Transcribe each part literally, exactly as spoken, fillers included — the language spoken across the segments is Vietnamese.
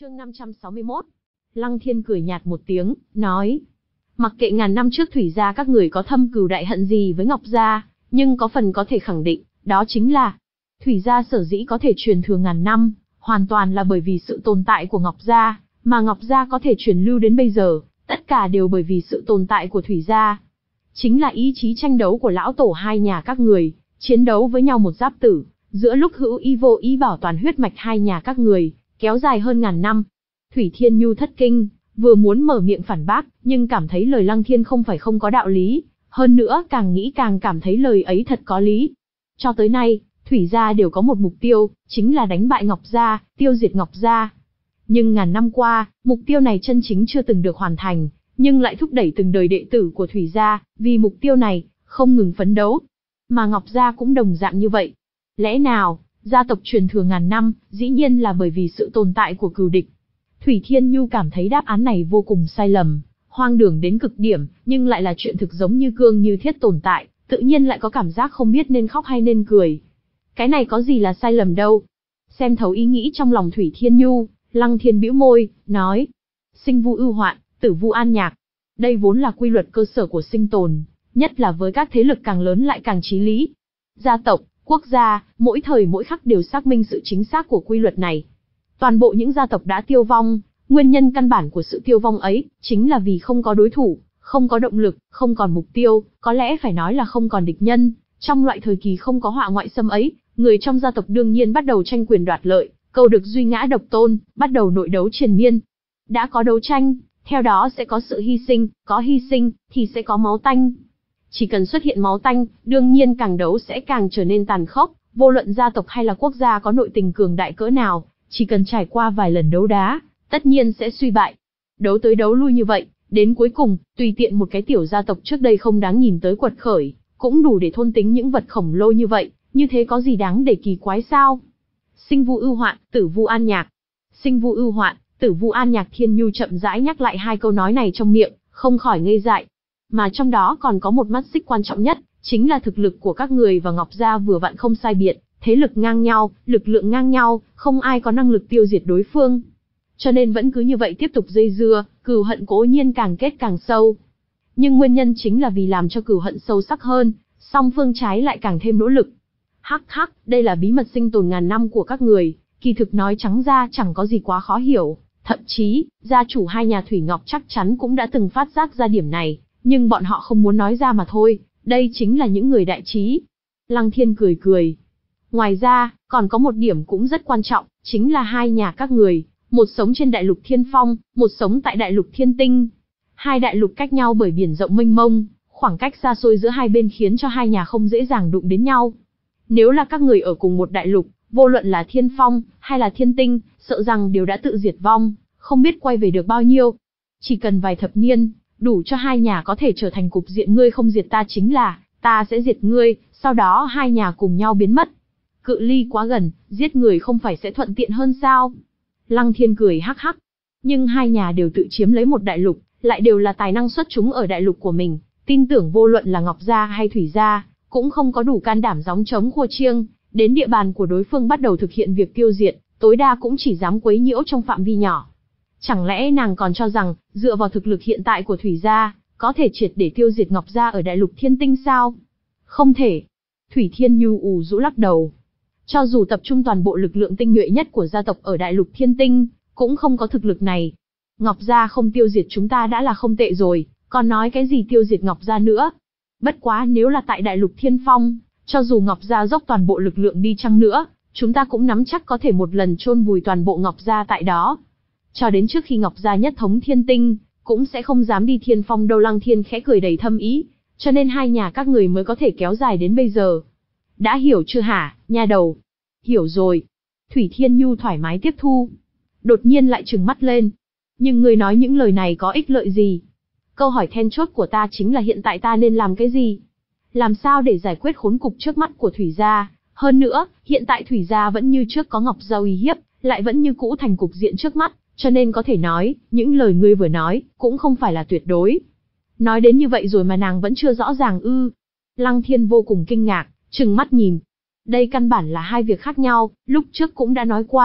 Chương năm trăm sáu mươi mốt. Lăng Thiên cười nhạt một tiếng, nói: mặc kệ ngàn năm trước Thủy gia các người có thâm cừu đại hận gì với Ngọc gia, nhưng có phần có thể khẳng định, đó chính là Thủy gia sở dĩ có thể truyền thừa ngàn năm, hoàn toàn là bởi vì sự tồn tại của Ngọc gia, mà Ngọc gia có thể truyền lưu đến bây giờ, tất cả đều bởi vì sự tồn tại của Thủy gia. Chính là ý chí tranh đấu của lão tổ hai nhà các người, chiến đấu với nhau một giáp tử, giữa lúc hữu ý vô ý bảo toàn huyết mạch hai nhà các người, kéo dài hơn ngàn năm. Thủy Thiên Nhu thất kinh, vừa muốn mở miệng phản bác, nhưng cảm thấy lời Lăng Thiên không phải không có đạo lý, hơn nữa càng nghĩ càng cảm thấy lời ấy thật có lý. Cho tới nay, Thủy gia đều có một mục tiêu, chính là đánh bại Ngọc gia, tiêu diệt Ngọc gia. Nhưng ngàn năm qua, mục tiêu này chân chính chưa từng được hoàn thành, nhưng lại thúc đẩy từng đời đệ tử của Thủy gia, vì mục tiêu này, không ngừng phấn đấu. Mà Ngọc gia cũng đồng dạng như vậy. Lẽ nào, gia tộc truyền thừa ngàn năm, dĩ nhiên là bởi vì sự tồn tại của cừu địch. Thủy Thiên Nhu cảm thấy đáp án này vô cùng sai lầm, hoang đường đến cực điểm, nhưng lại là chuyện thực giống như cương như thiết tồn tại, tự nhiên lại có cảm giác không biết nên khóc hay nên cười. Cái này có gì là sai lầm đâu. Xem thấu ý nghĩ trong lòng Thủy Thiên Nhu, Lăng Thiên bĩu môi, nói: sinh vu ưu hoạn, tử vu an nhạc. Đây vốn là quy luật cơ sở của sinh tồn, nhất là với các thế lực càng lớn lại càng chí lý. Gia tộc, quốc gia, mỗi thời mỗi khắc đều xác minh sự chính xác của quy luật này. Toàn bộ những gia tộc đã tiêu vong, nguyên nhân căn bản của sự tiêu vong ấy, chính là vì không có đối thủ, không có động lực, không còn mục tiêu, có lẽ phải nói là không còn địch nhân. Trong loại thời kỳ không có họa ngoại xâm ấy, người trong gia tộc đương nhiên bắt đầu tranh quyền đoạt lợi, cầu được duy ngã độc tôn, bắt đầu nội đấu triền miên. Đã có đấu tranh, theo đó sẽ có sự hy sinh, có hy sinh, thì sẽ có máu tanh. Chỉ cần xuất hiện máu tanh, đương nhiên càng đấu sẽ càng trở nên tàn khốc, vô luận gia tộc hay là quốc gia có nội tình cường đại cỡ nào, chỉ cần trải qua vài lần đấu đá, tất nhiên sẽ suy bại. Đấu tới đấu lui như vậy, đến cuối cùng, tùy tiện một cái tiểu gia tộc trước đây không đáng nhìn tới quật khởi, cũng đủ để thôn tính những vật khổng lồ như vậy, như thế có gì đáng để kỳ quái sao? Sinh vu ưu hoạn, tử vu an nhạc. Sinh vu ưu hoạn, tử vu an nhạc. Thiên Nhu chậm rãi nhắc lại hai câu nói này trong miệng, không khỏi ngây dại. Mà trong đó còn có một mắt xích quan trọng nhất, chính là thực lực của các người và Ngọc gia vừa vặn không sai biệt, thế lực ngang nhau, lực lượng ngang nhau, không ai có năng lực tiêu diệt đối phương. Cho nên vẫn cứ như vậy tiếp tục dây dưa, cừu hận cố nhiên càng kết càng sâu. Nhưng nguyên nhân chính là vì làm cho cừu hận sâu sắc hơn, song phương trái lại càng thêm nỗ lực. Hắc hắc, đây là bí mật sinh tồn ngàn năm của các người, kỳ thực nói trắng ra chẳng có gì quá khó hiểu, thậm chí, gia chủ hai nhà Thủy Ngọc chắc chắn cũng đã từng phát giác ra điểm này, nhưng bọn họ không muốn nói ra mà thôi, đây chính là những người đại trí. Lăng Thiên cười cười. Ngoài ra, còn có một điểm cũng rất quan trọng, chính là hai nhà các người, một sống trên đại lục Thiên Phong, một sống tại đại lục Thiên Tinh. Hai đại lục cách nhau bởi biển rộng mênh mông, khoảng cách xa xôi giữa hai bên khiến cho hai nhà không dễ dàng đụng đến nhau. Nếu là các người ở cùng một đại lục, vô luận là Thiên Phong, hay là Thiên Tinh, sợ rằng đều đã tự diệt vong, không biết quay về được bao nhiêu. Chỉ cần vài thập niên, đủ cho hai nhà có thể trở thành cục diện ngươi không diệt ta chính là, ta sẽ diệt ngươi, sau đó hai nhà cùng nhau biến mất. Cự ly quá gần, giết người không phải sẽ thuận tiện hơn sao? Lăng Thiên cười hắc hắc. Nhưng hai nhà đều tự chiếm lấy một đại lục, lại đều là tài năng xuất chúng ở đại lục của mình, tin tưởng vô luận là Ngọc gia hay Thủy gia, cũng không có đủ can đảm gióng trống khua chiêng, đến địa bàn của đối phương bắt đầu thực hiện việc tiêu diệt, tối đa cũng chỉ dám quấy nhiễu trong phạm vi nhỏ. Chẳng lẽ nàng còn cho rằng, dựa vào thực lực hiện tại của Thủy gia, có thể triệt để tiêu diệt Ngọc gia ở đại lục Thiên Tinh sao? Không thể. Thủy Thiên Nhu ù rũ lắc đầu. Cho dù tập trung toàn bộ lực lượng tinh nhuệ nhất của gia tộc ở đại lục Thiên Tinh, cũng không có thực lực này. Ngọc gia không tiêu diệt chúng ta đã là không tệ rồi, còn nói cái gì tiêu diệt Ngọc gia nữa? Bất quá nếu là tại đại lục Thiên Phong, cho dù Ngọc gia dốc toàn bộ lực lượng đi chăng nữa, chúng ta cũng nắm chắc có thể một lần chôn vùi toàn bộ Ngọc gia tại đó. Cho đến trước khi Ngọc gia nhất thống Thiên Tinh, cũng sẽ không dám đi Thiên Phong đâu. Lăng Thiên khẽ cười đầy thâm ý, cho nên hai nhà các người mới có thể kéo dài đến bây giờ. Đã hiểu chưa hả, nha đầu? Hiểu rồi. Thủy Thiên Nhu thoải mái tiếp thu. Đột nhiên lại trừng mắt lên. Nhưng người nói những lời này có ích lợi gì? Câu hỏi then chốt của ta chính là hiện tại ta nên làm cái gì? Làm sao để giải quyết khốn cục trước mắt của Thủy gia? Hơn nữa, hiện tại Thủy gia vẫn như trước có Ngọc gia uy hiếp, lại vẫn như cũ thành cục diện trước mắt, cho nên có thể nói, những lời ngươi vừa nói, cũng không phải là tuyệt đối. Nói đến như vậy rồi mà nàng vẫn chưa rõ ràng ư? Lăng Thiên vô cùng kinh ngạc, trừng mắt nhìn. Đây căn bản là hai việc khác nhau, lúc trước cũng đã nói qua,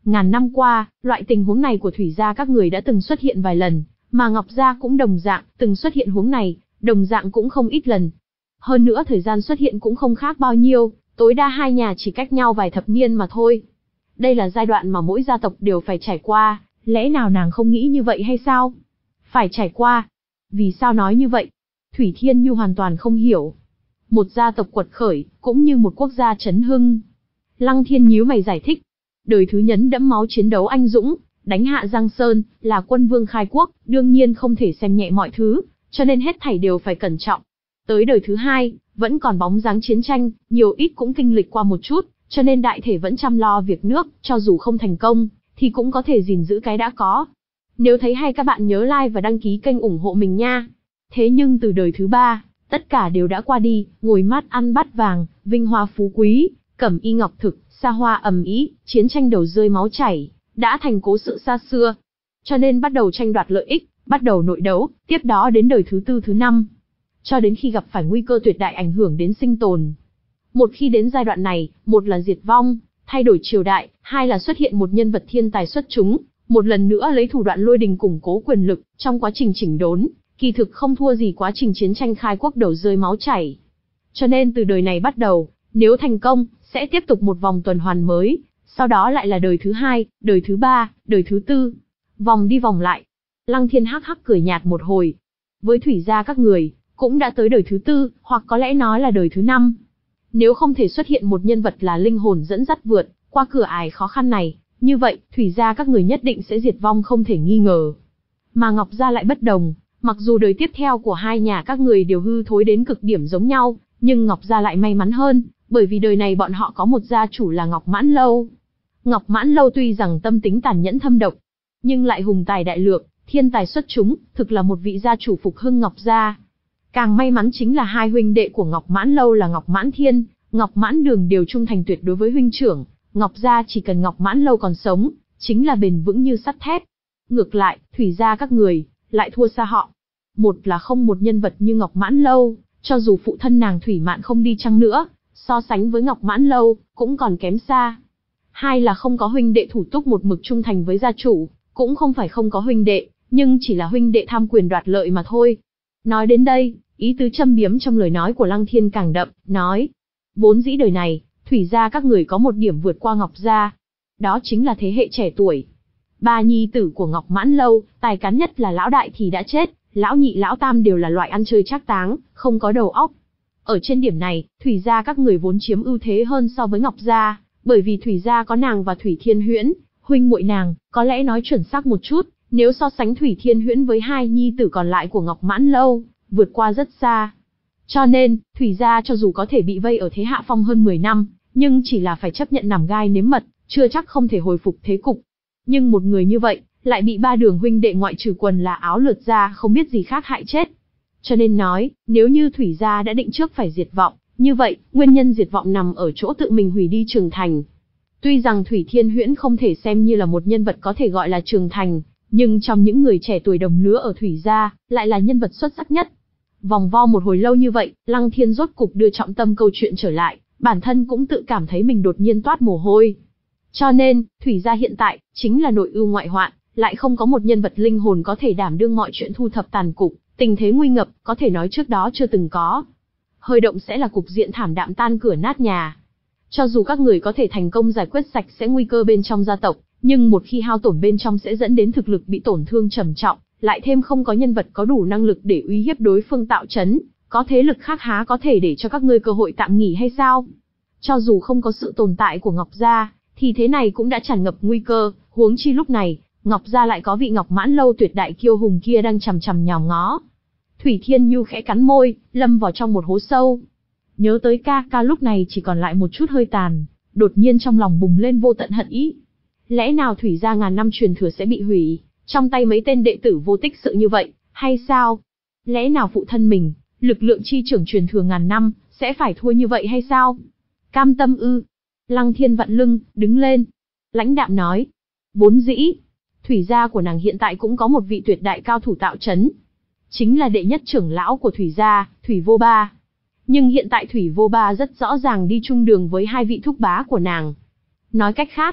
Ngàn năm qua, loại tình huống này của Thủy gia các người đã từng xuất hiện vài lần, mà Ngọc gia cũng đồng dạng, từng xuất hiện huống này, đồng dạng cũng không ít lần. Hơn nữa thời gian xuất hiện cũng không khác bao nhiêu, tối đa hai nhà chỉ cách nhau vài thập niên mà thôi. Đây là giai đoạn mà mỗi gia tộc đều phải trải qua, lẽ nào nàng không nghĩ như vậy hay sao? Phải trải qua. Vì sao nói như vậy? Thủy Thiên Nhu hoàn toàn không hiểu. Một gia tộc quật khởi, cũng như một quốc gia chấn hưng. Lăng Thiên nhíu mày giải thích. Đời thứ nhấn đẫm máu chiến đấu anh dũng, đánh hạ Giang Sơn, là quân vương khai quốc, đương nhiên không thể xem nhẹ mọi thứ, cho nên hết thảy đều phải cẩn trọng. Tới đời thứ hai, vẫn còn bóng dáng chiến tranh, nhiều ít cũng kinh lịch qua một chút, cho nên đại thể vẫn chăm lo việc nước, cho dù không thành công, thì cũng có thể gìn giữ cái đã có. Nếu thấy hay các bạn nhớ like và đăng ký kênh ủng hộ mình nha. Thế nhưng từ đời thứ ba, tất cả đều đã qua đi, ngồi mát ăn bát vàng, vinh hoa phú quý, cẩm y ngọc thực, xa hoa ầm ĩ, chiến tranh đầu rơi máu chảy, đã thành cố sự xa xưa. Cho nên bắt đầu tranh đoạt lợi ích, bắt đầu nội đấu, tiếp đó đến đời thứ tư thứ năm. Cho đến khi gặp phải nguy cơ tuyệt đại ảnh hưởng đến sinh tồn. Một khi đến giai đoạn này, một là diệt vong, thay đổi triều đại, hai là xuất hiện một nhân vật thiên tài xuất chúng, một lần nữa lấy thủ đoạn lôi đình củng cố quyền lực, trong quá trình chỉnh đốn, kỳ thực không thua gì quá trình chiến tranh khai quốc đầu rơi máu chảy. Cho nên từ đời này bắt đầu, nếu thành công, sẽ tiếp tục một vòng tuần hoàn mới, sau đó lại là đời thứ hai, đời thứ ba, đời thứ tư. Vòng đi vòng lại. Lăng Thiên hắc hắc cười nhạt một hồi. Với Thủy gia các người, cũng đã tới đời thứ tư, hoặc có lẽ nói là đời thứ năm. Nếu không thể xuất hiện một nhân vật là linh hồn dẫn dắt vượt qua cửa ải khó khăn này, như vậy, Thủy gia các người nhất định sẽ diệt vong không thể nghi ngờ. Mà Ngọc gia lại bất đồng, mặc dù đời tiếp theo của hai nhà các người đều hư thối đến cực điểm giống nhau, nhưng Ngọc gia lại may mắn hơn, bởi vì đời này bọn họ có một gia chủ là Ngọc Mãn Lâu. Ngọc Mãn Lâu tuy rằng tâm tính tàn nhẫn thâm độc, nhưng lại hùng tài đại lược, thiên tài xuất chúng, thực là một vị gia chủ phục hưng Ngọc gia. Càng may mắn chính là hai huynh đệ của Ngọc Mãn Lâu là Ngọc Mãn Thiên, Ngọc Mãn Đường đều trung thành tuyệt đối với huynh trưởng. Ngọc gia chỉ cần Ngọc Mãn Lâu còn sống, chính là bền vững như sắt thép. Ngược lại, Thủy gia các người, lại thua xa họ. Một là không một nhân vật như Ngọc Mãn Lâu, cho dù phụ thân nàng Thủy Mạn không đi chăng nữa, so sánh với Ngọc Mãn Lâu, cũng còn kém xa. Hai là không có huynh đệ thủ túc một mực trung thành với gia chủ, cũng không phải không có huynh đệ, nhưng chỉ là huynh đệ tham quyền đoạt lợi mà thôi. Nói đến đây, ý tứ châm biếm trong lời nói của Lăng Thiên càng đậm, nói. Vốn dĩ đời này, Thủy gia các người có một điểm vượt qua Ngọc gia. Đó chính là thế hệ trẻ tuổi. Ba nhi tử của Ngọc Mãn Lâu, tài cán nhất là lão đại thì đã chết, lão nhị lão tam đều là loại ăn chơi trác táng, không có đầu óc. Ở trên điểm này, Thủy gia các người vốn chiếm ưu thế hơn so với Ngọc gia, bởi vì Thủy gia có nàng và Thủy Thiên Huyễn, huynh muội nàng, có lẽ nói chuẩn xác một chút, nếu so sánh Thủy Thiên Huyễn với hai nhi tử còn lại của Ngọc Mãn Lâu, vượt qua rất xa. Cho nên, Thủy gia cho dù có thể bị vây ở thế hạ phong hơn mười năm, nhưng chỉ là phải chấp nhận nằm gai nếm mật, chưa chắc không thể hồi phục thế cục. Nhưng một người như vậy, lại bị ba đường huynh đệ ngoại trừ quần là áo lượt ra không biết gì khác hại chết. Cho nên nói, nếu như Thủy gia đã định trước phải diệt vọng, như vậy, nguyên nhân diệt vọng nằm ở chỗ tự mình hủy đi Trường Thành. Tuy rằng Thủy Thiên Huyễn không thể xem như là một nhân vật có thể gọi là Trường Thành, nhưng trong những người trẻ tuổi đồng lứa ở Thủy gia, lại là nhân vật xuất sắc nhất. Vòng vo một hồi lâu như vậy, Lăng Thiên rốt cục đưa trọng tâm câu chuyện trở lại, bản thân cũng tự cảm thấy mình đột nhiên toát mồ hôi. Cho nên, Thủy gia hiện tại, chính là nội ưu ngoại hoạn, lại không có một nhân vật linh hồn có thể đảm đương mọi chuyện thu thập tàn cục, tình thế nguy ngập, có thể nói trước đó chưa từng có. Hơi động sẽ là cục diện thảm đạm tan cửa nát nhà. Cho dù các người có thể thành công giải quyết sạch sẽ nguy cơ bên trong gia tộc, nhưng một khi hao tổn bên trong sẽ dẫn đến thực lực bị tổn thương trầm trọng, lại thêm không có nhân vật có đủ năng lực để uy hiếp đối phương tạo chấn, có thế lực khác há có thể để cho các ngươi cơ hội tạm nghỉ hay sao? Cho dù không có sự tồn tại của Ngọc gia, thì thế này cũng đã tràn ngập nguy cơ, huống chi lúc này, Ngọc gia lại có vị Ngọc Mãn Lâu tuyệt đại kiêu hùng kia đang chằm chằm nhòm ngó. Thủy Thiên Nhu khẽ cắn môi, lâm vào trong một hố sâu. Nhớ tới ca ca lúc này chỉ còn lại một chút hơi tàn, đột nhiên trong lòng bùng lên vô tận hận ý. Lẽ nào Thủy gia ngàn năm truyền thừa sẽ bị hủy, trong tay mấy tên đệ tử vô tích sự như vậy, hay sao? Lẽ nào phụ thân mình, lực lượng chi trưởng truyền thừa ngàn năm, sẽ phải thua như vậy hay sao? Cam tâm ư? Lăng Thiên vặn lưng, đứng lên. Lãnh đạm nói. Vốn dĩ, Thủy gia của nàng hiện tại cũng có một vị tuyệt đại cao thủ tạo chấn. Chính là đệ nhất trưởng lão của Thủy gia, Thủy Vô Ba. Nhưng hiện tại Thủy Vô Ba rất rõ ràng đi chung đường với hai vị thúc bá của nàng. Nói cách khác,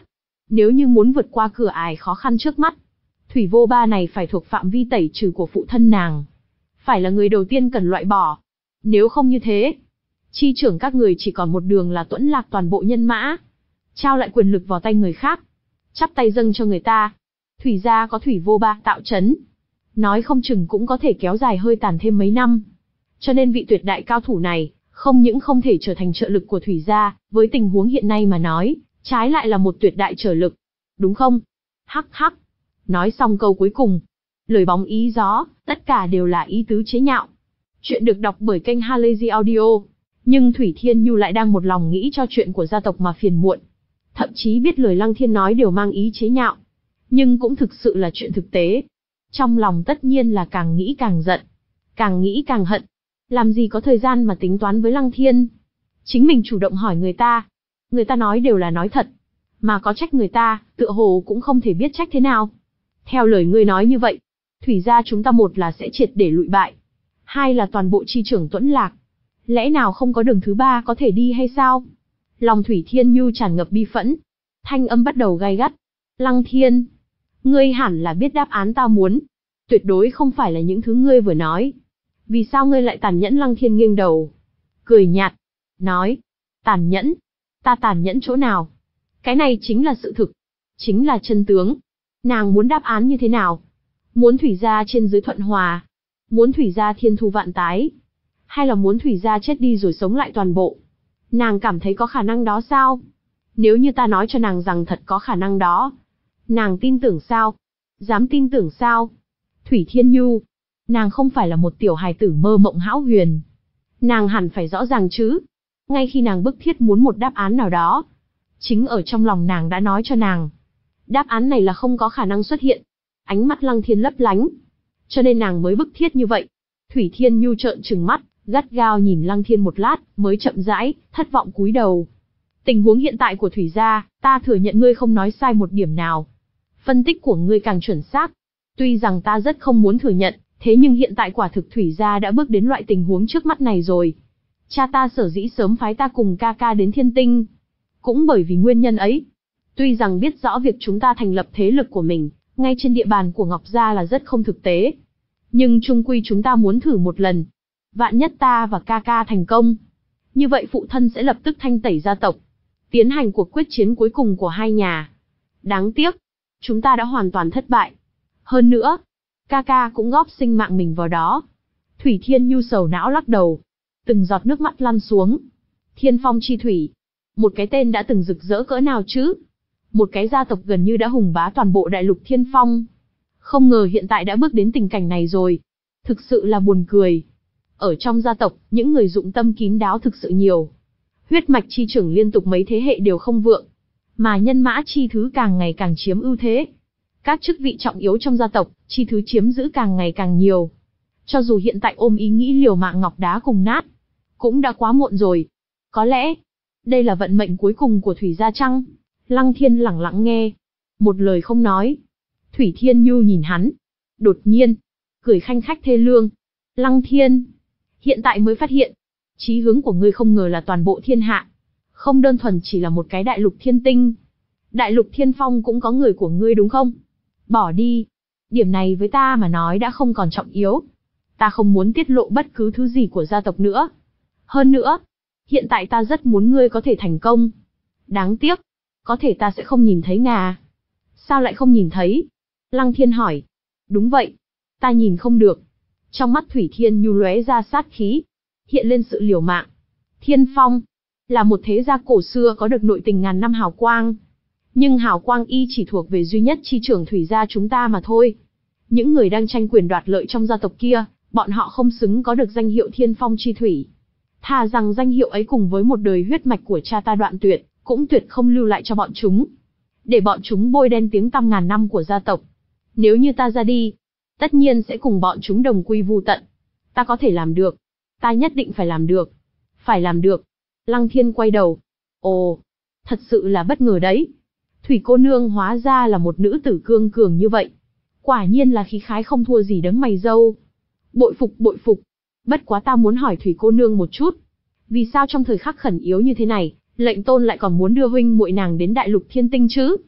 Nếu như muốn vượt qua cửa ải khó khăn trước mắt, Thủy Vô Ba này phải thuộc phạm vi tẩy trừ của phụ thân nàng. Phải là người đầu tiên cần loại bỏ. Nếu không như thế, chi trưởng các người chỉ còn một đường là tuẫn lạc toàn bộ nhân mã. Trao lại quyền lực vào tay người khác. Chắp tay dâng cho người ta. Thủy gia có Thủy Vô Ba tạo trấn. Nói không chừng cũng có thể kéo dài hơi tàn thêm mấy năm. Cho nên vị tuyệt đại cao thủ này, không những không thể trở thành trợ lực của Thủy gia, với tình huống hiện nay mà nói, trái lại là một tuyệt đại trở lực. Đúng không? Hắc hắc. Nói xong câu cuối cùng. Lời bóng ý gió, tất cả đều là ý tứ chế nhạo. Chuyện được đọc bởi kênh Halazy Audio. Nhưng Thủy Thiên Nhu lại đang một lòng nghĩ cho chuyện của gia tộc mà phiền muộn. Thậm chí biết lời Lăng Thiên nói đều mang ý chế nhạo. Nhưng cũng thực sự là chuyện thực tế. Trong lòng tất nhiên là càng nghĩ càng giận. Càng nghĩ càng hận. Làm gì có thời gian mà tính toán với Lăng Thiên. Chính mình chủ động hỏi người ta. Người ta nói đều là nói thật. Mà có trách người ta, tựa hồ cũng không thể biết trách thế nào. Theo lời ngươi nói như vậy, Thủy gia chúng ta một là sẽ triệt để lụi bại. Hai là toàn bộ chi trưởng tuẫn lạc. Lẽ nào không có đường thứ ba có thể đi hay sao? Lòng Thủy Thiên Nhu tràn ngập bi phẫn. Thanh âm bắt đầu gay gắt. Lăng Thiên, ngươi hẳn là biết đáp án ta muốn. Tuyệt đối không phải là những thứ ngươi vừa nói. Vì sao ngươi lại tàn nhẫn? Lăng Thiên nghiêng đầu, cười nhạt, nói. Tàn nhẫn? Ta tàn nhẫn chỗ nào? Cái này chính là sự thực. Chính là chân tướng. Nàng muốn đáp án như thế nào? Muốn Thủy gia trên dưới thuận hòa? Muốn Thủy gia thiên thu vạn tái? Hay là muốn Thủy gia chết đi rồi sống lại toàn bộ? Nàng cảm thấy có khả năng đó sao? Nếu như ta nói cho nàng rằng thật có khả năng đó, nàng tin tưởng sao? Dám tin tưởng sao? Thủy Thiên Nhu, nàng không phải là một tiểu hài tử mơ mộng hão huyền. Nàng hẳn phải rõ ràng chứ. Ngay khi nàng bức thiết muốn một đáp án nào đó, chính ở trong lòng nàng đã nói cho nàng. Đáp án này là không có khả năng xuất hiện. Ánh mắt Lăng Thiên lấp lánh. Cho nên nàng mới bức thiết như vậy. Thủy Thiên Nhu trợn trừng mắt, gắt gao nhìn Lăng Thiên một lát, mới chậm rãi, thất vọng cúi đầu. Tình huống hiện tại của Thủy gia, ta thừa nhận ngươi không nói sai một điểm nào. Phân tích của ngươi càng chuẩn xác. Tuy rằng ta rất không muốn thừa nhận, thế nhưng hiện tại quả thực Thủy gia đã bước đến loại tình huống trước mắt này rồi. Cha ta sở dĩ sớm phái ta cùng ca ca đến Thiên Tinh, cũng bởi vì nguyên nhân ấy. Tuy rằng biết rõ việc chúng ta thành lập thế lực của mình, ngay trên địa bàn của Ngọc Gia là rất không thực tế. Nhưng chung quy chúng ta muốn thử một lần. Vạn nhất ta và ca ca thành công. Như vậy phụ thân sẽ lập tức thanh tẩy gia tộc. Tiến hành cuộc quyết chiến cuối cùng của hai nhà. Đáng tiếc, chúng ta đã hoàn toàn thất bại. Hơn nữa, ca ca cũng góp sinh mạng mình vào đó. Thủy Thiên Nhu sầu não lắc đầu. Từng giọt nước mắt lăn xuống. Thiên Phong Chi Thủy. Một cái tên đã từng rực rỡ cỡ nào chứ? Một cái gia tộc gần như đã hùng bá toàn bộ đại lục Thiên Phong. Không ngờ hiện tại đã bước đến tình cảnh này rồi. Thực sự là buồn cười. Ở trong gia tộc, những người dụng tâm kín đáo thực sự nhiều. Huyết mạch chi trưởng liên tục mấy thế hệ đều không vượng. Mà nhân mã chi thứ càng ngày càng chiếm ưu thế. Các chức vị trọng yếu trong gia tộc, chi thứ chiếm giữ càng ngày càng nhiều. Cho dù hiện tại ôm ý nghĩ liều mạng ngọc đá cùng nát, cũng đã quá muộn rồi. Có lẽ, đây là vận mệnh cuối cùng của Thủy gia chăng? Lăng Thiên lẳng lặng nghe. Một lời không nói. Thủy Thiên Nhu nhìn hắn. Đột nhiên, cười khanh khách thê lương. Lăng Thiên, hiện tại mới phát hiện, chí hướng của ngươi không ngờ là toàn bộ thiên hạ. Không đơn thuần chỉ là một cái đại lục thiên tinh. Đại lục thiên phong cũng có người của ngươi đúng không? Bỏ đi. Điểm này với ta mà nói đã không còn trọng yếu. Ta không muốn tiết lộ bất cứ thứ gì của gia tộc nữa. Hơn nữa, hiện tại ta rất muốn ngươi có thể thành công. Đáng tiếc, có thể ta sẽ không nhìn thấy ngà. Sao lại không nhìn thấy? Lăng Thiên hỏi. Đúng vậy, ta nhìn không được. Trong mắt Thủy Thiên Nhu lóe ra sát khí, hiện lên sự liều mạng. Thiên Phong là một thế gia cổ xưa có được nội tình ngàn năm hào quang. Nhưng hào quang y chỉ thuộc về duy nhất chi trưởng Thủy gia chúng ta mà thôi. Những người đang tranh quyền đoạt lợi trong gia tộc kia, bọn họ không xứng có được danh hiệu Thiên Phong chi thủy. Thà rằng danh hiệu ấy cùng với một đời huyết mạch của cha ta đoạn tuyệt, cũng tuyệt không lưu lại cho bọn chúng. Để bọn chúng bôi đen tiếng tăm ngàn năm của gia tộc. Nếu như ta ra đi, tất nhiên sẽ cùng bọn chúng đồng quy vu tận. Ta có thể làm được. Ta nhất định phải làm được. Phải làm được. Lăng Thiên quay đầu. Ồ, thật sự là bất ngờ đấy. Thủy cô nương hóa ra là một nữ tử cương cường như vậy. Quả nhiên là khí khái không thua gì đấng mày râu. Bội phục bội phục. Bất quá ta muốn hỏi Thủy cô nương một chút. Vì sao trong thời khắc khẩn yếu như thế này, lệnh tôn lại còn muốn đưa huynh muội nàng đến đại lục thiên tinh chứ?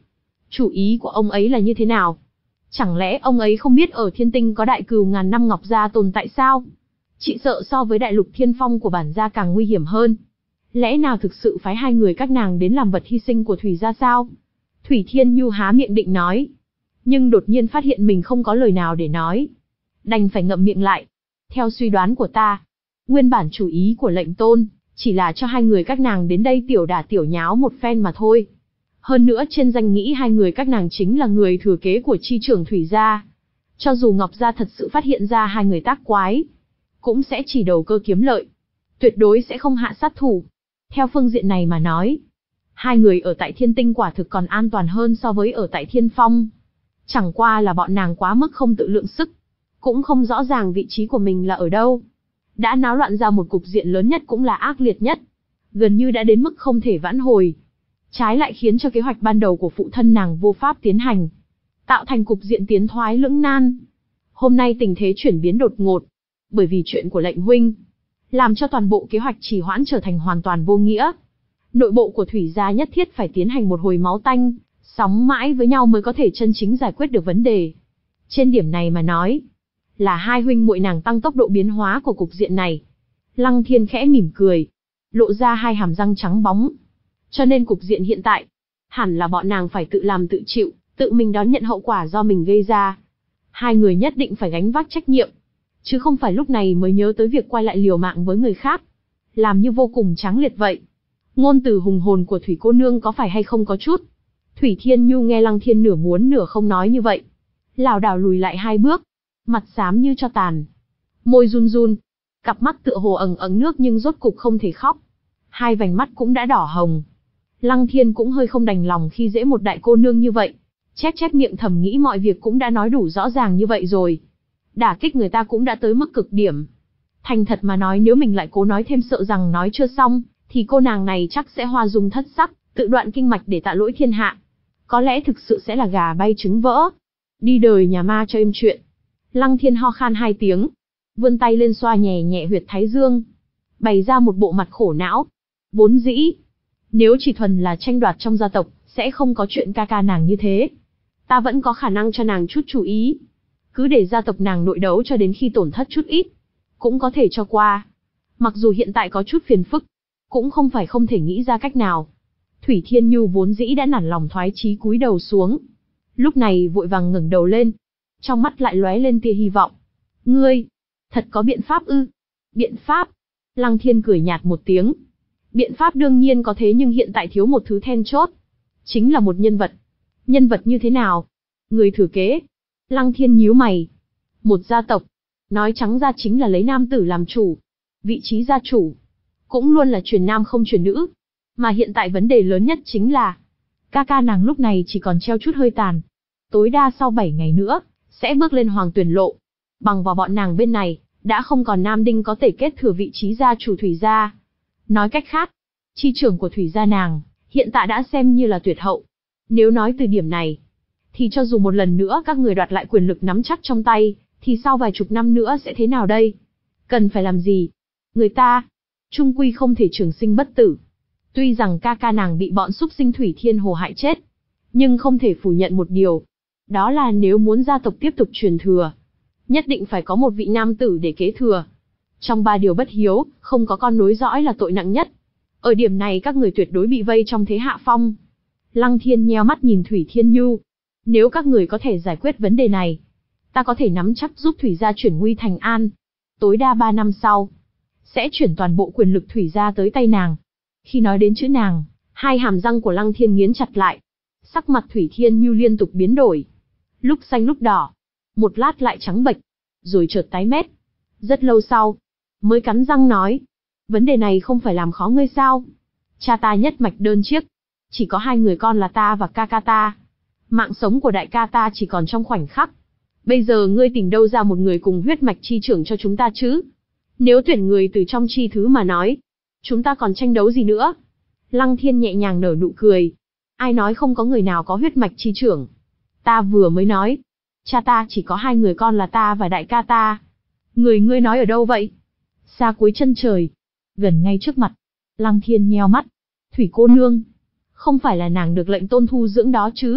Chủ ý của ông ấy là như thế nào? Chẳng lẽ ông ấy không biết ở Thiên Tinh có đại cừu ngàn năm Ngọc Gia tồn tại sao? Chị sợ so với đại lục thiên phong của bản gia càng nguy hiểm hơn. Lẽ nào thực sự phái hai người các nàng đến làm vật hy sinh của Thủy gia sao? Thủy Thiên Nhu há miệng định nói, nhưng đột nhiên phát hiện mình không có lời nào để nói. Đành phải ngậm miệng lại. Theo suy đoán của ta, nguyên bản chủ ý của lệnh tôn, chỉ là cho hai người các nàng đến đây tiểu đả tiểu nháo một phen mà thôi. Hơn nữa trên danh nghĩ hai người các nàng chính là người thừa kế của chi trưởng Thủy gia. Cho dù Ngọc gia thật sự phát hiện ra hai người tác quái, cũng sẽ chỉ đầu cơ kiếm lợi. Tuyệt đối sẽ không hạ sát thủ. Theo phương diện này mà nói, hai người ở tại Thiên Tinh quả thực còn an toàn hơn so với ở tại Thiên Phong. Chẳng qua là bọn nàng quá mức không tự lượng sức, cũng không rõ ràng vị trí của mình là ở đâu. Đã náo loạn ra một cục diện lớn nhất cũng là ác liệt nhất. Gần như đã đến mức không thể vãn hồi. Trái lại khiến cho kế hoạch ban đầu của phụ thân nàng vô pháp tiến hành, tạo thành cục diện tiến thoái lưỡng nan. Hôm nay tình thế chuyển biến đột ngột, bởi vì chuyện của lệnh huynh, làm cho toàn bộ kế hoạch trì hoãn trở thành hoàn toàn vô nghĩa. Nội bộ của Thủy gia nhất thiết phải tiến hành một hồi máu tanh, sóng mãi với nhau mới có thể chân chính giải quyết được vấn đề. Trên điểm này mà nói, là hai huynh muội nàng tăng tốc độ biến hóa của cục diện này. Lăng Thiên khẽ mỉm cười, lộ ra hai hàm răng trắng bóng. Cho nên cục diện hiện tại, hẳn là bọn nàng phải tự làm tự chịu, tự mình đón nhận hậu quả do mình gây ra. Hai người nhất định phải gánh vác trách nhiệm, chứ không phải lúc này mới nhớ tới việc quay lại liều mạng với người khác. Làm như vô cùng tráng liệt vậy. Ngôn từ hùng hồn của Thủy cô nương có phải hay không có chút? Thủy Thiên Nhu nghe Lăng Thiên nửa muốn nửa không nói như vậy, lảo đảo lùi lại hai bước, mặt xám như cho tàn, môi run run, cặp mắt tựa hồ ẩn ẩn nước nhưng rốt cục không thể khóc. Hai vành mắt cũng đã đỏ hồng. Lăng Thiên cũng hơi không đành lòng khi dễ một đại cô nương như vậy, chép chép miệng thầm nghĩ mọi việc cũng đã nói đủ rõ ràng như vậy rồi. Đả kích người ta cũng đã tới mức cực điểm. Thành thật mà nói, nếu mình lại cố nói thêm sợ rằng nói chưa xong, thì cô nàng này chắc sẽ hoa dung thất sắc, tự đoạn kinh mạch để tạ lỗi thiên hạ. Có lẽ thực sự sẽ là gà bay trứng vỡ. Đi đời nhà ma cho êm chuyện. Lăng Thiên ho khan hai tiếng, vươn tay lên xoa nhẹ nhẹ huyệt thái dương, bày ra một bộ mặt khổ não. Vốn dĩ, nếu chỉ thuần là tranh đoạt trong gia tộc, sẽ không có chuyện ca ca nàng như thế. Ta vẫn có khả năng cho nàng chút chú ý. Cứ để gia tộc nàng nội đấu cho đến khi tổn thất chút ít, cũng có thể cho qua. Mặc dù hiện tại có chút phiền phức, cũng không phải không thể nghĩ ra cách nào. Thủy Thiên Nhu vốn dĩ đã nản lòng thoái chí cúi đầu xuống, lúc này vội vàng ngẩng đầu lên, trong mắt lại lóe lên tia hy vọng. Ngươi, thật có biện pháp ư? Biện pháp? Lăng Thiên cười nhạt một tiếng. Biện pháp đương nhiên có thế, nhưng hiện tại thiếu một thứ then chốt, chính là một nhân vật. Nhân vật như thế nào? Người thừa kế. Lăng Thiên nhíu mày. Một gia tộc, nói trắng ra chính là lấy nam tử làm chủ. Vị trí gia chủ cũng luôn là truyền nam không truyền nữ. Mà hiện tại vấn đề lớn nhất chính là ca ca nàng lúc này chỉ còn treo chút hơi tàn. Tối đa sau bảy ngày nữa sẽ bước lên hoàng tuyển lộ. Bằng vào bọn nàng bên này, đã không còn nam đinh có thể kết thừa vị trí gia chủ Thủy gia. Nói cách khác, chi trưởng của Thủy gia nàng hiện tại đã xem như là tuyệt hậu. Nếu nói từ điểm này, thì cho dù một lần nữa các người đoạt lại quyền lực nắm chắc trong tay, thì sau vài chục năm nữa sẽ thế nào đây? Cần phải làm gì? Người ta, chung quy không thể trường sinh bất tử. Tuy rằng ca ca nàng bị bọn súc sinh Thủy Thiên Hồ hại chết, nhưng không thể phủ nhận một điều. Đó là nếu muốn gia tộc tiếp tục truyền thừa, nhất định phải có một vị nam tử để kế thừa. Trong ba điều bất hiếu, không có con nối dõi là tội nặng nhất. Ở điểm này các người tuyệt đối bị vây trong thế hạ phong. Lăng Thiên nheo mắt nhìn Thủy Thiên Nhu. Nếu các người có thể giải quyết vấn đề này, ta có thể nắm chắc giúp Thủy gia chuyển nguy thành an. Tối đa ba năm sau, sẽ chuyển toàn bộ quyền lực Thủy gia tới tay nàng. Khi nói đến chữ nàng, hai hàm răng của Lăng Thiên nghiến chặt lại. Sắc mặt Thủy Thiên Nhu liên tục biến đổi. Lúc xanh lúc đỏ, một lát lại trắng bệch, rồi chợt tái mét. Rất lâu sau, mới cắn răng nói, vấn đề này không phải làm khó ngươi sao? Cha ta nhất mạch đơn chiếc, chỉ có hai người con là ta và ca ca ta. Mạng sống của đại ca ta chỉ còn trong khoảnh khắc. Bây giờ ngươi tìm đâu ra một người cùng huyết mạch chi trưởng cho chúng ta chứ? Nếu tuyển người từ trong chi thứ mà nói, chúng ta còn tranh đấu gì nữa? Lăng Thiên nhẹ nhàng nở nụ cười. Ai nói không có người nào có huyết mạch chi trưởng? Ta vừa mới nói, cha ta chỉ có hai người con là ta và đại ca ta. Người ngươi nói ở đâu vậy? Xa cuối chân trời, gần ngay trước mặt. Lăng Thiên nheo mắt. Thủy cô nương, không phải là nàng được lệnh tôn thu dưỡng đó chứ?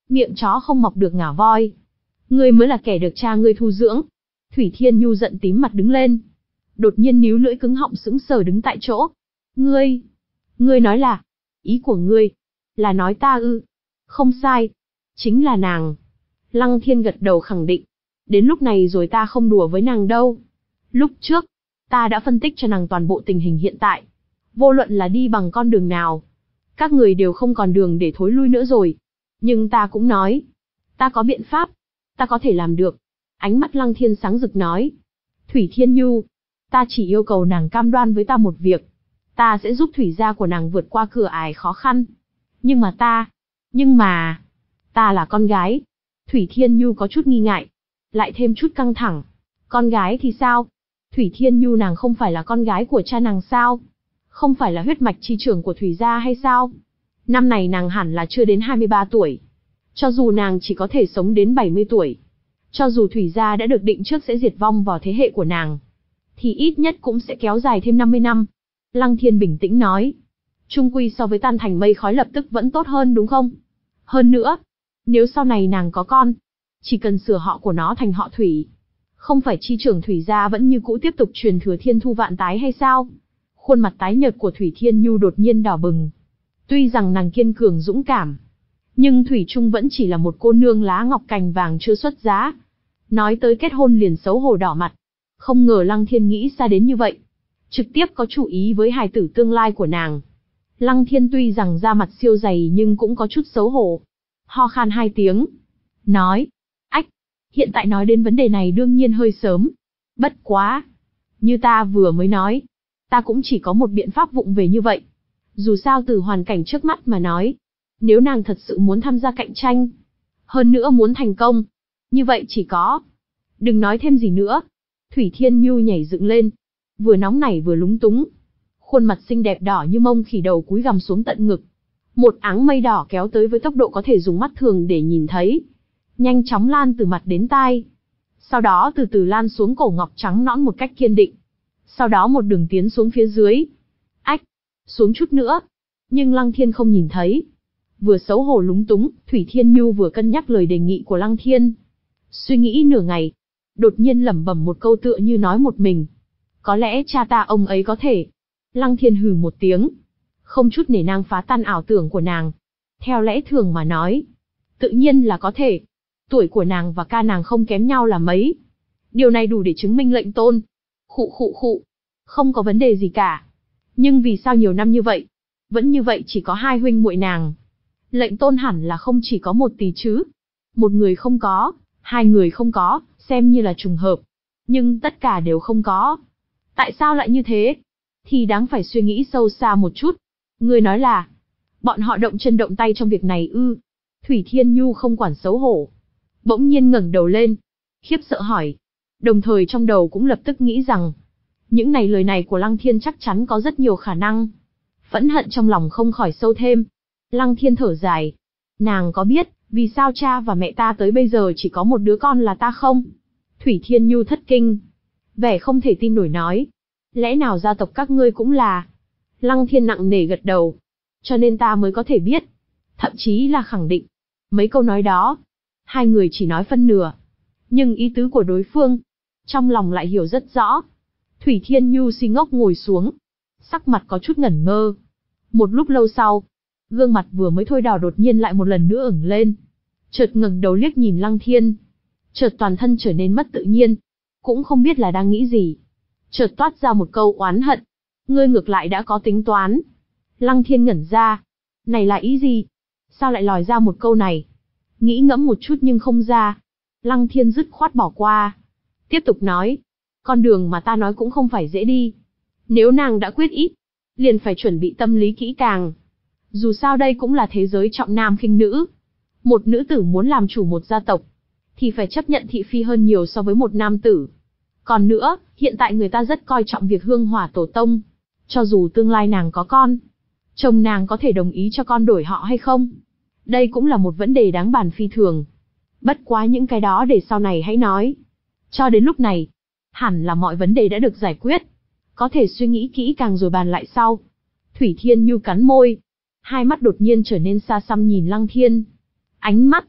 Miệng chó không mọc được ngả voi. Ngươi mới là kẻ được cha ngươi thu dưỡng. Thủy Thiên Nhu giận tím mặt đứng lên. Đột nhiên níu lưỡi cứng họng sững sờ đứng tại chỗ. Ngươi, ngươi nói là, ý của ngươi, là nói ta ư? Không sai, chính là nàng. Lăng Thiên gật đầu khẳng định. Đến lúc này rồi ta không đùa với nàng đâu. Lúc trước, ta đã phân tích cho nàng toàn bộ tình hình hiện tại. Vô luận là đi bằng con đường nào, các người đều không còn đường để thối lui nữa rồi. Nhưng ta cũng nói, ta có biện pháp, ta có thể làm được. Ánh mắt Lăng Thiên sáng rực nói. Thủy Thiên Nhu, ta chỉ yêu cầu nàng cam đoan với ta một việc. Ta sẽ giúp thủy gia của nàng vượt qua cửa ải khó khăn. Nhưng mà ta, nhưng mà, ta là con gái. Thủy Thiên Nhu có chút nghi ngại, lại thêm chút căng thẳng. Con gái thì sao? Thủy Thiên Nhu nàng không phải là con gái của cha nàng sao? Không phải là huyết mạch chi trưởng của Thủy gia hay sao? Năm này nàng hẳn là chưa đến hai mươi ba tuổi. Cho dù nàng chỉ có thể sống đến bảy mươi tuổi. Cho dù Thủy gia đã được định trước sẽ diệt vong vào thế hệ của nàng, thì ít nhất cũng sẽ kéo dài thêm năm mươi năm. Lăng Thiên bình tĩnh nói. Trung quy so với tan thành mây khói lập tức vẫn tốt hơn đúng không? Hơn nữa, nếu sau này nàng có con, chỉ cần sửa họ của nó thành họ Thủy. Không phải chi trưởng Thủy gia vẫn như cũ tiếp tục truyền thừa Thiên Thu Vạn Tái hay sao? Khuôn mặt tái nhợt của Thủy Thiên Nhu đột nhiên đỏ bừng. Tuy rằng nàng kiên cường dũng cảm, nhưng Thủy Trung vẫn chỉ là một cô nương lá ngọc cành vàng chưa xuất giá. Nói tới kết hôn liền xấu hổ đỏ mặt. Không ngờ Lăng Thiên nghĩ xa đến như vậy. Trực tiếp có chủ ý với hài tử tương lai của nàng. Lăng Thiên tuy rằng da mặt siêu dày nhưng cũng có chút xấu hổ. Ho khan hai tiếng. Nói. Ách. Hiện tại nói đến vấn đề này đương nhiên hơi sớm. Bất quá. Như ta vừa mới nói. Ta cũng chỉ có một biện pháp vụng về như vậy. Dù sao từ hoàn cảnh trước mắt mà nói. Nếu nàng thật sự muốn tham gia cạnh tranh. Hơn nữa muốn thành công. Như vậy chỉ có. Đừng nói thêm gì nữa. Thủy Thiên Nhu nhảy dựng lên. Vừa nóng nảy vừa lúng túng. Khuôn mặt xinh đẹp đỏ như mông khỉ đầu cúi gằm xuống tận ngực. Một áng mây đỏ kéo tới với tốc độ có thể dùng mắt thường để nhìn thấy. Nhanh chóng lan từ mặt đến tai. Sau đó từ từ lan xuống cổ ngọc trắng nõn một cách kiên định. Sau đó một đường tiến xuống phía dưới. Ách, xuống chút nữa. Nhưng Lăng Thiên không nhìn thấy. Vừa xấu hổ lúng túng, Thủy Thiên Nhu vừa cân nhắc lời đề nghị của Lăng Thiên. Suy nghĩ nửa ngày, đột nhiên lẩm bẩm một câu tựa như nói một mình. Có lẽ cha ta ông ấy có thể. Lăng Thiên hừ một tiếng. Không chút nể nang phá tan ảo tưởng của nàng. Theo lẽ thường mà nói. Tự nhiên là có thể. Tuổi của nàng và ca nàng không kém nhau là mấy. Điều này đủ để chứng minh lệnh tôn. Khụ khụ khụ. Không có vấn đề gì cả. Nhưng vì sao nhiều năm như vậy? Vẫn như vậy chỉ có hai huynh muội nàng. Lệnh tôn hẳn là không chỉ có một tỷ chứ. Một người không có, hai người không có, xem như là trùng hợp. Nhưng tất cả đều không có. Tại sao lại như thế? Thì đáng phải suy nghĩ sâu xa một chút. Người nói là, bọn họ động chân động tay trong việc này ư? Thủy Thiên Nhu không quản xấu hổ. Bỗng nhiên ngẩng đầu lên. Khiếp sợ hỏi. Đồng thời trong đầu cũng lập tức nghĩ rằng, những này lời này của Lăng Thiên chắc chắn có rất nhiều khả năng. Phẫn hận trong lòng không khỏi sâu thêm. Lăng Thiên thở dài. Nàng có biết, vì sao cha và mẹ ta tới bây giờ chỉ có một đứa con là ta không? Thủy Thiên Nhu thất kinh. Vẻ không thể tin nổi nói. Lẽ nào gia tộc các ngươi cũng là? Lăng Thiên nặng nề gật đầu. Cho nên ta mới có thể biết. Thậm chí là khẳng định. Mấy câu nói đó, hai người chỉ nói phân nửa. Nhưng ý tứ của đối phương, trong lòng lại hiểu rất rõ. Thủy Thiên Nhu si ngốc ngồi xuống. Sắc mặt có chút ngẩn ngơ. Một lúc lâu sau, gương mặt vừa mới thôi đỏ đột nhiên lại một lần nữa ửng lên. Chợt ngẩng đầu liếc nhìn Lăng Thiên. Chợt toàn thân trở nên mất tự nhiên. Cũng không biết là đang nghĩ gì. Chợt toát ra một câu oán hận. Ngươi ngược lại đã có tính toán. Lăng Thiên ngẩn ra. Này là ý gì? Sao lại lòi ra một câu này? Nghĩ ngẫm một chút nhưng không ra. Lăng Thiên dứt khoát bỏ qua. Tiếp tục nói. Con đường mà ta nói cũng không phải dễ đi. Nếu nàng đã quyết ý, liền phải chuẩn bị tâm lý kỹ càng. Dù sao đây cũng là thế giới trọng nam khinh nữ. Một nữ tử muốn làm chủ một gia tộc, thì phải chấp nhận thị phi hơn nhiều so với một nam tử. Còn nữa, hiện tại người ta rất coi trọng việc hương hỏa tổ tông. Cho dù tương lai nàng có con, chồng nàng có thể đồng ý cho con đổi họ hay không? Đây cũng là một vấn đề đáng bàn phi thường. Bất quá những cái đó để sau này hãy nói. Cho đến lúc này, hẳn là mọi vấn đề đã được giải quyết. Có thể suy nghĩ kỹ càng rồi bàn lại sau. Thủy Thiên Nhu cắn môi. Hai mắt đột nhiên trở nên xa xăm nhìn Lăng Thiên. Ánh mắt,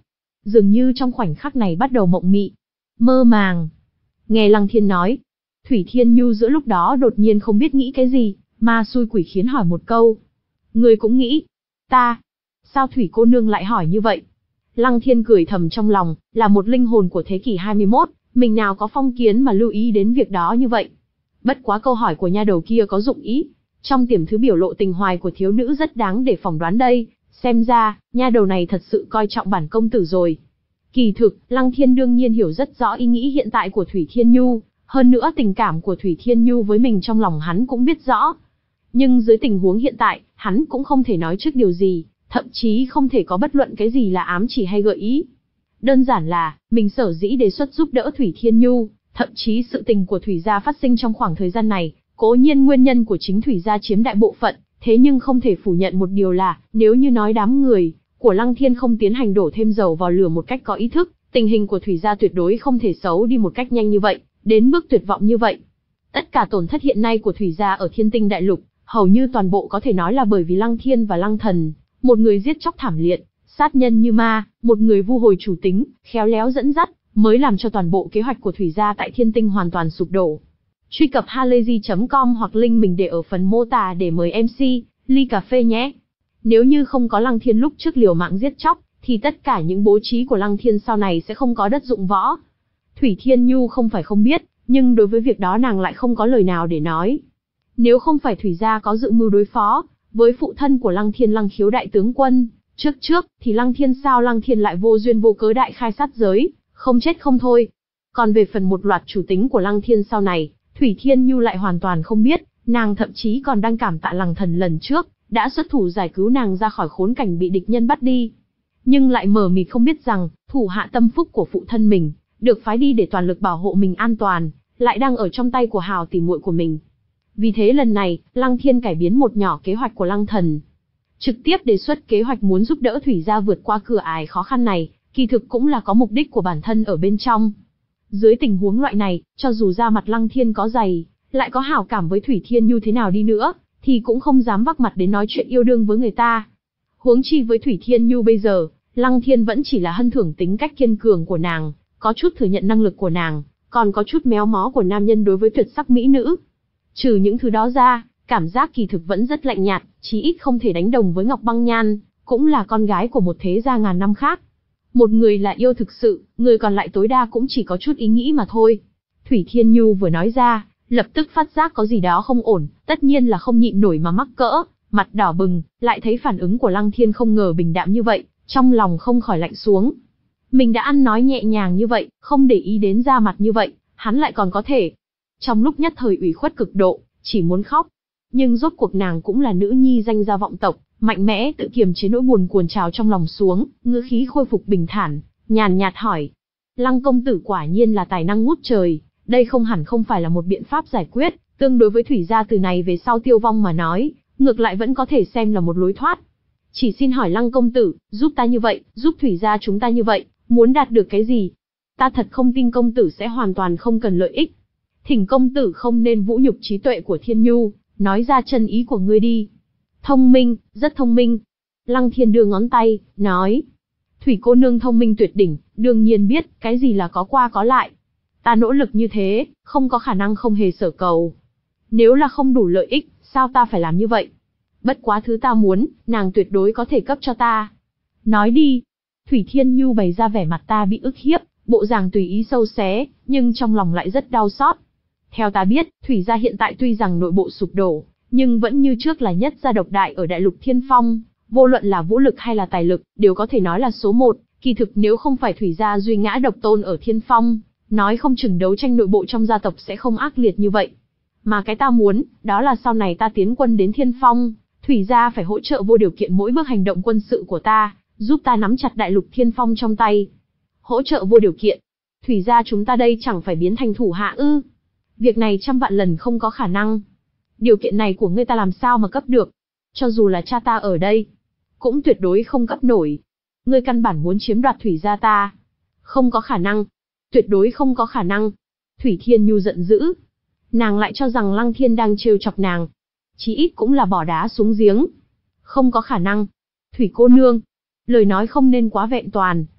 dường như trong khoảnh khắc này bắt đầu mộng mị, mơ màng. Nghe Lăng Thiên nói, Thủy Thiên Nhu giữa lúc đó đột nhiên không biết nghĩ cái gì, ma xui quỷ khiến hỏi một câu. Ngươi cũng nghĩ, ta, sao Thủy cô nương lại hỏi như vậy? Lăng Thiên cười thầm trong lòng, là một linh hồn của thế kỷ hai mươi mốt, mình nào có phong kiến mà lưu ý đến việc đó như vậy. Bất quá câu hỏi của nha đầu kia có dụng ý, trong tiềm thứ biểu lộ tình hoài của thiếu nữ rất đáng để phỏng đoán đây, xem ra, nha đầu này thật sự coi trọng bản công tử rồi. Kỳ thực, Lăng Thiên đương nhiên hiểu rất rõ ý nghĩ hiện tại của Thủy Thiên Nhu, hơn nữa tình cảm của Thủy Thiên Nhu với mình trong lòng hắn cũng biết rõ. Nhưng dưới tình huống hiện tại, hắn cũng không thể nói trước điều gì, thậm chí không thể có bất luận cái gì là ám chỉ hay gợi ý. Đơn giản là, mình sở dĩ đề xuất giúp đỡ Thủy Thiên Nhu, thậm chí sự tình của Thủy gia phát sinh trong khoảng thời gian này, cố nhiên nguyên nhân của chính Thủy gia chiếm đại bộ phận, thế nhưng không thể phủ nhận một điều là, nếu như nói đám người của Lăng Thiên không tiến hành đổ thêm dầu vào lửa một cách có ý thức, tình hình của Thủy gia tuyệt đối không thể xấu đi một cách nhanh như vậy, đến bước tuyệt vọng như vậy. Tất cả tổn thất hiện nay của Thủy gia ở Thiên Tinh Đại Lục, hầu như toàn bộ có thể nói là bởi vì Lăng Thiên và Lăng Thần, một người giết chóc thảm liệt, sát nhân như ma, một người vu hồi chủ tính, khéo léo dẫn dắt, mới làm cho toàn bộ kế hoạch của Thủy gia tại Thiên Tinh hoàn toàn sụp đổ. Truy cập halayzi chấm com hoặc link mình để ở phần mô tả để mời em xê, ly cà phê nhé. Nếu như không có Lăng Thiên lúc trước liều mạng giết chóc, thì tất cả những bố trí của Lăng Thiên sau này sẽ không có đất dụng võ. Thủy Thiên Nhu không phải không biết, nhưng đối với việc đó nàng lại không có lời nào để nói. Nếu không phải Thủy gia có dự mưu đối phó với phụ thân của Lăng Thiên Lăng Khiếu đại tướng quân, trước trước thì Lăng Thiên sao Lăng Thiên lại vô duyên vô cớ đại khai sát giới, không chết không thôi. Còn về phần một loạt chủ tính của Lăng Thiên sau này, Thủy Thiên Nhu lại hoàn toàn không biết, nàng thậm chí còn đang cảm tạ Lăng Thần lần trước, đã xuất thủ giải cứu nàng ra khỏi khốn cảnh bị địch nhân bắt đi. Nhưng lại mờ mịt không biết rằng, thủ hạ tâm phúc của phụ thân mình, được phái đi để toàn lực bảo hộ mình an toàn, lại đang ở trong tay của Hào tỷ muội của mình. Vì thế lần này, Lăng Thiên cải biến một nhỏ kế hoạch của Lăng Thần. Trực tiếp đề xuất kế hoạch muốn giúp đỡ Thủy gia vượt qua cửa ải khó khăn này, kỳ thực cũng là có mục đích của bản thân ở bên trong. Dưới tình huống loại này, cho dù da mặt Lăng Thiên có dày, lại có hảo cảm với Thủy Thiên Nhu thế nào đi nữa, thì cũng không dám vác mặt đến nói chuyện yêu đương với người ta. Huống chi với Thủy Thiên Nhu bây giờ, Lăng Thiên vẫn chỉ là hân thưởng tính cách kiên cường của nàng, có chút thừa nhận năng lực của nàng, còn có chút méo mó của nam nhân đối với tuyệt sắc mỹ nữ. Trừ những thứ đó ra, cảm giác kỳ thực vẫn rất lạnh nhạt, chí ít không thể đánh đồng với Ngọc Băng Nhan, cũng là con gái của một thế gia ngàn năm khác. Một người là yêu thực sự, người còn lại tối đa cũng chỉ có chút ý nghĩ mà thôi. Thủy Thiên Nhu vừa nói ra, lập tức phát giác có gì đó không ổn, tất nhiên là không nhịn nổi mà mắc cỡ, mặt đỏ bừng, lại thấy phản ứng của Lăng Thiên không ngờ bình đạm như vậy, trong lòng không khỏi lạnh xuống. Mình đã ăn nói nhẹ nhàng như vậy, không để ý đến da mặt như vậy, hắn lại còn có thể. Trong lúc nhất thời ủy khuất cực độ, chỉ muốn khóc. Nhưng rốt cuộc nàng cũng là nữ nhi danh gia vọng tộc, mạnh mẽ tự kiềm chế nỗi buồn cuồn trào trong lòng xuống, ngữ khí khôi phục bình thản, nhàn nhạt hỏi. Lăng công tử quả nhiên là tài năng ngút trời, đây không hẳn không phải là một biện pháp giải quyết, tương đối với Thủy gia từ này về sau tiêu vong mà nói, ngược lại vẫn có thể xem là một lối thoát. Chỉ xin hỏi Lăng công tử, giúp ta như vậy, giúp Thủy gia chúng ta như vậy, muốn đạt được cái gì? Ta thật không tin công tử sẽ hoàn toàn không cần lợi ích. Thỉnh công tử không nên vũ nhục trí tuệ của Thiên Nhu, nói ra chân ý của ngươi đi. Thông minh, rất thông minh. Lăng Thiên đưa ngón tay, nói. Thủy cô nương thông minh tuyệt đỉnh, đương nhiên biết, cái gì là có qua có lại. Ta nỗ lực như thế, không có khả năng không hề sở cầu. Nếu là không đủ lợi ích, sao ta phải làm như vậy? Bất quá thứ ta muốn, nàng tuyệt đối có thể cấp cho ta. Nói đi. Thủy Thiên Nhu bày ra vẻ mặt ta bị ức hiếp, bộ dạng tùy ý sâu xé, nhưng trong lòng lại rất đau xót. Theo ta biết, Thủy gia hiện tại tuy rằng nội bộ sụp đổ, nhưng vẫn như trước là nhất gia độc đại ở đại lục Thiên Phong, vô luận là vũ lực hay là tài lực, đều có thể nói là số một. Kỳ thực nếu không phải Thủy gia duy ngã độc tôn ở Thiên Phong, nói không chừng đấu tranh nội bộ trong gia tộc sẽ không ác liệt như vậy. Mà cái ta muốn, đó là sau này ta tiến quân đến Thiên Phong, Thủy gia phải hỗ trợ vô điều kiện mỗi bước hành động quân sự của ta, giúp ta nắm chặt đại lục Thiên Phong trong tay. Hỗ trợ vô điều kiện? Thủy gia chúng ta đây chẳng phải biến thành thủ hạ ư? Việc này trăm vạn lần không có khả năng. Điều kiện này của ngươi ta làm sao mà cấp được? Cho dù là cha ta ở đây, cũng tuyệt đối không cấp nổi. Ngươi căn bản muốn chiếm đoạt Thủy gia ta. Không có khả năng. Tuyệt đối không có khả năng. Thủy Thiên Nhu giận dữ. Nàng lại cho rằng Lăng Thiên đang trêu chọc nàng. Chí ít cũng là bỏ đá xuống giếng. Không có khả năng. Thủy cô nương. Lời nói không nên quá vẹn toàn.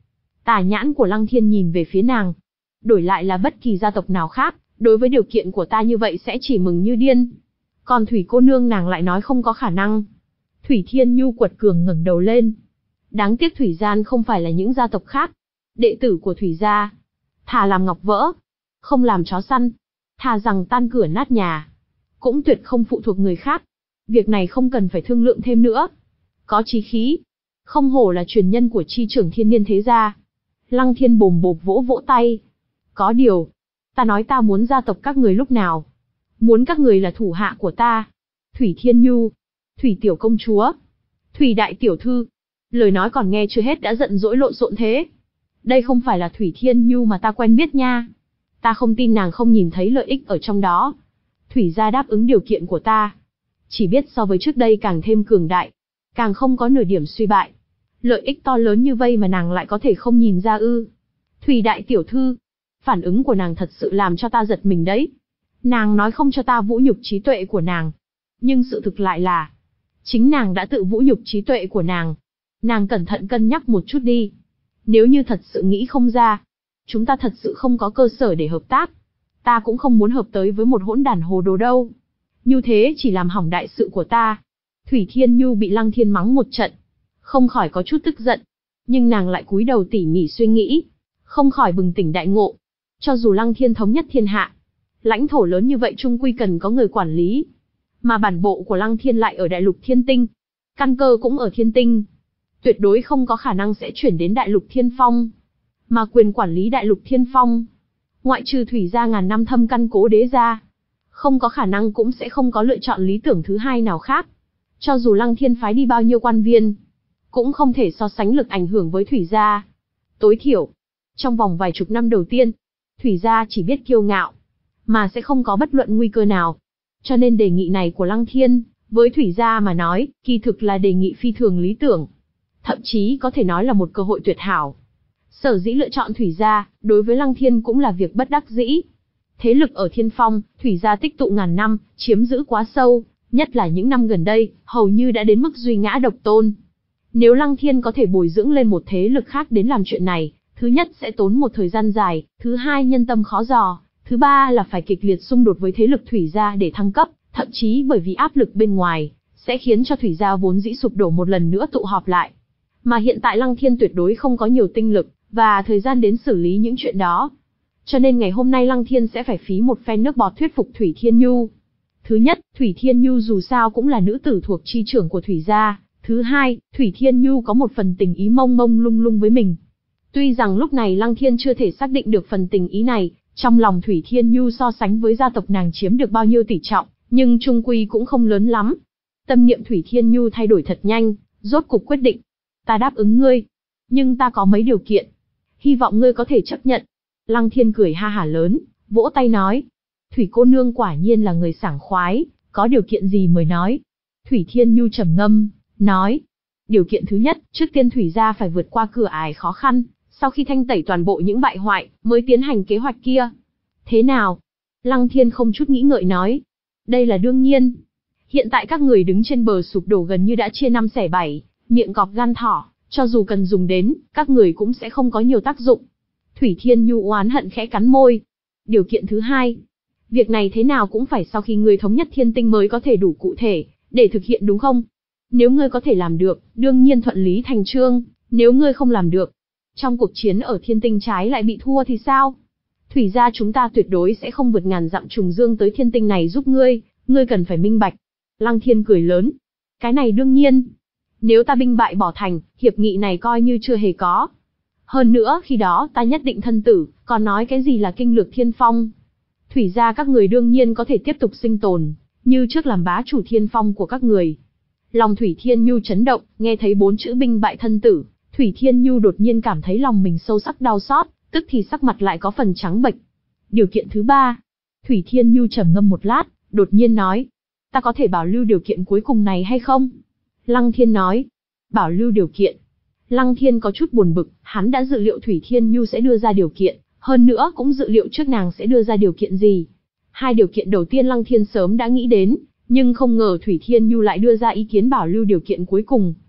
Tà nhãn của Lăng Thiên nhìn về phía nàng. Đổi lại là bất kỳ gia tộc nào khác, đối với điều kiện của ta như vậy sẽ chỉ mừng như điên. Còn Thủy cô nương nàng lại nói không có khả năng. Thủy Thiên Nhu quật cường ngẩng đầu lên. Đáng tiếc Thủy Gian không phải là những gia tộc khác. Đệ tử của Thủy gia, thà làm ngọc vỡ, không làm chó săn, thà rằng tan cửa nát nhà, cũng tuyệt không phụ thuộc người khác. Việc này không cần phải thương lượng thêm nữa. Có chí khí, không hổ là truyền nhân của chi trưởng Thiên Niên thế gia. Lăng Thiên bồm bộp vỗ vỗ tay. Có điều, ta nói ta muốn gia tộc các người lúc nào? Muốn các người là thủ hạ của ta. Thủy Thiên Nhu, Thủy tiểu công chúa, Thủy đại tiểu thư. Lời nói còn nghe chưa hết đã giận dỗi lộn xộn thế. Đây không phải là Thủy Thiên Nhu mà ta quen biết nha. Ta không tin nàng không nhìn thấy lợi ích ở trong đó. Thủy gia đáp ứng điều kiện của ta, chỉ biết so với trước đây càng thêm cường đại, càng không có nửa điểm suy bại. Lợi ích to lớn như vây mà nàng lại có thể không nhìn ra ư? Thủy đại tiểu thư, phản ứng của nàng thật sự làm cho ta giật mình đấy. Nàng nói không cho ta vũ nhục trí tuệ của nàng, nhưng sự thực lại là chính nàng đã tự vũ nhục trí tuệ của nàng. Nàng cẩn thận cân nhắc một chút đi. Nếu như thật sự nghĩ không ra, chúng ta thật sự không có cơ sở để hợp tác. Ta cũng không muốn hợp tới với một hỗn đản hồ đồ đâu. Như thế chỉ làm hỏng đại sự của ta. Thủy Thiên Nhu bị Lăng Thiên mắng một trận, không khỏi có chút tức giận. Nhưng nàng lại cúi đầu tỉ mỉ suy nghĩ, không khỏi bừng tỉnh đại ngộ. Cho dù Lăng Thiên thống nhất thiên hạ, lãnh thổ lớn như vậy chung quy cần có người quản lý. Mà bản bộ của Lăng Thiên lại ở đại lục Thiên Tinh, căn cơ cũng ở Thiên Tinh, tuyệt đối không có khả năng sẽ chuyển đến đại lục Thiên Phong. Mà quyền quản lý đại lục Thiên Phong, ngoại trừ Thủy gia ngàn năm thâm căn cố đế gia, không có khả năng cũng sẽ không có lựa chọn lý tưởng thứ hai nào khác. Cho dù Lăng Thiên phái đi bao nhiêu quan viên, cũng không thể so sánh lực ảnh hưởng với Thủy gia. Tối thiểu, trong vòng vài chục năm đầu tiên, Thủy gia chỉ biết kiêu ngạo, mà sẽ không có bất luận nguy cơ nào. Cho nên đề nghị này của Lăng Thiên, với Thủy gia mà nói, kỳ thực là đề nghị phi thường lý tưởng. Thậm chí có thể nói là một cơ hội tuyệt hảo. Sở dĩ lựa chọn Thủy gia, đối với Lăng Thiên cũng là việc bất đắc dĩ. Thế lực ở Thiên Phong, Thủy gia tích tụ ngàn năm, chiếm giữ quá sâu, nhất là những năm gần đây, hầu như đã đến mức duy ngã độc tôn. Nếu Lăng Thiên có thể bồi dưỡng lên một thế lực khác đến làm chuyện này, thứ nhất sẽ tốn một thời gian dài, thứ hai nhân tâm khó dò, thứ ba là phải kịch liệt xung đột với thế lực Thủy gia để thăng cấp, thậm chí bởi vì áp lực bên ngoài, sẽ khiến cho Thủy gia vốn dĩ sụp đổ một lần nữa tụ họp lại. Mà hiện tại Lăng Thiên tuyệt đối không có nhiều tinh lực và thời gian đến xử lý những chuyện đó. Cho nên ngày hôm nay Lăng Thiên sẽ phải phí một phen nước bọt thuyết phục Thủy Thiên Nhu. Thứ nhất, Thủy Thiên Nhu dù sao cũng là nữ tử thuộc chi trưởng của Thủy gia. Thứ hai, Thủy Thiên Nhu có một phần tình ý mông mông lung lung với mình. Tuy rằng lúc này Lăng Thiên chưa thể xác định được phần tình ý này, trong lòng Thủy Thiên Nhu so sánh với gia tộc nàng chiếm được bao nhiêu tỷ trọng, nhưng chung quy cũng không lớn lắm. Tâm niệm Thủy Thiên Nhu thay đổi thật nhanh, rốt cục quyết định. Ta đáp ứng ngươi, nhưng ta có mấy điều kiện. Hy vọng ngươi có thể chấp nhận. Lăng Thiên cười ha hả lớn, vỗ tay nói. Thủy cô nương quả nhiên là người sảng khoái, có điều kiện gì mới nói. Thủy Thiên Nhu trầm ngâm, nói. Điều kiện thứ nhất, trước tiên Thủy gia phải vượt qua cửa ải khó khăn, sau khi thanh tẩy toàn bộ những bại hoại, mới tiến hành kế hoạch kia. Thế nào? Lăng Thiên không chút nghĩ ngợi nói. Đây là đương nhiên. Hiện tại các người đứng trên bờ sụp đổ gần như đã chia năm xẻ bảy, miệng cọp gan thỏ, cho dù cần dùng đến, các người cũng sẽ không có nhiều tác dụng. Thủy Thiên Nhu oán hận khẽ cắn môi. Điều kiện thứ hai, việc này thế nào cũng phải sau khi ngươi thống nhất Thiên Tinh mới có thể đủ cụ thể, để thực hiện đúng không? Nếu ngươi có thể làm được, đương nhiên thuận lý thành chương, nếu ngươi không làm được, trong cuộc chiến ở Thiên Tinh trái lại bị thua thì sao? Thủy gia chúng ta tuyệt đối sẽ không vượt ngàn dặm trùng dương tới Thiên Tinh này giúp ngươi, ngươi cần phải minh bạch. Lăng Thiên cười lớn. Cái này đương nhiên. Nếu ta binh bại bỏ thành, hiệp nghị này coi như chưa hề có. Hơn nữa, khi đó ta nhất định thân tử, còn nói cái gì là kinh lược Thiên Phong. Thủy gia các người đương nhiên có thể tiếp tục sinh tồn, như trước làm bá chủ Thiên Phong của các người. Lòng Thủy Thiên Nhu chấn động, nghe thấy bốn chữ binh bại thân tử, Thủy Thiên Nhu đột nhiên cảm thấy lòng mình sâu sắc đau xót, tức thì sắc mặt lại có phần trắng bệch. Điều kiện thứ ba. Thủy Thiên Nhu trầm ngâm một lát, đột nhiên nói. Ta có thể bảo lưu điều kiện cuối cùng này hay không? Lăng Thiên nói. Bảo lưu điều kiện. Lăng Thiên có chút buồn bực, hắn đã dự liệu Thủy Thiên Nhu sẽ đưa ra điều kiện, hơn nữa cũng dự liệu trước nàng sẽ đưa ra điều kiện gì. Hai điều kiện đầu tiên Lăng Thiên sớm đã nghĩ đến, nhưng không ngờ Thủy Thiên Nhu lại đưa ra ý kiến bảo lưu điều kiện cuối cùng.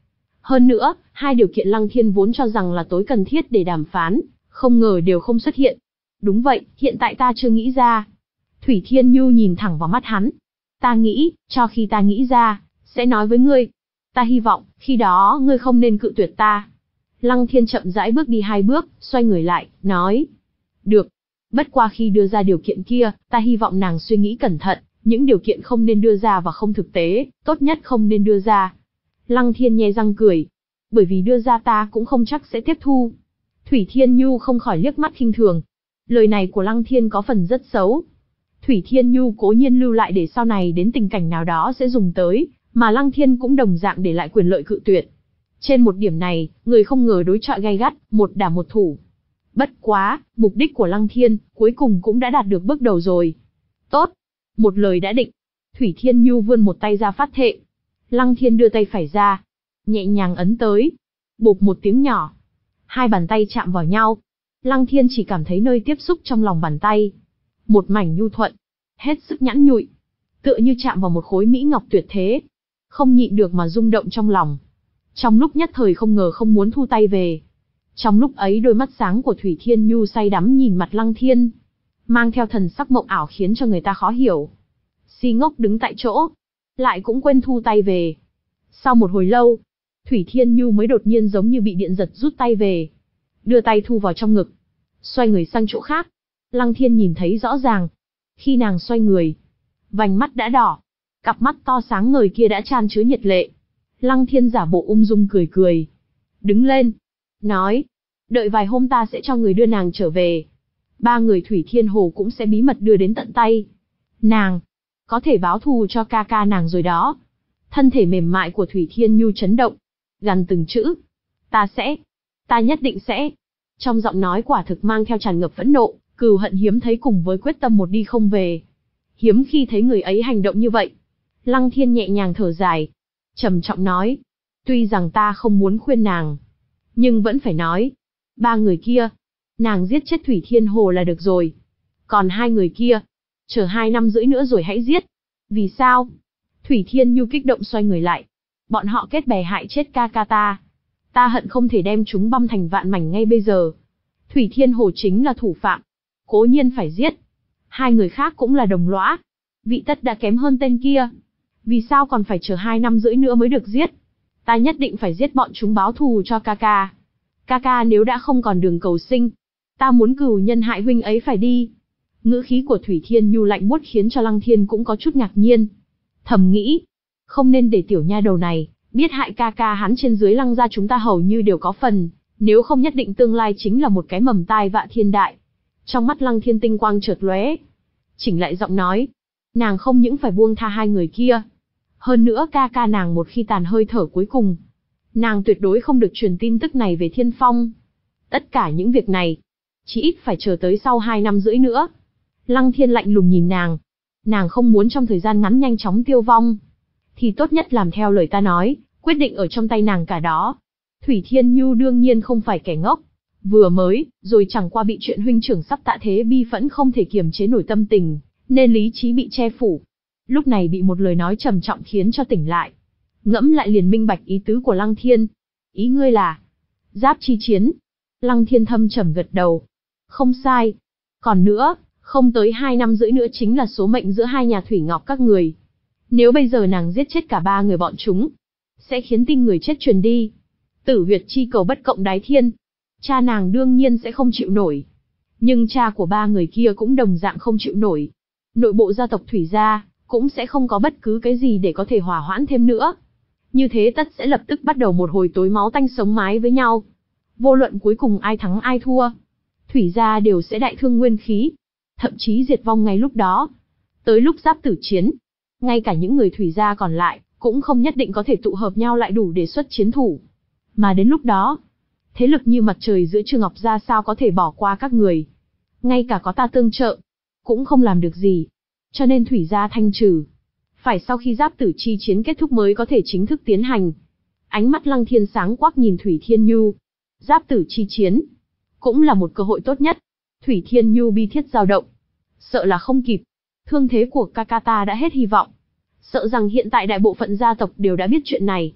Hơn nữa, hai điều kiện Lăng Thiên vốn cho rằng là tối cần thiết để đàm phán, không ngờ đều không xuất hiện. Đúng vậy, hiện tại ta chưa nghĩ ra. Thủy Thiên Nhu nhìn thẳng vào mắt hắn. Ta nghĩ, cho khi ta nghĩ ra, sẽ nói với ngươi. Ta hy vọng, khi đó ngươi không nên cự tuyệt ta. Lăng Thiên chậm rãi bước đi hai bước, xoay người lại, nói. Được. Bất qua khi đưa ra điều kiện kia, ta hy vọng nàng suy nghĩ cẩn thận, những điều kiện không nên đưa ra và không thực tế, tốt nhất không nên đưa ra. Lăng Thiên nhe răng cười. Bởi vì đưa ra ta cũng không chắc sẽ tiếp thu. Thủy Thiên Nhu không khỏi liếc mắt khinh thường. Lời này của Lăng Thiên có phần rất xấu. Thủy Thiên Nhu cố nhiên lưu lại để sau này đến tình cảnh nào đó sẽ dùng tới, mà Lăng Thiên cũng đồng dạng để lại quyền lợi cự tuyệt. Trên một điểm này, người không ngờ đối chọi gay gắt, một đả một thủ. Bất quá, mục đích của Lăng Thiên, cuối cùng cũng đã đạt được bước đầu rồi. Tốt. Một lời đã định. Thủy Thiên Nhu vươn một tay ra phát thệ. Lăng Thiên đưa tay phải ra. Nhẹ nhàng ấn tới. Bụp một tiếng nhỏ. Hai bàn tay chạm vào nhau. Lăng Thiên chỉ cảm thấy nơi tiếp xúc trong lòng bàn tay. Một mảnh nhu thuận. Hết sức nhẵn nhụi. Tựa như chạm vào một khối mỹ ngọc tuyệt thế. Không nhịn được mà rung động trong lòng. Trong lúc nhất thời không ngờ không muốn thu tay về. Trong lúc ấy đôi mắt sáng của Thủy Thiên Nhu say đắm nhìn mặt Lăng Thiên. Mang theo thần sắc mộng ảo khiến cho người ta khó hiểu. Si ngốc đứng tại chỗ. Lại cũng quên thu tay về. Sau một hồi lâu, Thủy Thiên Nhu mới đột nhiên giống như bị điện giật rút tay về. Đưa tay thu vào trong ngực. Xoay người sang chỗ khác. Lăng Thiên nhìn thấy rõ ràng. Khi nàng xoay người, vành mắt đã đỏ. Cặp mắt to sáng ngời kia đã chan chứa nhiệt lệ. Lăng Thiên giả bộ ung dung cười cười. Đứng lên. Nói. Đợi vài hôm ta sẽ cho người đưa nàng trở về. Ba người Thủy Thiên Hồ cũng sẽ bí mật đưa đến tận tay. Nàng. Có thể báo thù cho ca ca nàng rồi đó. Thân thể mềm mại của Thủy Thiên Nhu chấn động. Gằn từng chữ. Ta sẽ. Ta nhất định sẽ. Trong giọng nói quả thực mang theo tràn ngập phẫn nộ, cừu hận hiếm thấy cùng với quyết tâm một đi không về. Hiếm khi thấy người ấy hành động như vậy. Lăng Thiên nhẹ nhàng thở dài. Trầm trọng nói. Tuy rằng ta không muốn khuyên nàng. Nhưng vẫn phải nói. Ba người kia. Nàng giết chết Thủy Thiên Hồ là được rồi. Còn hai người kia. Chờ hai năm rưỡi nữa rồi hãy giết. Vì sao? Thủy Thiên Nhu kích động xoay người lại. Bọn họ kết bè hại chết ca ca ta. Ta hận không thể đem chúng băm thành vạn mảnh ngay bây giờ. Thủy Thiên Hồ chính là thủ phạm. Cố nhiên phải giết. Hai người khác cũng là đồng lõa. Vị tất đã kém hơn tên kia. Vì sao còn phải chờ hai năm rưỡi nữa mới được giết? Ta nhất định phải giết bọn chúng báo thù cho ca ca. Ca ca nếu đã không còn đường cầu sinh, ta muốn cừu nhân hại huynh ấy phải đi. Ngữ khí của Thủy Thiên Nhu lạnh buốt khiến cho Lăng Thiên cũng có chút ngạc nhiên. Thầm nghĩ, không nên để tiểu nha đầu này biết hại ca ca hắn trên dưới Lăng gia chúng ta hầu như đều có phần, nếu không nhất định tương lai chính là một cái mầm tai vạ thiên đại. Trong mắt Lăng Thiên tinh quang chợt lóe, chỉnh lại giọng nói, nàng không những phải buông tha hai người kia, hơn nữa ca ca nàng một khi tàn hơi thở cuối cùng, nàng tuyệt đối không được truyền tin tức này về Thiên Phong. Tất cả những việc này, chỉ ít phải chờ tới sau hai năm rưỡi nữa. Lăng Thiên lạnh lùng nhìn nàng. Nàng không muốn trong thời gian ngắn nhanh chóng tiêu vong, thì tốt nhất làm theo lời ta nói, quyết định ở trong tay nàng cả đó. Thủy Thiên Nhu đương nhiên không phải kẻ ngốc. Vừa mới, rồi chẳng qua bị chuyện huynh trưởng sắp tạ thế bi phẫn không thể kiềm chế nổi tâm tình, nên lý trí bị che phủ. Lúc này bị một lời nói trầm trọng khiến cho tỉnh lại. Ngẫm lại liền minh bạch ý tứ của Lăng Thiên. Ý ngươi là giáp chi chiến. Lăng Thiên thâm trầm gật đầu. Không sai. Còn nữa, không tới hai năm rưỡi nữa chính là số mệnh giữa hai nhà Thủy Ngọc các người. Nếu bây giờ nàng giết chết cả ba người bọn chúng, sẽ khiến tin người chết truyền đi. Tử huyệt chi cầu bất cộng đái thiên. Cha nàng đương nhiên sẽ không chịu nổi. Nhưng cha của ba người kia cũng đồng dạng không chịu nổi. Nội bộ gia tộc Thủy gia cũng sẽ không có bất cứ cái gì để có thể hòa hoãn thêm nữa. Như thế tất sẽ lập tức bắt đầu một hồi tối máu tanh sống mái với nhau. Vô luận cuối cùng ai thắng ai thua, Thủy gia đều sẽ đại thương nguyên khí, thậm chí diệt vong ngay lúc đó. Tới lúc giáp tử chiến, ngay cả những người Thủy gia còn lại cũng không nhất định có thể tụ hợp nhau lại đủ để xuất chiến thủ. Mà đến lúc đó, thế lực như mặt trời giữa Trư Ngọc gia sao có thể bỏ qua các người. Ngay cả có ta tương trợ, cũng không làm được gì. Cho nên Thủy gia thanh trừ. Phải sau khi giáp tử chi chiến kết thúc mới có thể chính thức tiến hành. Ánh mắt Lăng Thiên sáng quắc nhìn Thủy Thiên Nhu. Giáp tử chi chiến, cũng là một cơ hội tốt nhất. Thủy Thiên Nhu bi thiết dao động. Sợ là không kịp. Thương thế của Kakata đã hết hy vọng. Sợ rằng hiện tại đại bộ phận gia tộc đều đã biết chuyện này.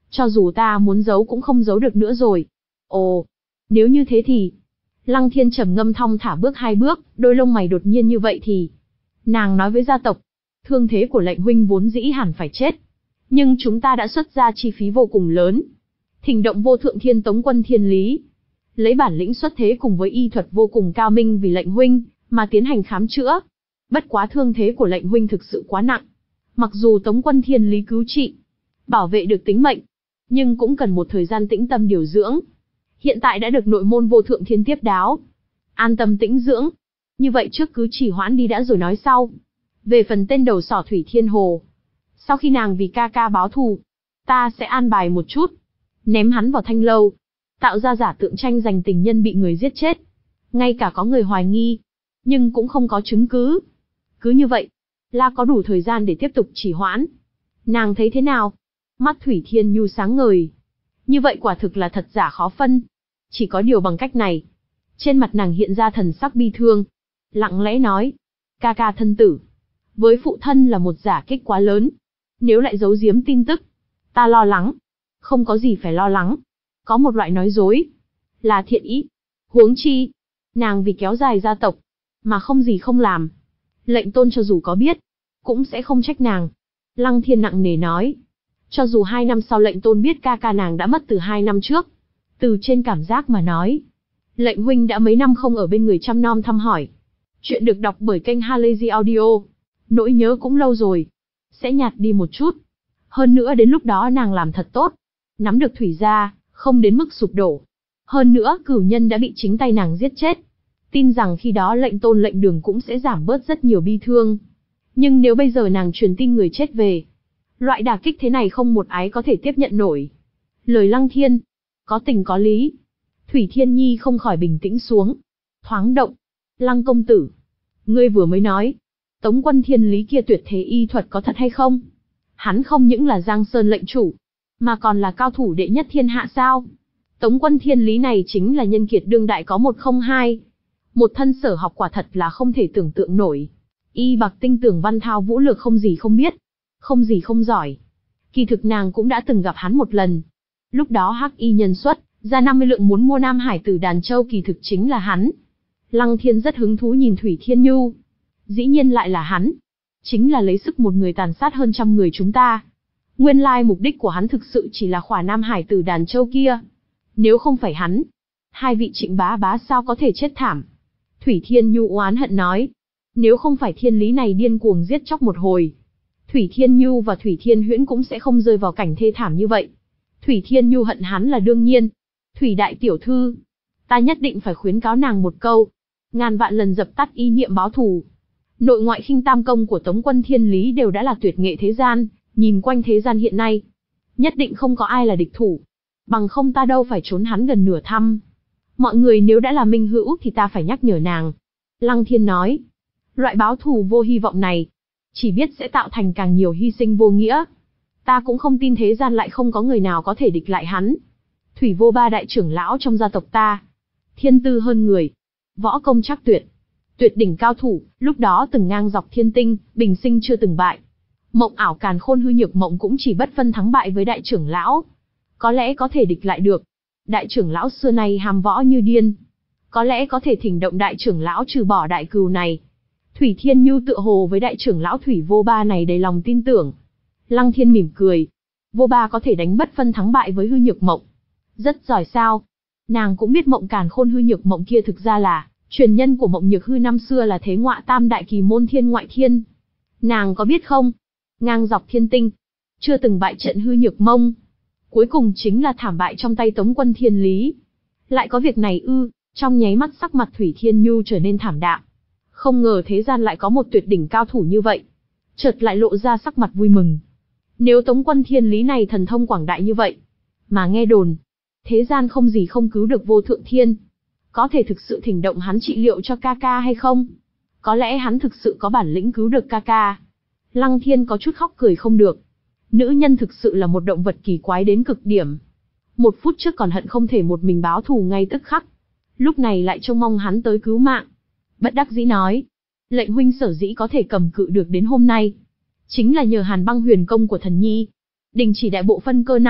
Cho dù ta muốn giấu cũng không giấu được nữa rồi. Ồ, nếu như thế thì... Lăng Thiên trầm ngâm thong thả bước hai bước, đôi lông mày đột nhiên như vậy thì... Nàng nói với gia tộc, thương thế của lệnh huynh vốn dĩ hẳn phải chết. Nhưng chúng ta đã xuất ra chi phí vô cùng lớn. Thỉnh động vô thượng thiên tống quân thiên lý. Lấy bản lĩnh xuất thế cùng với y thuật vô cùng cao minh vì lệnh huynh, mà tiến hành khám chữa. Bất quá thương thế của lệnh huynh thực sự quá nặng. Mặc dù tống quân thiên lý cứu trị, bảo vệ được tính mệnh, nhưng cũng cần một thời gian tĩnh tâm điều dưỡng. Hiện tại đã được nội môn vô thượng thiên tiếp đáo. An tâm tĩnh dưỡng. Như vậy trước cứ chỉ hoãn đi đã rồi nói sau. Về phần tên đầu sỏ Thủy Thiên Hồ, sau khi nàng vì ca ca báo thù, ta sẽ an bài một chút. Ném hắn vào thanh lâu, tạo ra giả tượng tranh giành tình nhân bị người giết chết. Ngay cả có người hoài nghi, nhưng cũng không có chứng cứ. Cứ như vậy, là có đủ thời gian để tiếp tục trì hoãn. Nàng thấy thế nào? Mắt Thủy Thiên Nhu sáng ngời. Như vậy quả thực là thật giả khó phân. Chỉ có điều bằng cách này. Trên mặt nàng hiện ra thần sắc bi thương. Lặng lẽ nói. Ca ca thân tử. Với phụ thân là một giả kích quá lớn. Nếu lại giấu giếm tin tức, ta lo lắng. Không có gì phải lo lắng. Có một loại nói dối. Là thiện ý. Huống chi. Nàng vì kéo dài gia tộc. Mà không gì không làm. Lệnh tôn cho dù có biết, cũng sẽ không trách nàng. Lăng Thiên nặng nề nói. Cho dù hai năm sau lệnh tôn biết ca ca nàng đã mất từ hai năm trước. Từ trên cảm giác mà nói. Lệnh huynh đã mấy năm không ở bên người chăm nom thăm hỏi. Chuyện được đọc bởi kênh Halazy Audio. Nỗi nhớ cũng lâu rồi. Sẽ nhạt đi một chút. Hơn nữa đến lúc đó nàng làm thật tốt. Nắm được Thủy gia, không đến mức sụp đổ. Hơn nữa cửu nhân đã bị chính tay nàng giết chết. Tin rằng khi đó lệnh tôn lệnh đường cũng sẽ giảm bớt rất nhiều bi thương. Nhưng nếu bây giờ nàng truyền tin người chết về, loại đả kích thế này không một ái có thể tiếp nhận nổi. Lời Lăng Thiên, có tình có lý. Thủy Thiên Nhi không khỏi bình tĩnh xuống. Thoáng động. Lăng công tử, ngươi vừa mới nói, Tống quân thiên lý kia tuyệt thế y thuật có thật hay không? Hắn không những là Giang Sơn lệnh chủ, mà còn là cao thủ đệ nhất thiên hạ sao? Tống quân thiên lý này chính là nhân kiệt đương đại có một không hai. Một thân sở học quả thật là không thể tưởng tượng nổi. Y bạc tinh tường văn thao vũ lược không gì không biết, không gì không giỏi. Kỳ thực nàng cũng đã từng gặp hắn một lần. Lúc đó hắc y nhân xuất ra năm mươi lượng muốn mua Nam Hải tử Đàn Châu, kỳ thực chính là hắn. Lăng Thiên rất hứng thú nhìn Thủy Thiên Nhu. Dĩ nhiên lại là hắn. Chính là lấy sức một người tàn sát hơn trăm người chúng ta. Nguyên lai mục đích của hắn thực sự chỉ là khỏa Nam Hải tử Đàn Châu kia. Nếu không phải hắn, hai vị Trịnh bá bá sao có thể chết thảm. Thủy Thiên Nhu oán hận nói. Nếu không phải thiên lý này điên cuồng giết chóc một hồi, Thủy Thiên Nhu và Thủy Thiên Huyễn cũng sẽ không rơi vào cảnh thê thảm như vậy. Thủy Thiên Nhu hận hắn là đương nhiên. Thủy đại tiểu thư, ta nhất định phải khuyến cáo nàng một câu. Ngàn vạn lần dập tắt ý niệm báo thù. Nội ngoại khinh tam công của Tống quân thiên lý đều đã là tuyệt nghệ thế gian. Nhìn quanh thế gian hiện nay, nhất định không có ai là địch thủ. Bằng không ta đâu phải trốn hắn gần nửa thăm. Mọi người nếu đã là minh hữu thì ta phải nhắc nhở nàng. Lăng Thiên nói. Loại báo thù vô hy vọng này, chỉ biết sẽ tạo thành càng nhiều hy sinh vô nghĩa. Ta cũng không tin thế gian lại không có người nào có thể địch lại hắn. Thủy Vô Ba đại trưởng lão trong gia tộc ta, thiên tư hơn người, võ công chắc tuyệt, tuyệt đỉnh cao thủ, lúc đó từng ngang dọc thiên tinh, bình sinh chưa từng bại. Mộng ảo càn khôn hư nhược mộng cũng chỉ bất phân thắng bại với đại trưởng lão. Có lẽ có thể địch lại được. Đại trưởng lão xưa nay ham võ như điên. Có lẽ có thể thỉnh động đại trưởng lão trừ bỏ đại cừu này. Thủy Thiên Nhu tựa hồ với đại trưởng lão Thủy Vô Ba này đầy lòng tin tưởng. Lăng Thiên mỉm cười. Vô Ba có thể đánh bất phân thắng bại với hư nhược mộng. Rất giỏi sao. Nàng cũng biết mộng càn khôn hư nhược mộng kia thực ra là truyền nhân của mộng nhược hư năm xưa là thế ngọa tam đại kỳ môn thiên ngoại thiên. Nàng có biết không? Ngang dọc thiên tinh, chưa từng bại trận hư nhược mông. Cuối cùng chính là thảm bại trong tay Tống quân thiên lý. Lại có việc này ư? Trong nháy mắt sắc mặt Thủy Thiên Nhu trở nên thảm đạm. Không ngờ thế gian lại có một tuyệt đỉnh cao thủ như vậy. Chợt lại lộ ra sắc mặt vui mừng. Nếu Tống quân thiên lý này thần thông quảng đại như vậy, mà nghe đồn, thế gian không gì không cứu được vô thượng thiên. Có thể thực sự thỉnh động hắn trị liệu cho ca ca hay không? Có lẽ hắn thực sự có bản lĩnh cứu được ca ca. Lăng Thiên có chút khóc cười không được. Nữ nhân thực sự là một động vật kỳ quái đến cực điểm. Một phút trước còn hận không thể một mình báo thù ngay tức khắc. Lúc này lại trông mong hắn tới cứu mạng. Bất đắc dĩ nói. Lệnh huynh sở dĩ có thể cầm cự được đến hôm nay, chính là nhờ Hàn Băng huyền công của thần nhi. Đình chỉ đại bộ phân cơ năng,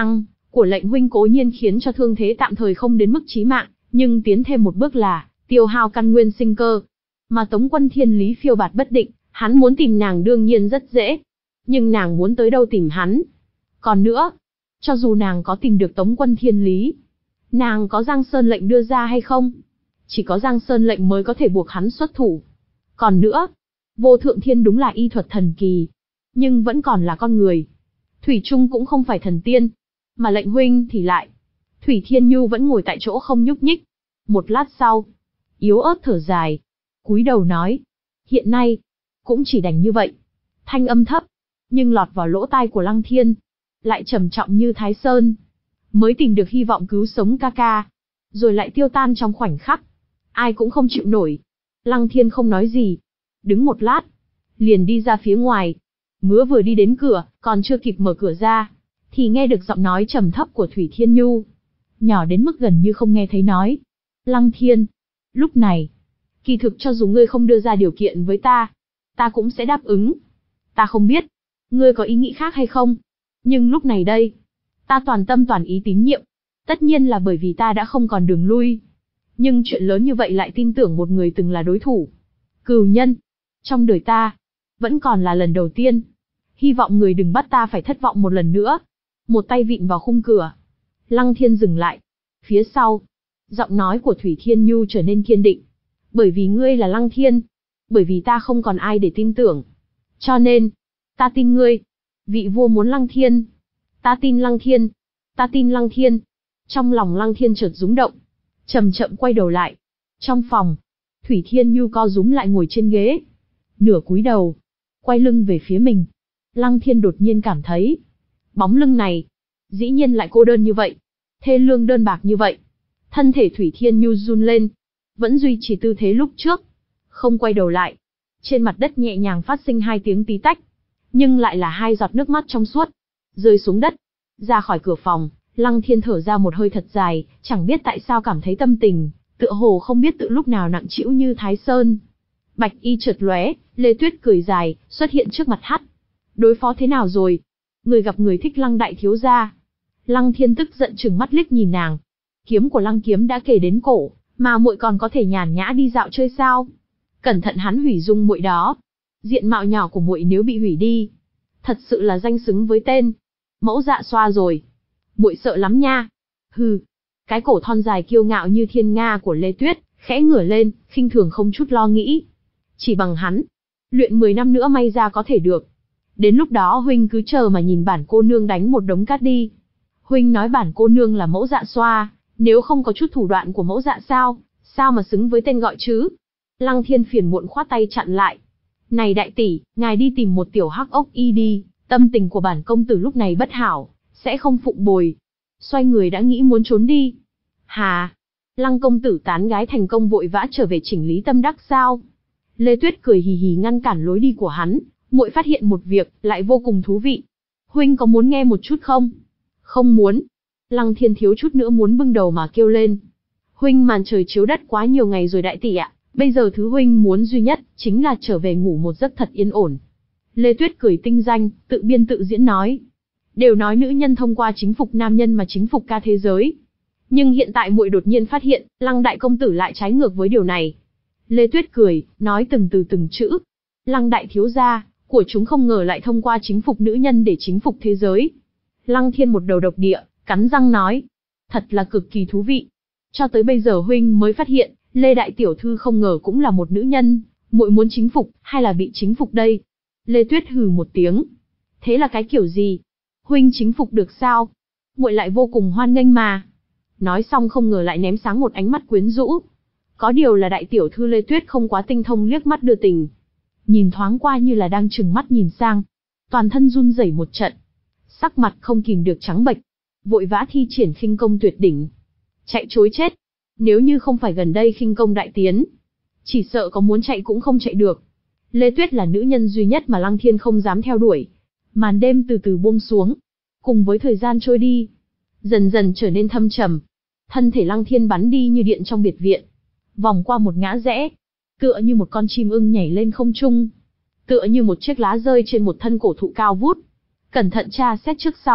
của lệnh huynh cố nhiên khiến cho thương thế tạm thời không đến mức chí mạng, nhưng tiến thêm một bước là tiêu hao căn nguyên sinh cơ. Mà Tống Quân Thiên Lý phiêu bạt bất định, hắn muốn tìm nàng đương nhiên rất dễ. Nhưng nàng muốn tới đâu tìm hắn? Còn nữa, cho dù nàng có tìm được Tống Quân Thiên Lý, nàng có Giang Sơn lệnh đưa ra hay không? Chỉ có Giang Sơn lệnh mới có thể buộc hắn xuất thủ. Còn nữa, Vô Thượng Thiên đúng là y thuật thần kỳ, nhưng vẫn còn là con người. Thủy Trung cũng không phải thần tiên, mà lệnh huynh thì lại. Thủy Thiên Nhu vẫn ngồi tại chỗ không nhúc nhích. Một lát sau, yếu ớt thở dài, cúi đầu nói, hiện nay, cũng chỉ đành như vậy. Thanh âm thấp, nhưng lọt vào lỗ tai của Lăng Thiên, lại trầm trọng như Thái Sơn. Mới tìm được hy vọng cứu sống ca ca, rồi lại tiêu tan trong khoảnh khắc. Ai cũng không chịu nổi. Lăng Thiên không nói gì, đứng một lát, liền đi ra phía ngoài. Mứa vừa đi đến cửa, còn chưa kịp mở cửa ra, thì nghe được giọng nói trầm thấp của Thủy Thiên Nhu, nhỏ đến mức gần như không nghe thấy nói. Lăng Thiên, lúc này, kỳ thực cho dù ngươi không đưa ra điều kiện với ta, ta cũng sẽ đáp ứng. Ta không biết, ngươi có ý nghĩ khác hay không, nhưng lúc này đây, ta toàn tâm toàn ý tín nhiệm, tất nhiên là bởi vì ta đã không còn đường lui. Nhưng chuyện lớn như vậy lại tin tưởng một người từng là đối thủ, cừu nhân, trong đời ta, vẫn còn là lần đầu tiên. Hy vọng người đừng bắt ta phải thất vọng một lần nữa. Một tay vịn vào khung cửa. Lăng Thiên dừng lại. Phía sau, giọng nói của Thủy Thiên Nhu trở nên kiên định. Bởi vì ngươi là Lăng Thiên, bởi vì ta không còn ai để tin tưởng, cho nên, ta tin ngươi. Vị vua muốn Lăng Thiên. Ta tin Lăng Thiên. Ta tin Lăng Thiên. Trong lòng Lăng Thiên chợt rúng động, chậm chậm quay đầu lại. Trong phòng, Thủy Thiên Nhu co rúm lại ngồi trên ghế, nửa cúi đầu, quay lưng về phía mình. Lăng Thiên đột nhiên cảm thấy, bóng lưng này, dĩ nhiên lại cô đơn như vậy, thê lương đơn bạc như vậy. Thân thể Thủy Thiên Nhu run lên, vẫn duy trì tư thế lúc trước, không quay đầu lại. Trên mặt đất nhẹ nhàng phát sinh hai tiếng tí tách, nhưng lại là hai giọt nước mắt trong suốt, rơi xuống đất. Ra khỏi cửa phòng, Lăng Thiên thở ra một hơi thật dài, chẳng biết tại sao cảm thấy tâm tình, tựa hồ không biết tự lúc nào nặng trĩu như Thái Sơn. Bạch y chợt lóe, Lê Tuyết cười dài, xuất hiện trước mặt hắn. Đối phó thế nào rồi? Người gặp người thích Lăng đại thiếu gia. Lăng Thiên tức giận trừng mắt liếc nhìn nàng. Kiếm của Lăng Kiếm đã kề đến cổ, mà muội còn có thể nhàn nhã đi dạo chơi sao? Cẩn thận hắn hủy dung muội đó. Diện mạo nhỏ của muội nếu bị hủy đi, thật sự là danh xứng với tên Mẫu Dạ Xoa rồi. Muội sợ lắm nha. Hừ. Cái cổ thon dài kiêu ngạo như thiên nga của Lê Tuyết khẽ ngửa lên, khinh thường không chút lo nghĩ. Chỉ bằng hắn, luyện mười năm nữa may ra có thể được. Đến lúc đó huynh cứ chờ mà nhìn bản cô nương đánh một đống cát đi. Huynh nói bản cô nương là Mẫu Dạ Xoa, nếu không có chút thủ đoạn của Mẫu Dạ sao, sao mà xứng với tên gọi chứ? Lăng Thiên phiền muộn khoát tay chặn lại. Này đại tỷ, ngài đi tìm một tiểu hắc ốc y đi, tâm tình của bản công tử lúc này bất hảo, sẽ không phụng bồi. Xoay người đã nghĩ muốn trốn đi. Hà, Lăng công tử tán gái thành công vội vã trở về chỉnh lý tâm đắc sao? Lê Tuyết cười hì hì ngăn cản lối đi của hắn, muội phát hiện một việc, lại vô cùng thú vị. Huynh có muốn nghe một chút không? Không muốn. Lăng Thiên thiếu chút nữa muốn bưng đầu mà kêu lên. Huynh màn trời chiếu đất quá nhiều ngày rồi đại tỷ ạ, bây giờ thứ huynh muốn duy nhất, chính là trở về ngủ một giấc thật yên ổn. Lê Tuyết cười tinh danh, tự biên tự diễn nói. Đều nói nữ nhân thông qua chính phục nam nhân mà chính phục ca thế giới. Nhưng hiện tại muội đột nhiên phát hiện, Lăng đại công tử lại trái ngược với điều này. Lê Tuyết cười, nói từng từ từng chữ. Lăng đại thiếu gia, của chúng không ngờ lại thông qua chính phục nữ nhân để chính phục thế giới. Lăng Thiên một đầu độc địa, cắn răng nói. Thật là cực kỳ thú vị. Cho tới bây giờ huynh mới phát hiện, Lê đại tiểu thư không ngờ cũng là một nữ nhân. Muội muốn chính phục, hay là bị chính phục đây? Lê Tuyết hừ một tiếng. Thế là cái kiểu gì? Huynh chính phục được sao? Muội lại vô cùng hoan nghênh mà. Nói xong không ngờ lại ném sáng một ánh mắt quyến rũ. Có điều là đại tiểu thư Lê Tuyết không quá tinh thông liếc mắt đưa tình. Nhìn thoáng qua như là đang trừng mắt nhìn sang. Toàn thân run rẩy một trận. Sắc mặt không kìm được trắng bệch. Vội vã thi triển khinh công tuyệt đỉnh. Chạy trối chết. Nếu như không phải gần đây khinh công đại tiến, chỉ sợ có muốn chạy cũng không chạy được. Lê Tuyết là nữ nhân duy nhất mà Lăng Thiên không dám theo đuổi. Màn đêm từ từ buông xuống. Cùng với thời gian trôi đi, dần dần trở nên thâm trầm. Thân thể Lăng Thiên bắn đi như điện trong biệt viện. Vòng qua một ngã rẽ, tựa như một con chim ưng nhảy lên không trung, tựa như một chiếc lá rơi trên một thân cổ thụ cao vút. Cẩn thận tra xét trước sau,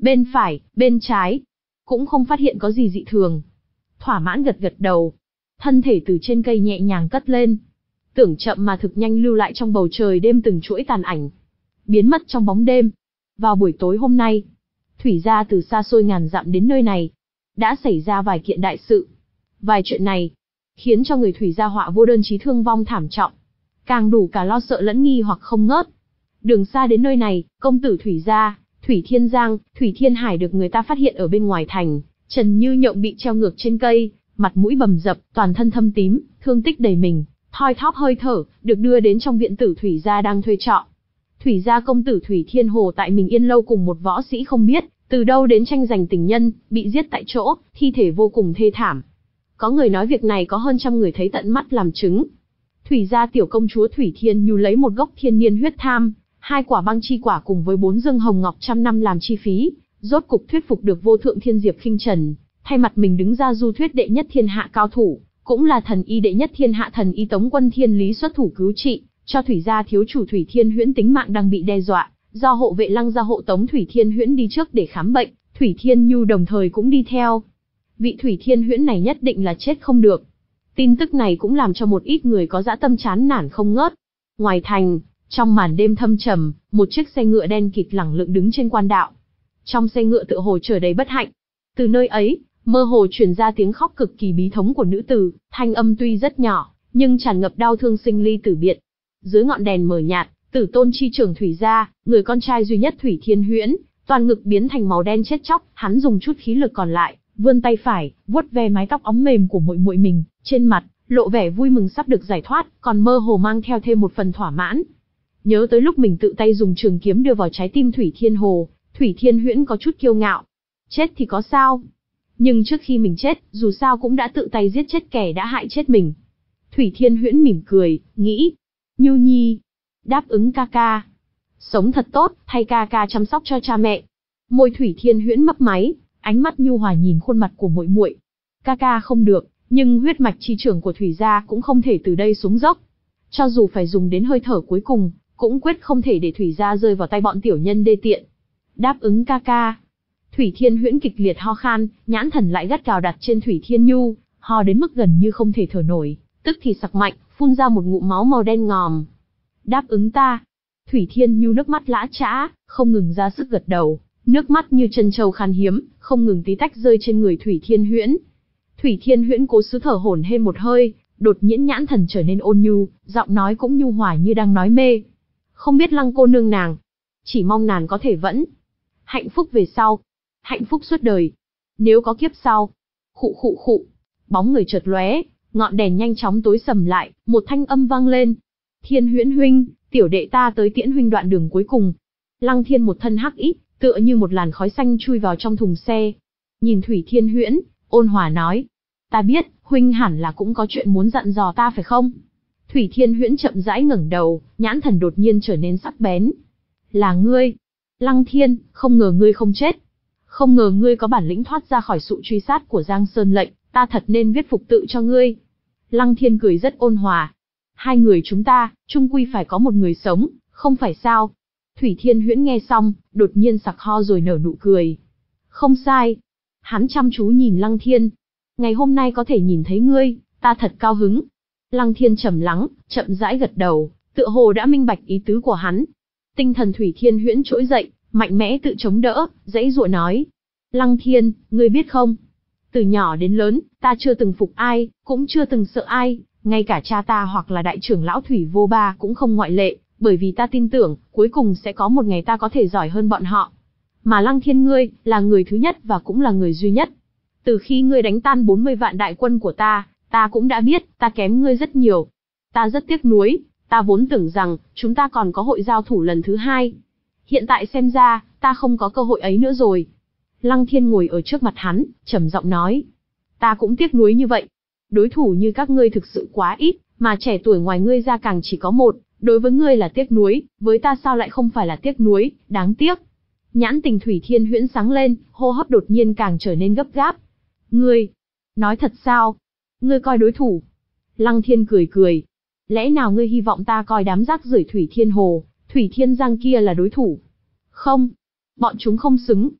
bên phải, bên trái, cũng không phát hiện có gì dị thường. Thỏa mãn gật gật đầu, thân thể từ trên cây nhẹ nhàng cất lên. Tưởng chậm mà thực nhanh lưu lại trong bầu trời đêm từng chuỗi tàn ảnh, biến mất trong bóng đêm. Vào buổi tối hôm nay, Thủy gia từ xa xôi ngàn dặm đến nơi này, đã xảy ra vài kiện đại sự. Vài chuyện này, khiến cho người Thủy gia họa vô đơn chí thương vong thảm trọng, càng đủ cả lo sợ lẫn nghi hoặc không ngớt. Đường xa đến nơi này, công tử Thủy gia, Thủy Thiên Giang, Thủy Thiên Hải được người ta phát hiện ở bên ngoài thành, Trần Như Nhộng bị treo ngược trên cây, mặt mũi bầm dập, toàn thân thâm tím, thương tích đầy mình, thoi thóp hơi thở, được đưa đến trong viện tử Thủy gia đang thuê trọ. Thủy gia công tử Thủy Thiên Hồ tại Mình Yên lâu cùng một võ sĩ không biết từ đâu đến tranh giành tình nhân, bị giết tại chỗ, thi thể vô cùng thê thảm. Có người nói việc này có hơn trăm người thấy tận mắt làm chứng. Thủy gia tiểu công chúa Thủy Thiên Nhu lấy một gốc thiên niên huyết tham, hai quả băng chi quả cùng với bốn dương hồng ngọc trăm năm làm chi phí, rốt cục thuyết phục được vô thượng thiên diệp khinh trần, thay mặt mình đứng ra du thuyết đệ nhất thiên hạ cao thủ, cũng là thần y đệ nhất thiên hạ thần y Tống Quân Thiên Lý xuất thủ cứu trị, cho Thủy gia thiếu chủ Thủy Thiên Huyễn tính mạng đang bị đe dọa, do hộ vệ Lăng gia hộ tống Thủy Thiên Huyễn đi trước để khám bệnh, Thủy Thiên Nhu đồng thời cũng đi theo. Vị Thủy Thiên Huyễn này nhất định là chết không được. Tin tức này cũng làm cho một ít người có dã tâm chán nản không ngớt. Ngoài thành, trong màn đêm thâm trầm, một chiếc xe ngựa đen kịt lẳng lặng đứng trên quan đạo. Trong xe ngựa tựa hồ chở đầy bất hạnh. Từ nơi ấy, mơ hồ truyền ra tiếng khóc cực kỳ bí thống của nữ tử, thanh âm tuy rất nhỏ, nhưng tràn ngập đau thương sinh ly tử biệt. Dưới ngọn đèn mờ nhạt, Tử tôn chi trưởng Thủy gia, người con trai duy nhất Thủy Thiên Huyễn, toàn ngực biến thành màu đen chết chóc, hắn dùng chút khí lực còn lại, vươn tay phải, vuốt ve mái tóc óng mềm của muội muội mình, trên mặt lộ vẻ vui mừng sắp được giải thoát, còn mơ hồ mang theo thêm một phần thỏa mãn. Nhớ tới lúc mình tự tay dùng trường kiếm đưa vào trái tim Thủy Thiên Hồ, Thủy Thiên Huyễn có chút kiêu ngạo. Chết thì có sao? Nhưng trước khi mình chết, dù sao cũng đã tự tay giết chết kẻ đã hại chết mình. Thủy Thiên Huyễn mỉm cười, nghĩ, Nhu Nhi, đáp ứng ca ca. Sống thật tốt, thay ca ca chăm sóc cho cha mẹ. Môi Thủy Thiên Huyễn mấp máy, ánh mắt nhu hòa nhìn khuôn mặt của muội muội. Ca ca không được, nhưng huyết mạch chi trưởng của Thủy gia cũng không thể từ đây xuống dốc. Cho dù phải dùng đến hơi thở cuối cùng, cũng quyết không thể để Thủy gia rơi vào tay bọn tiểu nhân đê tiện. Đáp ứng ca ca. Thủy Thiên Huyễn kịch liệt ho khan, nhãn thần lại gắt gao đặt trên Thủy Thiên Nhu, ho đến mức gần như không thể thở nổi, tức thì sặc mạnh, phun ra một ngụm máu màu đen ngòm. Đáp ứng ta. Thủy Thiên Nhu nước mắt lã chã, không ngừng ra sức gật đầu, nước mắt như chân châu khan hiếm, không ngừng tí tách rơi trên người Thủy Thiên Huyễn. Thủy Thiên Huyễn cố sức thở hổn hển một hơi, đột nhiên nhãn thần trở nên ôn nhu, giọng nói cũng nhu hòa như đang nói mê. Không biết Lăng cô nương nàng, chỉ mong nàng có thể vẫn hạnh phúc về sau, hạnh phúc suốt đời. Nếu có kiếp sau. Khụ khụ khụ. Bóng người chợt lóe, ngọn đèn nhanh chóng tối sầm lại, một thanh âm vang lên. Thiên Huyễn huynh, tiểu đệ ta tới tiễn huynh đoạn đường cuối cùng. Lăng Thiên một thân hắc ý, tựa như một làn khói xanh chui vào trong thùng xe. Nhìn Thủy Thiên Huyễn, ôn hòa nói. Ta biết, huynh hẳn là cũng có chuyện muốn dặn dò ta phải không? Thủy Thiên Huyễn chậm rãi ngẩng đầu, nhãn thần đột nhiên trở nên sắc bén. Là ngươi. Lăng Thiên, không ngờ ngươi không chết. Không ngờ ngươi có bản lĩnh thoát ra khỏi sự truy sát của Giang Sơn lệnh, ta thật nên viết phục tự cho ngươi. Lăng Thiên cười rất ôn hòa. Hai người chúng ta, chung quy phải có một người sống, không phải sao? Thủy Thiên Huyễn nghe xong, đột nhiên sặc ho rồi nở nụ cười. Không sai. Hắn chăm chú nhìn Lăng Thiên. Ngày hôm nay có thể nhìn thấy ngươi, ta thật cao hứng. Lăng Thiên trầm lắng, chậm rãi gật đầu, tựa hồ đã minh bạch ý tứ của hắn. Tinh thần Thủy Thiên Huyễn trỗi dậy, mạnh mẽ tự chống đỡ, dãy dụa nói. Lăng Thiên, ngươi biết không? Từ nhỏ đến lớn, ta chưa từng phục ai, cũng chưa từng sợ ai, ngay cả cha ta hoặc là đại trưởng lão Thủy Vô Ba cũng không ngoại lệ, bởi vì ta tin tưởng, cuối cùng sẽ có một ngày ta có thể giỏi hơn bọn họ. Mà Lăng Thiên ngươi, là người thứ nhất và cũng là người duy nhất. Từ khi ngươi đánh tan bốn mươi vạn đại quân của ta, ta cũng đã biết, ta kém ngươi rất nhiều. Ta rất tiếc nuối, ta vốn tưởng rằng, chúng ta còn có hội giao thủ lần thứ hai. Hiện tại xem ra, ta không có cơ hội ấy nữa rồi. Lăng Thiên ngồi ở trước mặt hắn, trầm giọng nói. Ta cũng tiếc nuối như vậy. Đối thủ như các ngươi thực sự quá ít, mà trẻ tuổi ngoài ngươi ra càng chỉ có một. Đối với ngươi là tiếc nuối, với ta sao lại không phải là tiếc nuối, đáng tiếc. Nhãn tình Thủy Thiên Huyễn sáng lên, hô hấp đột nhiên càng trở nên gấp gáp. Ngươi, nói thật sao? Ngươi coi đối thủ. Lăng Thiên cười cười. Lẽ nào ngươi hy vọng ta coi đám rác rưởi Thủy Thiên Hồ, Thủy Thiên Giang kia là đối thủ? Không. Bọn chúng không xứng.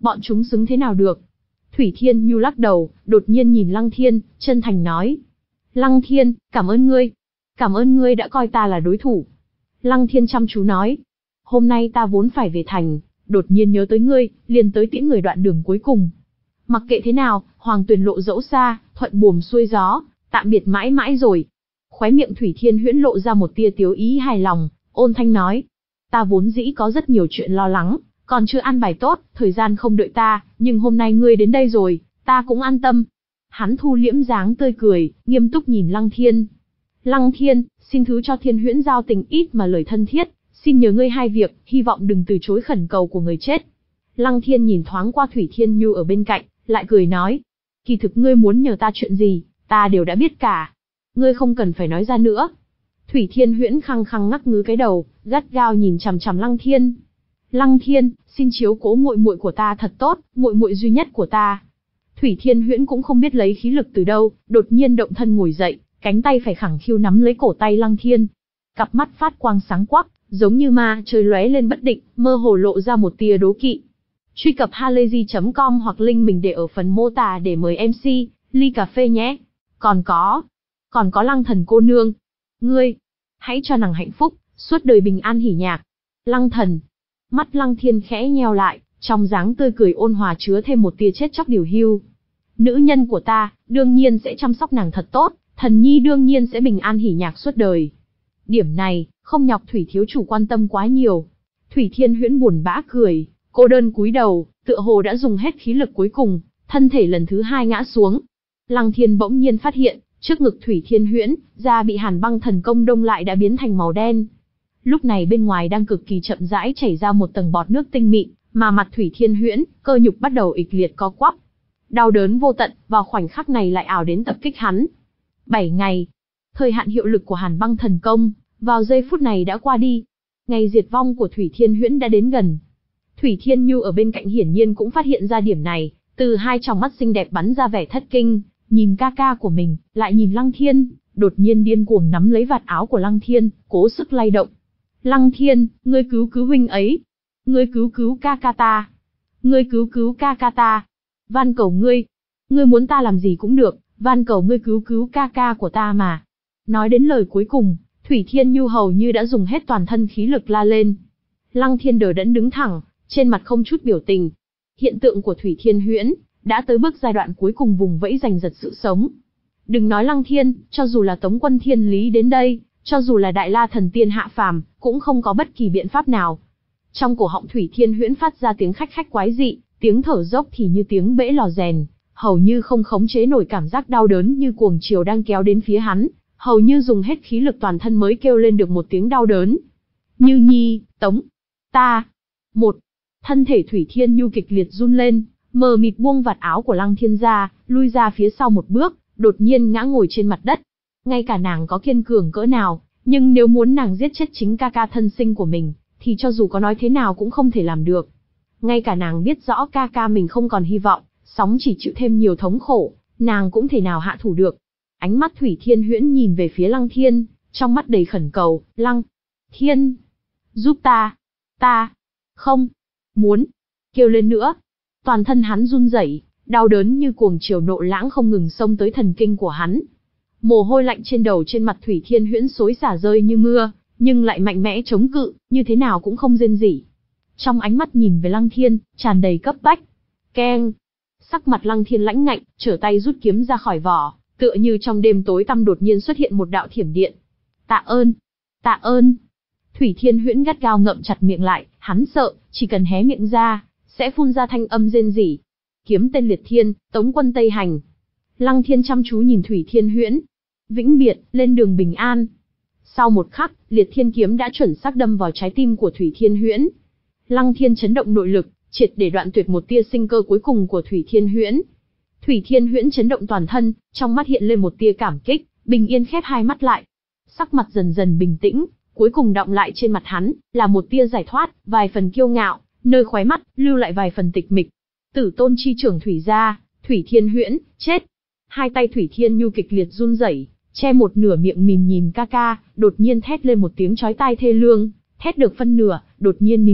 bọn chúng xứng thế nào được. Thủy Thiên Nhu lắc đầu, đột nhiên nhìn Lăng Thiên, chân thành nói. Lăng Thiên, cảm ơn ngươi. Cảm ơn ngươi đã coi ta là đối thủ. Lăng Thiên chăm chú nói. Hôm nay ta vốn phải về thành, đột nhiên nhớ tới ngươi, liền tới tiễn người đoạn đường cuối cùng. Mặc kệ thế nào, Hoàng Tuyền lộ dẫu xa, thuận buồm xuôi gió, tạm biệt mãi mãi rồi. Khóe miệng Thủy Thiên Huyễn lộ ra một tia tiếu ý hài lòng, ôn thanh nói. Ta vốn dĩ có rất nhiều chuyện lo lắng, còn chưa an bài tốt, thời gian không đợi ta, nhưng hôm nay ngươi đến đây rồi, ta cũng an tâm. Hắn thu liễm dáng tươi cười, nghiêm túc nhìn Lăng Thiên. Lăng Thiên, xin thứ cho Thiên Huyễn giao tình ít mà lời thân thiết, xin nhờ ngươi hai việc, hy vọng đừng từ chối khẩn cầu của người chết. Lăng Thiên nhìn thoáng qua Thủy Thiên Nhu ở bên cạnh, lại cười nói. Kỳ thực ngươi muốn nhờ ta chuyện gì, ta đều đã biết cả. Ngươi không cần phải nói ra nữa. Thủy Thiên Huyễn khăng khăng ngắc ngứ cái đầu, gắt gao nhìn chằm chằm Lăng Thiên. Lăng Thiên, xin chiếu cố muội muội của ta thật tốt, muội muội duy nhất của ta. Thủy Thiên Huyễn cũng không biết lấy khí lực từ đâu, đột nhiên động thân ngồi dậy, cánh tay phải khẳng khiu nắm lấy cổ tay Lăng Thiên. Cặp mắt phát quang sáng quắc, giống như ma trời lóe lên bất định, mơ hồ lộ ra một tia đố kỵ. Truy cập halayzi chấm com hoặc link mình để ở phần mô tả để mời em xê, ly cà phê nhé. Còn có, còn có Lăng Thần cô nương. Ngươi, hãy cho nàng hạnh phúc, suốt đời bình an hỉ nhạc. Lăng Thần. Mắt Lăng Thiên khẽ nheo lại, trong dáng tươi cười ôn hòa chứa thêm một tia chết chóc điều hưu. Nữ nhân của ta, đương nhiên sẽ chăm sóc nàng thật tốt, thần nhi đương nhiên sẽ bình an hỉ nhạc suốt đời. Điểm này, không nhọc Thủy thiếu chủ quan tâm quá nhiều. Thủy Thiên Huyễn buồn bã cười, cô đơn cúi đầu, tựa hồ đã dùng hết khí lực cuối cùng, thân thể lần thứ hai ngã xuống. Lăng Thiên bỗng nhiên phát hiện, trước ngực Thủy Thiên Huyễn, da bị Hàn Băng Thần Công đông lại đã biến thành màu đen. Lúc này bên ngoài đang cực kỳ chậm rãi chảy ra một tầng bọt nước tinh mịn, mà mặt Thủy Thiên Huyễn, cơ nhục bắt đầu ịch liệt co quắp. Đau đớn vô tận, vào khoảnh khắc này lại ảo đến tập kích hắn. Bảy ngày. Thời hạn hiệu lực của Hàn Băng Thần Công, vào giây phút này đã qua đi. Ngày diệt vong của Thủy Thiên Huyễn đã đến gần. Thủy Thiên Nhu ở bên cạnh hiển nhiên cũng phát hiện ra điểm này, từ hai tròng mắt xinh đẹp bắn ra vẻ thất kinh, nhìn ca ca của mình, lại nhìn Lăng Thiên, đột nhiên điên cuồng nắm lấy vạt áo của Lăng Thiên, cố sức lay động. Lăng Thiên, ngươi cứu cứu huynh ấy. Ngươi cứu cứu ca ca ta. Ngươi cứu cứu ca ca ta. Van cầu ngươi. Ngươi muốn ta làm gì cũng được, van cầu ngươi cứu cứu ca ca của ta mà. Nói đến lời cuối cùng, Thủy Thiên Nhu hầu như đã dùng hết toàn thân khí lực la lên. Lăng Thiên đờ đẫn đứng thẳng, trên mặt không chút biểu tình. Hiện tượng của Thủy Thiên Huyễn đã tới bước giai đoạn cuối cùng vùng vẫy giành giật sự sống. Đừng nói Lăng Thiên, cho dù là Tống Quân Thiên Lý đến đây, cho dù là Đại La Thần Tiên hạ phàm, cũng không có bất kỳ biện pháp nào. Trong cổ họng Thủy Thiên Huyễn phát ra tiếng khách khách quái dị, tiếng thở dốc thì như tiếng bể lò rèn, hầu như không khống chế nổi cảm giác đau đớn như cuồng chiều đang kéo đến phía hắn, hầu như dùng hết khí lực toàn thân mới kêu lên được một tiếng đau đớn. Như Nhi, Tống, ta, một, thân thể Thủy Thiên Nhu kịch liệt run lên, mờ mịt buông vạt áo của Lăng Thiên ra, lui ra phía sau một bước, đột nhiên ngã ngồi trên mặt đất. Ngay cả nàng có kiên cường cỡ nào, nhưng nếu muốn nàng giết chết chính ca ca thân sinh của mình, thì cho dù có nói thế nào cũng không thể làm được. Ngay cả nàng biết rõ ca ca mình không còn hy vọng, sống chỉ chịu thêm nhiều thống khổ, nàng cũng thể nào hạ thủ được. Ánh mắt Thủy Thiên Huyễn nhìn về phía Lăng Thiên, trong mắt đầy khẩn cầu, Lăng Thiên, giúp ta, ta, không, muốn, kêu lên nữa. Toàn thân hắn run rẩy, đau đớn như cuồng chiều nộ lãng không ngừng xông tới thần kinh của hắn. Mồ hôi lạnh trên đầu trên mặt Thủy Thiên Huyễn xối xả rơi như mưa, nhưng lại mạnh mẽ chống cự, như thế nào cũng không rên rỉ. Trong ánh mắt nhìn về Lăng Thiên, tràn đầy cấp bách. Keng! Sắc mặt Lăng Thiên lãnh ngạnh, trở tay rút kiếm ra khỏi vỏ, tựa như trong đêm tối tăm đột nhiên xuất hiện một đạo thiểm điện. Tạ ơn! Tạ ơn! Thủy Thiên Huyễn gắt gao ngậm chặt miệng lại, hắn sợ, chỉ cần hé miệng ra, sẽ phun ra thanh âm rên rỉ. Kiếm tên liệt thiên, Tống quân Tây hành. Lăng Thiên chăm chú nhìn Thủy Thiên Huyễn. Vĩnh biệt, lên đường bình an. Sau một khắc, liệt thiên kiếm đã chuẩn xác đâm vào trái tim của Thủy Thiên Huyễn. Lăng Thiên chấn động nội lực, triệt để đoạn tuyệt một tia sinh cơ cuối cùng của Thủy Thiên Huyễn. Thủy Thiên Huyễn chấn động toàn thân, trong mắt hiện lên một tia cảm kích, bình yên khép hai mắt lại. Sắc mặt dần dần bình tĩnh, cuối cùng đọng lại trên mặt hắn, là một tia giải thoát, vài phần kiêu ngạo, nơi khóe mắt, lưu lại vài phần tịch mịch. Tử tôn chi trưởng Thủy gia, Thủy Thiên Huyễn, chết. Hai tay Thủy Thiên Nhu kịch liệt run rẩy, che một nửa miệng mìn nhìn ca ca, đột nhiên thét lên một tiếng chói tai thê lương, thét được phân nửa, đột nhiên nín lặng,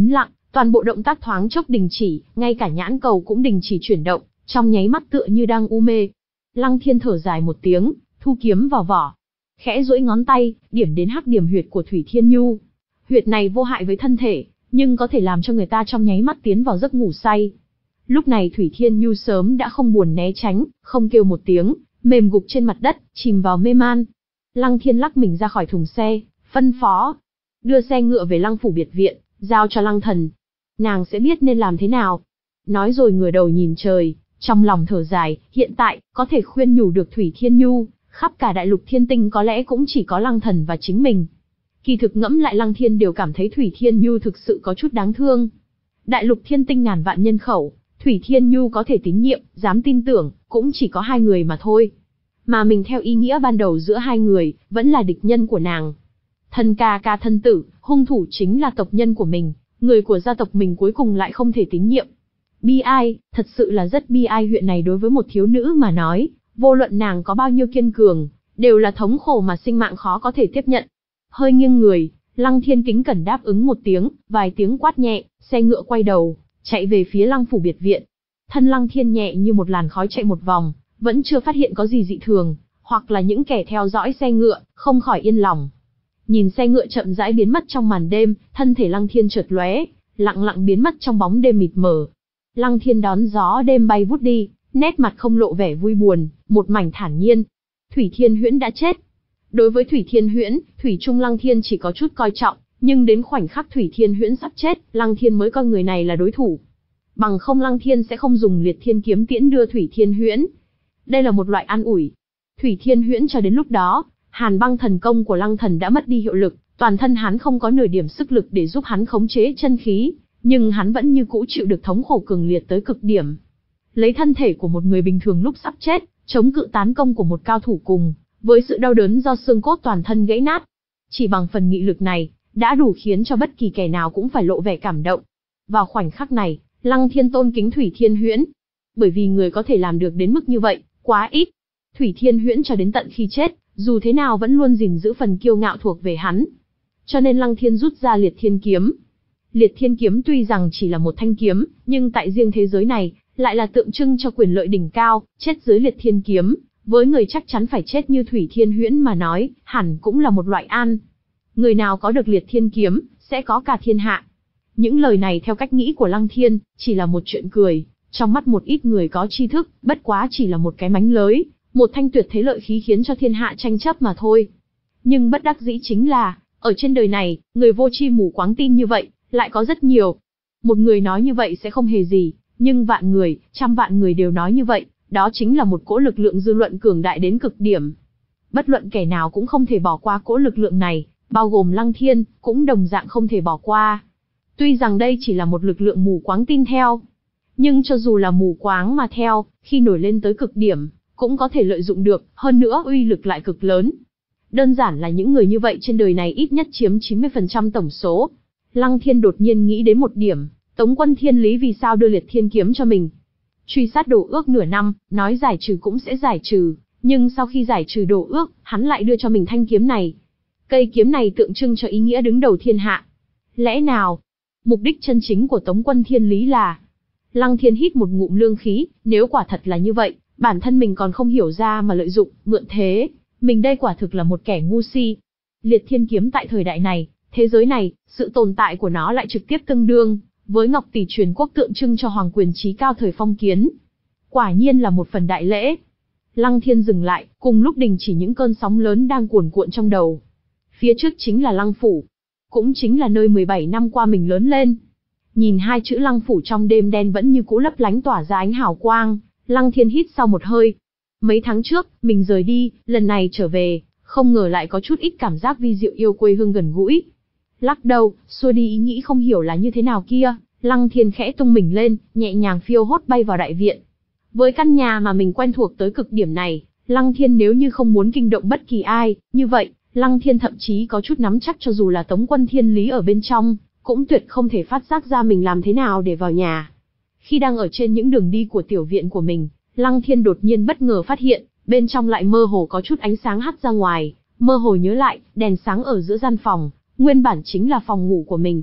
Toàn bộ động tác thoáng chốc đình chỉ, ngay cả nhãn cầu cũng đình chỉ chuyển động, trong nháy mắt tựa như đang u mê. Lăng Thiên thở dài một tiếng, thu kiếm vào vỏ. Khẽ duỗi ngón tay, điểm đến hắc điểm huyệt của Thủy Thiên Nhu. Huyệt này vô hại với thân thể, nhưng có thể làm cho người ta trong nháy mắt tiến vào giấc ngủ say. Lúc này Thủy Thiên Nhu sớm đã không buồn né tránh, không kêu một tiếng, mềm gục trên mặt đất, chìm vào mê man. Lăng Thiên lắc mình ra khỏi thùng xe, phân phó. Đưa xe ngựa về Lăng phủ biệt viện, giao cho Lăng Thần. Nàng sẽ biết nên làm thế nào. Nói rồi ngửa đầu nhìn trời, trong lòng thở dài, hiện tại, có thể khuyên nhủ được Thủy Thiên Nhu, khắp cả đại lục thiên tinh có lẽ cũng chỉ có Lăng Thần và chính mình. Kỳ thực ngẫm lại Lăng Thiên đều cảm thấy Thủy Thiên Nhu thực sự có chút đáng thương. Đại lục thiên tinh ngàn vạn nhân khẩu, Thủy Thiên Nhu có thể tín nhiệm, dám tin tưởng, cũng chỉ có hai người mà thôi. Mà mình theo ý nghĩa ban đầu giữa hai người, vẫn là địch nhân của nàng. Thân ca ca thân tử, hung thủ chính là tộc nhân của mình, người của gia tộc mình cuối cùng lại không thể tín nhiệm. Bi ai, thật sự là rất bi ai. Chuyện này đối với một thiếu nữ mà nói, vô luận nàng có bao nhiêu kiên cường, đều là thống khổ mà sinh mạng khó có thể tiếp nhận. Hơi nghiêng người, Lăng Thiên kính cẩn đáp ứng một tiếng, vài tiếng quát nhẹ, xe ngựa quay đầu, chạy về phía Lăng phủ biệt viện. Thân Lăng Thiên nhẹ như một làn khói chạy một vòng, vẫn chưa phát hiện có gì dị thường, hoặc là những kẻ theo dõi xe ngựa, không khỏi yên lòng. Nhìn xe ngựa chậm rãi biến mất trong màn đêm, thân thể Lăng Thiên chợt lóe, lặng lặng biến mất trong bóng đêm mịt mờ. Lăng Thiên đón gió đêm bay vút đi, nét mặt không lộ vẻ vui buồn, một mảnh thản nhiên. Thủy Thiên Huyễn đã chết. Đối với Thủy Thiên Huyễn, Thủy Trung Lăng Thiên chỉ có chút coi trọng, nhưng đến khoảnh khắc Thủy Thiên Huyễn sắp chết, Lăng Thiên mới coi người này là đối thủ. Bằng không Lăng Thiên sẽ không dùng Liệt Thiên kiếm tiễn đưa Thủy Thiên Huyễn. Đây là một loại an ủi. Thủy Thiên Huyễn cho đến lúc đó, Hàn Băng thần công của Lăng Thần đã mất đi hiệu lực, toàn thân hắn không có nửa điểm sức lực để giúp hắn khống chế chân khí, nhưng hắn vẫn như cũ chịu được thống khổ cường liệt tới cực điểm. Lấy thân thể của một người bình thường lúc sắp chết, chống cự tán công của một cao thủ cùng, với sự đau đớn do xương cốt toàn thân gãy nát. Chỉ bằng phần nghị lực này, đã đủ khiến cho bất kỳ kẻ nào cũng phải lộ vẻ cảm động. Vào khoảnh khắc này, Lăng Thiên tôn kính Thủy Thiên Huyễn. Bởi vì người có thể làm được đến mức như vậy, quá ít. Thủy Thiên Huyễn cho đến tận khi chết, dù thế nào vẫn luôn gìn giữ phần kiêu ngạo thuộc về hắn. Cho nên Lăng Thiên rút ra Liệt Thiên kiếm. Liệt Thiên kiếm tuy rằng chỉ là một thanh kiếm, nhưng tại riêng thế giới này, lại là tượng trưng cho quyền lợi đỉnh cao, chết dưới Liệt Thiên kiếm, với người chắc chắn phải chết như Thủy Thiên Huyễn mà nói, hẳn cũng là một loại an. Người nào có được Liệt Thiên kiếm, sẽ có cả thiên hạ. Những lời này theo cách nghĩ của Lăng Thiên, chỉ là một chuyện cười, trong mắt một ít người có tri thức, bất quá chỉ là một cái mánh lới, một thanh tuyệt thế lợi khí khiến cho thiên hạ tranh chấp mà thôi. Nhưng bất đắc dĩ chính là, ở trên đời này, người vô tri mù quáng tin như vậy, lại có rất nhiều. Một người nói như vậy sẽ không hề gì, nhưng vạn người, trăm vạn người đều nói như vậy, đó chính là một cỗ lực lượng dư luận cường đại đến cực điểm. Bất luận kẻ nào cũng không thể bỏ qua cỗ lực lượng này, bao gồm Lăng Thiên, cũng đồng dạng không thể bỏ qua. Tuy rằng đây chỉ là một lực lượng mù quáng tin theo, nhưng cho dù là mù quáng mà theo, khi nổi lên tới cực điểm, cũng có thể lợi dụng được, hơn nữa uy lực lại cực lớn. Đơn giản là những người như vậy trên đời này ít nhất chiếm chín mươi phần trăm tổng số. Lăng Thiên đột nhiên nghĩ đến một điểm, Tống Quân Thiên Lý vì sao đưa Liệt Thiên kiếm cho mình. Truy sát đồ ước nửa năm, nói giải trừ cũng sẽ giải trừ, nhưng sau khi giải trừ đồ ước, hắn lại đưa cho mình thanh kiếm này. Cây kiếm này tượng trưng cho ý nghĩa đứng đầu thiên hạ. Lẽ nào, mục đích chân chính của Tống Quân Thiên Lý là... Lăng Thiên hít một ngụm lương khí, nếu quả thật là như vậy, bản thân mình còn không hiểu ra mà lợi dụng, mượn thế, mình đây quả thực là một kẻ ngu si. Liệt Thiên kiếm tại thời đại này, thế giới này, sự tồn tại của nó lại trực tiếp tương đương với Ngọc Tỷ truyền quốc tượng trưng cho hoàng quyền trí cao thời phong kiến. Quả nhiên là một phần đại lễ. Lăng Thiên dừng lại, cùng lúc đình chỉ những cơn sóng lớn đang cuồn cuộn trong đầu. Phía trước chính là Lăng phủ, cũng chính là nơi mười bảy năm qua mình lớn lên. Nhìn hai chữ Lăng phủ trong đêm đen vẫn như cũ lấp lánh tỏa ra ánh hào quang, Lăng Thiên hít sau một hơi. Mấy tháng trước, mình rời đi, lần này trở về, không ngờ lại có chút ít cảm giác vi diệu yêu quê hương gần gũi. Lắc đầu, xua đi ý nghĩ không hiểu là như thế nào kia, Lăng Thiên khẽ tung mình lên, nhẹ nhàng phiêu hốt bay vào đại viện. Với căn nhà mà mình quen thuộc tới cực điểm này, Lăng Thiên nếu như không muốn kinh động bất kỳ ai, như vậy, Lăng Thiên thậm chí có chút nắm chắc cho dù là Tống Quân Thiên Lý ở bên trong, cũng tuyệt không thể phát giác ra mình làm thế nào để vào nhà. Khi đang ở trên những đường đi của tiểu viện của mình, Lăng Thiên đột nhiên bất ngờ phát hiện, bên trong lại mơ hồ có chút ánh sáng hắt ra ngoài, mơ hồ nhớ lại, đèn sáng ở giữa gian phòng, nguyên bản chính là phòng ngủ của mình.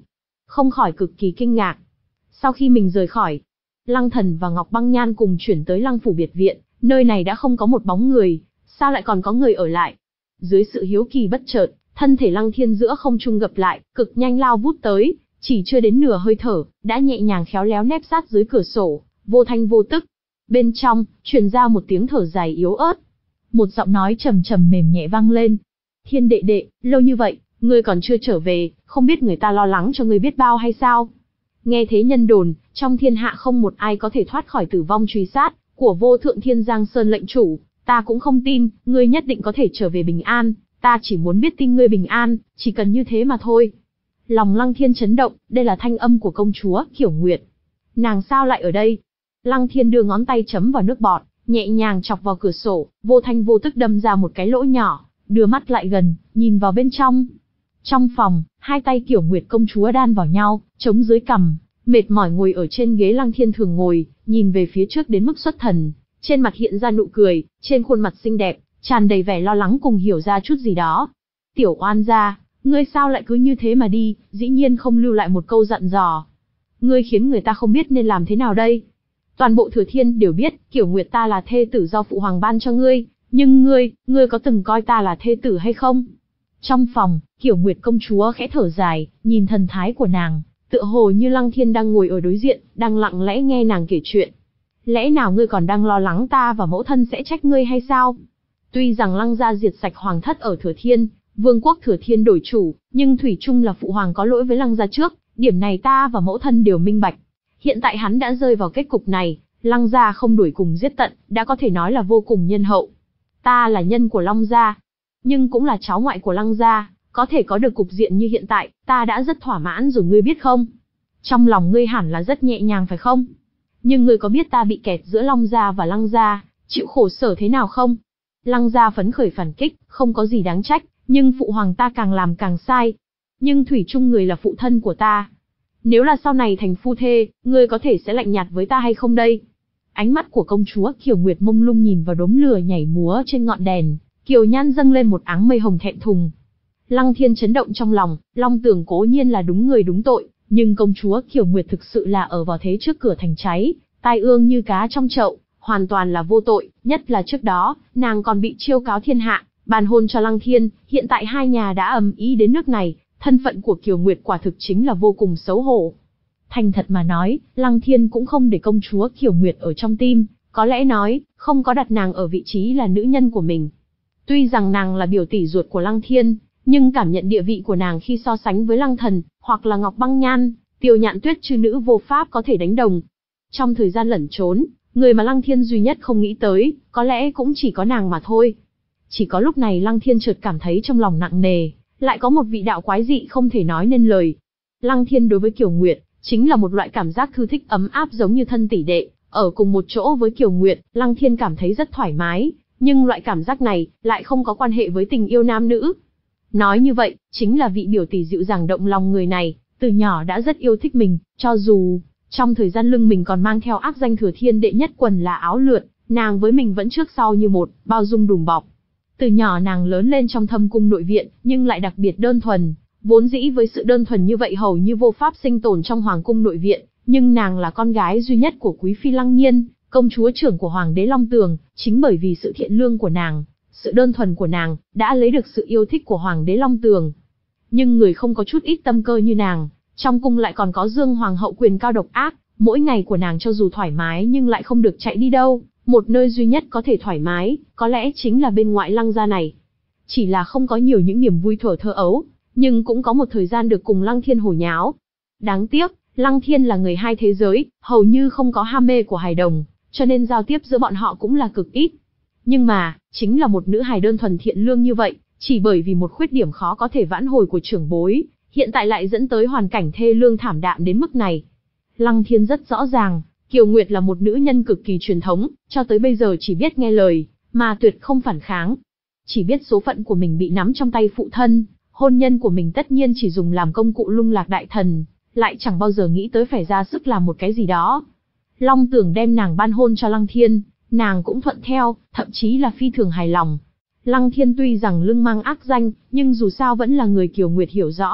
không khỏi cực kỳ kinh ngạc. Sau khi mình rời khỏi, Lăng Thần và Ngọc Băng Nhan cùng chuyển tới Lăng phủ biệt viện, nơi này đã không có một bóng người, sao lại còn có người ở lại? Dưới sự hiếu kỳ bất chợt, thân thể Lăng Thiên giữa không trung gập lại, cực nhanh lao vút tới, chỉ chưa đến nửa hơi thở, đã nhẹ nhàng khéo léo nép sát dưới cửa sổ, vô thanh vô tức. Bên trong, truyền ra một tiếng thở dài yếu ớt. Một giọng nói trầm trầm mềm nhẹ vang lên. Thiên đệ đệ, lâu như vậy, ngươi còn chưa trở về, không biết người ta lo lắng cho ngươi biết bao hay sao? Nghe thế nhân đồn, trong thiên hạ không một ai có thể thoát khỏi tử vong truy sát của vô thượng Thiên Giang Sơn lệnh chủ, ta cũng không tin, ngươi nhất định có thể trở về bình an, ta chỉ muốn biết tin ngươi bình an, chỉ cần như thế mà thôi. Lòng Lăng Thiên chấn động, đây là thanh âm của công chúa Kiểu Nguyệt. Nàng sao lại ở đây? Lăng Thiên đưa ngón tay chấm vào nước bọt, nhẹ nhàng chọc vào cửa sổ, vô thanh vô tức đâm ra một cái lỗ nhỏ, đưa mắt lại gần, nhìn vào bên trong. Trong phòng, hai tay Kiểu Nguyệt công chúa đan vào nhau, chống dưới cằm, mệt mỏi ngồi ở trên ghế Lăng Thiên thường ngồi, nhìn về phía trước đến mức xuất thần, trên mặt hiện ra nụ cười, trên khuôn mặt xinh đẹp, tràn đầy vẻ lo lắng cùng hiểu ra chút gì đó. Tiểu oan gia, ngươi sao lại cứ như thế mà đi, dĩ nhiên không lưu lại một câu dặn dò. Ngươi khiến người ta không biết nên làm thế nào đây. Toàn bộ Thừa Thiên đều biết, Kiểu Nguyệt ta là thê tử do phụ hoàng ban cho ngươi, nhưng ngươi, ngươi có từng coi ta là thê tử hay không? Trong phòng, Kiểu Nguyệt công chúa khẽ thở dài, nhìn thần thái của nàng, tựa hồ như Lăng Thiên đang ngồi ở đối diện, đang lặng lẽ nghe nàng kể chuyện. Lẽ nào ngươi còn đang lo lắng ta và mẫu thân sẽ trách ngươi hay sao? Tuy rằng Lăng gia diệt sạch hoàng thất ở Thừa Thiên, vương quốc Thừa Thiên đổi chủ, nhưng thủy chung là phụ hoàng có lỗi với Lăng gia trước, điểm này ta và mẫu thân đều minh bạch. Hiện tại hắn đã rơi vào kết cục này, Lăng gia không đuổi cùng giết tận, đã có thể nói là vô cùng nhân hậu. Ta là nhân của Lăng gia, nhưng cũng là cháu ngoại của Lăng gia, có thể có được cục diện như hiện tại, ta đã rất thỏa mãn rồi ngươi biết không? Trong lòng ngươi hẳn là rất nhẹ nhàng phải không? Nhưng ngươi có biết ta bị kẹt giữa Long gia và Lăng gia, chịu khổ sở thế nào không? Lăng gia phấn khởi phản kích, không có gì đáng trách, nhưng phụ hoàng ta càng làm càng sai. Nhưng thủy chung người là phụ thân của ta. Nếu là sau này thành phu thê, ngươi có thể sẽ lạnh nhạt với ta hay không đây? Ánh mắt của công chúa Kiều Nguyệt mông lung nhìn vào đốm lửa nhảy múa trên ngọn đèn, kiều nhan dâng lên một áng mây hồng thẹn thùng. Lăng Thiên chấn động trong lòng, Long Tưởng cố nhiên là đúng người đúng tội, nhưng công chúa Kiều Nguyệt thực sự là ở vào thế trước cửa thành cháy, tai ương như cá trong chậu, hoàn toàn là vô tội, nhất là trước đó, nàng còn bị chiêu cáo thiên hạ, bàn hôn cho Lăng Thiên, hiện tại hai nhà đã ầm ĩ đến nước này, thân phận của Kiều Nguyệt quả thực chính là vô cùng xấu hổ. Thành thật mà nói, Lăng Thiên cũng không để công chúa Kiều Nguyệt ở trong tim, có lẽ nói, không có đặt nàng ở vị trí là nữ nhân của mình. Tuy rằng nàng là biểu tỷ ruột của Lăng Thiên, nhưng cảm nhận địa vị của nàng khi so sánh với Lăng Thần, hoặc là Ngọc Băng Nhan, Tiêu Nhạn Tuyết chư nữ vô pháp có thể đánh đồng. Trong thời gian lẩn trốn, người mà Lăng Thiên duy nhất không nghĩ tới, có lẽ cũng chỉ có nàng mà thôi. Chỉ có lúc này Lăng Thiên chợt cảm thấy trong lòng nặng nề, lại có một vị đạo quái dị không thể nói nên lời. Lăng Thiên đối với Kiều Nguyệt, chính là một loại cảm giác thư thích ấm áp giống như thân tỷ đệ, ở cùng một chỗ với Kiều Nguyệt, Lăng Thiên cảm thấy rất thoải mái, nhưng loại cảm giác này, lại không có quan hệ với tình yêu nam nữ. Nói như vậy, chính là vị biểu tỷ dịu dàng động lòng người này, từ nhỏ đã rất yêu thích mình, cho dù, trong thời gian lưng mình còn mang theo ác danh Thừa Thiên đệ nhất quần là áo lượn, nàng với mình vẫn trước sau như một, bao dung đùm bọc. Từ nhỏ nàng lớn lên trong thâm cung nội viện, nhưng lại đặc biệt đơn thuần, vốn dĩ với sự đơn thuần như vậy hầu như vô pháp sinh tồn trong hoàng cung nội viện, nhưng nàng là con gái duy nhất của quý phi Lăng Nhiên, công chúa trưởng của hoàng đế Long Tường, chính bởi vì sự thiện lương của nàng, sự đơn thuần của nàng, đã lấy được sự yêu thích của hoàng đế Long Tường. Nhưng người không có chút ít tâm cơ như nàng, trong cung lại còn có Dương hoàng hậu quyền cao độc ác, mỗi ngày của nàng cho dù thoải mái nhưng lại không được chạy đi đâu, một nơi duy nhất có thể thoải mái, có lẽ chính là bên ngoại Lăng gia này. Chỉ là không có nhiều những niềm vui thuở thơ ấu, nhưng cũng có một thời gian được cùng Lăng Thiên hồ nháo. Đáng tiếc, Lăng Thiên là người hai thế giới, hầu như không có ham mê của hài đồng, cho nên giao tiếp giữa bọn họ cũng là cực ít. Nhưng mà, chính là một nữ hài đơn thuần thiện lương như vậy, chỉ bởi vì một khuyết điểm khó có thể vãn hồi của trưởng bối, hiện tại lại dẫn tới hoàn cảnh thê lương thảm đạm đến mức này. Lăng Thiên rất rõ ràng, Kiều Nguyệt là một nữ nhân cực kỳ truyền thống, cho tới bây giờ chỉ biết nghe lời, mà tuyệt không phản kháng. Chỉ biết số phận của mình bị nắm trong tay phụ thân, hôn nhân của mình tất nhiên chỉ dùng làm công cụ lung lạc đại thần, lại chẳng bao giờ nghĩ tới phải ra sức làm một cái gì đó. Long Tưởng đem nàng ban hôn cho Lăng Thiên, nàng cũng thuận theo, thậm chí là phi thường hài lòng. Lăng Thiên tuy rằng lưng mang ác danh, nhưng dù sao vẫn là người Kiều Nguyệt hiểu rõ,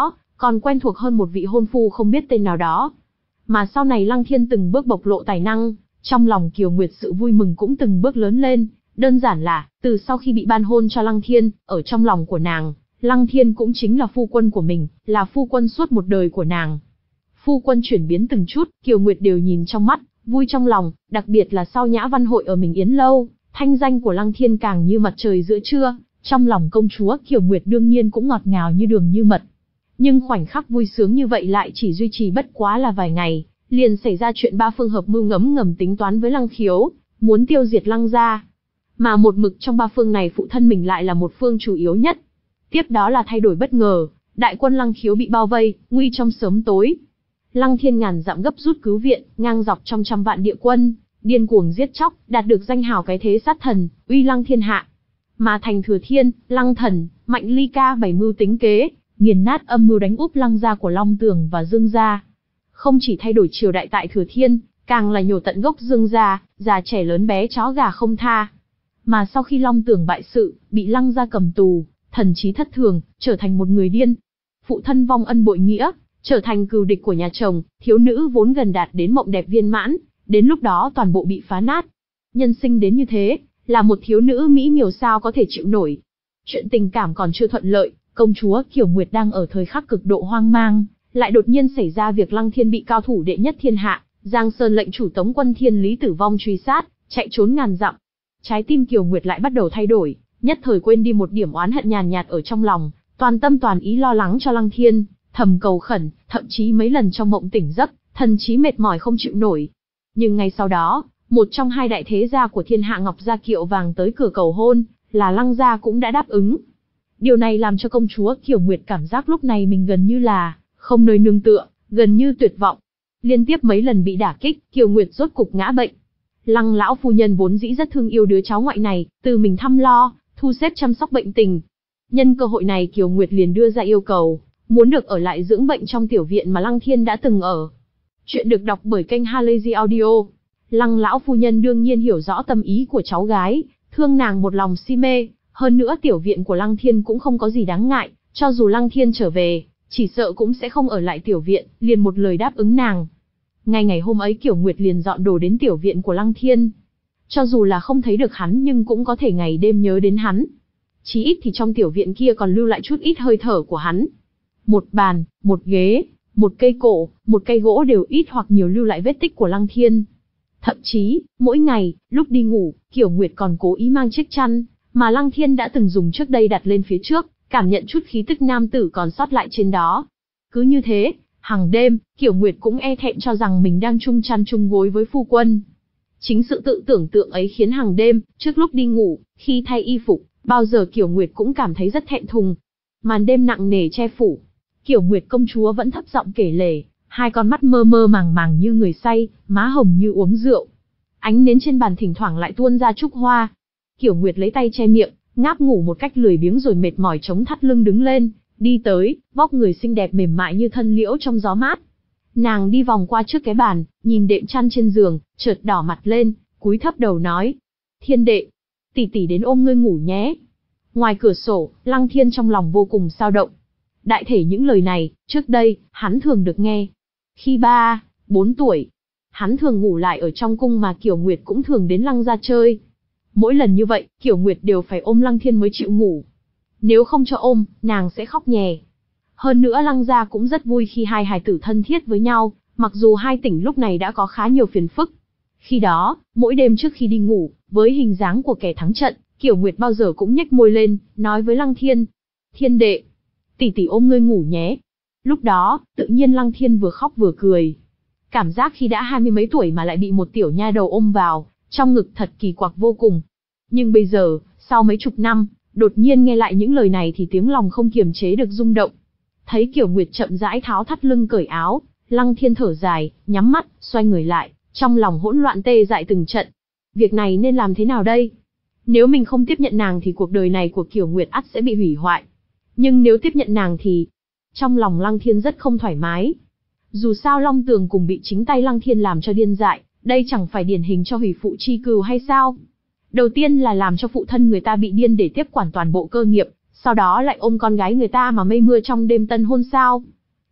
còn quen thuộc hơn một vị hôn phu không biết tên nào đó. Mà sau này Lăng Thiên từng bước bộc lộ tài năng, trong lòng Kiều Nguyệt sự vui mừng cũng từng bước lớn lên, đơn giản là, từ sau khi bị ban hôn cho Lăng Thiên, ở trong lòng của nàng, Lăng Thiên cũng chính là phu quân của mình, là phu quân suốt một đời của nàng. Phu quân chuyển biến từng chút, Kiều Nguyệt đều nhìn trong mắt, vui trong lòng, đặc biệt là sau nhã văn hội ở Mình Yến Lâu, thanh danh của Lăng Thiên càng như mặt trời giữa trưa, trong lòng công chúa Kiều Nguyệt đương nhiên cũng ngọt ngào như đường như mật. Nhưng khoảnh khắc vui sướng như vậy lại chỉ duy trì bất quá là vài ngày, liền xảy ra chuyện ba phương hợp mưu ngấm ngầm tính toán với Lăng Khiếu, muốn tiêu diệt Lăng gia. Mà một mực trong ba phương này phụ thân mình lại là một phương chủ yếu nhất. Tiếp đó là thay đổi bất ngờ, đại quân Lăng Khiếu bị bao vây, nguy trong sớm tối. Lăng Thiên ngàn dặm gấp rút cứu viện, ngang dọc trong trăm vạn địa quân, điên cuồng giết chóc, đạt được danh hào cái thế sát thần, uy lăng thiên hạ. Mà Thành Thừa Thiên, Lăng Thần, Mạnh Ly Ca bảy mưu tính kế, nghiền nát âm mưu đánh úp Lăng gia của Long Tường và Dương gia. Không chỉ thay đổi triều đại tại Thừa Thiên, càng là nhổ tận gốc Dương gia, già trẻ lớn bé chó gà không tha. Mà sau khi Long Tường bại sự, bị Lăng gia cầm tù, thần trí thất thường, trở thành một người điên. Phụ thân vong ân bội nghĩa, trở thành cừu địch của nhà chồng, thiếu nữ vốn gần đạt đến mộng đẹp viên mãn, đến lúc đó toàn bộ bị phá nát. Nhân sinh đến như thế, là một thiếu nữ mỹ miều sao có thể chịu nổi. Chuyện tình cảm còn chưa thuận lợi, công chúa Kiều Nguyệt đang ở thời khắc cực độ hoang mang, lại đột nhiên xảy ra việc Lăng Thiên bị cao thủ đệ nhất thiên hạ, Giang Sơn lệnh chủ tống quân Thiên Lý tử vong truy sát, chạy trốn ngàn dặm. Trái tim Kiều Nguyệt lại bắt đầu thay đổi, nhất thời quên đi một điểm oán hận nhàn nhạt ở trong lòng, toàn tâm toàn ý lo lắng cho Lăng Thiên, thầm cầu khẩn, thậm chí mấy lần trong mộng tỉnh giấc, thần trí mệt mỏi không chịu nổi. Nhưng ngay sau đó, một trong hai đại thế gia của thiên hạ Ngọc Gia Kiệu Vàng tới cửa cầu hôn, là Lăng gia cũng đã đáp ứng. Điều này làm cho công chúa Kiều Nguyệt cảm giác lúc này mình gần như là không nơi nương tựa, gần như tuyệt vọng. Liên tiếp mấy lần bị đả kích, Kiều Nguyệt rốt cục ngã bệnh. Lăng lão phu nhân vốn dĩ rất thương yêu đứa cháu ngoại này, từ mình thăm lo, thu xếp chăm sóc bệnh tình. Nhân cơ hội này Kiều Nguyệt liền đưa ra yêu cầu, muốn được ở lại dưỡng bệnh trong tiểu viện mà Lăng Thiên đã từng ở. Chuyện được đọc bởi kênh Halazy Audio. Lăng lão phu nhân đương nhiên hiểu rõ tâm ý của cháu gái, thương nàng một lòng si mê, hơn nữa tiểu viện của Lăng Thiên cũng không có gì đáng ngại, cho dù Lăng Thiên trở về, chỉ sợ cũng sẽ không ở lại tiểu viện, liền một lời đáp ứng nàng. Ngay ngày hôm ấy Kiều Nguyệt liền dọn đồ đến tiểu viện của Lăng Thiên. Cho dù là không thấy được hắn nhưng cũng có thể ngày đêm nhớ đến hắn. Chí ít thì trong tiểu viện kia còn lưu lại chút ít hơi thở của hắn. Một bàn, một ghế, một cây cổ, một cây gỗ đều ít hoặc nhiều lưu lại vết tích của Lăng Thiên. Thậm chí, mỗi ngày, lúc đi ngủ, Kiều Nguyệt còn cố ý mang chiếc chăn, mà Lăng Thiên đã từng dùng trước đây đặt lên phía trước, cảm nhận chút khí tức nam tử còn sót lại trên đó. Cứ như thế, hàng đêm, Kiều Nguyệt cũng e thẹn cho rằng mình đang chung chăn chung gối với phu quân. Chính sự tự tưởng tượng ấy khiến hàng đêm, trước lúc đi ngủ, khi thay y phục, bao giờ Kiều Nguyệt cũng cảm thấy rất thẹn thùng. Màn đêm nặng nề che phủ, Kiều Nguyệt công chúa vẫn thấp giọng kể lể, hai con mắt mơ mơ màng màng như người say, má hồng như uống rượu. Ánh nến trên bàn thỉnh thoảng lại tuôn ra trúc hoa. Kiều Nguyệt lấy tay che miệng, ngáp ngủ một cách lười biếng rồi mệt mỏi chống thắt lưng đứng lên, đi tới, vóc người xinh đẹp mềm mại như thân liễu trong gió mát. Nàng đi vòng qua trước cái bàn, nhìn đệm chăn trên giường, chợt đỏ mặt lên, cúi thấp đầu nói: "Thiên đệ, tỷ tỷ đến ôm ngươi ngủ nhé." Ngoài cửa sổ, Lăng Thiên trong lòng vô cùng dao động. Đại thể những lời này, trước đây, hắn thường được nghe. Khi ba, bốn tuổi, hắn thường ngủ lại ở trong cung mà Kiều Nguyệt cũng thường đến Lăng gia chơi. Mỗi lần như vậy, Kiều Nguyệt đều phải ôm Lăng Thiên mới chịu ngủ. Nếu không cho ôm, nàng sẽ khóc nhè. Hơn nữa Lăng gia cũng rất vui khi hai hài tử thân thiết với nhau, mặc dù hai tỉnh lúc này đã có khá nhiều phiền phức. Khi đó, mỗi đêm trước khi đi ngủ, với hình dáng của kẻ thắng trận, Kiều Nguyệt bao giờ cũng nhếch môi lên, nói với Lăng Thiên: "Thiên đệ, tỷ tỷ ôm ngươi ngủ nhé." Lúc đó, tự nhiên Lăng Thiên vừa khóc vừa cười. Cảm giác khi đã hai mươi mấy tuổi mà lại bị một tiểu nha đầu ôm vào, trong ngực thật kỳ quặc vô cùng. Nhưng bây giờ, sau mấy chục năm, đột nhiên nghe lại những lời này thì tiếng lòng không kiềm chế được rung động. Thấy Kiều Nguyệt chậm rãi tháo thắt lưng cởi áo, Lăng Thiên thở dài, nhắm mắt, xoay người lại, trong lòng hỗn loạn tê dại từng trận. Việc này nên làm thế nào đây? Nếu mình không tiếp nhận nàng thì cuộc đời này của Kiều Nguyệt ắt sẽ bị hủy hoại. Nhưng nếu tiếp nhận nàng thì... Trong lòng Lăng Thiên rất không thoải mái. Dù sao Long Tường cùng bị chính tay Lăng Thiên làm cho điên dại, đây chẳng phải điển hình cho hủy phụ chi cừu hay sao? Đầu tiên là làm cho phụ thân người ta bị điên để tiếp quản toàn bộ cơ nghiệp, sau đó lại ôm con gái người ta mà mây mưa trong đêm tân hôn sao?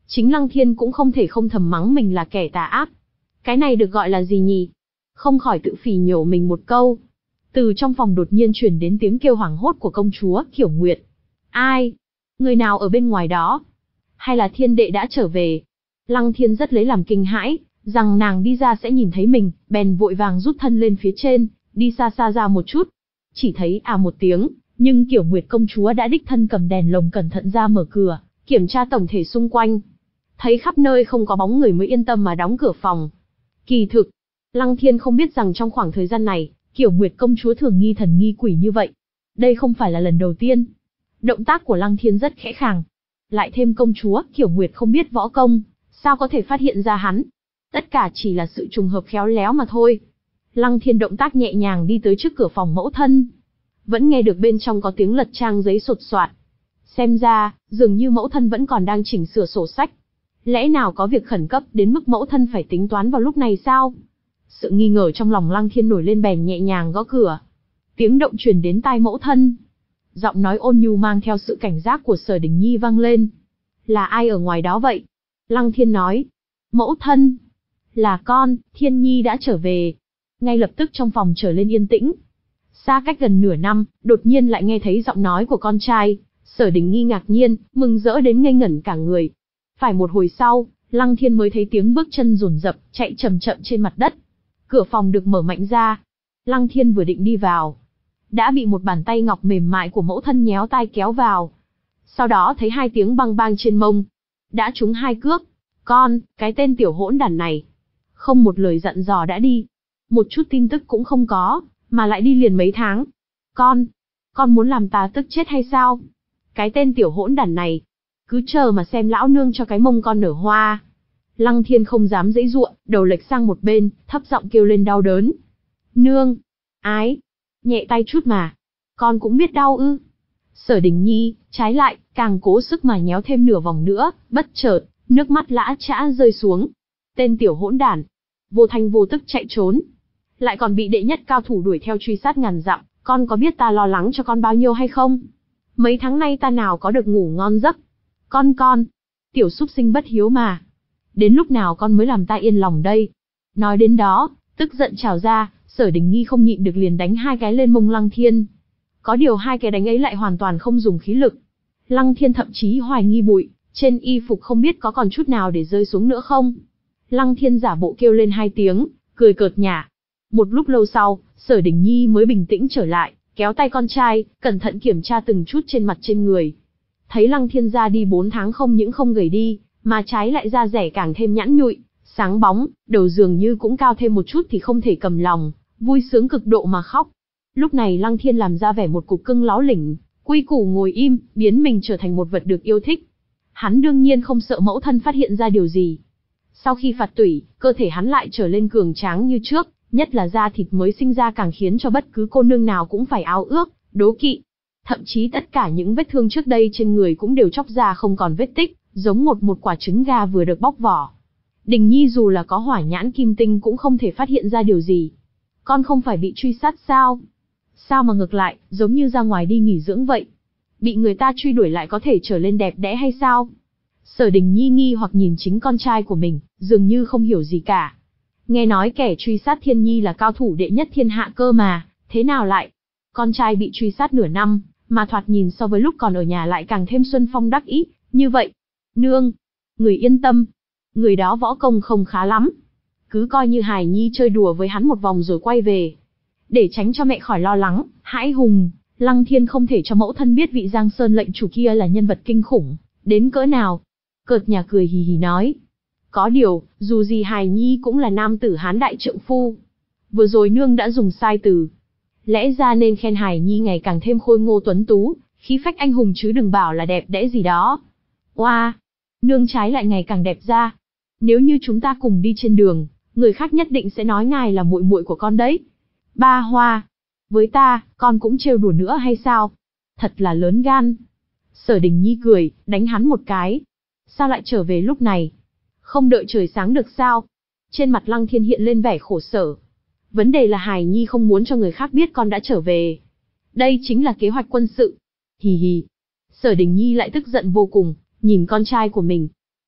Chính Lăng Thiên cũng không thể không thầm mắng mình là kẻ tà ác. Cái này được gọi là gì nhỉ? Không khỏi tự phỉ nhổ mình một câu. Từ trong phòng đột nhiên truyền đến tiếng kêu hoảng hốt của công chúa Kiểu Nguyệt. Ai? Người nào ở bên ngoài đó? Hay là thiên đệ đã trở về? Lăng Thiên rất lấy làm kinh hãi, rằng nàng đi ra sẽ nhìn thấy mình, bèn vội vàng rút thân lên phía trên, đi xa xa ra một chút. Chỉ thấy à một tiếng, nhưng Kiểu Nguyệt công chúa đã đích thân cầm đèn lồng cẩn thận ra mở cửa, kiểm tra tổng thể xung quanh. Thấy khắp nơi không có bóng người mới yên tâm mà đóng cửa phòng. Kỳ thực, Lăng Thiên không biết rằng trong khoảng thời gian này, Kiểu Nguyệt công chúa thường nghi thần nghi quỷ như vậy. Đây không phải là lần đầu tiên. Động tác của Lăng Thiên rất khẽ khàng. Lại thêm công chúa Kiểu Nguyệt không biết võ công, sao có thể phát hiện ra hắn. Tất cả chỉ là sự trùng hợp khéo léo mà thôi. Lăng Thiên động tác nhẹ nhàng đi tới trước cửa phòng mẫu thân. Vẫn nghe được bên trong có tiếng lật trang giấy sột soạt. Xem ra, dường như mẫu thân vẫn còn đang chỉnh sửa sổ sách. Lẽ nào có việc khẩn cấp đến mức mẫu thân phải tính toán vào lúc này sao? Sự nghi ngờ trong lòng Lăng Thiên nổi lên bèn nhẹ nhàng gõ cửa. Tiếng động truyền đến tai mẫu thân. Giọng nói ôn nhu mang theo sự cảnh giác của Sở Đình Nhi vang lên. Là ai ở ngoài đó vậy? Lăng Thiên nói. Mẫu thân. Là con, Thiên Nhi đã trở về. Ngay lập tức trong phòng trở lên yên tĩnh. Xa cách gần nửa năm, đột nhiên lại nghe thấy giọng nói của con trai. Sở Đình Nhi ngạc nhiên, mừng rỡ đến ngây ngẩn cả người. Phải một hồi sau, Lăng Thiên mới thấy tiếng bước chân dồn dập, chạy chậm chậm trên mặt đất. Cửa phòng được mở mạnh ra. Lăng Thiên vừa định đi vào, đã bị một bàn tay ngọc mềm mại của mẫu thân nhéo tai kéo vào. Sau đó thấy hai tiếng băng bang trên mông. Đã trúng hai cước. Con, cái tên tiểu hỗn đản này. Không một lời dặn dò đã đi. Một chút tin tức cũng không có, mà lại đi liền mấy tháng. Con, con muốn làm ta tức chết hay sao? Cái tên tiểu hỗn đản này. Cứ chờ mà xem lão nương cho cái mông con nở hoa. Lăng Thiên không dám giãy giụa, đầu lệch sang một bên, thấp giọng kêu lên đau đớn. Nương! Ái! Nhẹ tay chút mà. Con cũng biết đau ư. Sở Đình Nhi, trái lại, càng cố sức mà nhéo thêm nửa vòng nữa, bất chợt, nước mắt lã chã rơi xuống. Tên tiểu hỗn đản. Vô thanh vô tức chạy trốn. Lại còn bị đệ nhất cao thủ đuổi theo truy sát ngàn dặm, con có biết ta lo lắng cho con bao nhiêu hay không? Mấy tháng nay ta nào có được ngủ ngon giấc. Con con! Tiểu súc sinh bất hiếu mà. Đến lúc nào con mới làm ta yên lòng đây? Nói đến đó, tức giận trào ra, Sở Đình Nhi không nhịn được liền đánh hai cái lên mông Lăng Thiên. Có điều hai cái đánh ấy lại hoàn toàn không dùng khí lực. Lăng Thiên thậm chí hoài nghi bụi, trên y phục không biết có còn chút nào để rơi xuống nữa không. Lăng Thiên giả bộ kêu lên hai tiếng, cười cợt nhả. Một lúc lâu sau, Sở Đình Nhi mới bình tĩnh trở lại, kéo tay con trai, cẩn thận kiểm tra từng chút trên mặt trên người. Thấy Lăng Thiên ra đi bốn tháng không những không gầy đi, mà trái lại da rẻ càng thêm nhẵn nhụi, sáng bóng, đầu dường như cũng cao thêm một chút thì không thể cầm lòng, vui sướng cực độ mà khóc. Lúc này Lăng Thiên làm ra vẻ một cục cưng láu lỉnh, quy củ ngồi im, biến mình trở thành một vật được yêu thích. Hắn đương nhiên không sợ mẫu thân phát hiện ra điều gì. Sau khi phạt tủy, cơ thể hắn lại trở lên cường tráng như trước, nhất là da thịt mới sinh ra càng khiến cho bất cứ cô nương nào cũng phải ao ước, đố kỵ. Thậm chí tất cả những vết thương trước đây trên người cũng đều chóc ra không còn vết tích, giống một một quả trứng gà vừa được bóc vỏ. Đình Nhi dù là có hỏa nhãn kim tinh cũng không thể phát hiện ra điều gì. Con không phải bị truy sát sao? Sao mà ngược lại, giống như ra ngoài đi nghỉ dưỡng vậy? Bị người ta truy đuổi lại có thể trở lên đẹp đẽ hay sao? Sở Đình Nhi nghi hoặc nhìn chính con trai của mình, dường như không hiểu gì cả. Nghe nói kẻ truy sát Thiên Nhi là cao thủ đệ nhất thiên hạ cơ mà, thế nào lại? Con trai bị truy sát nửa năm, mà thoạt nhìn so với lúc còn ở nhà lại càng thêm xuân phong đắc ý, như vậy. Nương, người yên tâm, người đó võ công không khá lắm. Cứ coi như Hải Nhi chơi đùa với hắn một vòng rồi quay về. Để tránh cho mẹ khỏi lo lắng, hãi hùng, Lăng Thiên không thể cho mẫu thân biết vị Giang Sơn lệnh chủ kia là nhân vật kinh khủng, đến cỡ nào. Cợt nhả cười hì hì nói. Có điều, dù gì Hải Nhi cũng là nam tử hán đại trượng phu. Vừa rồi nương đã dùng sai từ. Lẽ ra nên khen Hải Nhi ngày càng thêm khôi ngô tuấn tú, khí phách anh hùng chứ đừng bảo là đẹp đẽ gì đó. Oa, wow, nương trái lại ngày càng đẹp ra. Nếu như chúng ta cùng đi trên đường, người khác nhất định sẽ nói ngài là muội muội của con đấy. Ba Hoa, với ta, con cũng trêu đùa nữa hay sao? Thật là lớn gan. Sở Đình Nhi cười, đánh hắn một cái. Sao lại trở về lúc này? Không đợi trời sáng được sao? Trên mặt Lăng Thiên hiện lên vẻ khổ sở. Vấn đề là Hải Nhi không muốn cho người khác biết con đã trở về. Đây chính là kế hoạch quân sự. Hì hì. Sở Đình Nhi lại tức giận vô cùng, nhìn con trai của mình.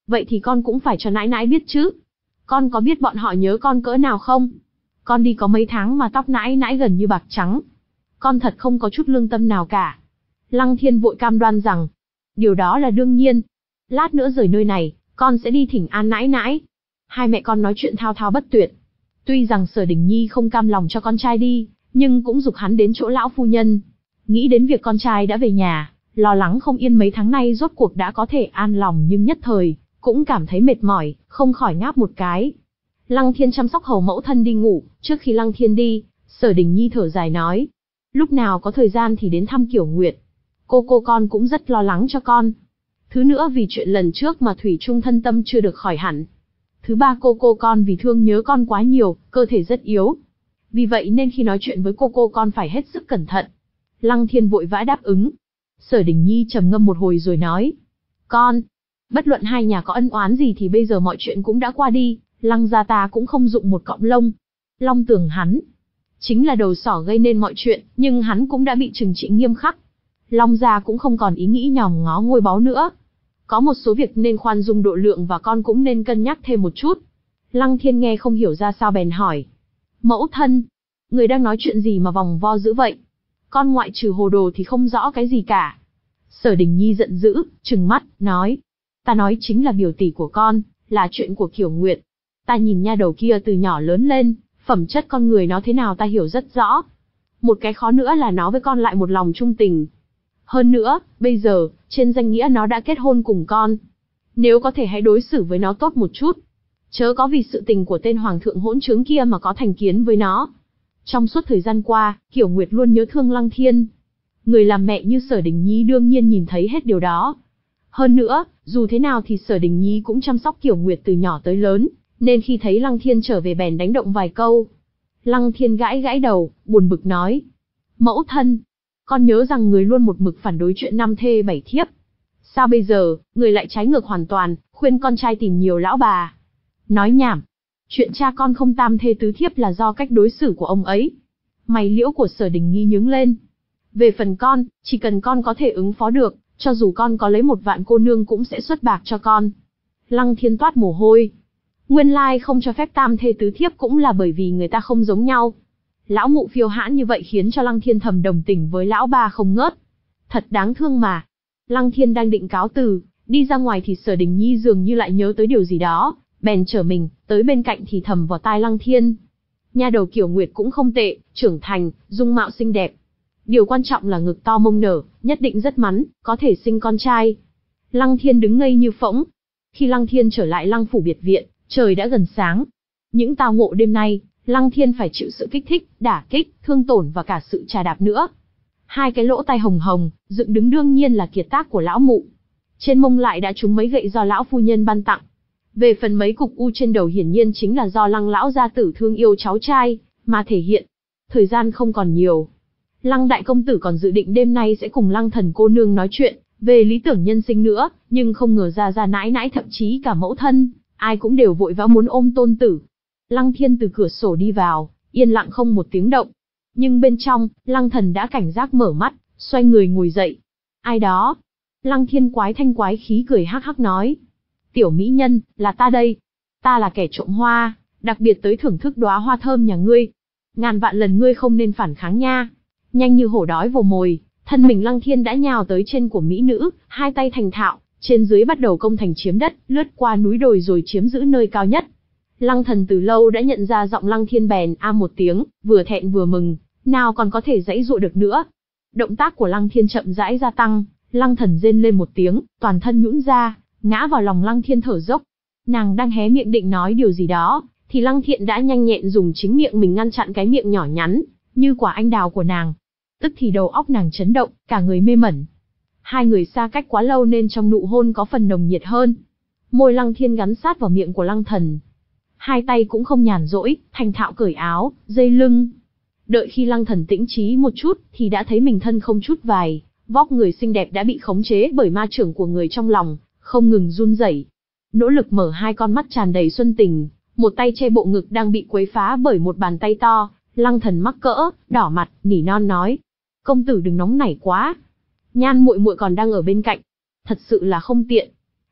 Vậy thì con cũng phải cho nãi nãi biết chứ. Con có biết bọn họ nhớ con cỡ nào không? Con đi có mấy tháng mà tóc nãi nãi gần như bạc trắng. Con thật không có chút lương tâm nào cả. Lăng Thiên vội cam đoan rằng, điều đó là đương nhiên. Lát nữa rời nơi này, con sẽ đi thỉnh an nãi nãi. Hai mẹ con nói chuyện thao thao bất tuyệt. Tuy rằng Sở Đình Nhi không cam lòng cho con trai đi, nhưng cũng giục hắn đến chỗ lão phu nhân. Nghĩ đến việc con trai đã về nhà, lo lắng không yên mấy tháng nay rốt cuộc đã có thể an lòng, nhưng nhất thời cũng cảm thấy mệt mỏi, không khỏi ngáp một cái. Lăng Thiên chăm sóc hầu mẫu thân đi ngủ. Trước khi Lăng Thiên đi, Sở Đình Nhi thở dài nói, lúc nào có thời gian thì đến thăm Kiểu Nguyệt. Cô cô con cũng rất lo lắng cho con. Thứ nữa vì chuyện lần trước mà thủy chung thân tâm chưa được khỏi hẳn. Thứ ba cô cô con vì thương nhớ con quá nhiều, cơ thể rất yếu. Vì vậy nên khi nói chuyện với cô cô con phải hết sức cẩn thận. Lăng Thiên vội vã đáp ứng. Sở Đình Nhi trầm ngâm một hồi rồi nói, con, bất luận hai nhà có ân oán gì thì bây giờ mọi chuyện cũng đã qua đi, Lăng gia ta cũng không dụng một cọng lông. Long Tưởng hắn chính là đầu sỏ gây nên mọi chuyện, nhưng hắn cũng đã bị trừng trị nghiêm khắc. Long gia cũng không còn ý nghĩ nhòm ngó ngôi báu nữa. Có một số việc nên khoan dung độ lượng và con cũng nên cân nhắc thêm một chút. Lăng Thiên nghe không hiểu ra sao bèn hỏi, mẫu thân, người đang nói chuyện gì mà vòng vo dữ vậy? Con ngoại trừ hồ đồ thì không rõ cái gì cả. Sở Đình Nhi giận dữ, trừng mắt, nói, ta nói chính là biểu tỷ của con, là chuyện của Kiểu Nguyệt. Ta nhìn nha đầu kia từ nhỏ lớn lên, phẩm chất con người nó thế nào ta hiểu rất rõ. Một cái khó nữa là nó với con lại một lòng trung tình. Hơn nữa, bây giờ, trên danh nghĩa nó đã kết hôn cùng con. Nếu có thể hãy đối xử với nó tốt một chút. Chớ có vì sự tình của tên hoàng thượng hỗn trướng kia mà có thành kiến với nó. Trong suốt thời gian qua, Kiểu Nguyệt luôn nhớ thương Lăng Thiên. Người làm mẹ như Sở Đình Nhi đương nhiên nhìn thấy hết điều đó. Hơn nữa, dù thế nào thì Sở Đình Nhi cũng chăm sóc Kiểu Nguyệt từ nhỏ tới lớn, nên khi thấy Lăng Thiên trở về bèn đánh động vài câu. Lăng Thiên gãi gãi đầu, buồn bực nói, mẫu thân, con nhớ rằng người luôn một mực phản đối chuyện năm thê bảy thiếp. Sao bây giờ, người lại trái ngược hoàn toàn, khuyên con trai tìm nhiều lão bà? Nói nhảm. Chuyện cha con không tam thê tứ thiếp là do cách đối xử của ông ấy. Mày liễu của Sở Đình Nhi nhướng lên. Về phần con, chỉ cần con có thể ứng phó được, cho dù con có lấy một vạn cô nương cũng sẽ xuất bạc cho con. Lăng Thiên toát mồ hôi. Nguyên lai không cho phép tam thê tứ thiếp cũng là bởi vì người ta không giống nhau. Lão mụ phiêu hãn như vậy khiến cho Lăng Thiên thầm đồng tình với lão ba không ngớt. Thật đáng thương mà. Lăng Thiên đang định cáo từ, đi ra ngoài thì Sở Đình Nhi dường như lại nhớ tới điều gì đó, bèn trở mình, tới bên cạnh thì thầm vào tai Lăng Thiên. Nha đầu Kiểu Nguyệt cũng không tệ, trưởng thành, dung mạo xinh đẹp. Điều quan trọng là ngực to mông nở, nhất định rất mắn, có thể sinh con trai. Lăng Thiên đứng ngây như phỗng. Khi Lăng Thiên trở lại Lăng phủ biệt viện, trời đã gần sáng. Những tao ngộ đêm nay, Lăng Thiên phải chịu sự kích thích, đả kích, thương tổn và cả sự trà đạp nữa. Hai cái lỗ tai hồng hồng, dựng đứng đương nhiên là kiệt tác của lão mụ. Trên mông lại đã trúng mấy gậy do lão phu nhân ban tặng. Về phần mấy cục u trên đầu hiển nhiên chính là do Lăng lão gia tử thương yêu cháu trai mà thể hiện. Thời gian không còn nhiều. Lăng đại công tử còn dự định đêm nay sẽ cùng Lăng thần cô nương nói chuyện về lý tưởng nhân sinh nữa, nhưng không ngờ ra ra nãi nãi thậm chí cả mẫu thân, ai cũng đều vội vã muốn ôm tôn tử. Lăng Thiên từ cửa sổ đi vào, yên lặng không một tiếng động. Nhưng bên trong, Lăng thần đã cảnh giác mở mắt, xoay người ngồi dậy. Ai đó? Lăng Thiên quái thanh quái khí cười hắc hắc nói. Tiểu mỹ nhân, là ta đây. Ta là kẻ trộm hoa, đặc biệt tới thưởng thức đóa hoa thơm nhà ngươi. Ngàn vạn lần ngươi không nên phản kháng nha. Nhanh như hổ đói vồ mồi, thân mình Lăng Thiên đã nhào tới trên của mỹ nữ, hai tay thành thạo, trên dưới bắt đầu công thành chiếm đất, lướt qua núi đồi rồi chiếm giữ nơi cao nhất. Lăng thần từ lâu đã nhận ra giọng Lăng Thiên bèn a một tiếng, vừa thẹn vừa mừng, nào còn có thể giãy dụa được nữa. Động tác của Lăng Thiên chậm rãi gia tăng, Lăng thần rên lên một tiếng, toàn thân nhũn ra, ngã vào lòng Lăng Thiên thở dốc. Nàng đang hé miệng định nói điều gì đó, thì Lăng Thiện đã nhanh nhẹn dùng chính miệng mình ngăn chặn cái miệng nhỏ nhắn, như quả anh đào của nàng. Tức thì đầu óc nàng chấn động, cả người mê mẩn. Hai người xa cách quá lâu nên trong nụ hôn có phần nồng nhiệt hơn. Môi Lăng Thiên gắn sát vào miệng của Lăng thần. Hai tay cũng không nhàn rỗi, thành thạo cởi áo, dây lưng. Đợi khi Lăng thần tĩnh trí một chút, thì đã thấy mình thân không chút vài, vóc người xinh đẹp đã bị khống chế bởi ma trưởng của người trong lòng, không ngừng run rẩy. Nỗ lực mở hai con mắt tràn đầy xuân tình, một tay che bộ ngực đang bị quấy phá bởi một bàn tay to. Lăng thần mắc cỡ, đỏ mặt, nỉ non nói: "Công tử đừng nóng nảy quá. Nhan muội muội còn đang ở bên cạnh, thật sự là không tiện."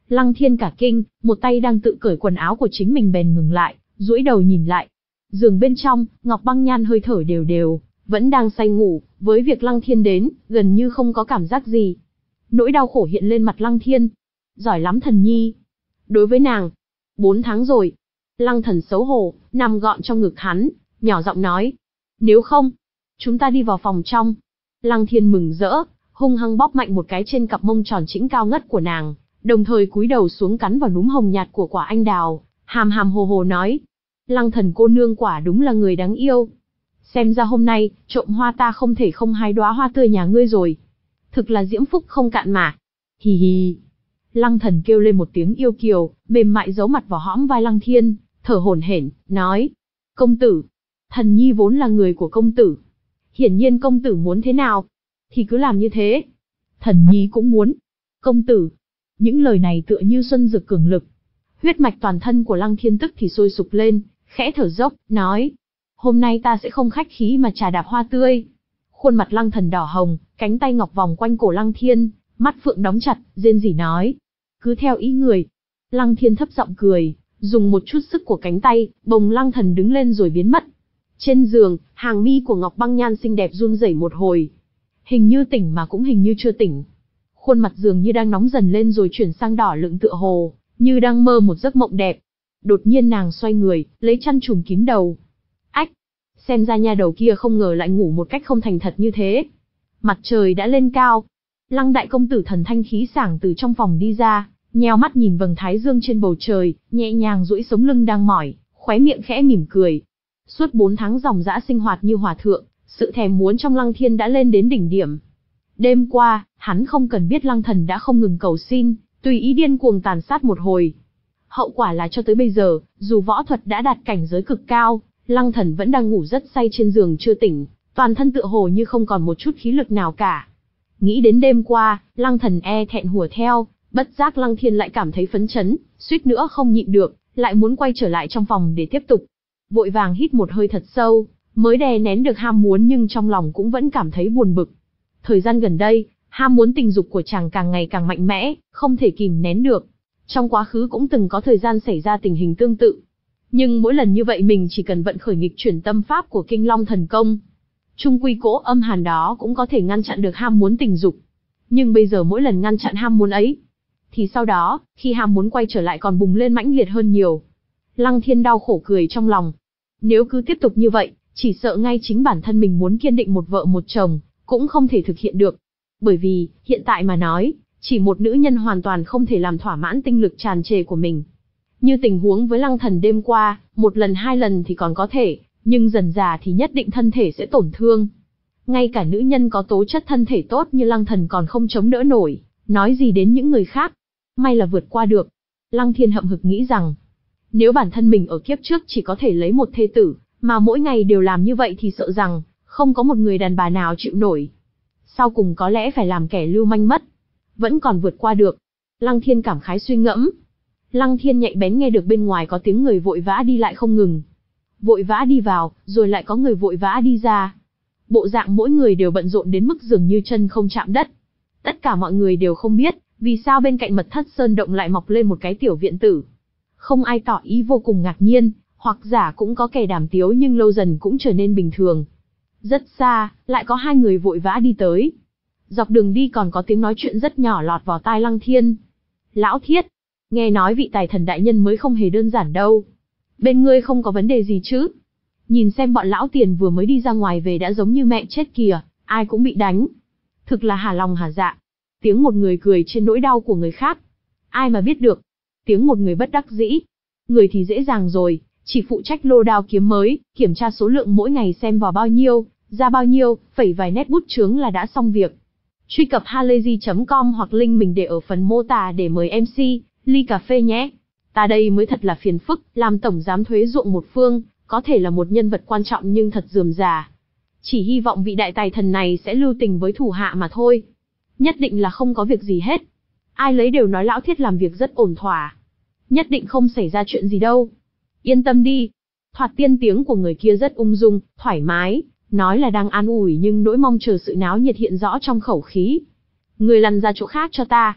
Lăng Thiên cả kinh, một tay đang tự cởi quần áo của chính mình bèn ngừng lại, duỗi đầu nhìn lại. Giường bên trong, Ngọc Băng Nhan hơi thở đều đều, vẫn đang say ngủ, với việc Lăng Thiên đến, gần như không có cảm giác gì. Nỗi đau khổ hiện lên mặt Lăng Thiên. Giỏi lắm Thần Nhi. Đối với nàng, bốn tháng rồi. Lăng Thần xấu hổ, nằm gọn trong ngực hắn, nhỏ giọng nói. Nếu không, chúng ta đi vào phòng trong. Lăng Thiên mừng rỡ, hung hăng bóp mạnh một cái trên cặp mông tròn trĩnh cao ngất của nàng, đồng thời cúi đầu xuống cắn vào núm hồng nhạt của quả anh đào, hàm hàm hồ hồ nói. Lăng Thần cô nương quả đúng là người đáng yêu. Xem ra hôm nay, trộm hoa ta không thể không hái đóa hoa tươi nhà ngươi rồi. Thực là diễm phúc không cạn mà. Hì hì. Lăng Thần kêu lên một tiếng yêu kiều, mềm mại giấu mặt vào hõm vai Lăng Thiên, thở hổn hển, nói. Công tử. Thần Nhi vốn là người của công tử. Hiển nhiên công tử muốn thế nào, thì cứ làm như thế. Thần Nhi cũng muốn. Công tử. Những lời này tựa như xuân dược cường lực. Huyết mạch toàn thân của Lăng Thiên tức thì sôi sục lên, khẽ thở dốc, nói. Hôm nay ta sẽ không khách khí mà trà đạp hoa tươi. Khuôn mặt Lăng Thần đỏ hồng, cánh tay ngọc vòng quanh cổ Lăng Thiên, mắt phượng đóng chặt, rên rỉ nói. Cứ theo ý người. Lăng Thiên thấp giọng cười, dùng một chút sức của cánh tay, bồng Lăng Thần đứng lên rồi biến mất. Trên giường, hàng mi của Ngọc Băng Nhan xinh đẹp run rẩy một hồi. Hình như tỉnh mà cũng hình như chưa tỉnh. Khuôn mặt dường như đang nóng dần lên rồi chuyển sang đỏ lựng tựa hồ, như đang mơ một giấc mộng đẹp. Đột nhiên nàng xoay người, lấy chăn trùm kín đầu. Ách! Xem ra nha đầu kia không ngờ lại ngủ một cách không thành thật như thế. Mặt trời đã lên cao. Lăng đại công tử thần thanh khí sảng từ trong phòng đi ra, nheo mắt nhìn vầng thái dương trên bầu trời, nhẹ nhàng duỗi sống lưng đang mỏi, khóe miệng khẽ mỉm cười. Suốt bốn tháng dòng dã sinh hoạt như hòa thượng, sự thèm muốn trong Lăng Thiên đã lên đến đỉnh điểm. Đêm qua, hắn không cần biết Lăng Thần đã không ngừng cầu xin, tùy ý điên cuồng tàn sát một hồi. Hậu quả là cho tới bây giờ, dù võ thuật đã đạt cảnh giới cực cao, Lăng Thần vẫn đang ngủ rất say trên giường chưa tỉnh, toàn thân tựa hồ như không còn một chút khí lực nào cả. Nghĩ đến đêm qua, Lăng Thần e thẹn hùa theo, bất giác Lăng Thiên lại cảm thấy phấn chấn, suýt nữa không nhịn được, lại muốn quay trở lại trong phòng để tiếp tục. Vội vàng hít một hơi thật sâu, mới đè nén được ham muốn nhưng trong lòng cũng vẫn cảm thấy buồn bực. Thời gian gần đây, ham muốn tình dục của chàng càng ngày càng mạnh mẽ, không thể kìm nén được. Trong quá khứ cũng từng có thời gian xảy ra tình hình tương tự. Nhưng mỗi lần như vậy mình chỉ cần vận khởi nghịch chuyển tâm pháp của Kinh Long thần công. Trung quy cỗ âm hàn đó cũng có thể ngăn chặn được ham muốn tình dục. Nhưng bây giờ mỗi lần ngăn chặn ham muốn ấy, thì sau đó, khi ham muốn quay trở lại còn bùng lên mãnh liệt hơn nhiều. Lăng Thiên đau khổ cười trong lòng. Nếu cứ tiếp tục như vậy, chỉ sợ ngay chính bản thân mình muốn kiên định một vợ một chồng, cũng không thể thực hiện được. Bởi vì, hiện tại mà nói, chỉ một nữ nhân hoàn toàn không thể làm thỏa mãn tinh lực tràn trề của mình. Như tình huống với Lăng Thần đêm qua, một lần hai lần thì còn có thể, nhưng dần dà thì nhất định thân thể sẽ tổn thương. Ngay cả nữ nhân có tố chất thân thể tốt như Lăng Thần còn không chống đỡ nổi, nói gì đến những người khác. May là vượt qua được. Lăng Thiên hậm hực nghĩ rằng, nếu bản thân mình ở kiếp trước chỉ có thể lấy một thê tử, mà mỗi ngày đều làm như vậy thì sợ rằng, không có một người đàn bà nào chịu nổi. Sau cùng có lẽ phải làm kẻ lưu manh mất. Vẫn còn vượt qua được. Lăng Thiên cảm khái suy ngẫm. Lăng Thiên nhạy bén nghe được bên ngoài có tiếng người vội vã đi lại không ngừng. Vội vã đi vào, rồi lại có người vội vã đi ra. Bộ dạng mỗi người đều bận rộn đến mức dường như chân không chạm đất. Tất cả mọi người đều không biết, vì sao bên cạnh mật thất sơn động lại mọc lên một cái tiểu viện tử. Không ai tỏ ý vô cùng ngạc nhiên, hoặc giả cũng có kẻ đàm tiếu nhưng lâu dần cũng trở nên bình thường. Rất xa, lại có hai người vội vã đi tới. Dọc đường đi còn có tiếng nói chuyện rất nhỏ lọt vào tai Lăng Thiên. Lão Thiết, nghe nói vị tài thần đại nhân mới không hề đơn giản đâu. Bên ngươi không có vấn đề gì chứ? Nhìn xem bọn lão tiền vừa mới đi ra ngoài về đã giống như mẹ chết kìa, ai cũng bị đánh. Thực là hà lòng hà dạ. Tiếng một người cười trên nỗi đau của người khác. Ai mà biết được. Tiếng một người bất đắc dĩ. Người thì dễ dàng rồi, chỉ phụ trách lô đao kiếm mới, kiểm tra số lượng mỗi ngày xem vào bao nhiêu, ra bao nhiêu, phẩy vài nét bút chướng là đã xong việc. Truy cập halayzi chấm com hoặc link mình để ở phần mô tả để mời em xê, ly cà phê nhé. Ta đây mới thật là phiền phức, làm tổng giám thuế ruộng một phương, có thể là một nhân vật quan trọng nhưng thật rườm rà. Chỉ hy vọng vị đại tài thần này sẽ lưu tình với thủ hạ mà thôi. Nhất định là không có việc gì hết. Ai lấy đều nói lão Thiết làm việc rất ổn thỏa. Nhất định không xảy ra chuyện gì đâu. Yên tâm đi. Thoạt tiên tiếng của người kia rất ung dung, thoải mái, nói là đang an ủi nhưng nỗi mong chờ sự náo nhiệt hiện rõ trong khẩu khí. Người lăn ra chỗ khác cho ta.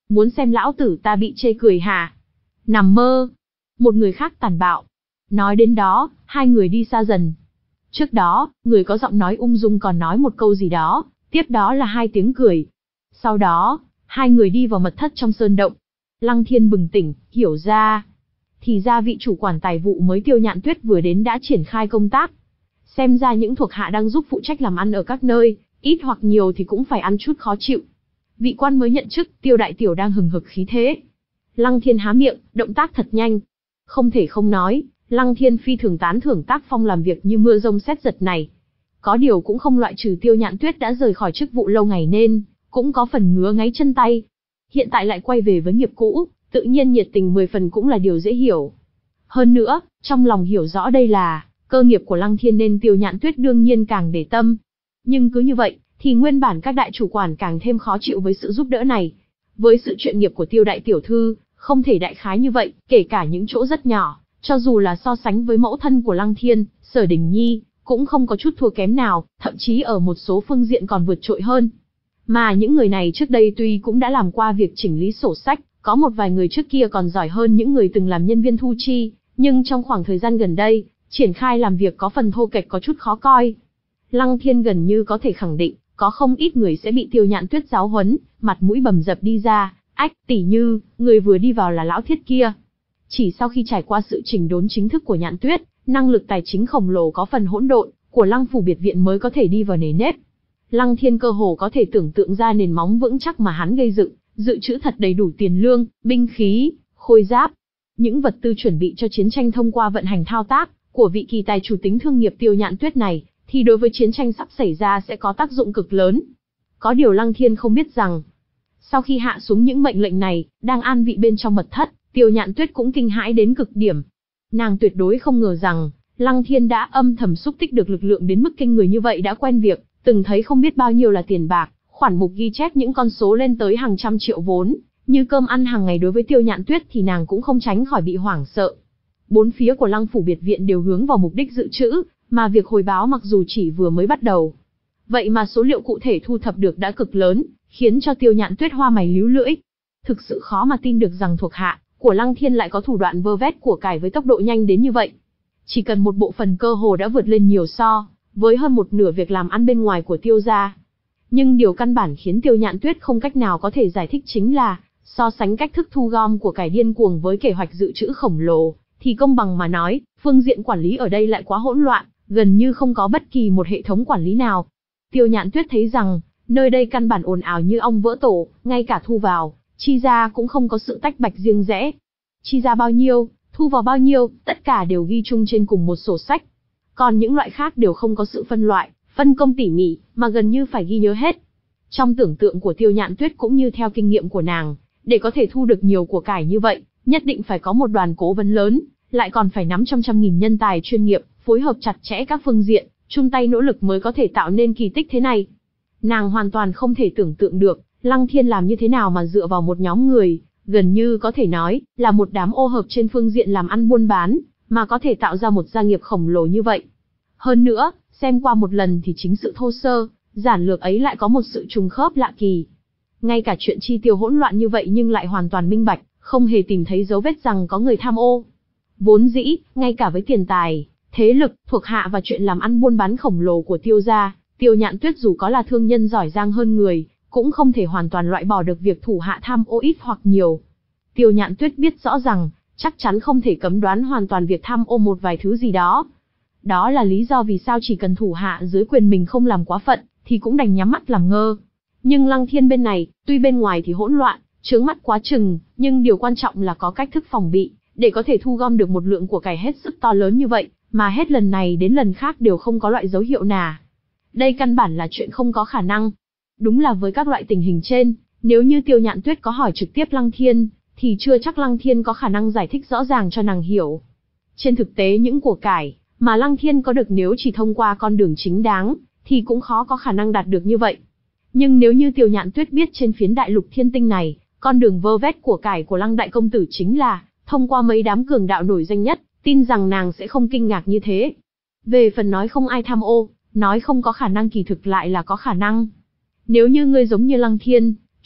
Muốn xem lão tử ta bị chê cười hả? Nằm mơ. Một người khác tàn bạo. Nói đến đó, hai người đi xa dần. Trước đó, người có giọng nói ung dung còn nói một câu gì đó, tiếp đó là hai tiếng cười. Sau đó, hai người đi vào mật thất trong sơn động. Lăng Thiên bừng tỉnh, hiểu ra. Thì ra vị chủ quản tài vụ mới Tiêu Nhạn Tuyết vừa đến đã triển khai công tác. Xem ra những thuộc hạ đang giúp phụ trách làm ăn ở các nơi, ít hoặc nhiều thì cũng phải ăn chút khó chịu. Vị quan mới nhận chức, Tiêu đại tiểu đang hừng hực khí thế. Lăng Thiên há miệng, động tác thật nhanh. Không thể không nói, Lăng Thiên phi thường tán thưởng tác phong làm việc như mưa rông sét giật này. Có điều cũng không loại trừ Tiêu Nhạn Tuyết đã rời khỏi chức vụ lâu ngày nên, cũng có phần ngứa ngáy chân tay. Hiện tại lại quay về với nghiệp cũ, tự nhiên nhiệt tình mười phần cũng là điều dễ hiểu. Hơn nữa, trong lòng hiểu rõ đây là cơ nghiệp của Lăng Thiên nên Tiêu Nhạn Tuyết đương nhiên càng để tâm. Nhưng cứ như vậy, thì nguyên bản các đại chủ quản càng thêm khó chịu với sự giúp đỡ này. Với sự chuyên nghiệp của Tiêu đại tiểu thư, không thể đại khái như vậy, kể cả những chỗ rất nhỏ, cho dù là so sánh với mẫu thân của Lăng Thiên, Sở Đình Nhi, cũng không có chút thua kém nào, thậm chí ở một số phương diện còn vượt trội hơn. Mà những người này trước đây tuy cũng đã làm qua việc chỉnh lý sổ sách, có một vài người trước kia còn giỏi hơn những người từng làm nhân viên thu chi, nhưng trong khoảng thời gian gần đây, triển khai làm việc có phần thô kệch có chút khó coi. Lăng Thiên gần như có thể khẳng định, có không ít người sẽ bị Tiêu Nhạn Tuyết giáo huấn, mặt mũi bầm dập đi ra, ách, tỉ như, người vừa đi vào là lão thiết kia. Chỉ sau khi trải qua sự chỉnh đốn chính thức của Nhạn Tuyết, năng lực tài chính khổng lồ có phần hỗn độn, của Lăng phủ biệt viện mới có thể đi vào nề nếp. Lăng Thiên cơ hồ có thể tưởng tượng ra nền móng vững chắc mà hắn gây dựng, dự trữ thật đầy đủ tiền lương, binh khí, khôi giáp, những vật tư chuẩn bị cho chiến tranh thông qua vận hành thao tác của vị kỳ tài chủ tính thương nghiệp Tiêu Nhạn Tuyết này, thì đối với chiến tranh sắp xảy ra sẽ có tác dụng cực lớn. Có điều Lăng Thiên không biết rằng, sau khi hạ xuống những mệnh lệnh này, đang an vị bên trong mật thất, Tiêu Nhạn Tuyết cũng kinh hãi đến cực điểm. Nàng tuyệt đối không ngờ rằng, Lăng Thiên đã âm thầm xúc tích được lực lượng đến mức kinh người như vậy đã quen việc, từng thấy không biết bao nhiêu là tiền bạc, khoản mục ghi chép những con số lên tới hàng trăm triệu vốn, như cơm ăn hàng ngày đối với Tiêu Nhạn Tuyết thì nàng cũng không tránh khỏi bị hoảng sợ. Bốn phía của Lăng phủ biệt viện đều hướng vào mục đích dự trữ, mà việc hồi báo mặc dù chỉ vừa mới bắt đầu. Vậy mà số liệu cụ thể thu thập được đã cực lớn, khiến cho Tiêu Nhạn Tuyết hoa mày líu lưỡi. Thực sự khó mà tin được rằng thuộc hạ của Lăng Thiên lại có thủ đoạn vơ vét của cải với tốc độ nhanh đến như vậy. Chỉ cần một bộ phần cơ hồ đã vượt lên nhiều so với hơn một nửa việc làm ăn bên ngoài của Tiêu gia. Nhưng điều căn bản khiến Tiêu Nhạn Tuyết không cách nào có thể giải thích chính là, so sánh cách thức thu gom của cải điên cuồng với kế hoạch dự trữ khổng lồ, thì công bằng mà nói, phương diện quản lý ở đây lại quá hỗn loạn, gần như không có bất kỳ một hệ thống quản lý nào. Tiêu Nhạn Tuyết thấy rằng, nơi đây căn bản ồn ào như ong vỡ tổ, ngay cả thu vào, chi ra cũng không có sự tách bạch riêng rẽ. Chi ra bao nhiêu, thu vào bao nhiêu, tất cả đều ghi chung trên cùng một sổ sách. Còn những loại khác đều không có sự phân loại, phân công tỉ mỉ, mà gần như phải ghi nhớ hết. Trong tưởng tượng của Tiêu Nhạn Tuyết cũng như theo kinh nghiệm của nàng, để có thể thu được nhiều của cải như vậy, nhất định phải có một đoàn cố vấn lớn, lại còn phải nắm trăm trăm nghìn nhân tài chuyên nghiệp, phối hợp chặt chẽ các phương diện, chung tay nỗ lực mới có thể tạo nên kỳ tích thế này. Nàng hoàn toàn không thể tưởng tượng được, Lăng Thiên làm như thế nào mà dựa vào một nhóm người, gần như có thể nói, là một đám ô hợp trên phương diện làm ăn buôn bán, mà có thể tạo ra một gia nghiệp khổng lồ như vậy. Hơn nữa, xem qua một lần thì chính sự thô sơ, giản lược ấy lại có một sự trùng khớp lạ kỳ. Ngay cả chuyện chi tiêu hỗn loạn như vậy nhưng lại hoàn toàn minh bạch, không hề tìm thấy dấu vết rằng có người tham ô. Vốn dĩ, ngay cả với tiền tài, thế lực, thuộc hạ và chuyện làm ăn buôn bán khổng lồ của Tiêu gia, Tiêu Nhạn Tuyết dù có là thương nhân giỏi giang hơn người, cũng không thể hoàn toàn loại bỏ được việc thủ hạ tham ô ít hoặc nhiều. Tiêu Nhạn Tuyết biết rõ rằng, chắc chắn không thể cấm đoán hoàn toàn việc tham ô một vài thứ gì đó. Đó là lý do vì sao chỉ cần thủ hạ dưới quyền mình không làm quá phận, thì cũng đành nhắm mắt làm ngơ. Nhưng Lăng Thiên bên này, tuy bên ngoài thì hỗn loạn, chướng mắt quá chừng, nhưng điều quan trọng là có cách thức phòng bị, để có thể thu gom được một lượng của cải hết sức to lớn như vậy, mà hết lần này đến lần khác đều không có loại dấu hiệu nào. Đây căn bản là chuyện không có khả năng. Đúng là với các loại tình hình trên, nếu như Tiêu Nhạn Tuyết có hỏi trực tiếp Lăng Thiên, thì chưa chắc Lăng Thiên có khả năng giải thích rõ ràng cho nàng hiểu. Trên thực tế những của cải mà Lăng Thiên có được nếu chỉ thông qua con đường chính đáng, thì cũng khó có khả năng đạt được như vậy. Nhưng nếu như Tiêu Nhạn Tuyết biết trên phiến đại lục thiên tinh này, con đường vơ vét của cải của Lăng đại công tử chính là thông qua mấy đám cường đạo nổi danh nhất, tin rằng nàng sẽ không kinh ngạc như thế. Về phần nói không ai tham ô, nói không có khả năng kỳ thực lại là có khả năng. Nếu như ngươi giống như Lăng Thiên,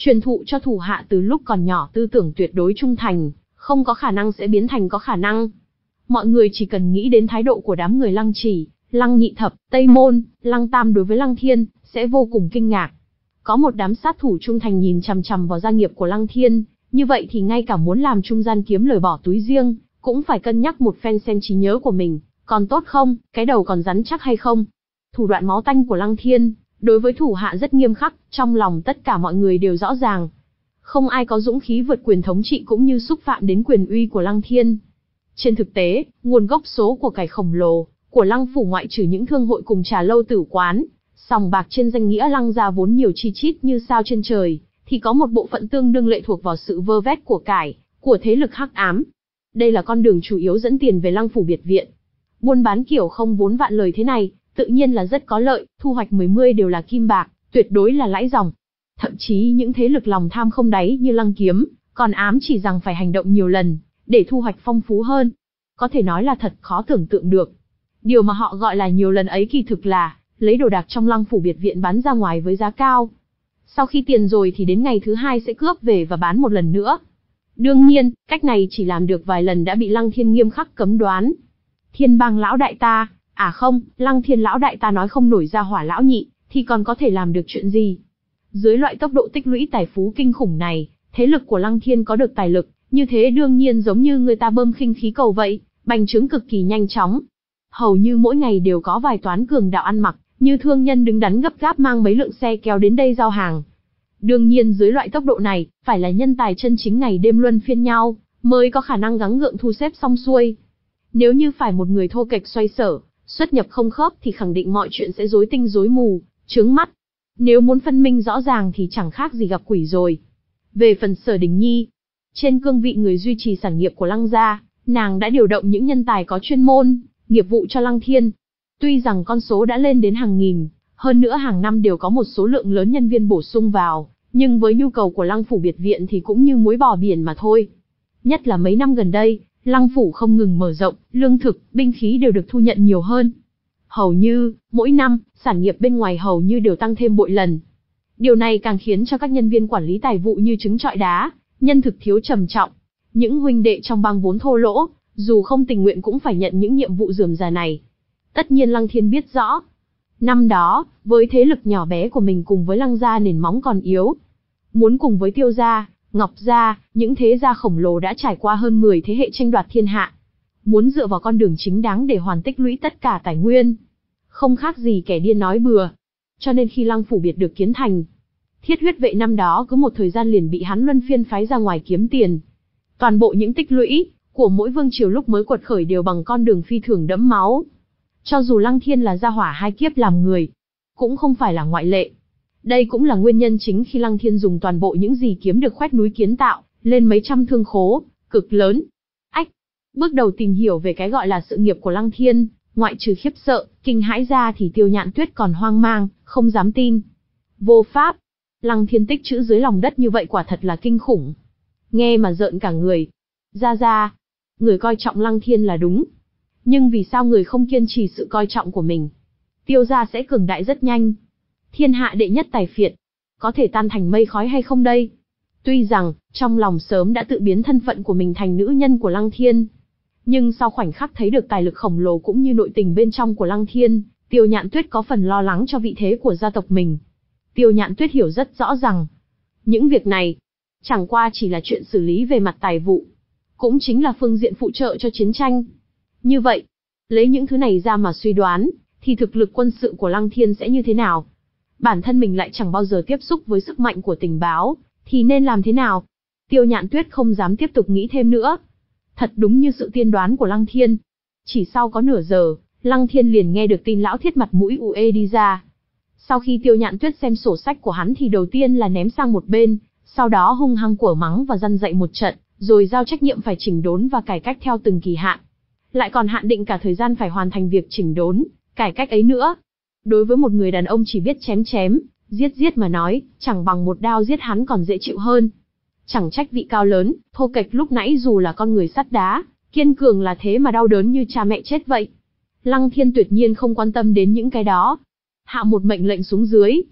truyền thụ cho thủ hạ từ lúc còn nhỏ tư tưởng tuyệt đối trung thành, không có khả năng sẽ biến thành có khả năng. Mọi người chỉ cần nghĩ đến thái độ của đám người Lăng Chỉ, Lăng Nhị Thập, Tây Môn, Lăng Tam đối với Lăng Thiên, sẽ vô cùng kinh ngạc. Có một đám sát thủ trung thành nhìn chằm chằm vào gia nghiệp của Lăng Thiên, như vậy thì ngay cả muốn làm trung gian kiếm lời bỏ túi riêng, cũng phải cân nhắc một phen xem trí nhớ của mình, còn tốt không, cái đầu còn rắn chắc hay không. Thủ đoạn máu tanh của Lăng Thiên, đối với thủ hạ rất nghiêm khắc, trong lòng tất cả mọi người đều rõ ràng. Không ai có dũng khí vượt quyền thống trị cũng như xúc phạm đến quyền uy của Lăng Thiên. Trên thực tế, nguồn gốc số của cải khổng lồ, của Lăng Phủ ngoại trừ những thương hội cùng trà lâu tử quán, sòng bạc trên danh nghĩa Lăng gia vốn nhiều chi chít như sao trên trời, thì có một bộ phận tương đương lệ thuộc vào sự vơ vét của cải, của thế lực hắc ám. Đây là con đường chủ yếu dẫn tiền về Lăng Phủ biệt viện. Buôn bán kiểu không vốn vạn lời thế này, tự nhiên là rất có lợi, thu hoạch mười mươi đều là kim bạc, tuyệt đối là lãi dòng. Thậm chí những thế lực lòng tham không đáy như Lăng Kiếm, còn ám chỉ rằng phải hành động nhiều lần, để thu hoạch phong phú hơn. Có thể nói là thật khó tưởng tượng được. Điều mà họ gọi là nhiều lần ấy kỳ thực là, lấy đồ đạc trong Lăng Phủ biệt viện bán ra ngoài với giá cao. Sau khi tiền rồi thì đến ngày thứ hai sẽ cướp về và bán một lần nữa. Đương nhiên, cách này chỉ làm được vài lần đã bị Lăng Thiên nghiêm khắc cấm đoán. Thiên bang lão đại ta, à không, Lăng Thiên lão đại ta nói không nổi ra hỏa lão nhị, thì còn có thể làm được chuyện gì? Dưới loại tốc độ tích lũy tài phú kinh khủng này, thế lực của Lăng Thiên có được tài lực, như thế đương nhiên giống như người ta bơm khinh khí cầu vậy, bành trướng cực kỳ nhanh chóng. Hầu như mỗi ngày đều có vài toán cường đạo ăn mặc, như thương nhân đứng đắn gấp gáp mang mấy lượng xe kéo đến đây giao hàng. Đương nhiên dưới loại tốc độ này, phải là nhân tài chân chính ngày đêm luân phiên nhau, mới có khả năng gắng gượng thu xếp xong xuôi. Nếu như phải một người thô kệch xoay sở, xuất nhập không khớp thì khẳng định mọi chuyện sẽ rối tinh rối mù, chướng mắt. Nếu muốn phân minh rõ ràng thì chẳng khác gì gặp quỷ rồi. Về phần Sở Đình Nhi, trên cương vị người duy trì sản nghiệp của Lăng gia, nàng đã điều động những nhân tài có chuyên môn, nghiệp vụ cho Lăng Thiên. Tuy rằng con số đã lên đến hàng nghìn, hơn nữa hàng năm đều có một số lượng lớn nhân viên bổ sung vào, nhưng với nhu cầu của Lăng Phủ biệt viện thì cũng như muối bỏ biển mà thôi. Nhất là mấy năm gần đây, Lăng Phủ không ngừng mở rộng, lương thực, binh khí đều được thu nhận nhiều hơn. Hầu như, mỗi năm, sản nghiệp bên ngoài hầu như đều tăng thêm bội lần. Điều này càng khiến cho các nhân viên quản lý tài vụ như trứng trọi đá, nhân thực thiếu trầm trọng. Những huynh đệ trong bang vốn thô lỗ, dù không tình nguyện cũng phải nhận những nhiệm vụ rườm rà này. Tất nhiên Lăng Thiên biết rõ. Năm đó, với thế lực nhỏ bé của mình cùng với Lăng gia nền móng còn yếu, muốn cùng với Tiêu gia, Ngọc gia, những thế gia khổng lồ đã trải qua hơn mười thế hệ tranh đoạt thiên hạ. Muốn dựa vào con đường chính đáng để hoàn tích lũy tất cả tài nguyên, không khác gì kẻ điên nói bừa. Cho nên khi Lăng Phủ biệt được kiến thành, Thiết huyết vệ năm đó cứ một thời gian liền bị hắn luân phiên phái ra ngoài kiếm tiền. Toàn bộ những tích lũy của mỗi vương triều lúc mới quật khởi đều bằng con đường phi thường đẫm máu. Cho dù Lăng Thiên là gia hỏa hai kiếp làm người, cũng không phải là ngoại lệ. Đây cũng là nguyên nhân chính khi Lăng Thiên dùng toàn bộ những gì kiếm được khoét núi kiến tạo, lên mấy trăm thương khố, cực lớn. Ách! Bước đầu tìm hiểu về cái gọi là sự nghiệp của Lăng Thiên, ngoại trừ khiếp sợ, kinh hãi ra thì Tiêu Nhạn Tuyết còn hoang mang, không dám tin. Vô pháp! Lăng Thiên tích trữ dưới lòng đất như vậy quả thật là kinh khủng. Nghe mà rợn cả người. Ra ra! Người coi trọng Lăng Thiên là đúng. Nhưng vì sao người không kiên trì sự coi trọng của mình? Tiêu gia sẽ cường đại rất nhanh. Thiên hạ đệ nhất tài phiệt, có thể tan thành mây khói hay không đây? Tuy rằng, trong lòng sớm đã tự biến thân phận của mình thành nữ nhân của Lăng Thiên. Nhưng sau khoảnh khắc thấy được tài lực khổng lồ cũng như nội tình bên trong của Lăng Thiên, Tiêu Nhạn Tuyết có phần lo lắng cho vị thế của gia tộc mình. Tiêu Nhạn Tuyết hiểu rất rõ rằng, những việc này, chẳng qua chỉ là chuyện xử lý về mặt tài vụ. Cũng chính là phương diện phụ trợ cho chiến tranh. Như vậy, lấy những thứ này ra mà suy đoán, thì thực lực quân sự của Lăng Thiên sẽ như thế nào? Bản thân mình lại chẳng bao giờ tiếp xúc với sức mạnh của tình báo, thì nên làm thế nào? Tiêu Nhạn Tuyết không dám tiếp tục nghĩ thêm nữa. Thật đúng như sự tiên đoán của Lăng Thiên. Chỉ sau có nửa giờ, Lăng Thiên liền nghe được tin lão Thiết mặt mũi ù ê đi ra. Sau khi Tiêu Nhạn Tuyết xem sổ sách của hắn thì đầu tiên là ném sang một bên, sau đó hung hăng quở mắng và răn dạy một trận, rồi giao trách nhiệm phải chỉnh đốn và cải cách theo từng kỳ hạn. Lại còn hạn định cả thời gian phải hoàn thành việc chỉnh đốn, cải cách ấy nữa. Đối với một người đàn ông chỉ biết chém chém, giết giết mà nói, chẳng bằng một đao giết hắn còn dễ chịu hơn. Chẳng trách vị cao lớn, thô kệch lúc nãy dù là con người sắt đá, kiên cường là thế mà đau đớn như cha mẹ chết vậy. Lăng Thiên tuyệt nhiên không quan tâm đến những cái đó. Hạ một mệnh lệnh xuống dưới.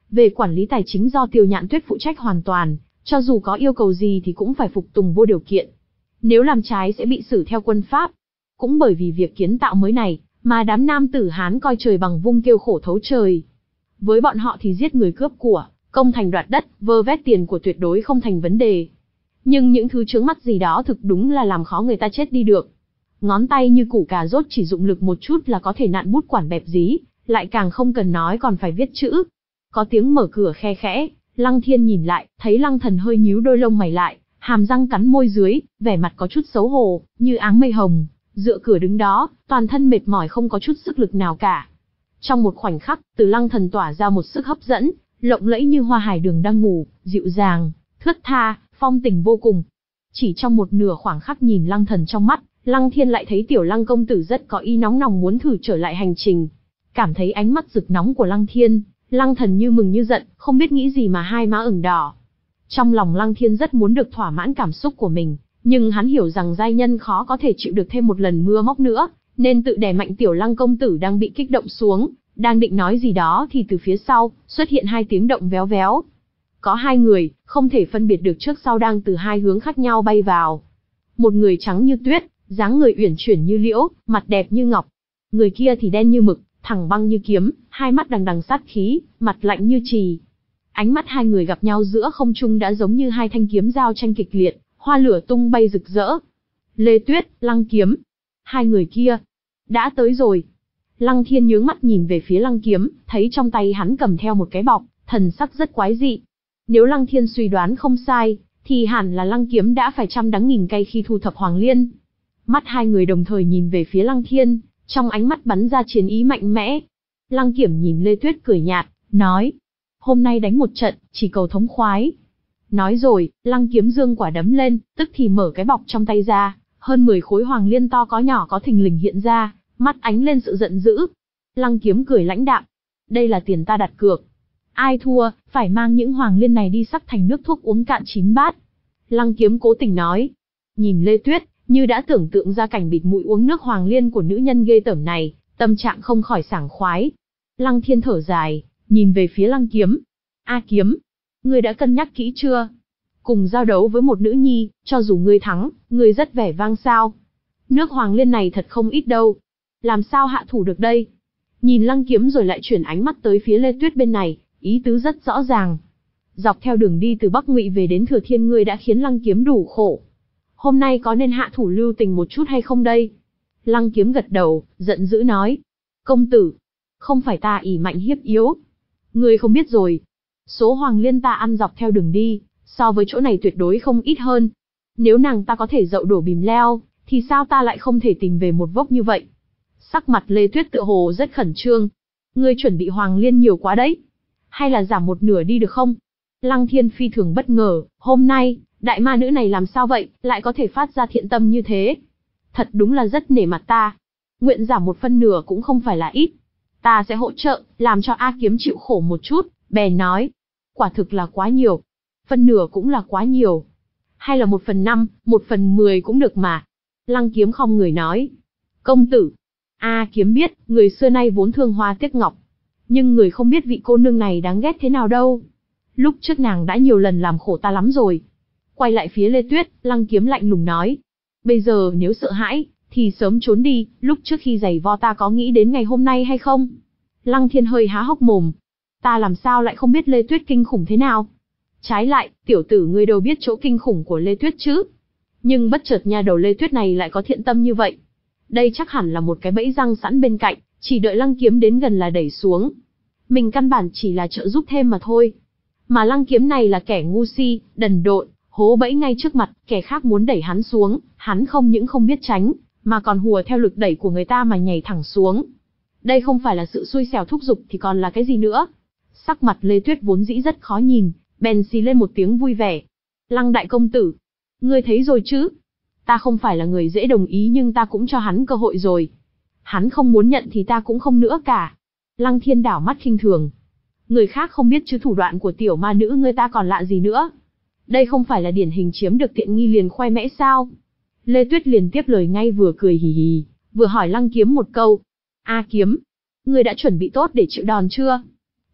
Về quản lý tài chính do Tiêu Nhạn Tuyết phụ trách hoàn toàn, cho dù có yêu cầu gì thì cũng phải phục tùng vô điều kiện. Nếu làm trái sẽ bị xử theo quân pháp. Cũng bởi vì việc kiến tạo mới này, mà đám nam tử Hán coi trời bằng vung kêu khổ thấu trời. Với bọn họ thì giết người cướp của, công thành đoạt đất, vơ vét tiền của tuyệt đối không thành vấn đề. Nhưng những thứ chướng mắt gì đó thực đúng là làm khó người ta chết đi được. Ngón tay như củ cà rốt chỉ dụng lực một chút là có thể nặn bút quản bẹp dí, lại càng không cần nói còn phải viết chữ. Có tiếng mở cửa khe khẽ, Lăng Thiên nhìn lại, thấy Lăng Thần hơi nhíu đôi lông mày lại, hàm răng cắn môi dưới, vẻ mặt có chút xấu hổ, như áng mây hồng, dựa cửa đứng đó, toàn thân mệt mỏi không có chút sức lực nào cả. Trong một khoảnh khắc, từ Lăng Thần tỏa ra một sức hấp dẫn, lộng lẫy như hoa hải đường đang ngủ, dịu dàng, thướt tha, phong tình vô cùng. Chỉ trong một nửa khoảng khắc nhìn Lăng Thần trong mắt, Lăng Thiên lại thấy tiểu Lăng công tử rất có ý nóng nòng muốn thử trở lại hành trình. Cảm thấy ánh mắt rực nóng của Lăng Thiên, Lăng Thần như mừng như giận, không biết nghĩ gì mà hai má ửng đỏ. Trong lòng Lăng Thiên rất muốn được thỏa mãn cảm xúc của mình, nhưng hắn hiểu rằng giai nhân khó có thể chịu được thêm một lần mưa móc nữa, nên tự đè mạnh tiểu Lăng công tử đang bị kích động xuống, đang định nói gì đó thì từ phía sau, xuất hiện hai tiếng động véo véo. Có hai người, không thể phân biệt được trước sau đang từ hai hướng khác nhau bay vào. Một người trắng như tuyết, dáng người uyển chuyển như liễu, mặt đẹp như ngọc. Người kia thì đen như mực, thẳng băng như kiếm, hai mắt đằng đằng sát khí, mặt lạnh như chì. Ánh mắt hai người gặp nhau giữa không trung đã giống như hai thanh kiếm giao tranh kịch liệt, hoa lửa tung bay rực rỡ. Lê Tuyết, Lăng Kiếm. Hai người kia. Đã tới rồi. Lăng Thiên nhướng mắt nhìn về phía Lăng Kiếm, thấy trong tay hắn cầm theo một cái bọc, thần sắc rất quái dị. Nếu Lăng Thiên suy đoán không sai, thì hẳn là Lăng Kiếm đã phải trăm đắng nghìn cay khi thu thập Hoàng Liên. Mắt hai người đồng thời nhìn về phía Lăng Thiên, trong ánh mắt bắn ra chiến ý mạnh mẽ. Lăng Kiểm nhìn Lê Tuyết cười nhạt, nói: hôm nay đánh một trận, chỉ cầu thống khoái. Nói rồi, Lăng Kiếm dương quả đấm lên, tức thì mở cái bọc trong tay ra, hơn mười khối Hoàng Liên to có nhỏ có thình lình hiện ra, mắt ánh lên sự giận dữ. Lăng Kiếm cười lãnh đạm: đây là tiền ta đặt cược. Ai thua, phải mang những Hoàng Liên này đi sắc thành nước thuốc uống cạn chín bát. Lăng Kiếm cố tình nói. Nhìn Lê Tuyết, như đã tưởng tượng ra cảnh bịt mũi uống nước Hoàng Liên của nữ nhân ghê tởm này, tâm trạng không khỏi sảng khoái. Lăng Thiên thở dài, nhìn về phía Lăng Kiếm. A Kiếm, ngươi đã cân nhắc kỹ chưa? Cùng giao đấu với một nữ nhi, cho dù ngươi thắng, ngươi rất vẻ vang sao? Nước Hoàng Liên này thật không ít đâu. Làm sao hạ thủ được đây? Nhìn Lăng Kiếm rồi lại chuyển ánh mắt tới phía Lê Tuyết bên này, ý tứ rất rõ ràng. Dọc theo đường đi từ Bắc Ngụy về đến Thừa Thiên ngươi đã khiến Lăng Kiếm đủ khổ. Hôm nay có nên hạ thủ lưu tình một chút hay không đây? Lăng Kiếm gật đầu, giận dữ nói. Công tử, không phải ta ỷ mạnh hiếp yếu. Ngươi không biết rồi. Số Hoàng Liên ta ăn dọc theo đường đi, so với chỗ này tuyệt đối không ít hơn. Nếu nàng ta có thể dậu đổ bìm leo, thì sao ta lại không thể tìm về một vốc như vậy? Sắc mặt Lê Tuyết tựa hồ rất khẩn trương. Ngươi chuẩn bị Hoàng Liên nhiều quá đấy. Hay là giảm một nửa đi được không? Lăng Thiên phi thường bất ngờ, hôm nay, đại ma nữ này làm sao vậy, lại có thể phát ra thiện tâm như thế? Thật đúng là rất nể mặt ta. Nguyện giảm một phân nửa cũng không phải là ít. Ta sẽ hỗ trợ, làm cho A Kiếm chịu khổ một chút, bèn nói. Quả thực là quá nhiều. Phân nửa cũng là quá nhiều. Hay là một phần năm, một phần mười cũng được mà. Lăng Kiếm không người nói. Công tử. A Kiếm biết, người xưa nay vốn thương hoa tiếc ngọc. Nhưng người không biết vị cô nương này đáng ghét thế nào đâu. Lúc trước nàng đã nhiều lần làm khổ ta lắm rồi. Quay lại phía Lê Tuyết, Lăng Kiếm lạnh lùng nói. Bây giờ nếu sợ hãi, thì sớm trốn đi, lúc trước khi giày vo ta có nghĩ đến ngày hôm nay hay không? Lăng Thiên hơi há hốc mồm. Ta làm sao lại không biết Lê Tuyết kinh khủng thế nào? Trái lại, tiểu tử ngươi đâu biết chỗ kinh khủng của Lê Tuyết chứ? Nhưng bất chợt nha đầu Lê Tuyết này lại có thiện tâm như vậy. Đây chắc hẳn là một cái bẫy răng sẵn bên cạnh, chỉ đợi Lăng Kiếm đến gần là đẩy xuống. Mình căn bản chỉ là trợ giúp thêm mà thôi. Mà Lăng Kiếm này là kẻ ngu si, đần độn, hố bẫy ngay trước mặt, kẻ khác muốn đẩy hắn xuống, hắn không những không biết tránh, mà còn hùa theo lực đẩy của người ta mà nhảy thẳng xuống. Đây không phải là sự xui xẻo thúc giục thì còn là cái gì nữa? Sắc mặt Lê Tuyết vốn dĩ rất khó nhìn, bèn xì lên một tiếng vui vẻ. Lăng đại công tử, ngươi thấy rồi chứ? Ta không phải là người dễ đồng ý nhưng ta cũng cho hắn cơ hội rồi. Hắn không muốn nhận thì ta cũng không nữa cả. Lăng Thiên đảo mắt khinh thường. Người khác không biết chứ thủ đoạn của tiểu ma nữ người ta còn lạ gì nữa. Đây không phải là điển hình chiếm được tiện nghi liền khoe mẽ sao? Lê Tuyết liền tiếp lời ngay, vừa cười hì hì, vừa hỏi Lăng Kiếm một câu. A Kiếm, ngươi đã chuẩn bị tốt để chịu đòn chưa?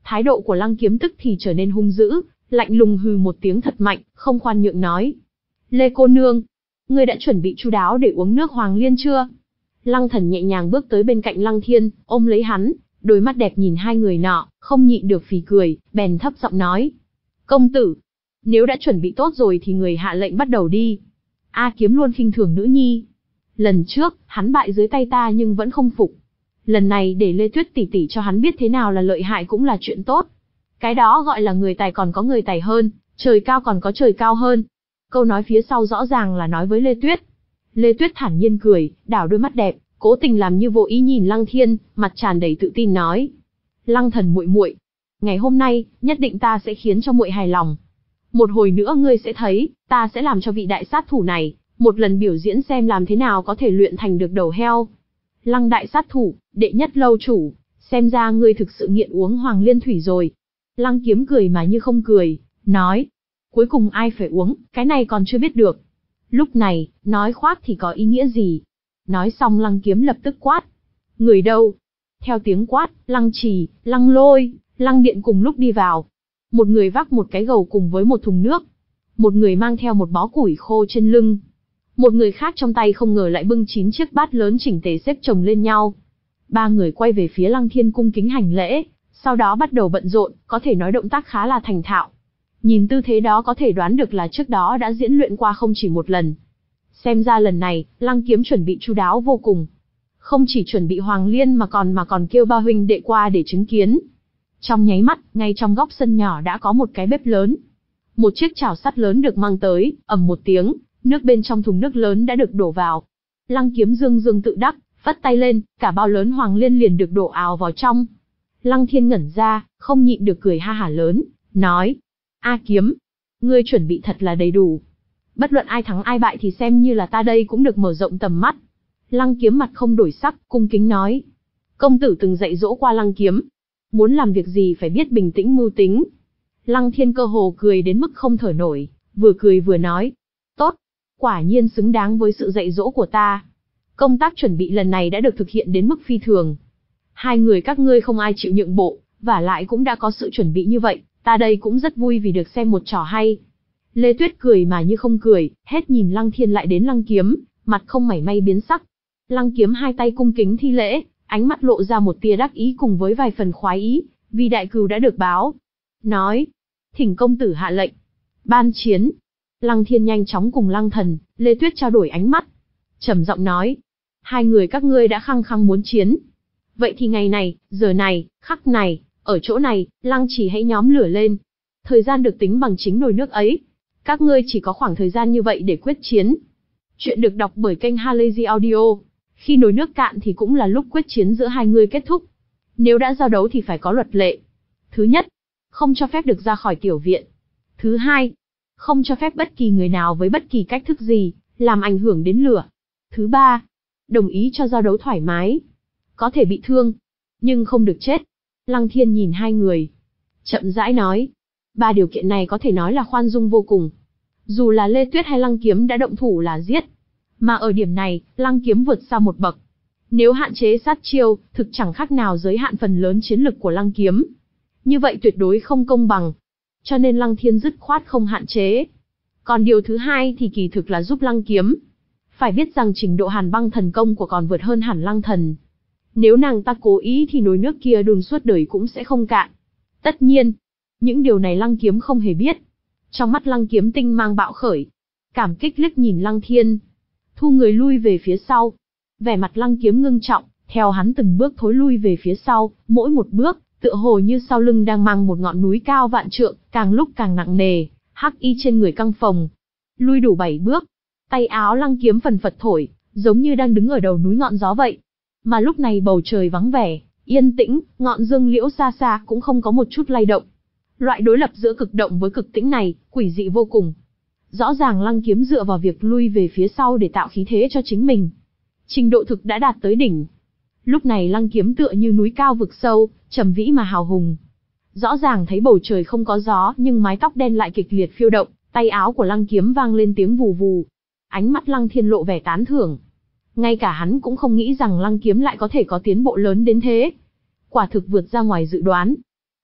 Thái độ của Lăng Kiếm tức thì trở nên hung dữ, lạnh lùng hừ một tiếng thật mạnh, không khoan nhượng nói. Lê cô nương, ngươi đã chuẩn bị chu đáo để uống nước Hoàng Liên chưa? Lăng Thần nhẹ nhàng bước tới bên cạnh Lăng Thiên, ôm lấy hắn, đôi mắt đẹp nhìn hai người nọ, không nhịn được phì cười, bèn thấp giọng nói. Công tử, nếu đã chuẩn bị tốt rồi thì người hạ lệnh bắt đầu đi. A Kiếm luôn khinh thường nữ nhi. Lần trước, hắn bại dưới tay ta nhưng vẫn không phục. Lần này để Lê Tuyết tỷ tỷ cho hắn biết thế nào là lợi hại cũng là chuyện tốt. Cái đó gọi là người tài còn có người tài hơn, trời cao còn có trời cao hơn. Câu nói phía sau rõ ràng là nói với Lê Tuyết. Lê Tuyết thản nhiên cười, đảo đôi mắt đẹp, cố tình làm như vô ý nhìn Lăng Thiên, mặt tràn đầy tự tin nói. Lăng Thần muội muội, ngày hôm nay, nhất định ta sẽ khiến cho muội hài lòng. Một hồi nữa ngươi sẽ thấy, ta sẽ làm cho vị đại sát thủ này, một lần biểu diễn xem làm thế nào có thể luyện thành được đầu heo. Lăng đại sát thủ, đệ nhất lâu chủ, xem ra ngươi thực sự nghiện uống Hoàng Liên thủy rồi. Lăng Kiếm cười mà như không cười, nói. Cuối cùng ai phải uống, cái này còn chưa biết được. Lúc này, nói khoác thì có ý nghĩa gì? Nói xong Lăng Kiếm lập tức quát. Người đâu? Theo tiếng quát, Lăng Trì, Lăng Lôi, Lăng Điện cùng lúc đi vào. Một người vác một cái gầu cùng với một thùng nước. Một người mang theo một bó củi khô trên lưng. Một người khác trong tay không ngờ lại bưng chín chiếc bát lớn chỉnh tề xếp chồng lên nhau. Ba người quay về phía Lăng Thiên cung kính hành lễ, sau đó bắt đầu bận rộn, có thể nói động tác khá là thành thạo. Nhìn tư thế đó có thể đoán được là trước đó đã diễn luyện qua không chỉ một lần. Xem ra lần này, Lăng Kiếm chuẩn bị chu đáo vô cùng. Không chỉ chuẩn bị Hoàng Liên mà còn mà còn kêu ba huynh đệ qua để chứng kiến. Trong nháy mắt, ngay trong góc sân nhỏ đã có một cái bếp lớn. Một chiếc chảo sắt lớn được mang tới, ầm một tiếng, nước bên trong thùng nước lớn đã được đổ vào. Lăng Kiếm dương dương tự đắc, phất tay lên, cả bao lớn Hoàng Liên liền được đổ ào vào trong. Lăng Thiên ngẩn ra, không nhịn được cười ha hả lớn, nói. A Kiếm, ngươi chuẩn bị thật là đầy đủ. Bất luận ai thắng ai bại thì xem như là ta đây cũng được mở rộng tầm mắt. Lăng Kiếm mặt không đổi sắc, cung kính nói. Công tử từng dạy dỗ qua Lăng Kiếm. Muốn làm việc gì phải biết bình tĩnh mưu tính. Lăng Thiên cơ hồ cười đến mức không thở nổi, vừa cười vừa nói. Tốt, quả nhiên xứng đáng với sự dạy dỗ của ta. Công tác chuẩn bị lần này đã được thực hiện đến mức phi thường. Hai người các ngươi không ai chịu nhượng bộ, vả lại cũng đã có sự chuẩn bị như vậy, ta đây cũng rất vui vì được xem một trò hay. Lê Tuyết cười mà như không cười, hết nhìn Lăng Thiên lại đến Lăng Kiếm, mặt không mảy may biến sắc. Lăng Kiếm hai tay cung kính thi lễ, ánh mắt lộ ra một tia đắc ý cùng với vài phần khoái ý, vì đại cừu đã được báo. Nói, thỉnh công tử hạ lệnh. Ban chiến. Lăng Thiên nhanh chóng cùng Lăng Thần, Lê Tuyết trao đổi ánh mắt. Trầm giọng nói, hai người các ngươi đã khăng khăng muốn chiến. Vậy thì ngày này, giờ này, khắc này, ở chỗ này, Lăng Chỉ hãy nhóm lửa lên. Thời gian được tính bằng chính nồi nước ấy. Các ngươi chỉ có khoảng thời gian như vậy để quyết chiến. Chuyện được đọc bởi kênh Halazy Audio. Khi nồi nước cạn thì cũng là lúc quyết chiến giữa hai người kết thúc. Nếu đã giao đấu thì phải có luật lệ. Thứ nhất, không cho phép được ra khỏi tiểu viện. Thứ hai, không cho phép bất kỳ người nào với bất kỳ cách thức gì, làm ảnh hưởng đến lửa. Thứ ba, đồng ý cho giao đấu thoải mái. Có thể bị thương, nhưng không được chết. Lăng Thiên nhìn hai người, chậm rãi nói. Ba điều kiện này có thể nói là khoan dung vô cùng. Dù là Lê Tuyết hay Lăng Kiếm đã động thủ là giết. Mà ở điểm này, Lăng Kiếm vượt xa một bậc. Nếu hạn chế sát chiêu, thực chẳng khác nào giới hạn phần lớn chiến lực của Lăng Kiếm. Như vậy tuyệt đối không công bằng. Cho nên Lăng Thiên dứt khoát không hạn chế. Còn điều thứ hai thì kỳ thực là giúp Lăng Kiếm. Phải biết rằng trình độ Hàn Băng thần công của còn vượt hơn hẳn Lăng Thần. Nếu nàng ta cố ý thì nồi nước kia đun suốt đời cũng sẽ không cạn. Tất nhiên, những điều này Lăng Kiếm không hề biết. Trong mắt Lăng Kiếm tinh mang bạo khởi. Cảm kích liếc nhìn Lăng Thiên. Thu người lui về phía sau. Vẻ mặt Lăng Kiếm ngưng trọng, theo hắn từng bước thối lui về phía sau, mỗi một bước, tựa hồ như sau lưng đang mang một ngọn núi cao vạn trượng, càng lúc càng nặng nề, hắc y trên người căng phồng. Lui đủ bảy bước, tay áo Lăng Kiếm phần phật thổi, giống như đang đứng ở đầu núi ngọn gió vậy. Mà lúc này bầu trời vắng vẻ, yên tĩnh, ngọn dương liễu xa xa cũng không có một chút lay động. Loại đối lập giữa cực động với cực tĩnh này, quỷ dị vô cùng. Rõ ràng Lăng Kiếm dựa vào việc lui về phía sau để tạo khí thế cho chính mình. Trình độ thực đã đạt tới đỉnh. Lúc này Lăng Kiếm tựa như núi cao vực sâu, trầm vĩ mà hào hùng. Rõ ràng thấy bầu trời không có gió nhưng mái tóc đen lại kịch liệt phiêu động, tay áo của Lăng Kiếm vang lên tiếng vù vù. Ánh mắt Lăng Thiên lộ vẻ tán thưởng. Ngay cả hắn cũng không nghĩ rằng Lăng Kiếm lại có thể có tiến bộ lớn đến thế. Quả thực vượt ra ngoài dự đoán.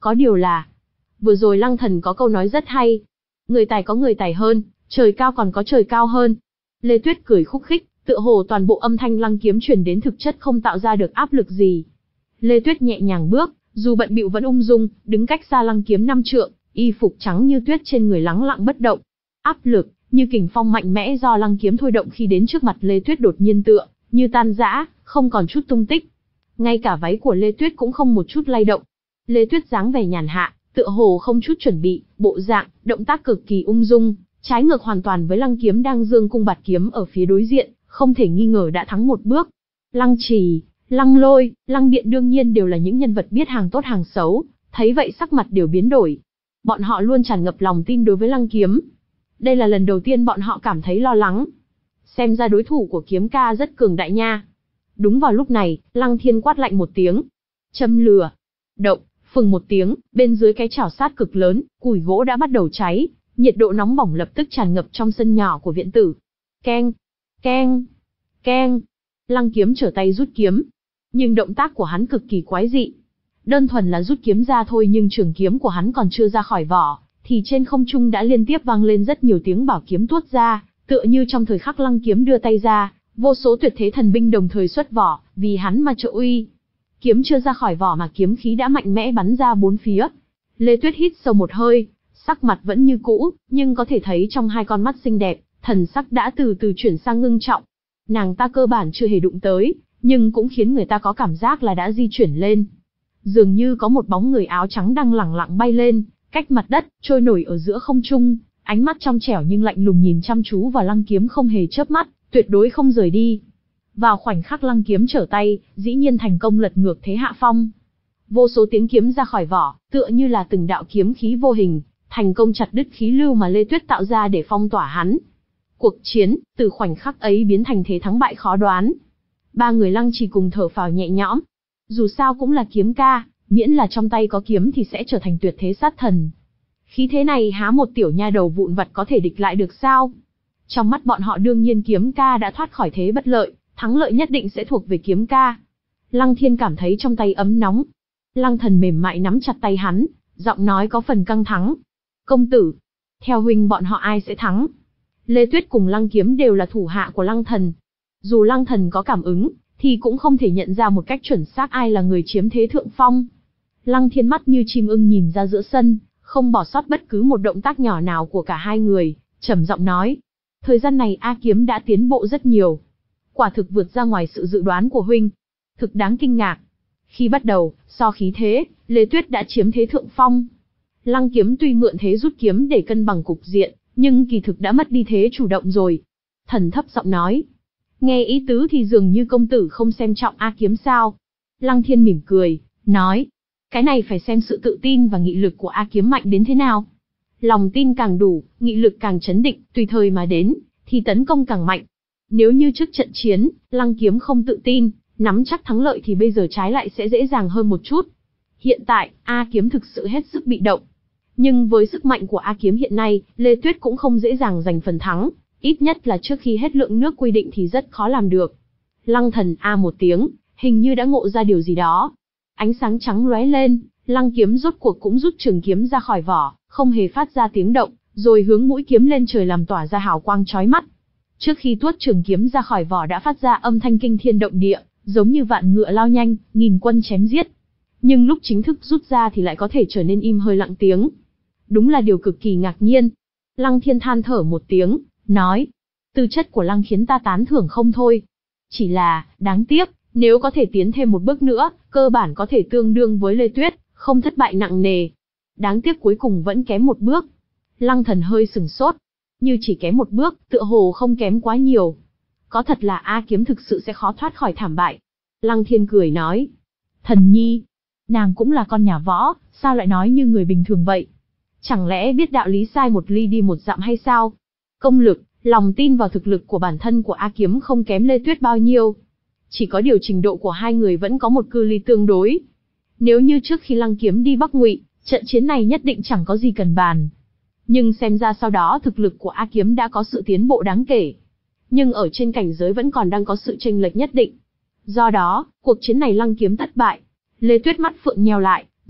Có điều là, vừa rồi Lăng Thần có câu nói rất hay. Người tài có người tài hơn, trời cao còn có trời cao hơn. Lê Tuyết cười khúc khích, tựa hồ toàn bộ âm thanh lăng kiếm truyền đến thực chất không tạo ra được áp lực gì. Lê Tuyết nhẹ nhàng bước, dù bận bịu vẫn ung dung, đứng cách xa lăng kiếm năm trượng, y phục trắng như tuyết trên người lắng lặng bất động. Áp lực, như kình phong mạnh mẽ do lăng kiếm thôi động khi đến trước mặt Lê Tuyết đột nhiên tựa như tan rã, không còn chút tung tích. Ngay cả váy của Lê Tuyết cũng không một chút lay động. Lê Tuyết dáng vẻ nhàn hạ, tựa hồ không chút chuẩn bị, bộ dạng, động tác cực kỳ ung dung, trái ngược hoàn toàn với lăng kiếm đang giương cung bạt kiếm ở phía đối diện, không thể nghi ngờ đã thắng một bước. Lăng Trì, Lăng Lôi, Lăng Điện đương nhiên đều là những nhân vật biết hàng tốt hàng xấu, thấy vậy sắc mặt đều biến đổi. Bọn họ luôn tràn ngập lòng tin đối với lăng kiếm. Đây là lần đầu tiên bọn họ cảm thấy lo lắng. Xem ra đối thủ của kiếm ca rất cường đại nha. Đúng vào lúc này, Lăng Thiên quát lạnh một tiếng. Châm lửa. Động, phừng một tiếng, bên dưới cái chảo sát cực lớn, củi gỗ đã bắt đầu cháy, nhiệt độ nóng bỏng lập tức tràn ngập trong sân nhỏ của viện tử. Keng, keng, keng. Lăng kiếm trở tay rút kiếm. Nhưng động tác của hắn cực kỳ quái dị. Đơn thuần là rút kiếm ra thôi nhưng trường kiếm của hắn còn chưa ra khỏi vỏ, thì trên không trung đã liên tiếp vang lên rất nhiều tiếng bảo kiếm tuốt ra, tựa như trong thời khắc lăng kiếm đưa tay ra, vô số tuyệt thế thần binh đồng thời xuất vỏ, vì hắn mà trợ uy. Kiếm chưa ra khỏi vỏ mà kiếm khí đã mạnh mẽ bắn ra bốn phía. Lê Tuyết hít sâu một hơi, sắc mặt vẫn như cũ, nhưng có thể thấy trong hai con mắt xinh đẹp, thần sắc đã từ từ chuyển sang ngưng trọng. Nàng ta cơ bản chưa hề đụng tới, nhưng cũng khiến người ta có cảm giác là đã di chuyển lên. Dường như có một bóng người áo trắng đang lẳng lặng bay lên, cách mặt đất, trôi nổi ở giữa không trung, ánh mắt trong trẻo nhưng lạnh lùng nhìn chăm chú vào lăng kiếm không hề chớp mắt, tuyệt đối không rời đi. Vào khoảnh khắc lăng kiếm trở tay, dĩ nhiên thành công lật ngược thế hạ phong. Vô số tiếng kiếm ra khỏi vỏ, tựa như là từng đạo kiếm khí vô hình, thành công chặt đứt khí lưu mà Lê Tuyết tạo ra để phong tỏa hắn. Cuộc chiến, từ khoảnh khắc ấy biến thành thế thắng bại khó đoán. Ba người Lăng Trì cùng thở phào nhẹ nhõm. Dù sao cũng là kiếm ca, miễn là trong tay có kiếm thì sẽ trở thành tuyệt thế sát thần. Khí thế này há một tiểu nha đầu vụn vặt có thể địch lại được sao? Trong mắt bọn họ đương nhiên kiếm ca đã thoát khỏi thế bất lợi, thắng lợi nhất định sẽ thuộc về kiếm ca. Lăng Thiên cảm thấy trong tay ấm nóng. Lăng Thần mềm mại nắm chặt tay hắn, giọng nói có phần căng thẳng. Công tử, theo huynh bọn họ ai sẽ thắng? Lê Tuyết cùng Lăng Kiếm đều là thủ hạ của Lăng Thần. Dù Lăng Thần có cảm ứng, thì cũng không thể nhận ra một cách chuẩn xác ai là người chiếm thế thượng phong. Lăng Thiên mắt như chim ưng nhìn ra giữa sân, không bỏ sót bất cứ một động tác nhỏ nào của cả hai người, trầm giọng nói. Thời gian này A Kiếm đã tiến bộ rất nhiều. Quả thực vượt ra ngoài sự dự đoán của huynh. Thực đáng kinh ngạc. Khi bắt đầu, so khí thế, Lê Tuyết đã chiếm thế thượng phong. Lăng Kiếm tuy mượn thế rút kiếm để cân bằng cục diện, nhưng kỳ thực đã mất đi thế chủ động rồi. Thần thấp giọng nói. Nghe ý tứ thì dường như công tử không xem trọng A Kiếm sao. Lăng Thiên mỉm cười, nói. Cái này phải xem sự tự tin và nghị lực của A Kiếm mạnh đến thế nào. Lòng tin càng đủ, nghị lực càng chấn định, tùy thời mà đến, thì tấn công càng mạnh. Nếu như trước trận chiến, Lăng Kiếm không tự tin, nắm chắc thắng lợi thì bây giờ trái lại sẽ dễ dàng hơn một chút. Hiện tại, A Kiếm thực sự hết sức bị động. Nhưng với sức mạnh của A Kiếm hiện nay, Lê Tuyết cũng không dễ dàng giành phần thắng, ít nhất là trước khi hết lượng nước quy định thì rất khó làm được. Lăng Thần a một tiếng, hình như đã ngộ ra điều gì đó. Ánh sáng trắng lóe lên, Lăng Kiếm rốt cuộc cũng rút trường kiếm ra khỏi vỏ, không hề phát ra tiếng động, rồi hướng mũi kiếm lên trời làm tỏa ra hào quang chói mắt. Trước khi tuốt trường kiếm ra khỏi vỏ đã phát ra âm thanh kinh thiên động địa, giống như vạn ngựa lao nhanh, nghìn quân chém giết. Nhưng lúc chính thức rút ra thì lại có thể trở nên im hơi lặng tiếng. Đúng là điều cực kỳ ngạc nhiên. Lăng Thiên than thở một tiếng, nói, tư chất của Lăng khiến ta tán thưởng không thôi. Chỉ là, đáng tiếc, nếu có thể tiến thêm một bước nữa, cơ bản có thể tương đương với Lê Tuyết, không thất bại nặng nề. Đáng tiếc cuối cùng vẫn kém một bước. Lăng Thần hơi sửng sốt. Như chỉ kém một bước, tựa hồ không kém quá nhiều. Có thật là A Kiếm thực sự sẽ khó thoát khỏi thảm bại. Lăng Thiên cười nói. Thần nhi, nàng cũng là con nhà võ, sao lại nói như người bình thường vậy? Chẳng lẽ biết đạo lý sai một ly đi một dặm hay sao? Công lực, lòng tin vào thực lực của bản thân của A Kiếm không kém Lê Tuyết bao nhiêu. Chỉ có điều trình độ của hai người vẫn có một cự ly tương đối. Nếu như trước khi Lăng Kiếm đi Bắc Ngụy, trận chiến này nhất định chẳng có gì cần bàn. Nhưng xem ra sau đó thực lực của A Kiếm đã có sự tiến bộ đáng kể. Nhưng ở trên cảnh giới vẫn còn đang có sự chênh lệch nhất định. Do đó, cuộc chiến này Lăng Kiếm thất bại. Lê Tuyết mắt phượng nheo lại,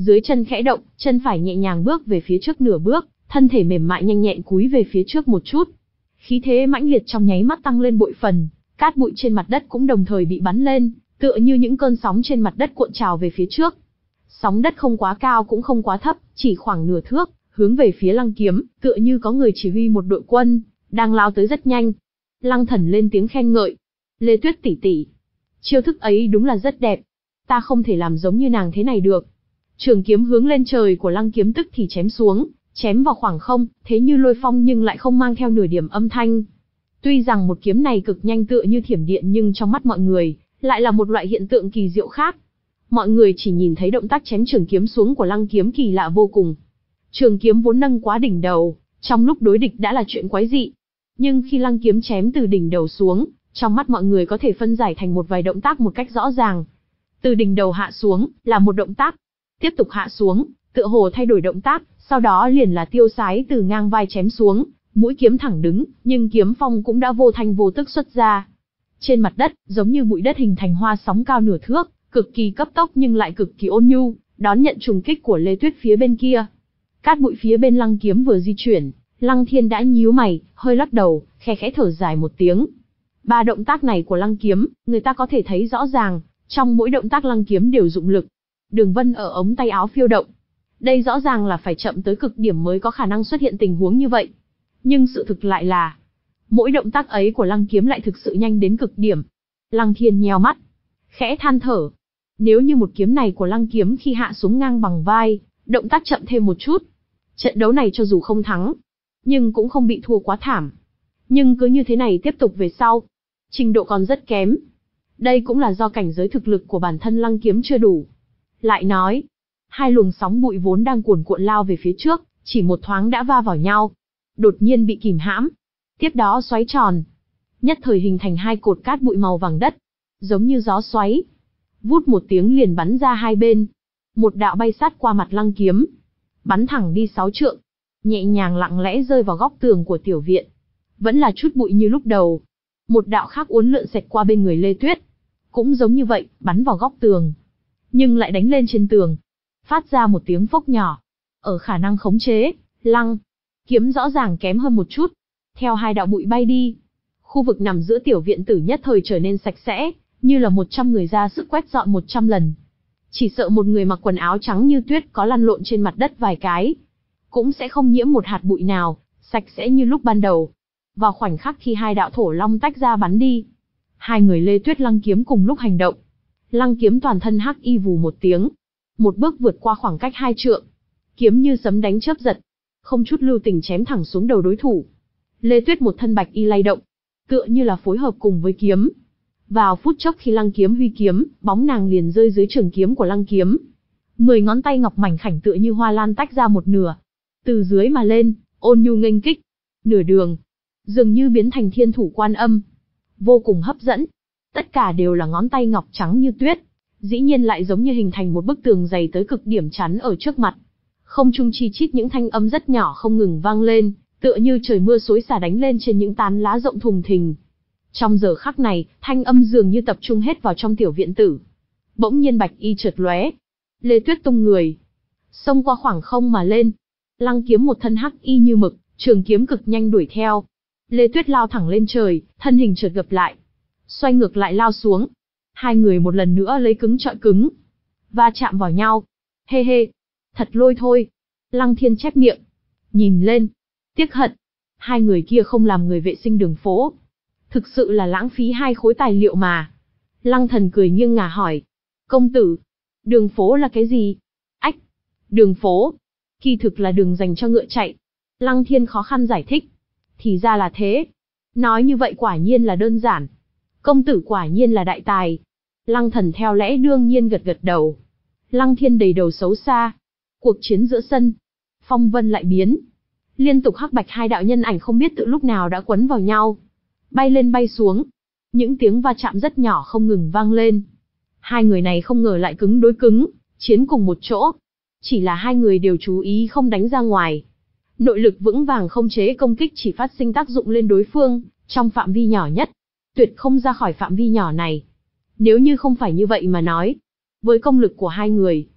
dưới chân khẽ động, chân phải nhẹ nhàng bước về phía trước nửa bước, thân thể mềm mại nhanh nhẹn cúi về phía trước một chút. Khí thế mãnh liệt trong nháy mắt tăng lên bội phần, cát bụi trên mặt đất cũng đồng thời bị bắn lên, tựa như những cơn sóng trên mặt đất cuộn trào về phía trước. Sóng đất không quá cao cũng không quá thấp, chỉ khoảng nửa thước, hướng về phía Lăng Kiếm, tựa như có người chỉ huy một đội quân, đang lao tới rất nhanh. Lăng Thần lên tiếng khen ngợi. Lê Tuyết tỷ tỷ, chiêu thức ấy đúng là rất đẹp. Ta không thể làm giống như nàng thế này được. Trường kiếm hướng lên trời của Lăng Kiếm tức thì chém xuống, chém vào khoảng không, thế như lôi phong nhưng lại không mang theo nửa điểm âm thanh. Tuy rằng một kiếm này cực nhanh tựa như thiểm điện nhưng trong mắt mọi người, lại là một loại hiện tượng kỳ diệu khác. Mọi người chỉ nhìn thấy động tác chém trường kiếm xuống của Lăng Kiếm kỳ lạ vô cùng. Trường kiếm vốn nâng quá đỉnh đầu, trong lúc đối địch đã là chuyện quái dị. Nhưng khi Lăng Kiếm chém từ đỉnh đầu xuống, trong mắt mọi người có thể phân giải thành một vài động tác một cách rõ ràng. Từ đỉnh đầu hạ xuống, là một động tác. Tiếp tục hạ xuống, tựa hồ thay đổi động tác, sau đó liền là tiêu sái từ ngang vai chém xuống, mũi kiếm thẳng đứng, nhưng kiếm phong cũng đã vô thanh vô tức xuất ra. Trên mặt đất, giống như bụi đất hình thành hoa sóng cao nửa thước, cực kỳ cấp tốc nhưng lại cực kỳ ôn nhu, đón nhận trùng kích của Lê Tuyết phía bên kia. Cát bụi phía bên Lăng Kiếm vừa di chuyển, Lăng Thiên đã nhíu mày, hơi lắc đầu, khe khẽ thở dài một tiếng. Ba động tác này của Lăng Kiếm, người ta có thể thấy rõ ràng, trong mỗi động tác Lăng Kiếm đều dụng lực. Đường vân ở ống tay áo phiêu động. Đây rõ ràng là phải chậm tới cực điểm mới có khả năng xuất hiện tình huống như vậy. Nhưng sự thực lại là, mỗi động tác ấy của Lăng Kiếm lại thực sự nhanh đến cực điểm. Lăng Thiên nheo mắt, khẽ than thở. Nếu như một kiếm này của Lăng Kiếm khi hạ xuống ngang bằng vai, động tác chậm thêm một chút, trận đấu này cho dù không thắng, nhưng cũng không bị thua quá thảm. Nhưng cứ như thế này tiếp tục về sau, trình độ còn rất kém. Đây cũng là do cảnh giới thực lực của bản thân Lăng Kiếm chưa đủ. Lại nói, hai luồng sóng bụi vốn đang cuồn cuộn lao về phía trước, chỉ một thoáng đã va vào nhau, đột nhiên bị kìm hãm. Tiếp đó xoáy tròn, nhất thời hình thành hai cột cát bụi màu vàng đất, giống như gió xoáy. Vút một tiếng liền bắn ra hai bên. Một đạo bay sát qua mặt Lăng Kiếm, bắn thẳng đi sáu trượng, nhẹ nhàng lặng lẽ rơi vào góc tường của tiểu viện. Vẫn là chút bụi như lúc đầu. Một đạo khác uốn lượn xẹt qua bên người Lê Tuyết, cũng giống như vậy, bắn vào góc tường, nhưng lại đánh lên trên tường, phát ra một tiếng phốc nhỏ. Ở khả năng khống chế, Lăng Kiếm rõ ràng kém hơn một chút. Theo hai đạo bụi bay đi, khu vực nằm giữa tiểu viện tử nhất thời trở nên sạch sẽ, như là một trăm người ra sức quét dọn một trăm lần. Chỉ sợ một người mặc quần áo trắng như tuyết có lăn lộn trên mặt đất vài cái, cũng sẽ không nhiễm một hạt bụi nào, sạch sẽ như lúc ban đầu. Vào khoảnh khắc khi hai đạo thổ long tách ra bắn đi, hai người Lê Tuyết Lăng Kiếm cùng lúc hành động. Lăng Kiếm toàn thân hắc y vù một tiếng, một bước vượt qua khoảng cách hai trượng, kiếm như sấm đánh chớp giật, không chút lưu tình chém thẳng xuống đầu đối thủ. Lê Tuyết một thân bạch y lay động, tựa như là phối hợp cùng với kiếm. Vào phút chốc khi Lăng Kiếm huy kiếm, bóng nàng liền rơi dưới trường kiếm của Lăng Kiếm. Mười ngón tay ngọc mảnh khảnh tựa như hoa lan tách ra một nửa, từ dưới mà lên, ôn nhu nghênh kích. Nửa đường, dường như biến thành thiên thủ Quan Âm, vô cùng hấp dẫn. Tất cả đều là ngón tay ngọc trắng như tuyết, dĩ nhiên lại giống như hình thành một bức tường dày tới cực điểm chắn ở trước mặt. Không trung chi chít những thanh âm rất nhỏ không ngừng vang lên, tựa như trời mưa xối xả đánh lên trên những tán lá rộng thùng thình. Trong giờ khắc này, thanh âm dường như tập trung hết vào trong tiểu viện tử. Bỗng nhiên bạch y chợt lóe, Lê Tuyết tung người, xông qua khoảng không mà lên. Lăng Kiếm một thân hắc y như mực, trường kiếm cực nhanh đuổi theo. Lê Tuyết lao thẳng lên trời, thân hình chợt gập lại, xoay ngược lại lao xuống. Hai người một lần nữa lấy cứng chọi cứng, va chạm vào nhau. Hê hê, thật lôi thôi. Lăng Thiên chép miệng, nhìn lên, tiếc hận. Hai người kia không làm người vệ sinh đường phố, thực sự là lãng phí hai khối tài liệu mà. Lăng Thần cười nghiêng ngả hỏi, công tử, đường phố là cái gì? Ách, đường phố, kỳ thực là đường dành cho ngựa chạy. Lăng Thiên khó khăn giải thích, thì ra là thế. Nói như vậy quả nhiên là đơn giản. Công tử quả nhiên là đại tài. Lăng Thần theo lẽ đương nhiên gật gật đầu. Lăng Thiên đầy đầu xấu xa. Cuộc chiến giữa sân, phong vân lại biến. Liên tục hắc bạch hai đạo nhân ảnh không biết từ lúc nào đã quấn vào nhau, bay lên bay xuống. Những tiếng va chạm rất nhỏ không ngừng vang lên. Hai người này không ngờ lại cứng đối cứng, chiến cùng một chỗ. Chỉ là hai người đều chú ý không đánh ra ngoài. Nội lực vững vàng không chế công kích chỉ phát sinh tác dụng lên đối phương, trong phạm vi nhỏ nhất, tuyệt không ra khỏi phạm vi nhỏ này. Nếu như không phải như vậy mà nói, với công lực của hai người,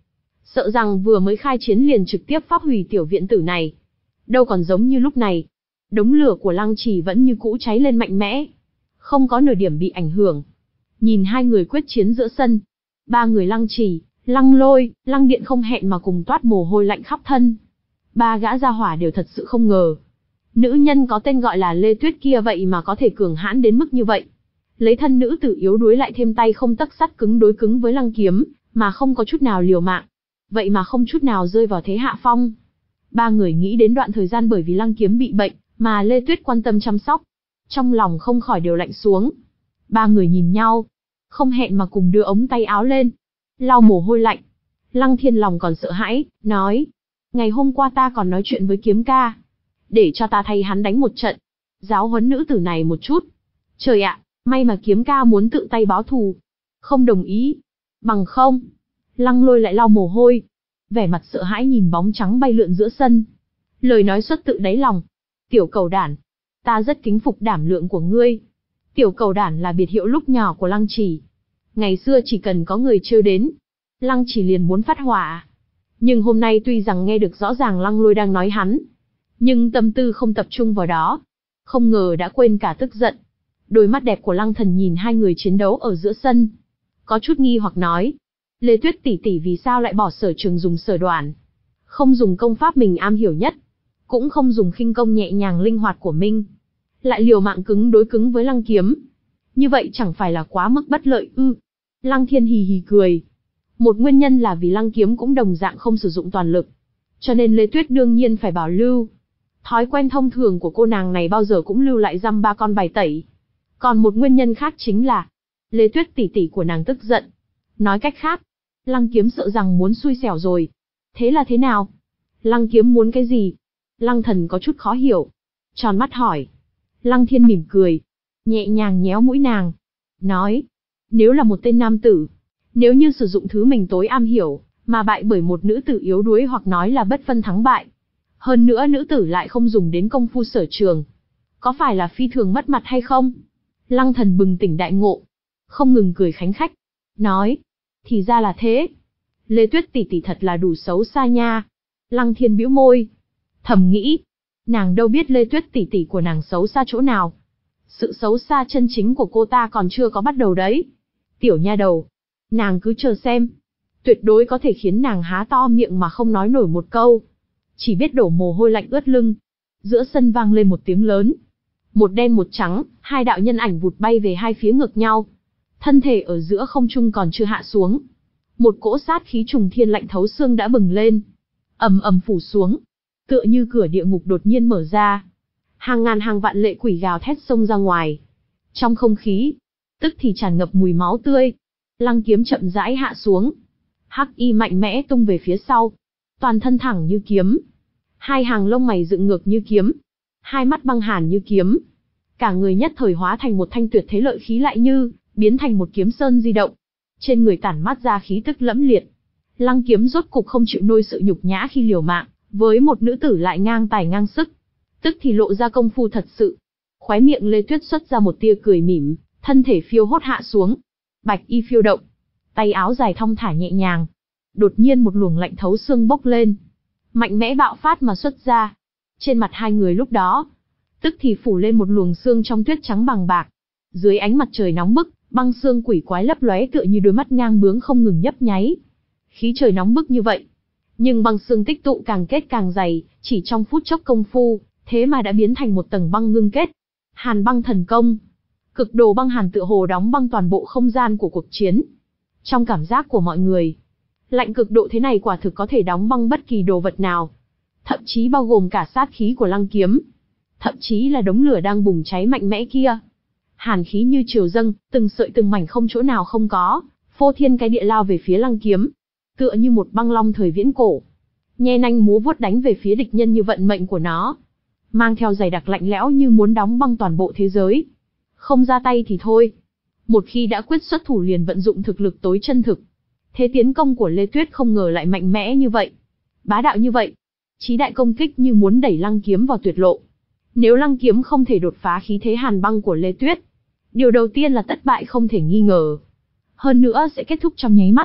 Sợ rằng vừa mới khai chiến liền trực tiếp phá hủy tiểu viện tử này. Đâu còn giống như lúc này. Đống lửa của Lăng Trì vẫn như cũ cháy lên mạnh mẽ. Không có nửa điểm bị ảnh hưởng. Nhìn hai người quyết chiến giữa sân. Ba người Lăng Trì, Lăng Lôi, Lăng Điện không hẹn mà cùng toát mồ hôi lạnh khắp thân. Ba gã gia hỏa đều thật sự không ngờ. Nữ nhân có tên gọi là Lê Tuyết kia vậy mà có thể cường hãn đến mức như vậy. Lấy thân nữ tử yếu đuối lại thêm tay không tấc sắt cứng đối cứng với Lăng Kiếm, mà không có chút nào liều mạng. Vậy mà không chút nào rơi vào thế hạ phong. Ba người nghĩ đến đoạn thời gian bởi vì Lăng Kiếm bị bệnh, mà Lê Tuyết quan tâm chăm sóc. Trong lòng không khỏi đều lạnh xuống. Ba người nhìn nhau, không hẹn mà cùng đưa ống tay áo lên, lau mồ hôi lạnh. Lăng Thiên lòng còn sợ hãi, nói. Ngày hôm qua ta còn nói chuyện với Kiếm ca. Để cho ta thay hắn đánh một trận. Giáo huấn nữ tử này một chút. Trời ạ, may mà Kiếm ca muốn tự tay báo thù. Không đồng ý. Bằng không. Lăng Lôi lại lau mồ hôi. Vẻ mặt sợ hãi nhìn bóng trắng bay lượn giữa sân. Lời nói xuất tự đáy lòng. Tiểu cầu đản. Ta rất kính phục đảm lượng của ngươi. Tiểu cầu đản là biệt hiệu lúc nhỏ của Lăng Trì. Ngày xưa chỉ cần có người trêu đến, Lăng Trì liền muốn phát hỏa. Nhưng hôm nay tuy rằng nghe được rõ ràng Lăng Lôi đang nói hắn, nhưng tâm tư không tập trung vào đó. Không ngờ đã quên cả tức giận. Đôi mắt đẹp của Lăng Thần nhìn hai người chiến đấu ở giữa sân. Có chút nghi hoặc nói. Lê Tuyết tỷ tỷ vì sao lại bỏ sở trường dùng sở đoản? Không dùng công pháp mình am hiểu nhất. Cũng không dùng khinh công nhẹ nhàng linh hoạt của mình. Lại liều mạng cứng đối cứng với Lăng Kiếm. Như vậy chẳng phải là quá mức bất lợi ư? Lăng Thiên hì hì cười. Một nguyên nhân là vì Lăng Kiếm cũng đồng dạng không sử dụng toàn lực. Cho nên Lê Tuyết đương nhiên phải bảo lưu. Thói quen thông thường của cô nàng này bao giờ cũng lưu lại dăm ba con bài tẩy. Còn một nguyên nhân khác chính là Lê Tuyết tỷ tỷ của nàng tức giận. Nói cách khác, Lăng Kiếm sợ rằng muốn xui xẻo rồi. Thế là thế nào? Lăng Kiếm muốn cái gì? Lăng Thần có chút khó hiểu. Tròn mắt hỏi. Lăng Thiên mỉm cười. Nhẹ nhàng nhéo mũi nàng. Nói. Nếu là một tên nam tử, nếu như sử dụng thứ mình tối am hiểu, mà bại bởi một nữ tử yếu đuối hoặc nói là bất phân thắng bại. Hơn nữa nữ tử lại không dùng đến công phu sở trường. Có phải là phi thường mất mặt hay không? Lăng Thần bừng tỉnh đại ngộ. Không ngừng cười khánh khách. Nói. Thì ra là thế. Lê Tuyết tỷ tỷ thật là đủ xấu xa nha. Lăng Thiên bĩu môi. Thầm nghĩ. Nàng đâu biết Lê Tuyết tỷ tỷ của nàng xấu xa chỗ nào. Sự xấu xa chân chính của cô ta còn chưa có bắt đầu đấy. Tiểu nha đầu. Nàng cứ chờ xem. Tuyệt đối có thể khiến nàng há to miệng mà không nói nổi một câu. Chỉ biết đổ mồ hôi lạnh ướt lưng. Giữa sân vang lên một tiếng lớn. Một đen một trắng, hai đạo nhân ảnh vụt bay về hai phía ngược nhau. Thân thể ở giữa không trung còn chưa hạ xuống. Một cỗ sát khí trùng thiên lạnh thấu xương đã bừng lên. Ầm ầm phủ xuống. Tựa như cửa địa ngục đột nhiên mở ra. Hàng ngàn hàng vạn lệ quỷ gào thét xông ra ngoài. Trong không khí, tức thì tràn ngập mùi máu tươi. Lăng Kiếm chậm rãi hạ xuống. Hắc y mạnh mẽ tung về phía sau. Toàn thân thẳng như kiếm. Hai hàng lông mày dựng ngược như kiếm. Hai mắt băng hàn như kiếm. Cả người nhất thời hóa thành một thanh tuyệt thế lợi khí lại như, biến thành một kiếm sơn di động. Trên người tản mát ra khí tức lẫm liệt. Lăng Kiếm rốt cục không chịu nôi sự nhục nhã khi liều mạng, với một nữ tử lại ngang tài ngang sức. Tức thì lộ ra công phu thật sự. Khóe miệng Lê Tuyết xuất ra một tia cười mỉm, thân thể phiêu hốt hạ xuống. Bạch y phiêu động, tay áo dài thong thả nhẹ nhàng. Đột nhiên một luồng lạnh thấu xương bốc lên, mạnh mẽ bạo phát mà xuất ra. Trên mặt hai người lúc đó, tức thì phủ lên một luồng xương trong tuyết trắng bằng bạc. Dưới ánh mặt trời nóng bức, băng xương quỷ quái lấp lóe tựa như đôi mắt ngang bướng không ngừng nhấp nháy. Khí trời nóng bức như vậy, nhưng băng xương tích tụ càng kết càng dày, chỉ trong phút chốc công phu, thế mà đã biến thành một tầng băng ngưng kết. Hàn băng thần công. Cực đồ băng hàn tựa hồ đóng băng toàn bộ không gian của cuộc chiến. Trong cảm giác của mọi người, lạnh cực độ thế này quả thực có thể đóng băng bất kỳ đồ vật nào. Thậm chí bao gồm cả sát khí của Lăng Kiếm. Thậm chí là đống lửa đang bùng cháy mạnh mẽ kia. Hàn khí như triều dâng, từng sợi từng mảnh không chỗ nào không có, phô thiên cái địa lao về phía Lăng Kiếm. Tựa như một băng long thời viễn cổ. Nhe nanh múa vuốt đánh về phía địch nhân như vận mệnh của nó. Mang theo dày đặc lạnh lẽo như muốn đóng băng toàn bộ thế giới. Không ra tay thì thôi. Một khi đã quyết xuất thủ liền vận dụng thực lực tối chân thực. Thế tiến công của Lê Tuyết không ngờ lại mạnh mẽ như vậy. Bá đạo như vậy. Chí đại công kích như muốn đẩy Lăng Kiếm vào tuyệt lộ. Nếu Lăng Kiếm không thể đột phá khí thế hàn băng của Lê Tuyết, điều đầu tiên là thất bại không thể nghi ngờ. Hơn nữa sẽ kết thúc trong nháy mắt.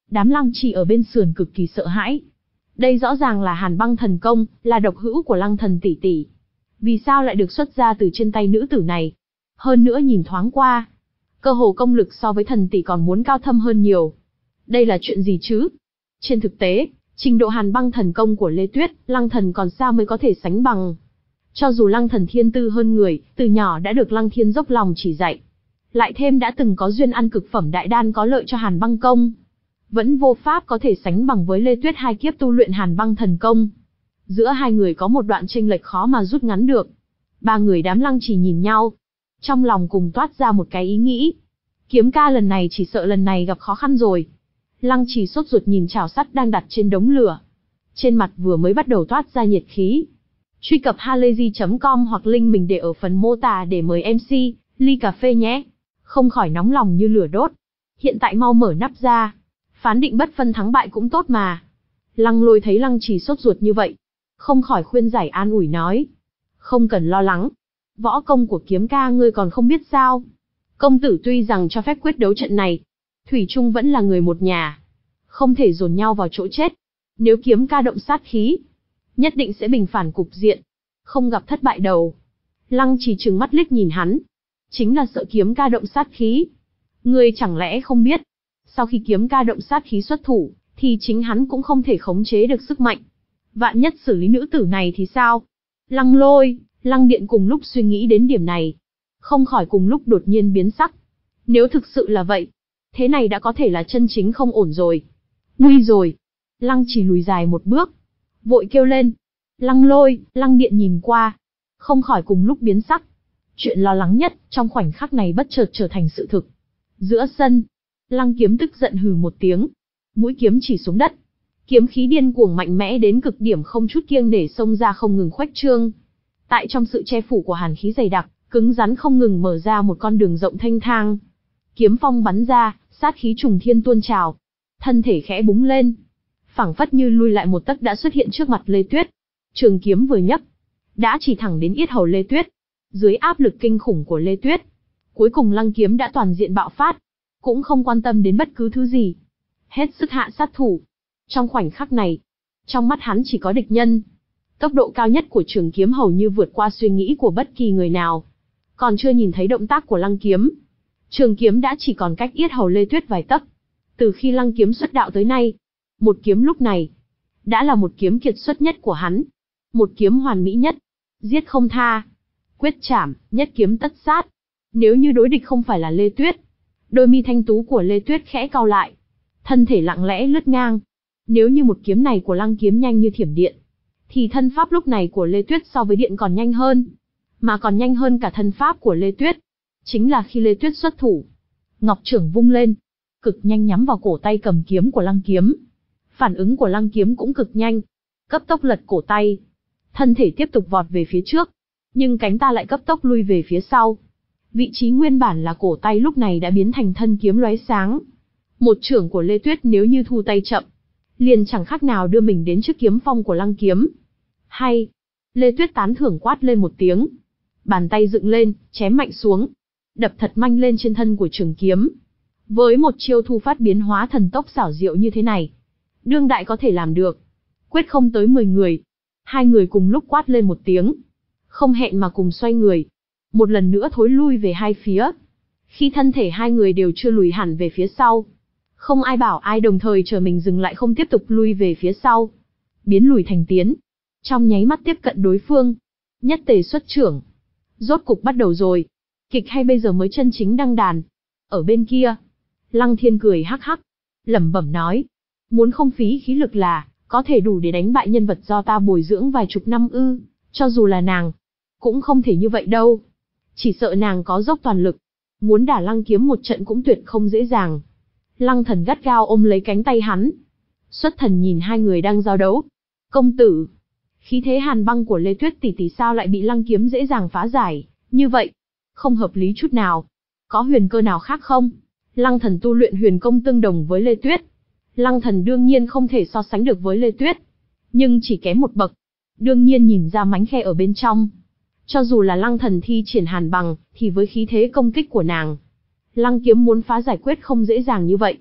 Đám Lăng Trì ở bên sườn cực kỳ sợ hãi. Đây rõ ràng là Hàn Băng thần công, là độc hữu của Lăng thần tỷ tỷ. Vì sao lại được xuất ra từ trên tay nữ tử này? Hơn nữa nhìn thoáng qua, cơ hồ công lực so với thần tỷ còn muốn cao thâm hơn nhiều. Đây là chuyện gì chứ? Trên thực tế, trình độ Hàn Băng thần công của Lê Tuyết, Lăng thần còn xa mới có thể sánh bằng. Cho dù Lăng thần thiên tư hơn người, từ nhỏ đã được Lăng Thiên dốc lòng chỉ dạy, lại thêm đã từng có duyên ăn cực phẩm đại đan có lợi cho Hàn Băng công, vẫn vô pháp có thể sánh bằng với Lê Tuyết hai kiếp tu luyện Hàn Băng thần công. Giữa hai người có một đoạn chênh lệch khó mà rút ngắn được. Ba người đám Lăng Trì nhìn nhau, trong lòng cùng toát ra một cái ý nghĩ. Kiếm ca lần này chỉ sợ lần này gặp khó khăn rồi. Lăng Trì sốt ruột nhìn chảo sắt đang đặt trên đống lửa. Trên mặt vừa mới bắt đầu toát ra nhiệt khí. Truy cập halayzi chấm com hoặc link mình để ở phần mô tả để mời em xê, ly cà phê nhé. Không khỏi nóng lòng như lửa đốt. Hiện tại mau mở nắp ra. Phán định bất phân thắng bại cũng tốt mà. Lăng Lôi thấy Lăng Trì sốt ruột như vậy, không khỏi khuyên giải an ủi nói. Không cần lo lắng. Võ công của kiếm ca ngươi còn không biết sao. Công tử tuy rằng cho phép quyết đấu trận này, thủy chung vẫn là người một nhà. Không thể dồn nhau vào chỗ chết. Nếu kiếm ca động sát khí, nhất định sẽ bình phản cục diện. Không gặp thất bại đầu. Lăng Trì trừng mắt liếc nhìn hắn. Chính là sợ kiếm ca động sát khí. Ngươi chẳng lẽ không biết, sau khi kiếm ca động sát khí xuất thủ, thì chính hắn cũng không thể khống chế được sức mạnh. Vạn nhất xử lý nữ tử này thì sao? Lăng Lôi, Lăng Điện cùng lúc suy nghĩ đến điểm này. Không khỏi cùng lúc đột nhiên biến sắc. Nếu thực sự là vậy, thế này đã có thể là chân chính không ổn rồi. Nguy rồi. Lăng Trì lùi dài một bước, vội kêu lên. Lăng Lôi, Lăng Điện nhìn qua, không khỏi cùng lúc biến sắc. Chuyện lo lắng nhất trong khoảnh khắc này bất chợt trở thành sự thực. Giữa sân, Lăng Kiếm tức giận hừ một tiếng, mũi kiếm chỉ xuống đất. Kiếm khí điên cuồng mạnh mẽ đến cực điểm không chút kiêng nể xông ra không ngừng khuếch trương. Tại trong sự che phủ của hàn khí dày đặc, cứng rắn không ngừng mở ra một con đường rộng thanh thang. Kiếm phong bắn ra, sát khí trùng thiên tuôn trào. Thân thể khẽ búng lên, phảng phất như lui lại một tấc đã xuất hiện trước mặt Lê Tuyết. Trường kiếm vừa nhấc, đã chỉ thẳng đến yết hầu Lê Tuyết. Dưới áp lực kinh khủng của Lê Tuyết, cuối cùng Lăng Kiếm đã toàn diện bạo phát, cũng không quan tâm đến bất cứ thứ gì, hết sức hạ sát thủ. Trong khoảnh khắc này, trong mắt hắn chỉ có địch nhân. Tốc độ cao nhất của trường kiếm hầu như vượt qua suy nghĩ của bất kỳ người nào. Còn chưa nhìn thấy động tác của Lăng Kiếm, trường kiếm đã chỉ còn cách yết hầu Lê Tuyết vài tấc. Từ khi Lăng Kiếm xuất đạo tới nay, một kiếm lúc này đã là một kiếm kiệt xuất nhất của hắn, một kiếm hoàn mỹ nhất, giết không tha, quyết chảm, nhất kiếm tất sát. Nếu như đối địch không phải là Lê Tuyết, đôi mi thanh tú của Lê Tuyết khẽ cau lại, thân thể lặng lẽ lướt ngang. Nếu như một kiếm này của Lăng Kiếm nhanh như thiểm điện, thì thân pháp lúc này của Lê Tuyết so với điện còn nhanh hơn, mà còn nhanh hơn cả thân pháp của Lê Tuyết. Chính là khi Lê Tuyết xuất thủ, ngọc chưởng vung lên, cực nhanh nhắm vào cổ tay cầm kiếm của Lăng Kiếm. Phản ứng của Lăng Kiếm cũng cực nhanh, cấp tốc lật cổ tay, thân thể tiếp tục vọt về phía trước, nhưng cánh ta lại cấp tốc lui về phía sau. Vị trí nguyên bản là cổ tay lúc này đã biến thành thân kiếm lóe sáng. Một chưởng của Lê Tuyết nếu như thu tay chậm, liền chẳng khác nào đưa mình đến trước kiếm phong của Lăng Kiếm. Hay! Lê Tuyết tán thưởng quát lên một tiếng. Bàn tay dựng lên, chém mạnh xuống, đập thật mạnh lên trên thân của trường kiếm. Với một chiêu thu phát biến hóa thần tốc xảo diệu như thế này, đương đại có thể làm được, quyết không tới mười người. Hai người cùng lúc quát lên một tiếng, không hẹn mà cùng xoay người, một lần nữa thối lui về hai phía. Khi thân thể hai người đều chưa lùi hẳn về phía sau, không ai bảo ai đồng thời chờ mình dừng lại không tiếp tục lui về phía sau, biến lùi thành tiến, trong nháy mắt tiếp cận đối phương. Nhất tề xuất chưởng, rốt cục bắt đầu rồi. Kịch hay bây giờ mới chân chính đăng đàn? Ở bên kia, Lăng Thiên cười hắc hắc, lẩm bẩm nói, muốn không phí khí lực là có thể đủ để đánh bại nhân vật do ta bồi dưỡng vài chục năm ư? Cho dù là nàng, cũng không thể như vậy đâu. Chỉ sợ nàng có dốc toàn lực, muốn đả Lăng Kiếm một trận cũng tuyệt không dễ dàng. Lăng Thần gắt gao ôm lấy cánh tay hắn, xuất thần nhìn hai người đang giao đấu. Công tử, khí thế hàn băng của Lê Tuyết tỷ tỷ sao lại bị Lăng Kiếm dễ dàng phá giải như vậy? Không hợp lý chút nào. Có huyền cơ nào khác không? Lăng Thần tu luyện huyền công tương đồng với Lê Tuyết. Lăng Thần đương nhiên không thể so sánh được với Lê Tuyết, nhưng chỉ kém một bậc. Đương nhiên nhìn ra mánh khe ở bên trong. Cho dù là Lăng Thần thi triển hàn bằng, thì với khí thế công kích của nàng, Lăng Kiếm muốn phá giải quyết không dễ dàng như vậy.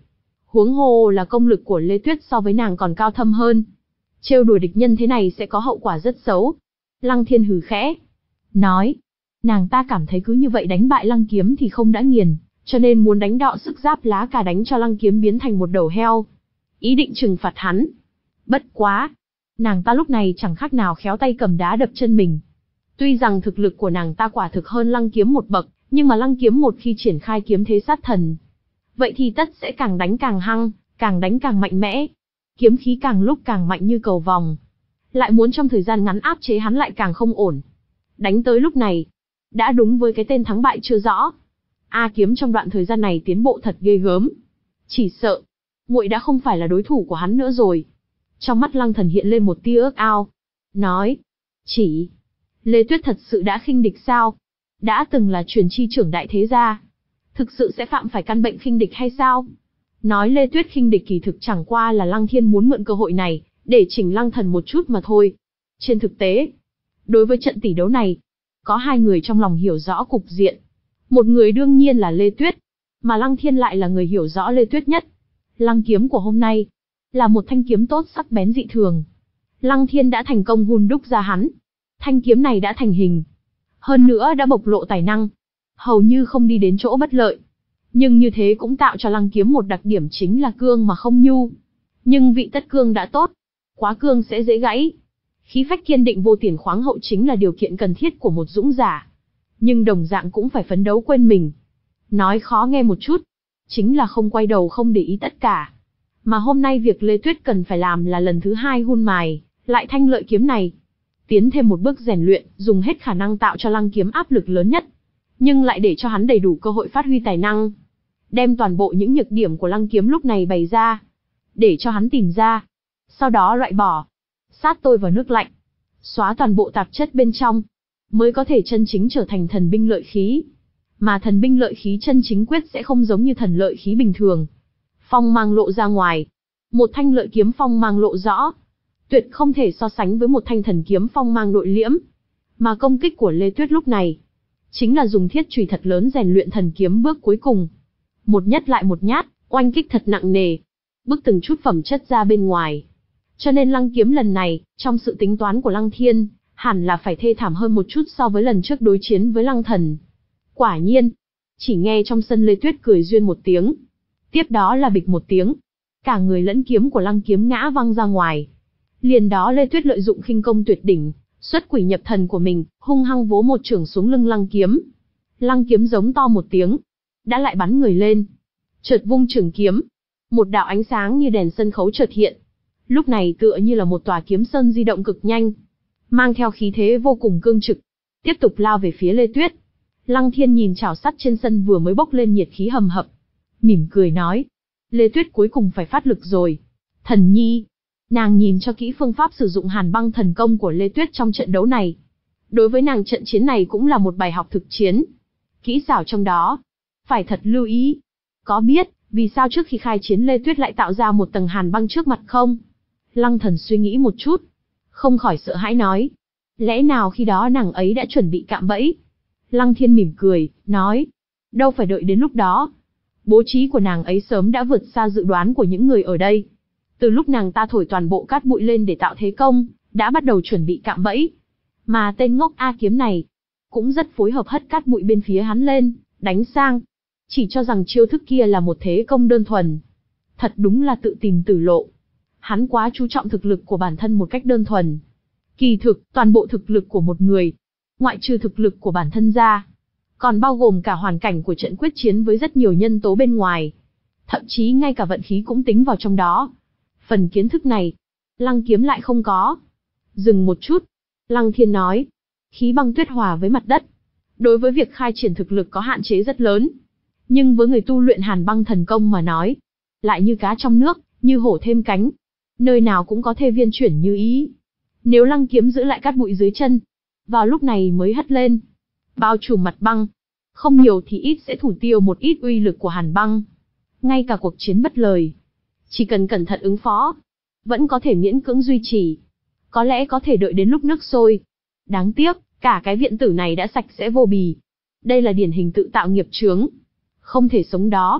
Huống hồ là công lực của Lê Tuyết so với nàng còn cao thâm hơn. Trêu đùa địch nhân thế này sẽ có hậu quả rất xấu. Lăng Thiên hừ khẽ, nói, nàng ta cảm thấy cứ như vậy đánh bại Lăng Kiếm thì không đã nghiền, cho nên muốn đánh đọ sức giáp lá cà đánh cho Lăng Kiếm biến thành một đầu heo. Ý định trừng phạt hắn. Bất quá, nàng ta lúc này chẳng khác nào khéo tay cầm đá đập chân mình. Tuy rằng thực lực của nàng ta quả thực hơn Lăng Kiếm một bậc, nhưng mà Lăng Kiếm một khi triển khai kiếm thế sát thần, vậy thì tất sẽ càng đánh càng hăng, càng đánh càng mạnh mẽ. Kiếm khí càng lúc càng mạnh như cầu vòng. Lại muốn trong thời gian ngắn áp chế hắn lại càng không ổn. Đánh tới lúc này, đã đúng với cái tên thắng bại chưa rõ. A Kiếm trong đoạn thời gian này tiến bộ thật ghê gớm. Chỉ sợ, muội đã không phải là đối thủ của hắn nữa rồi. Trong mắt Lăng Thần hiện lên một tia ước ao. Nói, chỉ, Lê Tuyết thật sự đã khinh địch sao? Đã từng là truyền chi trưởng đại thế gia, thực sự sẽ phạm phải căn bệnh khinh địch hay sao? Nói Lê Tuyết khinh địch kỳ thực chẳng qua là Lăng Thiên muốn mượn cơ hội này, để chỉnh Lăng Thần một chút mà thôi. Trên thực tế, đối với trận tỷ đấu này, có hai người trong lòng hiểu rõ cục diện. Một người đương nhiên là Lê Tuyết, mà Lăng Thiên lại là người hiểu rõ Lê Tuyết nhất. Lăng kiếm của hôm nay, là một thanh kiếm tốt sắc bén dị thường. Lăng Thiên đã thành công hun đúc ra hắn. Thanh kiếm này đã thành hình. Hơn nữa đã bộc lộ tài năng. Hầu như không đi đến chỗ bất lợi. Nhưng như thế cũng tạo cho Lăng kiếm một đặc điểm chính là cương mà không nhu. Nhưng vị tất cương đã tốt. Quá cương sẽ dễ gãy. Khí phách kiên định vô tiền khoáng hậu chính là điều kiện cần thiết của một dũng giả. Nhưng đồng dạng cũng phải phấn đấu quên mình. Nói khó nghe một chút, chính là không quay đầu không để ý tất cả. Mà hôm nay việc Lê Tuyết cần phải làm là lần thứ hai hun mài lại thanh lợi kiếm này. Tiến thêm một bước rèn luyện, dùng hết khả năng tạo cho Lăng kiếm áp lực lớn nhất. Nhưng lại để cho hắn đầy đủ cơ hội phát huy tài năng. Đem toàn bộ những nhược điểm của Lăng kiếm lúc này bày ra. Để cho hắn tìm ra. Sau đó loại bỏ. Sát tôi vào nước lạnh. Xóa toàn bộ tạp chất bên trong. Mới có thể chân chính trở thành thần binh lợi khí. Mà thần binh lợi khí chân chính quyết sẽ không giống như thần lợi khí bình thường. Phong mang lộ ra ngoài. Một thanh lợi kiếm phong mang lộ rõ. Tuyệt không thể so sánh với một thanh thần kiếm phong mang nội liễm. Mà công kích của Lê Tuyết lúc này, chính là dùng thiết chùy thật lớn rèn luyện thần kiếm bước cuối cùng. Một nhất lại một nhát, oanh kích thật nặng nề. Bước từng chút phẩm chất ra bên ngoài. Cho nên Lăng kiếm lần này, trong sự tính toán của Lăng Thiên, hẳn là phải thê thảm hơn một chút so với lần trước đối chiến với Lăng Thần. Quả nhiên, chỉ nghe trong sân Lê Tuyết cười duyên một tiếng. Tiếp đó là bịch một tiếng. Cả người lẫn kiếm của Lăng kiếm ngã văng ra ngoài. Liền đó Lê Tuyết lợi dụng khinh công tuyệt đỉnh, xuất quỷ nhập thần của mình, hung hăng vỗ một chưởng xuống lưng Lăng kiếm. Lăng kiếm giống to một tiếng, đã lại bắn người lên. Chợt vung chưởng kiếm, một đạo ánh sáng như đèn sân khấu chợt hiện. Lúc này tựa như là một tòa kiếm sơn di động cực nhanh, mang theo khí thế vô cùng cương trực, tiếp tục lao về phía Lê Tuyết. Lăng Thiên nhìn chảo sắt trên sân vừa mới bốc lên nhiệt khí hầm hập, mỉm cười nói, Lê Tuyết cuối cùng phải phát lực rồi. Thần nhi, nàng nhìn cho kỹ phương pháp sử dụng hàn băng thần công của Lê Tuyết trong trận đấu này. Đối với nàng trận chiến này cũng là một bài học thực chiến. Kỹ xảo trong đó, phải thật lưu ý. Có biết, vì sao trước khi khai chiến Lê Tuyết lại tạo ra một tầng hàn băng trước mặt không? Lăng Thần suy nghĩ một chút, không khỏi sợ hãi nói, lẽ nào khi đó nàng ấy đã chuẩn bị cạm bẫy? Lăng Thiên mỉm cười, nói, đâu phải đợi đến lúc đó. Bố trí của nàng ấy sớm đã vượt xa dự đoán của những người ở đây. Từ lúc nàng ta thổi toàn bộ cát bụi lên để tạo thế công, đã bắt đầu chuẩn bị cạm bẫy. Mà tên ngốc A Kiếm này, cũng rất phối hợp hất cát bụi bên phía hắn lên, đánh sang. Chỉ cho rằng chiêu thức kia là một thế công đơn thuần. Thật đúng là tự tìm tử lộ. Hắn quá chú trọng thực lực của bản thân một cách đơn thuần. Kỳ thực, toàn bộ thực lực của một người, ngoại trừ thực lực của bản thân ra, còn bao gồm cả hoàn cảnh của trận quyết chiến với rất nhiều nhân tố bên ngoài. Thậm chí ngay cả vận khí cũng tính vào trong đó. Phần kiến thức này, Lăng Kiếm lại không có. Dừng một chút, Lăng Thiên nói, khí băng tuyết hòa với mặt đất. Đối với việc khai triển thực lực có hạn chế rất lớn. Nhưng với người tu luyện hàn băng thần công mà nói, lại như cá trong nước, như hổ thêm cánh. Nơi nào cũng có thể viên chuyển như ý. Nếu Lăng Kiếm giữ lại cát bụi dưới chân, vào lúc này mới hất lên, bao trùm mặt băng, không nhiều thì ít sẽ thủ tiêu một ít uy lực của hàn băng. Ngay cả cuộc chiến bất lời, chỉ cần cẩn thận ứng phó, vẫn có thể miễn cưỡng duy trì. Có lẽ có thể đợi đến lúc nước sôi. Đáng tiếc, cả cái viện tử này đã sạch sẽ vô bì. Đây là điển hình tự tạo nghiệp chướng. Không thể sống đó.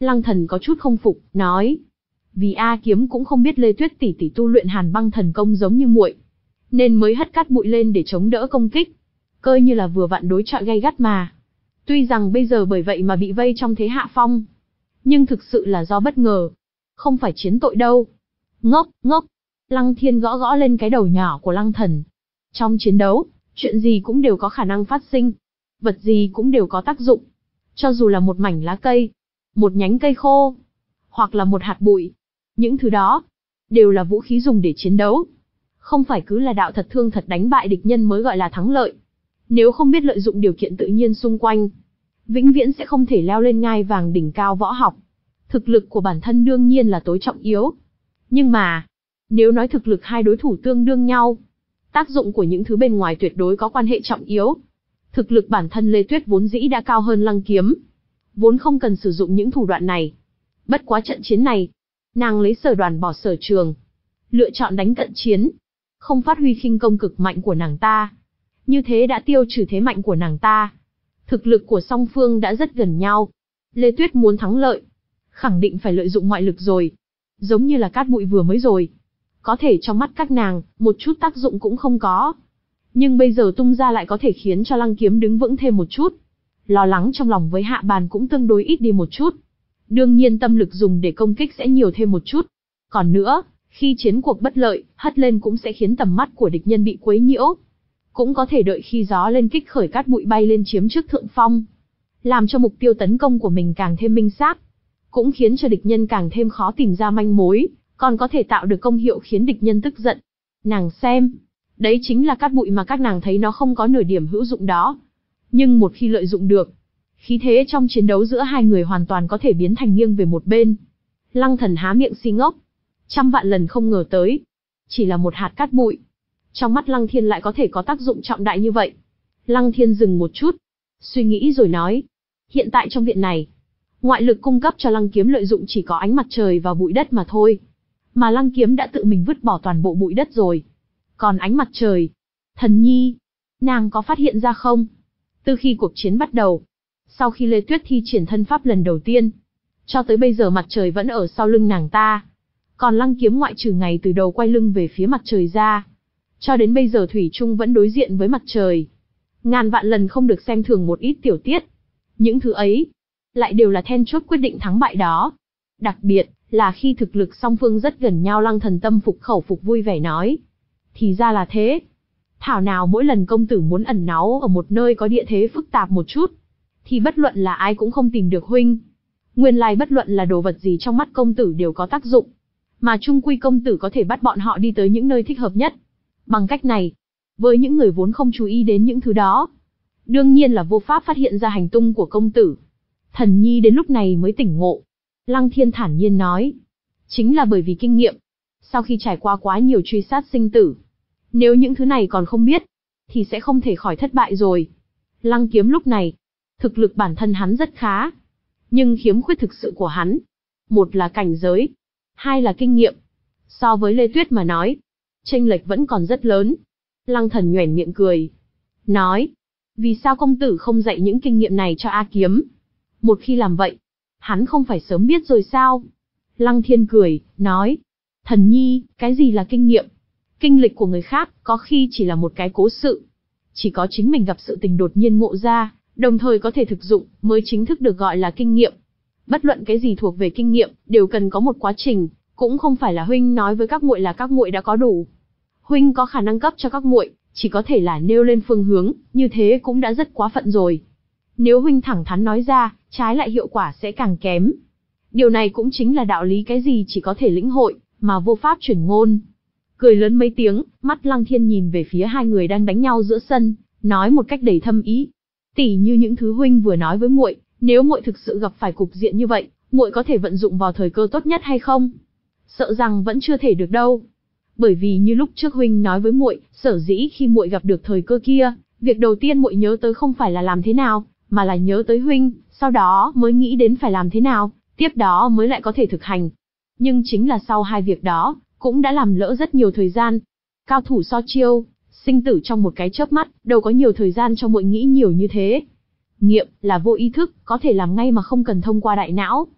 Lăng Thần có chút không phục, nói. Vì A Kiếm cũng không biết Lê Tuyết tỷ tỷ tu luyện Hàn Băng thần công giống như muội, nên mới hất cát bụi lên để chống đỡ công kích. Coi như là vừa vặn đối chọi gay gắt mà. Tuy rằng bây giờ bởi vậy mà bị vây trong thế hạ phong, nhưng thực sự là do bất ngờ, không phải chiến tội đâu. Ngốc, ngốc. Lăng Thiên gõ gõ lên cái đầu nhỏ của Lăng Thần. Trong chiến đấu, chuyện gì cũng đều có khả năng phát sinh. Vật gì cũng đều có tác dụng. Cho dù là một mảnh lá cây, một nhánh cây khô, hoặc là một hạt bụi. Những thứ đó, đều là vũ khí dùng để chiến đấu. Không phải cứ là đạo thật thương thật đánh bại địch nhân mới gọi là thắng lợi. Nếu không biết lợi dụng điều kiện tự nhiên xung quanh, vĩnh viễn sẽ không thể leo lên ngai vàng đỉnh cao võ học. Thực lực của bản thân đương nhiên là tối trọng yếu. Nhưng mà, nếu nói thực lực hai đối thủ tương đương nhau, tác dụng của những thứ bên ngoài tuyệt đối có quan hệ trọng yếu. Thực lực bản thân Lê Tuyết vốn dĩ đã cao hơn Lăng Kiếm, vốn không cần sử dụng những thủ đoạn này. Bất quá trận chiến này, nàng lấy sở đoàn bỏ sở trường, lựa chọn đánh cận chiến, không phát huy khinh công cực mạnh của nàng ta. Như thế đã tiêu trừ thế mạnh của nàng ta. Thực lực của song phương đã rất gần nhau. Lê Tuyết muốn thắng lợi, khẳng định phải lợi dụng ngoại lực rồi. Giống như là cát bụi vừa mới rồi. Có thể trong mắt các nàng, một chút tác dụng cũng không có. Nhưng bây giờ tung ra lại có thể khiến cho Lăng Kiếm đứng vững thêm một chút. Lo lắng trong lòng với Hạ Bàn cũng tương đối ít đi một chút. Đương nhiên tâm lực dùng để công kích sẽ nhiều thêm một chút. Còn nữa, khi chiến cuộc bất lợi, hất lên cũng sẽ khiến tầm mắt của địch nhân bị quấy nhiễu. Cũng có thể đợi khi gió lên kích khởi cát bụi bay lên chiếm trước thượng phong, làm cho mục tiêu tấn công của mình càng thêm minh xác, cũng khiến cho địch nhân càng thêm khó tìm ra manh mối, còn có thể tạo được công hiệu khiến địch nhân tức giận. Nàng xem, đấy chính là cát bụi mà các nàng thấy nó không có nửa điểm hữu dụng đó. Nhưng một khi lợi dụng được, khí thế trong chiến đấu giữa hai người hoàn toàn có thể biến thành nghiêng về một bên. Lăng Thần há miệng si ngốc, trăm vạn lần không ngờ tới, chỉ là một hạt cát bụi, trong mắt Lăng Thiên lại có thể có tác dụng trọng đại như vậy. Lăng Thiên dừng một chút, suy nghĩ rồi nói, hiện tại trong viện này, ngoại lực cung cấp cho Lăng Kiếm lợi dụng chỉ có ánh mặt trời và bụi đất mà thôi. Mà Lăng Kiếm đã tự mình vứt bỏ toàn bộ bụi đất rồi. Còn ánh mặt trời, Thần Nhi, nàng có phát hiện ra không? Từ khi cuộc chiến bắt đầu, sau khi Lê Tuyết thi triển thân pháp lần đầu tiên, cho tới bây giờ mặt trời vẫn ở sau lưng nàng ta. Còn Lăng Kiếm ngoại trừ ngày từ đầu quay lưng về phía mặt trời ra, cho đến bây giờ thủy chung vẫn đối diện với mặt trời. Ngàn vạn lần không được xem thường một ít tiểu tiết. Những thứ ấy, lại đều là then chốt quyết định thắng bại đó. Đặc biệt, là khi thực lực song phương rất gần nhau. Lăng Thần tâm phục khẩu phục vui vẻ nói. Thì ra là thế. Thảo nào mỗi lần công tử muốn ẩn náu ở một nơi có địa thế phức tạp một chút, thì bất luận là ai cũng không tìm được huynh. Nguyên lai bất luận là đồ vật gì trong mắt công tử đều có tác dụng. Mà chung quy công tử có thể bắt bọn họ đi tới những nơi thích hợp nhất. Bằng cách này, với những người vốn không chú ý đến những thứ đó, đương nhiên là vô pháp phát hiện ra hành tung của công tử. Thần Nhi đến lúc này mới tỉnh ngộ. Lăng Thiên thản nhiên nói. Chính là bởi vì kinh nghiệm. Sau khi trải qua quá nhiều truy sát sinh tử, nếu những thứ này còn không biết, thì sẽ không thể khỏi thất bại rồi. Lăng Kiếm lúc này, thực lực bản thân hắn rất khá. Nhưng khiếm khuyết thực sự của hắn, một là cảnh giới, hai là kinh nghiệm. So với Lê Tuyết mà nói, chênh lệch vẫn còn rất lớn. Lăng Thần nhoẻn miệng cười, nói, vì sao công tử không dạy những kinh nghiệm này cho A Kiếm? Một khi làm vậy, hắn không phải sớm biết rồi sao? Lăng Thiên cười, nói, Thần Nhi, cái gì là kinh nghiệm? Kinh lịch của người khác, có khi chỉ là một cái cố sự. Chỉ có chính mình gặp sự tình đột nhiên ngộ ra, đồng thời có thể thực dụng, mới chính thức được gọi là kinh nghiệm. Bất luận cái gì thuộc về kinh nghiệm, đều cần có một quá trình, cũng không phải là huynh nói với các muội là các muội đã có đủ. Huynh có khả năng cấp cho các muội, chỉ có thể là nêu lên phương hướng, như thế cũng đã rất quá phận rồi. Nếu huynh thẳng thắn nói ra, trái lại hiệu quả sẽ càng kém. Điều này cũng chính là đạo lý cái gì chỉ có thể lĩnh hội, mà vô pháp chuyển ngôn. Cười lớn mấy tiếng, mắt Lăng Thiên nhìn về phía hai người đang đánh nhau giữa sân, nói một cách đầy thâm ý. Tỉ như những thứ huynh vừa nói với muội, nếu muội thực sự gặp phải cục diện như vậy, muội có thể vận dụng vào thời cơ tốt nhất hay không? Sợ rằng vẫn chưa thể được đâu. Bởi vì như lúc trước huynh nói với muội, sở dĩ khi muội gặp được thời cơ kia, việc đầu tiên muội nhớ tới không phải là làm thế nào, mà là nhớ tới huynh, sau đó mới nghĩ đến phải làm thế nào, tiếp đó mới lại có thể thực hành. Nhưng chính là sau hai việc đó, cũng đã làm lỡ rất nhiều thời gian. Cao thủ so chiêu, sinh tử trong một cái chớp mắt, đâu có nhiều thời gian cho muội nghĩ nhiều như thế. Nghiệm là vô ý thức, có thể làm ngay mà không cần thông qua đại não.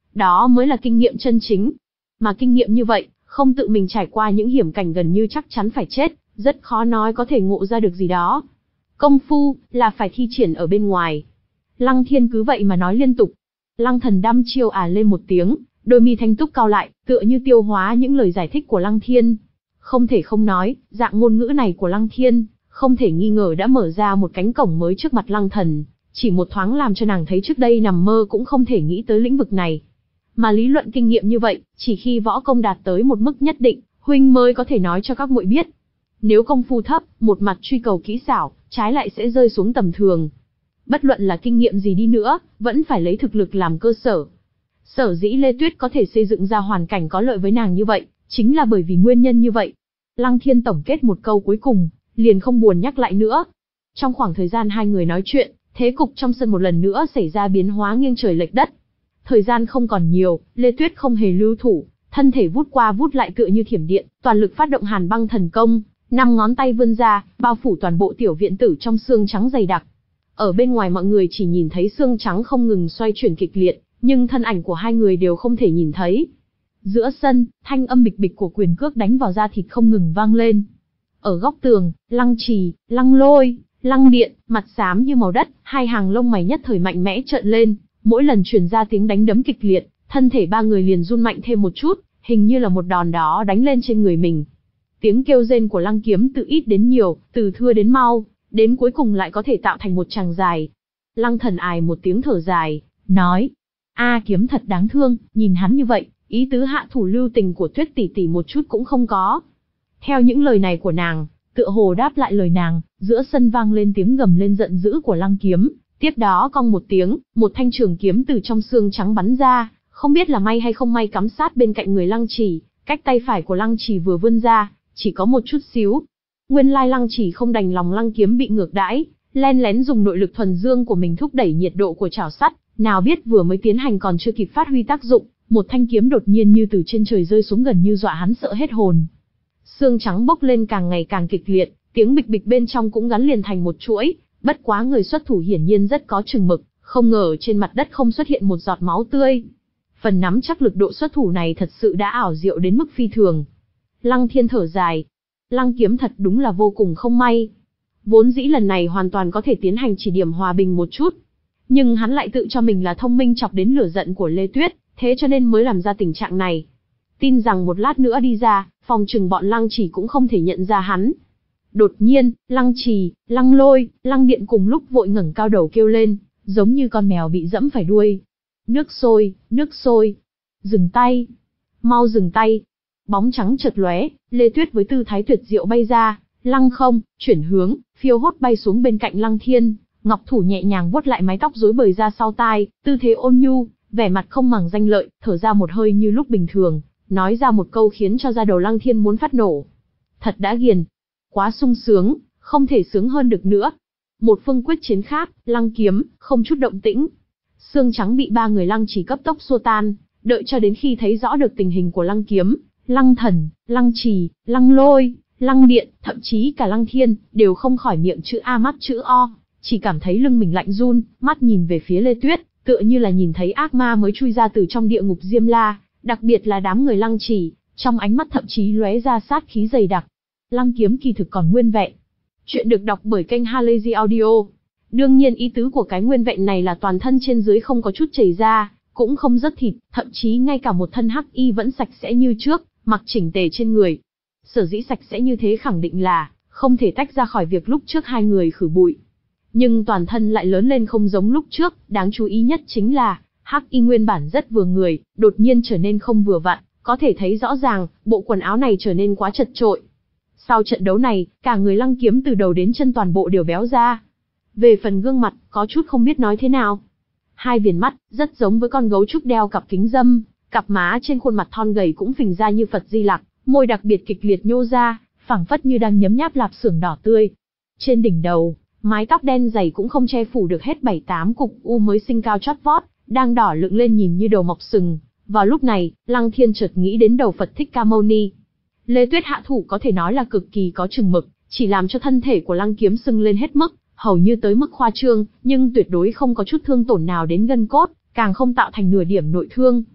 Đó mới là kinh nghiệm chân chính. Mà kinh nghiệm như vậy, không tự mình trải qua những hiểm cảnh gần như chắc chắn phải chết, rất khó nói có thể ngộ ra được gì đó. Công phu, là phải thi triển ở bên ngoài. Lăng Thiên cứ vậy mà nói liên tục. Lăng Thần đăm chiêu à lên một tiếng, đôi mi thanh túc cau lại, tựa như tiêu hóa những lời giải thích của Lăng Thiên. Không thể không nói, dạng ngôn ngữ này của Lăng Thiên, không thể nghi ngờ đã mở ra một cánh cổng mới trước mặt Lăng Thần, chỉ một thoáng làm cho nàng thấy trước đây nằm mơ cũng không thể nghĩ tới lĩnh vực này. Mà lý luận kinh nghiệm như vậy, chỉ khi võ công đạt tới một mức nhất định, huynh mới có thể nói cho các muội biết. Nếu công phu thấp, một mặt truy cầu kỹ xảo, trái lại sẽ rơi xuống tầm thường. Bất luận là kinh nghiệm gì đi nữa, vẫn phải lấy thực lực làm cơ sở. Sở dĩ Lê Tuyết có thể xây dựng ra hoàn cảnh có lợi với nàng như vậy, chính là bởi vì nguyên nhân như vậy. Lăng Thiên tổng kết một câu cuối cùng, liền không buồn nhắc lại nữa. Trong khoảng thời gian hai người nói chuyện, thế cục trong sân một lần nữa xảy ra biến hóa nghiêng trời lệch đất. Thời gian không còn nhiều, Lê Tuyết không hề lưu thủ, thân thể vút qua vút lại tựa như thiểm điện, toàn lực phát động Hàn Băng thần công, năm ngón tay vươn ra, bao phủ toàn bộ tiểu viện tử trong xương trắng dày đặc. Ở bên ngoài mọi người chỉ nhìn thấy xương trắng không ngừng xoay chuyển kịch liệt, nhưng thân ảnh của hai người đều không thể nhìn thấy. Giữa sân, thanh âm bịch bịch của quyền cước đánh vào da thịt không ngừng vang lên. Ở góc tường, Lăng Trì, Lăng Lôi, Lăng Điện, mặt xám như màu đất, hai hàng lông mày nhất thời mạnh mẽ trợn lên, mỗi lần truyền ra tiếng đánh đấm kịch liệt, thân thể ba người liền run mạnh thêm một chút, hình như là một đòn đó đánh lên trên người mình. Tiếng kêu rên của Lăng Kiếm từ ít đến nhiều, từ thưa đến mau, đến cuối cùng lại có thể tạo thành một tràng dài. Lăng Thần ài một tiếng thở dài, nói: "A Kiếm thật đáng thương, nhìn hắn như vậy, ý tứ hạ thủ lưu tình của Tuyết tỷ tỷ một chút cũng không có." Theo những lời này của nàng, tựa hồ đáp lại lời nàng, giữa sân vang lên tiếng gầm lên giận dữ của Lăng Kiếm, tiếp đó cong một tiếng, một thanh trường kiếm từ trong xương trắng bắn ra, không biết là may hay không may cắm sát bên cạnh người Lăng Trì, cách tay phải của Lăng Trì vừa vươn ra, chỉ có một chút xíu. Nguyên lai Lăng Trì không đành lòng Lăng Kiếm bị ngược đãi, len lén dùng nội lực thuần dương của mình thúc đẩy nhiệt độ của chảo sắt, nào biết vừa mới tiến hành còn chưa kịp phát huy tác dụng, một thanh kiếm đột nhiên như từ trên trời rơi xuống gần như dọa hắn sợ hết hồn. Xương trắng bốc lên càng ngày càng kịch liệt, tiếng bịch bịch bên trong cũng gắn liền thành một chuỗi, bất quá người xuất thủ hiển nhiên rất có chừng mực, không ngờ trên mặt đất không xuất hiện một giọt máu tươi. Phần nắm chắc lực độ xuất thủ này thật sự đã ảo diệu đến mức phi thường. Lăng Thiên thở dài, Lăng Kiếm thật đúng là vô cùng không may. Vốn dĩ lần này hoàn toàn có thể tiến hành chỉ điểm hòa bình một chút, nhưng hắn lại tự cho mình là thông minh chọc đến lửa giận của Lê Tuyết, thế cho nên mới làm ra tình trạng này. Tin rằng một lát nữa đi ra, phòng trừng bọn Lăng Trì cũng không thể nhận ra hắn. Đột nhiên, Lăng Trì, Lăng Lôi, Lăng Điện cùng lúc vội ngẩng cao đầu kêu lên, giống như con mèo bị dẫm phải đuôi. Nước sôi, nước sôi. Dừng tay. Mau dừng tay. Bóng trắng chợt lóe, Lê Tuyết với tư thái tuyệt diệu bay ra, lăng không, chuyển hướng, phiêu hốt bay xuống bên cạnh Lăng Thiên, ngọc thủ nhẹ nhàng vuốt lại mái tóc rối bời ra sau tai, tư thế ôn nhu, vẻ mặt không màng danh lợi, thở ra một hơi như lúc bình thường, nói ra một câu khiến cho da đầu Lăng Thiên muốn phát nổ. Thật đã ghiền, quá sung sướng, không thể sướng hơn được nữa. Một phương quyết chiến khác, Lăng Kiếm, không chút động tĩnh. Xương trắng bị ba người Lăng Trì cấp tốc xua tan, đợi cho đến khi thấy rõ được tình hình của Lăng Kiếm, Lăng Thần, Lăng Trì, Lăng Lôi, Lăng Điện, thậm chí cả Lăng Thiên, đều không khỏi miệng chữ A mắt chữ O, chỉ cảm thấy lưng mình lạnh run, mắt nhìn về phía Lê Tuyết, tựa như là nhìn thấy ác ma mới chui ra từ trong địa ngục Diêm La, đặc biệt là đám người Lăng Trì, trong ánh mắt thậm chí lóe ra sát khí dày đặc. Lăng Kiếm kỳ thực còn nguyên vẹn. Chuyện được đọc bởi kênh Halazy Audio. Đương nhiên ý tứ của cái nguyên vẹn này là toàn thân trên dưới không có chút chảy ra, cũng không rớt thịt, thậm chí ngay cả một thân hắc y vẫn sạch sẽ như trước, mặc chỉnh tề trên người. Sở dĩ sạch sẽ như thế khẳng định là không thể tách ra khỏi việc lúc trước hai người khử bụi. Nhưng toàn thân lại lớn lên không giống lúc trước, đáng chú ý nhất chính là hắc y nguyên bản rất vừa người, đột nhiên trở nên không vừa vặn, có thể thấy rõ ràng, bộ quần áo này trở nên quá chật chội. Sau trận đấu này, cả người Lăng Kiếm từ đầu đến chân toàn bộ đều béo ra. Về phần gương mặt, có chút không biết nói thế nào. Hai viền mắt, rất giống với con gấu trúc đeo cặp kính râm, cặp má trên khuôn mặt thon gầy cũng phình ra như Phật Di Lặc, môi đặc biệt kịch liệt nhô ra, phảng phất như đang nhấm nháp lạp xưởng đỏ tươi. Trên đỉnh đầu, mái tóc đen dày cũng không che phủ được hết bảy tám cục u mới sinh cao chót vót, đang đỏ lựng lên nhìn như đầu mọc sừng. Vào lúc này, Lăng Thiên chợt nghĩ đến đầu Phật Thích Ca Mâu Ni. Lê Tuyết hạ thủ có thể nói là cực kỳ có chừng mực, chỉ làm cho thân thể của Lăng Kiếm sưng lên hết mức, hầu như tới mức khoa trương, nhưng tuyệt đối không có chút thương tổn nào đến gân cốt, càng không tạo thành nửa điểm nội thương.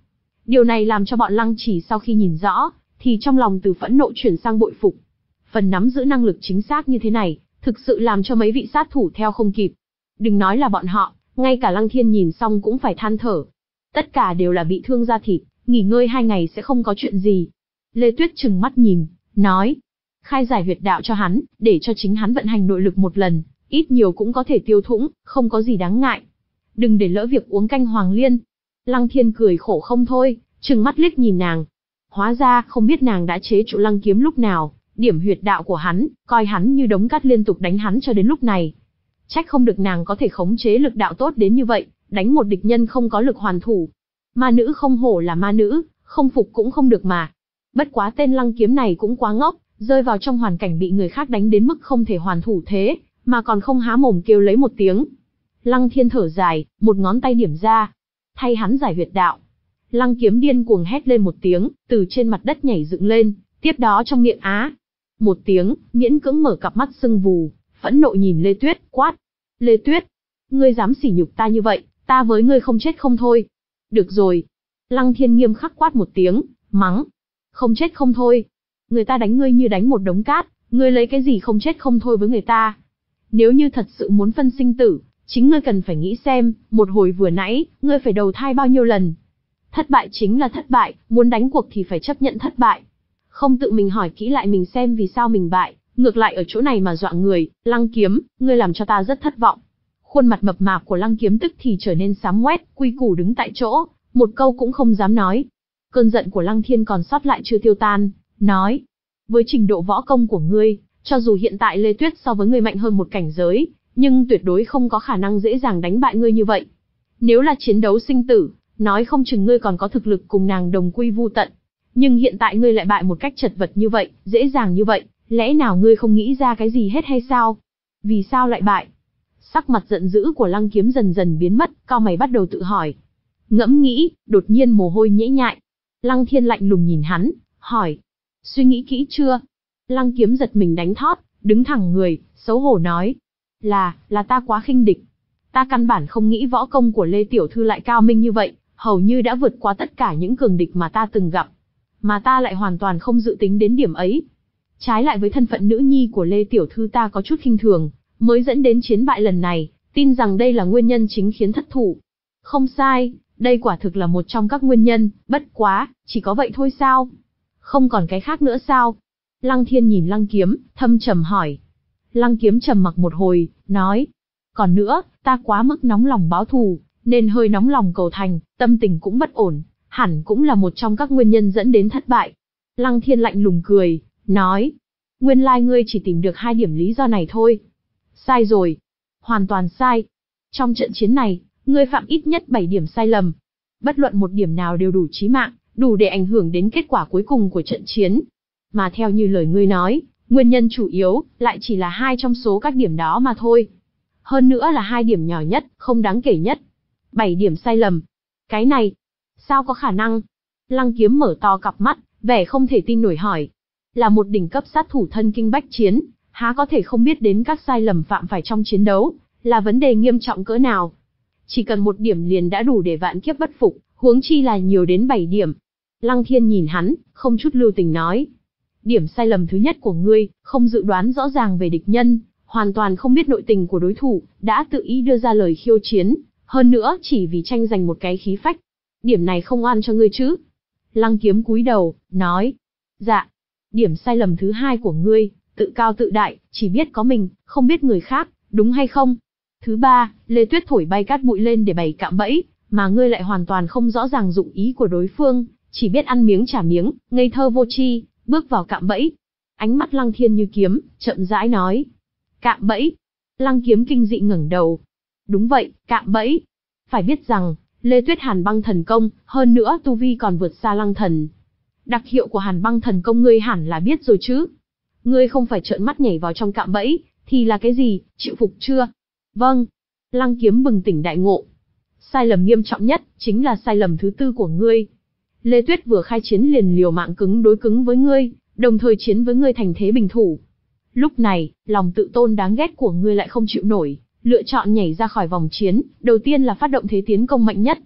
Điều này làm cho bọn Lăng Chỉ sau khi nhìn rõ, thì trong lòng từ phẫn nộ chuyển sang bội phục. Phần nắm giữ năng lực chính xác như thế này, thực sự làm cho mấy vị sát thủ theo không kịp. Đừng nói là bọn họ, ngay cả Lăng Thiên nhìn xong cũng phải than thở. Tất cả đều là bị thương da thịt, nghỉ ngơi hai ngày sẽ không có chuyện gì. Lê Tuyết trừng mắt nhìn, nói, khai giải huyệt đạo cho hắn, để cho chính hắn vận hành nội lực một lần, ít nhiều cũng có thể tiêu thủng, không có gì đáng ngại. Đừng để lỡ việc uống canh hoàng liên. Lăng Thiên cười khổ không thôi, trừng mắt liếc nhìn nàng. Hóa ra không biết nàng đã chế trụ Lăng Kiếm lúc nào, điểm huyệt đạo của hắn, coi hắn như đống cát liên tục đánh hắn cho đến lúc này. Trách không được nàng có thể khống chế lực đạo tốt đến như vậy, đánh một địch nhân không có lực hoàn thủ. Ma nữ không hổ là ma nữ, không phục cũng không được mà. Bất quá tên Lăng Kiếm này cũng quá ngốc, rơi vào trong hoàn cảnh bị người khác đánh đến mức không thể hoàn thủ thế, mà còn không há mồm kêu lấy một tiếng. Lăng Thiên thở dài, một ngón tay điểm ra, thay hắn giải huyệt đạo. Lăng Kiếm điên cuồng hét lên một tiếng, từ trên mặt đất nhảy dựng lên, tiếp đó trong miệng á một tiếng, miễn cưỡng mở cặp mắt sưng vù, phẫn nộ nhìn Lê Tuyết, quát: Lê Tuyết, ngươi dám sỉ nhục ta như vậy, ta với ngươi không chết không thôi. Được rồi. Lăng Thiên nghiêm khắc quát một tiếng, mắng: Không chết không thôi. Người ta đánh ngươi như đánh một đống cát, ngươi lấy cái gì không chết không thôi với người ta? Nếu như thật sự muốn phân sinh tử, chính ngươi cần phải nghĩ xem, một hồi vừa nãy, ngươi phải đầu thai bao nhiêu lần. Thất bại chính là thất bại, muốn đánh cuộc thì phải chấp nhận thất bại. Không tự mình hỏi kỹ lại mình xem vì sao mình bại, ngược lại ở chỗ này mà dọa người. Lăng Kiếm, ngươi làm cho ta rất thất vọng. Khuôn mặt mập mạp của Lăng Kiếm tức thì trở nên xám ngoét, quy củ đứng tại chỗ, một câu cũng không dám nói. Cơn giận của Lăng Thiên còn sót lại chưa tiêu tan, nói: Với trình độ võ công của ngươi, cho dù hiện tại Lê Tuyết so với ngươi mạnh hơn một cảnh giới, nhưng tuyệt đối không có khả năng dễ dàng đánh bại ngươi như vậy. Nếu là chiến đấu sinh tử, nói không chừng ngươi còn có thực lực cùng nàng đồng quy vu tận. Nhưng hiện tại ngươi lại bại một cách chật vật như vậy, dễ dàng như vậy, lẽ nào ngươi không nghĩ ra cái gì hết hay sao? Vì sao lại bại? Sắc mặt giận dữ của Lăng Kiếm dần dần biến mất, cau mày bắt đầu tự hỏi. Ngẫm nghĩ, đột nhiên mồ hôi nhễ nhại. Lăng Thiên lạnh lùng nhìn hắn, hỏi: Suy nghĩ kỹ chưa? Lăng Kiếm giật mình đánh thót, đứng thẳng người, xấu hổ nói: Là, là ta quá khinh địch. Ta căn bản không nghĩ võ công của Lê Tiểu Thư lại cao minh như vậy, hầu như đã vượt qua tất cả những cường địch mà ta từng gặp. Mà ta lại hoàn toàn không dự tính đến điểm ấy. Trái lại với thân phận nữ nhi của Lê Tiểu Thư ta có chút khinh thường, mới dẫn đến chiến bại lần này, tin rằng đây là nguyên nhân chính khiến thất thủ. Không sai, đây quả thực là một trong các nguyên nhân, bất quá, chỉ có vậy thôi sao? Không còn cái khác nữa sao? Lăng Thiên nhìn Lăng Kiếm, thâm trầm hỏi. Lăng Kiếm trầm mặc một hồi, nói: Còn nữa, ta quá mức nóng lòng báo thù, nên hơi nóng lòng cầu thành, tâm tình cũng bất ổn, hẳn cũng là một trong các nguyên nhân dẫn đến thất bại. Lăng Thiên lạnh lùng cười, nói: Nguyên lai ngươi chỉ tìm được hai điểm lý do này thôi. Sai rồi. Hoàn toàn sai. Trong trận chiến này, ngươi phạm ít nhất bảy điểm sai lầm. Bất luận một điểm nào đều đủ chí mạng, đủ để ảnh hưởng đến kết quả cuối cùng của trận chiến. Mà theo như lời ngươi nói, nguyên nhân chủ yếu lại chỉ là hai trong số các điểm đó mà thôi. Hơn nữa là hai điểm nhỏ nhất, không đáng kể nhất. Bảy điểm sai lầm. Cái này, sao có khả năng? Lăng Kiếm mở to cặp mắt, vẻ không thể tin nổi hỏi. Là một đỉnh cấp sát thủ thân kinh bách chiến, há có thể không biết đến các sai lầm phạm phải trong chiến đấu, là vấn đề nghiêm trọng cỡ nào. Chỉ cần một điểm liền đã đủ để vạn kiếp bất phục, huống chi là nhiều đến bảy điểm. Lăng Thiên nhìn hắn, không chút lưu tình nói. Điểm sai lầm thứ nhất của ngươi, không dự đoán rõ ràng về địch nhân, hoàn toàn không biết nội tình của đối thủ, đã tự ý đưa ra lời khiêu chiến, hơn nữa chỉ vì tranh giành một cái khí phách. Điểm này không oan cho ngươi chứ? Lăng Kiếm cúi đầu, nói. Dạ. Điểm sai lầm thứ hai của ngươi, tự cao tự đại, chỉ biết có mình, không biết người khác, đúng hay không? Thứ ba, Lê Tuyết thổi bay cát bụi lên để bày cạm bẫy, mà ngươi lại hoàn toàn không rõ ràng dụng ý của đối phương, chỉ biết ăn miếng trả miếng, ngây thơ vô tri, bước vào cạm bẫy. Ánh mắt Lăng Thiên như kiếm, chậm rãi nói. Cạm bẫy. Lăng Kiếm kinh dị ngẩng đầu. Đúng vậy, cạm bẫy. Phải biết rằng, Lê Tuyết Hàn Băng Thần Công, hơn nữa tu vi còn vượt xa Lăng Thần. Đặc hiệu của Hàn Băng Thần Công ngươi hẳn là biết rồi chứ. Ngươi không phải trợn mắt nhảy vào trong cạm bẫy, thì là cái gì, chịu phục chưa? Vâng. Lăng Kiếm bừng tỉnh đại ngộ. Sai lầm nghiêm trọng nhất, chính là sai lầm thứ tư của ngươi. Lê Tuyết vừa khai chiến liền liều mạng cứng đối cứng với ngươi, đồng thời chiến với ngươi thành thế bình thủ. Lúc này, lòng tự tôn đáng ghét của ngươi lại không chịu nổi, lựa chọn nhảy ra khỏi vòng chiến, đầu tiên là phát động thế tiến công mạnh nhất.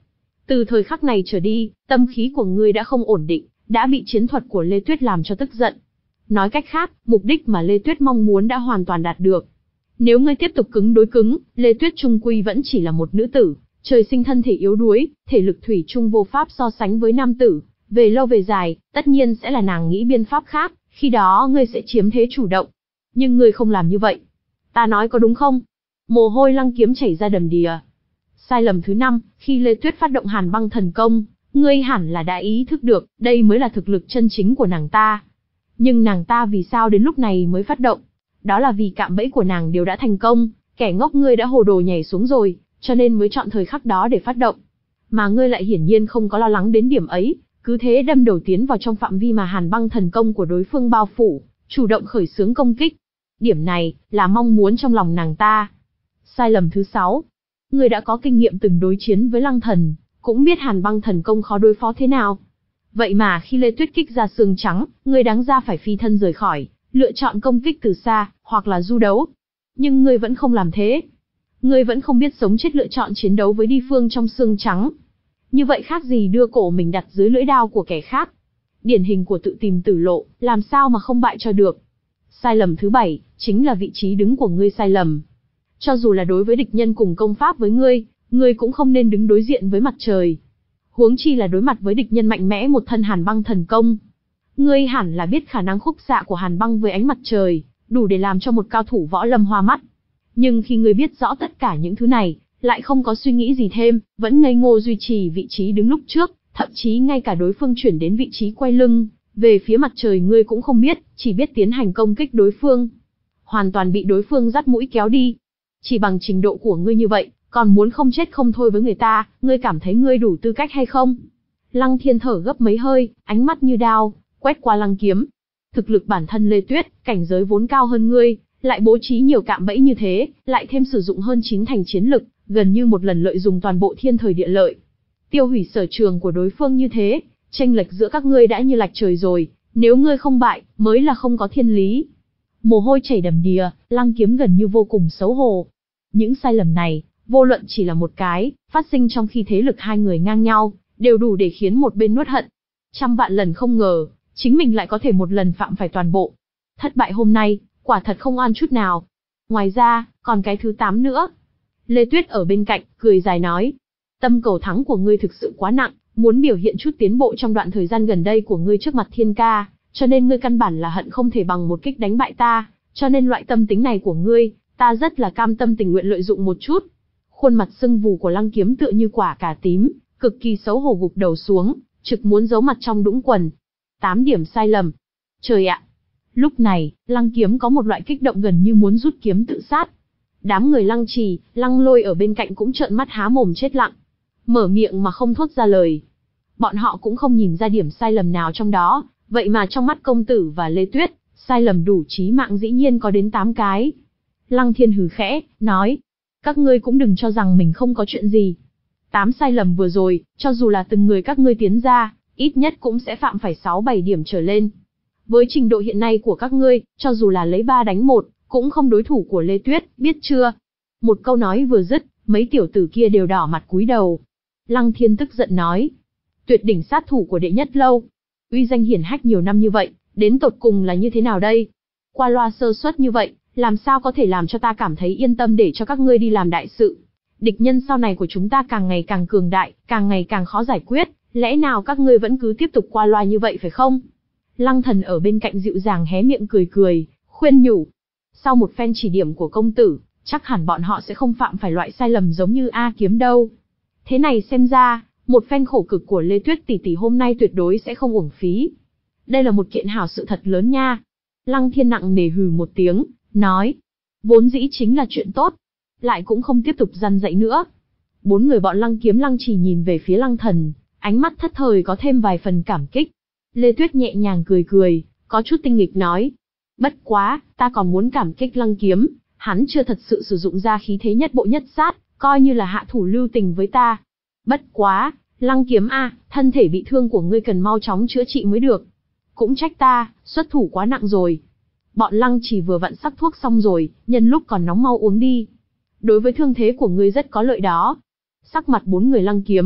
Từ thời khắc này trở đi, tâm khí của ngươi đã không ổn định, đã bị chiến thuật của Lê Tuyết làm cho tức giận. Nói cách khác, mục đích mà Lê Tuyết mong muốn đã hoàn toàn đạt được. Nếu ngươi tiếp tục cứng đối cứng, Lê Tuyết chung quy vẫn chỉ là một nữ tử, trời sinh thân thể yếu đuối, thể lực thủy chung vô pháp so sánh với nam tử. Về lâu về dài, tất nhiên sẽ là nàng nghĩ biên pháp khác, khi đó ngươi sẽ chiếm thế chủ động. Nhưng ngươi không làm như vậy. Ta nói có đúng không? Mồ hôi Lăng Kiếm chảy ra đầm đìa. Sai lầm thứ năm, khi Lê Tuyết phát động Hàn Băng Thần Công, ngươi hẳn là đã ý thức được, đây mới là thực lực chân chính của nàng ta. Nhưng nàng ta vì sao đến lúc này mới phát động? Đó là vì cạm bẫy của nàng đều đã thành công, kẻ ngốc ngươi đã hồ đồ nhảy xuống rồi, cho nên mới chọn thời khắc đó để phát động. Mà ngươi lại hiển nhiên không có lo lắng đến điểm ấy, cứ thế đâm đầu tiến vào trong phạm vi mà Hàn Băng Thần Công của đối phương bao phủ, chủ động khởi xướng công kích. Điểm này, là mong muốn trong lòng nàng ta. Sai lầm thứ sáu. Ngươi đã có kinh nghiệm từng đối chiến với Lăng Thần, cũng biết Hàn Băng Thần Công khó đối phó thế nào. Vậy mà khi Lê Tuyết kích ra xương trắng, ngươi đáng ra phải phi thân rời khỏi, lựa chọn công kích từ xa, hoặc là du đấu. Nhưng ngươi vẫn không làm thế. Ngươi vẫn không biết sống chết lựa chọn chiến đấu với đi phương trong xương trắng. Như vậy khác gì đưa cổ mình đặt dưới lưỡi đao của kẻ khác. Điển hình của tự tìm tử lộ, làm sao mà không bại cho được. Sai lầm thứ bảy, chính là vị trí đứng của ngươi sai lầm. Cho dù là đối với địch nhân cùng công pháp với ngươi, ngươi cũng không nên đứng đối diện với mặt trời. Huống chi là đối mặt với địch nhân mạnh mẽ một thân Hàn Băng Thần Công. Ngươi hẳn là biết khả năng khúc xạ của Hàn Băng với ánh mặt trời, đủ để làm cho một cao thủ võ lâm hoa mắt. Nhưng khi ngươi biết rõ tất cả những thứ này, lại không có suy nghĩ gì thêm, vẫn ngây ngô duy trì vị trí đứng lúc trước, thậm chí ngay cả đối phương chuyển đến vị trí quay lưng, về phía mặt trời ngươi cũng không biết, chỉ biết tiến hành công kích đối phương. Hoàn toàn bị đối phương dắt mũi kéo đi. Chỉ bằng trình độ của ngươi như vậy, còn muốn không chết không thôi với người ta, ngươi cảm thấy ngươi đủ tư cách hay không? Lăng Thiên thở gấp mấy hơi, ánh mắt như đao, quét qua Lăng Kiếm. Thực lực bản thân Lê Tuyết, cảnh giới vốn cao hơn ngươi, lại bố trí nhiều cạm bẫy như thế, lại thêm sử dụng hơn chín thành chiến lực, gần như một lần lợi dụng toàn bộ thiên thời địa lợi. Tiêu hủy sở trường của đối phương như thế, chênh lệch giữa các ngươi đã như lệch trời rồi, nếu ngươi không bại, mới là không có thiên lý. Mồ hôi chảy đầm đìa, Lăng Kiếm gần như vô cùng xấu hổ. Những sai lầm này, vô luận chỉ là một cái, phát sinh trong khi thế lực hai người ngang nhau, đều đủ để khiến một bên nuốt hận. Trăm vạn lần không ngờ, chính mình lại có thể một lần phạm phải toàn bộ. Thất bại hôm nay, quả thật không oan chút nào. Ngoài ra, còn cái thứ tám nữa. Lê Tuyết ở bên cạnh, cười dài nói. Tâm cầu thắng của ngươi thực sự quá nặng, muốn biểu hiện chút tiến bộ trong đoạn thời gian gần đây của ngươi trước mặt Thiên Ca, cho nên ngươi căn bản là hận không thể bằng một kích đánh bại ta, cho nên loại tâm tính này của ngươi, ta rất là cam tâm tình nguyện lợi dụng một chút. Khuôn mặt sưng vù của Lăng Kiếm tựa như quả cà tím, cực kỳ xấu hổ gục đầu xuống, trực muốn giấu mặt trong đũng quần. Tám điểm sai lầm. Trời ạ! Lúc này, Lăng Kiếm có một loại kích động gần như muốn rút kiếm tự sát. Đám người Lăng Trì, Lăng Lôi ở bên cạnh cũng trợn mắt há mồm chết lặng. Mở miệng mà không thốt ra lời. Bọn họ cũng không nhìn ra điểm sai lầm nào trong đó, vậy mà trong mắt công tử và Lê Tuyết, sai lầm đủ chí mạng dĩ nhiên có đến tám cái. Lăng Thiên hừ khẽ, nói. Các ngươi cũng đừng cho rằng mình không có chuyện gì. Tám sai lầm vừa rồi, cho dù là từng người các ngươi tiến ra, ít nhất cũng sẽ phạm phải sáu bảy điểm trở lên. Với trình độ hiện nay của các ngươi, cho dù là lấy ba đánh một, cũng không đối thủ của Lê Tuyết, biết chưa? Một câu nói vừa dứt, mấy tiểu tử kia đều đỏ mặt cúi đầu. Lăng Thiên tức giận nói. Tuyệt đỉnh sát thủ của đệ nhất lâu. Uy danh hiển hách nhiều năm như vậy, đến tột cùng là như thế nào đây? Qua loa sơ suất như vậy, làm sao có thể làm cho ta cảm thấy yên tâm để cho các ngươi đi làm đại sự? Địch nhân sau này của chúng ta càng ngày càng cường đại, càng ngày càng khó giải quyết, lẽ nào các ngươi vẫn cứ tiếp tục qua loa như vậy phải không? Lăng Thần ở bên cạnh dịu dàng hé miệng cười cười, khuyên nhủ. Sau một phen chỉ điểm của công tử, chắc hẳn bọn họ sẽ không phạm phải loại sai lầm giống như A Kiếm đâu. Thế này xem ra, một phen khổ cực của Lê Tuyết tỷ tỷ hôm nay tuyệt đối sẽ không uổng phí. Đây là một kiện hảo sự thật lớn nha. Lăng Thiên nặng nề hừ một tiếng, nói. Vốn dĩ chính là chuyện tốt. Lại cũng không tiếp tục răn dạy nữa. Bốn người bọn Lăng Kiếm Lăng Trì nhìn về phía Lăng Thần, ánh mắt thất thời có thêm vài phần cảm kích. Lê Tuyết nhẹ nhàng cười cười, có chút tinh nghịch nói. Bất quá, ta còn muốn cảm kích Lăng Kiếm, hắn chưa thật sự sử dụng ra khí thế nhất bộ nhất sát, coi như là hạ thủ lưu tình với ta. Bất quá, Lăng Kiếm a, thân thể bị thương của ngươi cần mau chóng chữa trị mới được. Cũng trách ta, xuất thủ quá nặng rồi. Bọn Lăng chỉ vừa vặn sắc thuốc xong rồi, nhân lúc còn nóng mau uống đi. Đối với thương thế của ngươi rất có lợi đó. Sắc mặt bốn người Lăng Kiếm,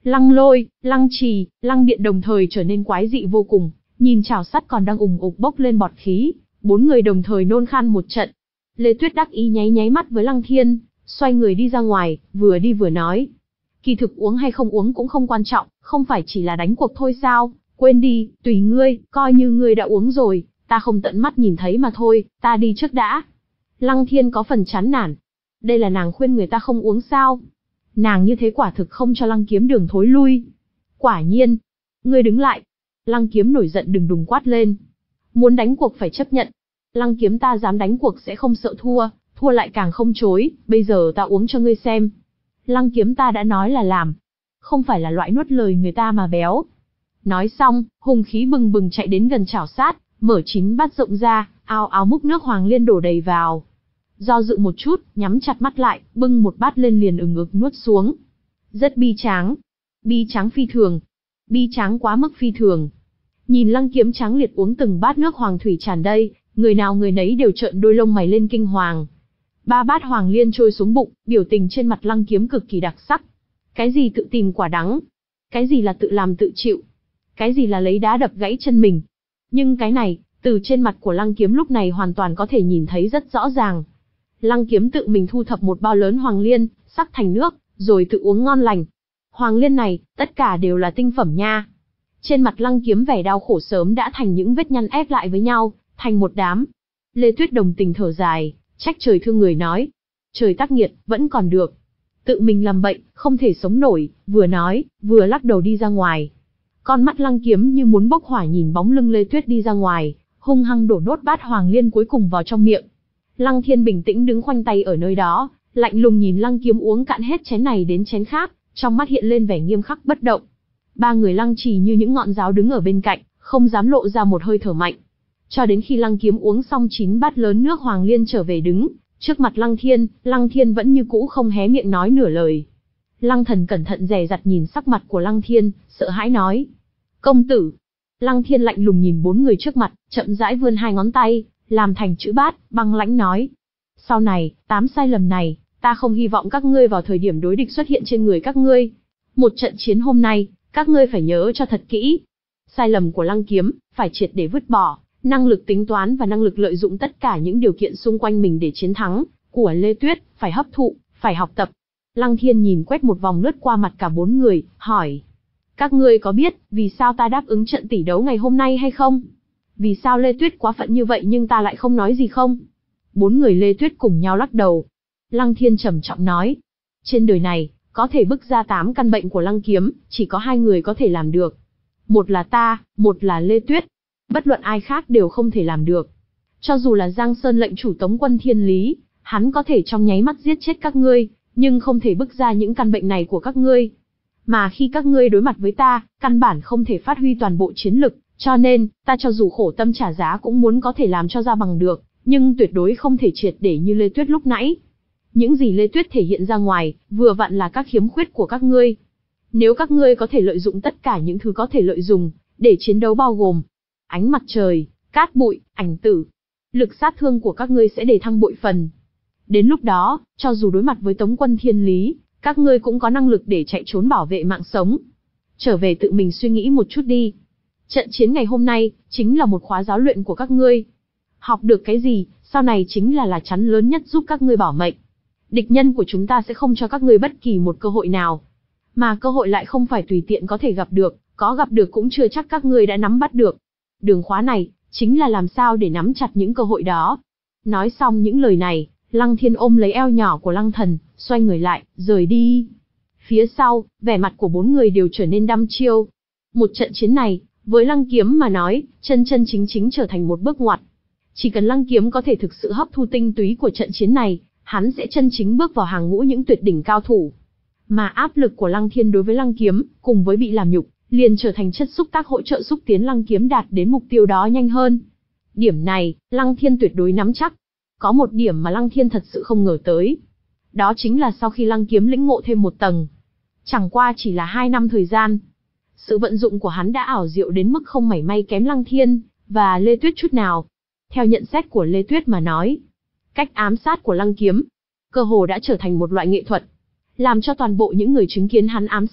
Lăng lôi, lăng trì, lăng điện đồng thời trở nên quái dị vô cùng, nhìn chảo sắt còn đang ùng ục bốc lên bọt khí, bốn người đồng thời nôn khan một trận. Lê Tuyết đắc ý nháy nháy mắt với Lăng Thiên, xoay người đi ra ngoài, vừa đi vừa nói. Kỳ thực uống hay không uống cũng không quan trọng, không phải chỉ là đánh cuộc thôi sao, quên đi, tùy ngươi, coi như ngươi đã uống rồi, ta không tận mắt nhìn thấy mà thôi, ta đi trước đã. Lăng Thiên có phần chán nản. Đây là nàng khuyên người ta không uống sao? Nàng như thế quả thực không cho Lăng Kiếm đường thối lui. Quả nhiên. Ngươi đứng lại. Lăng Kiếm nổi giận đùng đùng quát lên. Muốn đánh cuộc phải chấp nhận. Lăng Kiếm ta dám đánh cuộc sẽ không sợ thua, thua lại càng không chối, bây giờ ta uống cho ngươi xem. Lăng Kiếm ta đã nói là làm. Không phải là loại nuốt lời người ta mà béo. Nói xong, hùng khí bừng bừng chạy đến gần chảo sát, mở chín bát rộng ra, ao áo múc nước hoàng liên đổ đầy vào. Do dự một chút, nhắm chặt mắt lại, bưng một bát lên liền ừng ực nuốt xuống. Rất bi tráng. Bi tráng phi thường. Bi tráng quá mức phi thường. Nhìn Lăng Kiếm tráng liệt uống từng bát nước hoàng thủy tràn đầy, người nào người nấy đều trợn đôi lông mày lên kinh hoàng. Ba bát hoàng liên trôi xuống bụng, biểu tình trên mặt Lăng Kiếm cực kỳ đặc sắc. Cái gì tự tìm quả đắng? Cái gì là tự làm tự chịu? Cái gì là lấy đá đập gãy chân mình? Nhưng cái này, từ trên mặt của Lăng Kiếm lúc này hoàn toàn có thể nhìn thấy rất rõ ràng. Lăng Kiếm tự mình thu thập một bao lớn hoàng liên, sắc thành nước, rồi tự uống ngon lành. Hoàng liên này, tất cả đều là tinh phẩm nha. Trên mặt Lăng Kiếm vẻ đau khổ sớm đã thành những vết nhăn ép lại với nhau, thành một đám. Lê Tuyết đồng tình thở dài, trách trời thương người nói. Trời tác nghiệt, vẫn còn được. Tự mình làm bệnh, không thể sống nổi, vừa nói, vừa lắc đầu đi ra ngoài. Con mắt Lăng Kiếm như muốn bốc hỏa nhìn bóng lưng Lê Tuyết đi ra ngoài, hung hăng đổ nốt bát hoàng liên cuối cùng vào trong miệng. Lăng Thiên bình tĩnh đứng khoanh tay ở nơi đó, lạnh lùng nhìn Lăng Kiếm uống cạn hết chén này đến chén khác, trong mắt hiện lên vẻ nghiêm khắc bất động. Ba người Lăng Trì như những ngọn giáo đứng ở bên cạnh, không dám lộ ra một hơi thở mạnh. Cho đến khi Lăng Kiếm uống xong chín bát lớn nước hoàng liên trở về đứng trước mặt Lăng Thiên, Lăng Thiên vẫn như cũ không hé miệng nói nửa lời. Lăng Thần cẩn thận dè dặt nhìn sắc mặt của Lăng Thiên, sợ hãi nói: "Công tử." Lăng Thiên lạnh lùng nhìn bốn người trước mặt, chậm rãi vươn hai ngón tay, làm thành chữ bát, băng lãnh nói: "Sau này, tám sai lầm này, ta không hy vọng các ngươi vào thời điểm đối địch xuất hiện trên người các ngươi. Một trận chiến hôm nay, các ngươi phải nhớ cho thật kỹ." Sai lầm của Lăng Kiếm, phải triệt để vứt bỏ, năng lực tính toán và năng lực lợi dụng tất cả những điều kiện xung quanh mình để chiến thắng, của Lê Tuyết, phải hấp thụ, phải học tập. Lăng Thiên nhìn quét một vòng lướt qua mặt cả bốn người, hỏi: "Các ngươi có biết, vì sao ta đáp ứng trận tỷ đấu ngày hôm nay hay không? Vì sao Lê Tuyết quá phận như vậy nhưng ta lại không nói gì không?" Bốn người Lê Tuyết cùng nhau lắc đầu. Lăng Thiên trầm trọng nói: "Trên đời này, có thể bức ra tám căn bệnh của Lăng Kiếm, chỉ có hai người có thể làm được. Một là ta, một là Lê Tuyết. Bất luận ai khác đều không thể làm được. Cho dù là Giang Sơn lệnh chủ Tống quân Thiên Lý, hắn có thể trong nháy mắt giết chết các ngươi, nhưng không thể bức ra những căn bệnh này của các ngươi. Mà khi các ngươi đối mặt với ta, căn bản không thể phát huy toàn bộ chiến lực, cho nên, ta cho dù khổ tâm trả giá cũng muốn có thể làm cho ra bằng được, nhưng tuyệt đối không thể triệt để như Lê Tuyết lúc nãy. Những gì Lê Tuyết thể hiện ra ngoài, vừa vặn là các khiếm khuyết của các ngươi. Nếu các ngươi có thể lợi dụng tất cả những thứ có thể lợi dụng, để chiến đấu bao gồm ánh mặt trời, cát bụi, ảnh tử, lực sát thương của các ngươi sẽ đề thăng bội phần. Đến lúc đó, cho dù đối mặt với Tống quân Thiên Lý, các ngươi cũng có năng lực để chạy trốn bảo vệ mạng sống. Trở về tự mình suy nghĩ một chút đi. Trận chiến ngày hôm nay, chính là một khóa giáo luyện của các ngươi. Học được cái gì, sau này chính là lá chắn lớn nhất giúp các ngươi bảo mệnh. Địch nhân của chúng ta sẽ không cho các ngươi bất kỳ một cơ hội nào. Mà cơ hội lại không phải tùy tiện có thể gặp được, có gặp được cũng chưa chắc các ngươi đã nắm bắt được. Đường khóa này, chính là làm sao để nắm chặt những cơ hội đó." Nói xong những lời này, Lăng Thiên ôm lấy eo nhỏ của Lăng Thần, xoay người lại, rời đi. Phía sau, vẻ mặt của bốn người đều trở nên đăm chiêu. Một trận chiến này, với Lăng Kiếm mà nói, chân chân chính chính trở thành một bước ngoặt. Chỉ cần Lăng Kiếm có thể thực sự hấp thu tinh túy của trận chiến này, hắn sẽ chân chính bước vào hàng ngũ những tuyệt đỉnh cao thủ. Mà áp lực của Lăng Thiên đối với Lăng Kiếm, cùng với bị làm nhục, liền trở thành chất xúc tác hỗ trợ xúc tiến Lăng Kiếm đạt đến mục tiêu đó nhanh hơn. Điểm này, Lăng Thiên tuyệt đối nắm chắc. Có một điểm mà Lăng Thiên thật sự không ngờ tới. Đó chính là sau khi Lăng Kiếm lĩnh ngộ thêm một tầng, chẳng qua chỉ là hai năm thời gian, sự vận dụng của hắn đã ảo diệu đến mức không mảy may kém Lăng Thiên và Lê Tuyết chút nào. Theo nhận xét của Lê Tuyết mà nói, cách ám sát của Lăng Kiếm, cơ hồ đã trở thành một loại nghệ thuật, làm cho toàn bộ những người chứng kiến hắn ám sát,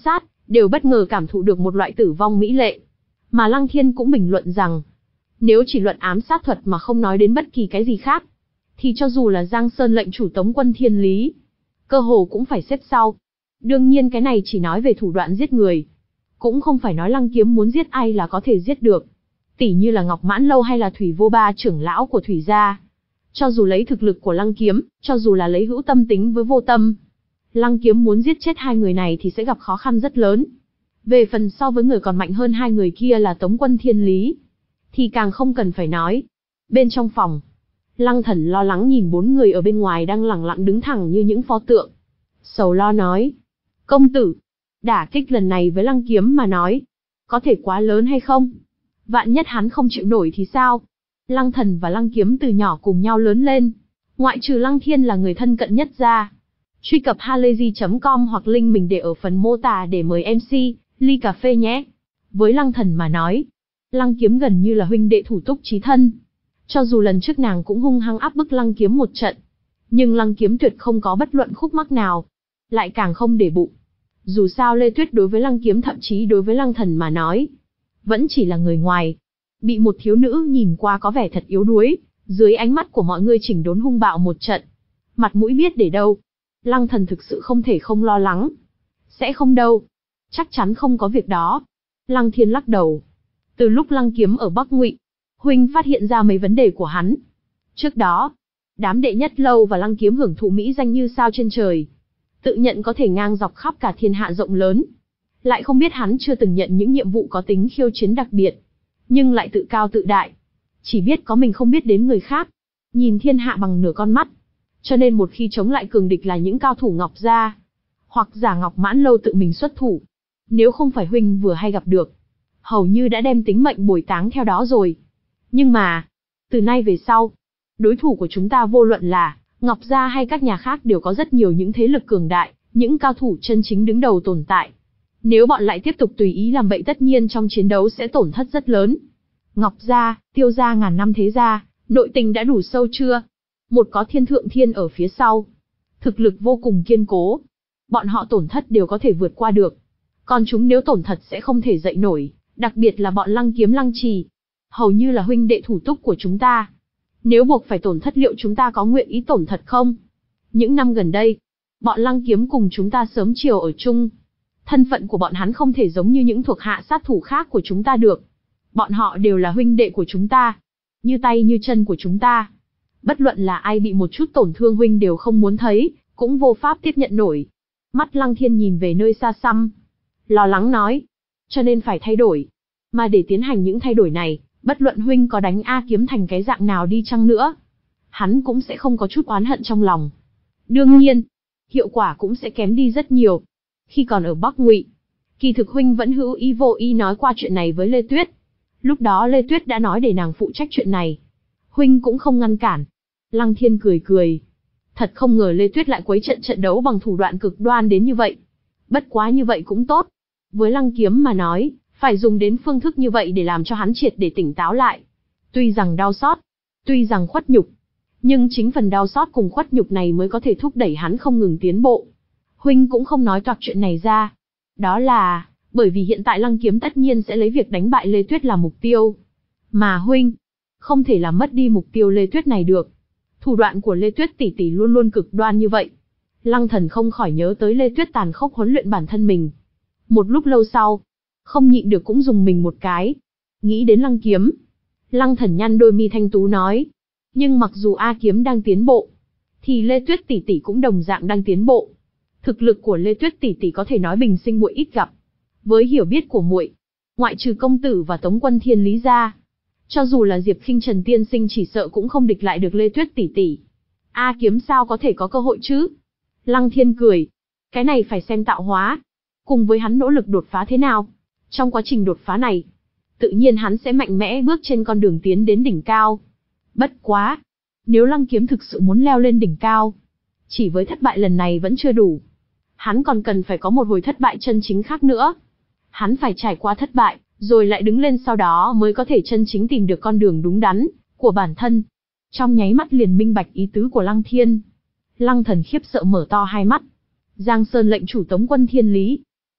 đều bất ngờ cảm thụ được một loại tử vong mỹ lệ. Mà Lăng Thiên cũng bình luận rằng, nếu chỉ luận ám sát thuật mà không nói đến bất kỳ cái gì khác, thì cho dù là Giang Sơn lệnh chủ Tống quân Thiên Lý, cơ hồ cũng phải xếp sau. Đương nhiên cái này chỉ nói về thủ đoạn giết người, cũng không phải nói Lăng Kiếm muốn giết ai là có thể giết được. Tỉ như là Ngọc Mãn Lâu hay là Thủy Vô Ba trưởng lão của Thủy gia. Cho dù lấy thực lực của Lăng Kiếm, cho dù là lấy hữu tâm tính với vô tâm, Lăng Kiếm muốn giết chết hai người này thì sẽ gặp khó khăn rất lớn. Về phần so với người còn mạnh hơn hai người kia là Tống quân Thiên Lý, thì càng không cần phải nói. Bên trong phòng, Lăng Thần lo lắng nhìn bốn người ở bên ngoài đang lẳng lặng đứng thẳng như những pho tượng. Sầu lo nói, công tử, đả kích lần này với Lăng Kiếm mà nói, có thể quá lớn hay không? Vạn nhất hắn không chịu nổi thì sao? Lăng Thần và Lăng Kiếm từ nhỏ cùng nhau lớn lên, ngoại trừ Lăng Thiên là người thân cận nhất ra. Truy cập halayzi chấm com hoặc link mình để ở phần mô tả để mời em xê, ly cà phê nhé. Với Lăng Thần mà nói, Lăng Kiếm gần như là huynh đệ thủ túc chí thân. Cho dù lần trước nàng cũng hung hăng áp bức Lăng Kiếm một trận, nhưng Lăng Kiếm tuyệt không có bất luận khúc mắc nào, lại càng không để bụng. Dù sao Lê Tuyết đối với Lăng Kiếm thậm chí đối với Lăng Thần mà nói, vẫn chỉ là người ngoài. Bị một thiếu nữ nhìn qua có vẻ thật yếu đuối, dưới ánh mắt của mọi người chỉnh đốn hung bạo một trận. Mặt mũi biết để đâu. Lăng Thần thực sự không thể không lo lắng. Sẽ không đâu. Chắc chắn không có việc đó. Lăng Thiên lắc đầu. Từ lúc Lăng Kiếm ở Bắc Ngụy, huynh phát hiện ra mấy vấn đề của hắn. Trước đó, đám đệ nhất lâu và Lăng Kiếm hưởng thụ mỹ danh như sao trên trời. Tự nhận có thể ngang dọc khắp cả thiên hạ rộng lớn. Lại không biết hắn chưa từng nhận những nhiệm vụ có tính khiêu chiến đặc biệt. Nhưng lại tự cao tự đại. Chỉ biết có mình không biết đến người khác. Nhìn thiên hạ bằng nửa con mắt. Cho nên một khi chống lại cường địch là những cao thủ Ngọc gia, hoặc giả Ngọc Mãn Lâu tự mình xuất thủ. Nếu không phải huynh vừa hay gặp được, hầu như đã đem tính mệnh bồi táng theo đó rồi. Nhưng mà, từ nay về sau, đối thủ của chúng ta vô luận là Ngọc gia hay các nhà khác đều có rất nhiều những thế lực cường đại, những cao thủ chân chính đứng đầu tồn tại. Nếu bọn lại tiếp tục tùy ý làm vậy tất nhiên trong chiến đấu sẽ tổn thất rất lớn. Ngọc gia, Tiêu gia ngàn năm thế gia, nội tình đã đủ sâu chưa? Một có Thiên Thượng Thiên ở phía sau, thực lực vô cùng kiên cố. Bọn họ tổn thất đều có thể vượt qua được. Còn chúng nếu tổn thật sẽ không thể dậy nổi, đặc biệt là bọn Lăng Kiếm Lăng Trì. Hầu như là huynh đệ thủ túc của chúng ta. Nếu buộc phải tổn thất liệu chúng ta có nguyện ý tổn thật không? Những năm gần đây, bọn Lăng Kiếm cùng chúng ta sớm chiều ở chung. Thân phận của bọn hắn không thể giống như những thuộc hạ sát thủ khác của chúng ta được. Bọn họ đều là huynh đệ của chúng ta, như tay như chân của chúng ta. Bất luận là ai bị một chút tổn thương huynh đều không muốn thấy, cũng vô pháp tiếp nhận nổi. Mắt Lăng Thiên nhìn về nơi xa xăm, lo lắng nói, cho nên phải thay đổi. Mà để tiến hành những thay đổi này, bất luận huynh có đánh A Kiếm thành cái dạng nào đi chăng nữa, hắn cũng sẽ không có chút oán hận trong lòng. Đương nhiên, hiệu quả cũng sẽ kém đi rất nhiều. Khi còn ở Bắc Ngụy, kỳ thực huynh vẫn hữu ý vô ý nói qua chuyện này với Lê Tuyết. Lúc đó Lê Tuyết đã nói để nàng phụ trách chuyện này. Huynh cũng không ngăn cản. Lăng Thiên cười cười. Thật không ngờ Lê Tuyết lại quấy trận trận đấu bằng thủ đoạn cực đoan đến như vậy. Bất quá như vậy cũng tốt. Với Lăng Kiếm mà nói, phải dùng đến phương thức như vậy để làm cho hắn triệt để tỉnh táo lại. Tuy rằng đau xót, tuy rằng khuất nhục, nhưng chính phần đau xót cùng khuất nhục này mới có thể thúc đẩy hắn không ngừng tiến bộ. Huynh cũng không nói toạc chuyện này ra. Đó là, bởi vì hiện tại Lăng Kiếm tất nhiên sẽ lấy việc đánh bại Lê Tuyết là mục tiêu. Mà huynh, không thể làm mất đi mục tiêu Lê Tuyết này được. Thủ đoạn của Lê Tuyết tỷ tỷ luôn luôn cực đoan như vậy. Lăng Thần không khỏi nhớ tới Lê Tuyết tàn khốc huấn luyện bản thân mình. Một lúc lâu sau, không nhịn được cũng dùng mình một cái. Nghĩ đến Lăng Kiếm, Lăng Thần nhăn đôi mi thanh tú nói. Nhưng mặc dù A Kiếm đang tiến bộ, thì Lê Tuyết tỷ tỷ cũng đồng dạng đang tiến bộ. Thực lực của Lê Tuyết tỷ tỷ có thể nói bình sinh muội ít gặp. Với hiểu biết của muội, ngoại trừ công tử và Tống quân Thiên Lý ra, cho dù là Diệp Khinh Trần tiên sinh chỉ sợ cũng không địch lại được Lê Tuyết tỷ tỷ. A Kiếm sao có thể có cơ hội chứ? Lăng Thiên cười. Cái này phải xem tạo hóa, cùng với hắn nỗ lực đột phá thế nào. Trong quá trình đột phá này, tự nhiên hắn sẽ mạnh mẽ bước trên con đường tiến đến đỉnh cao. Bất quá, nếu Lăng Kiếm thực sự muốn leo lên đỉnh cao, chỉ với thất bại lần này vẫn chưa đủ. Hắn còn cần phải có một hồi thất bại chân chính khác nữa. Hắn phải trải qua thất bại, rồi lại đứng lên sau đó mới có thể chân chính tìm được con đường đúng đắn của bản thân. Trong nháy mắt liền minh bạch ý tứ của Lăng Thiên. Lăng Thần khiếp sợ mở to hai mắt. Giang Sơn lệnh chủ Tống quân Thiên Lý,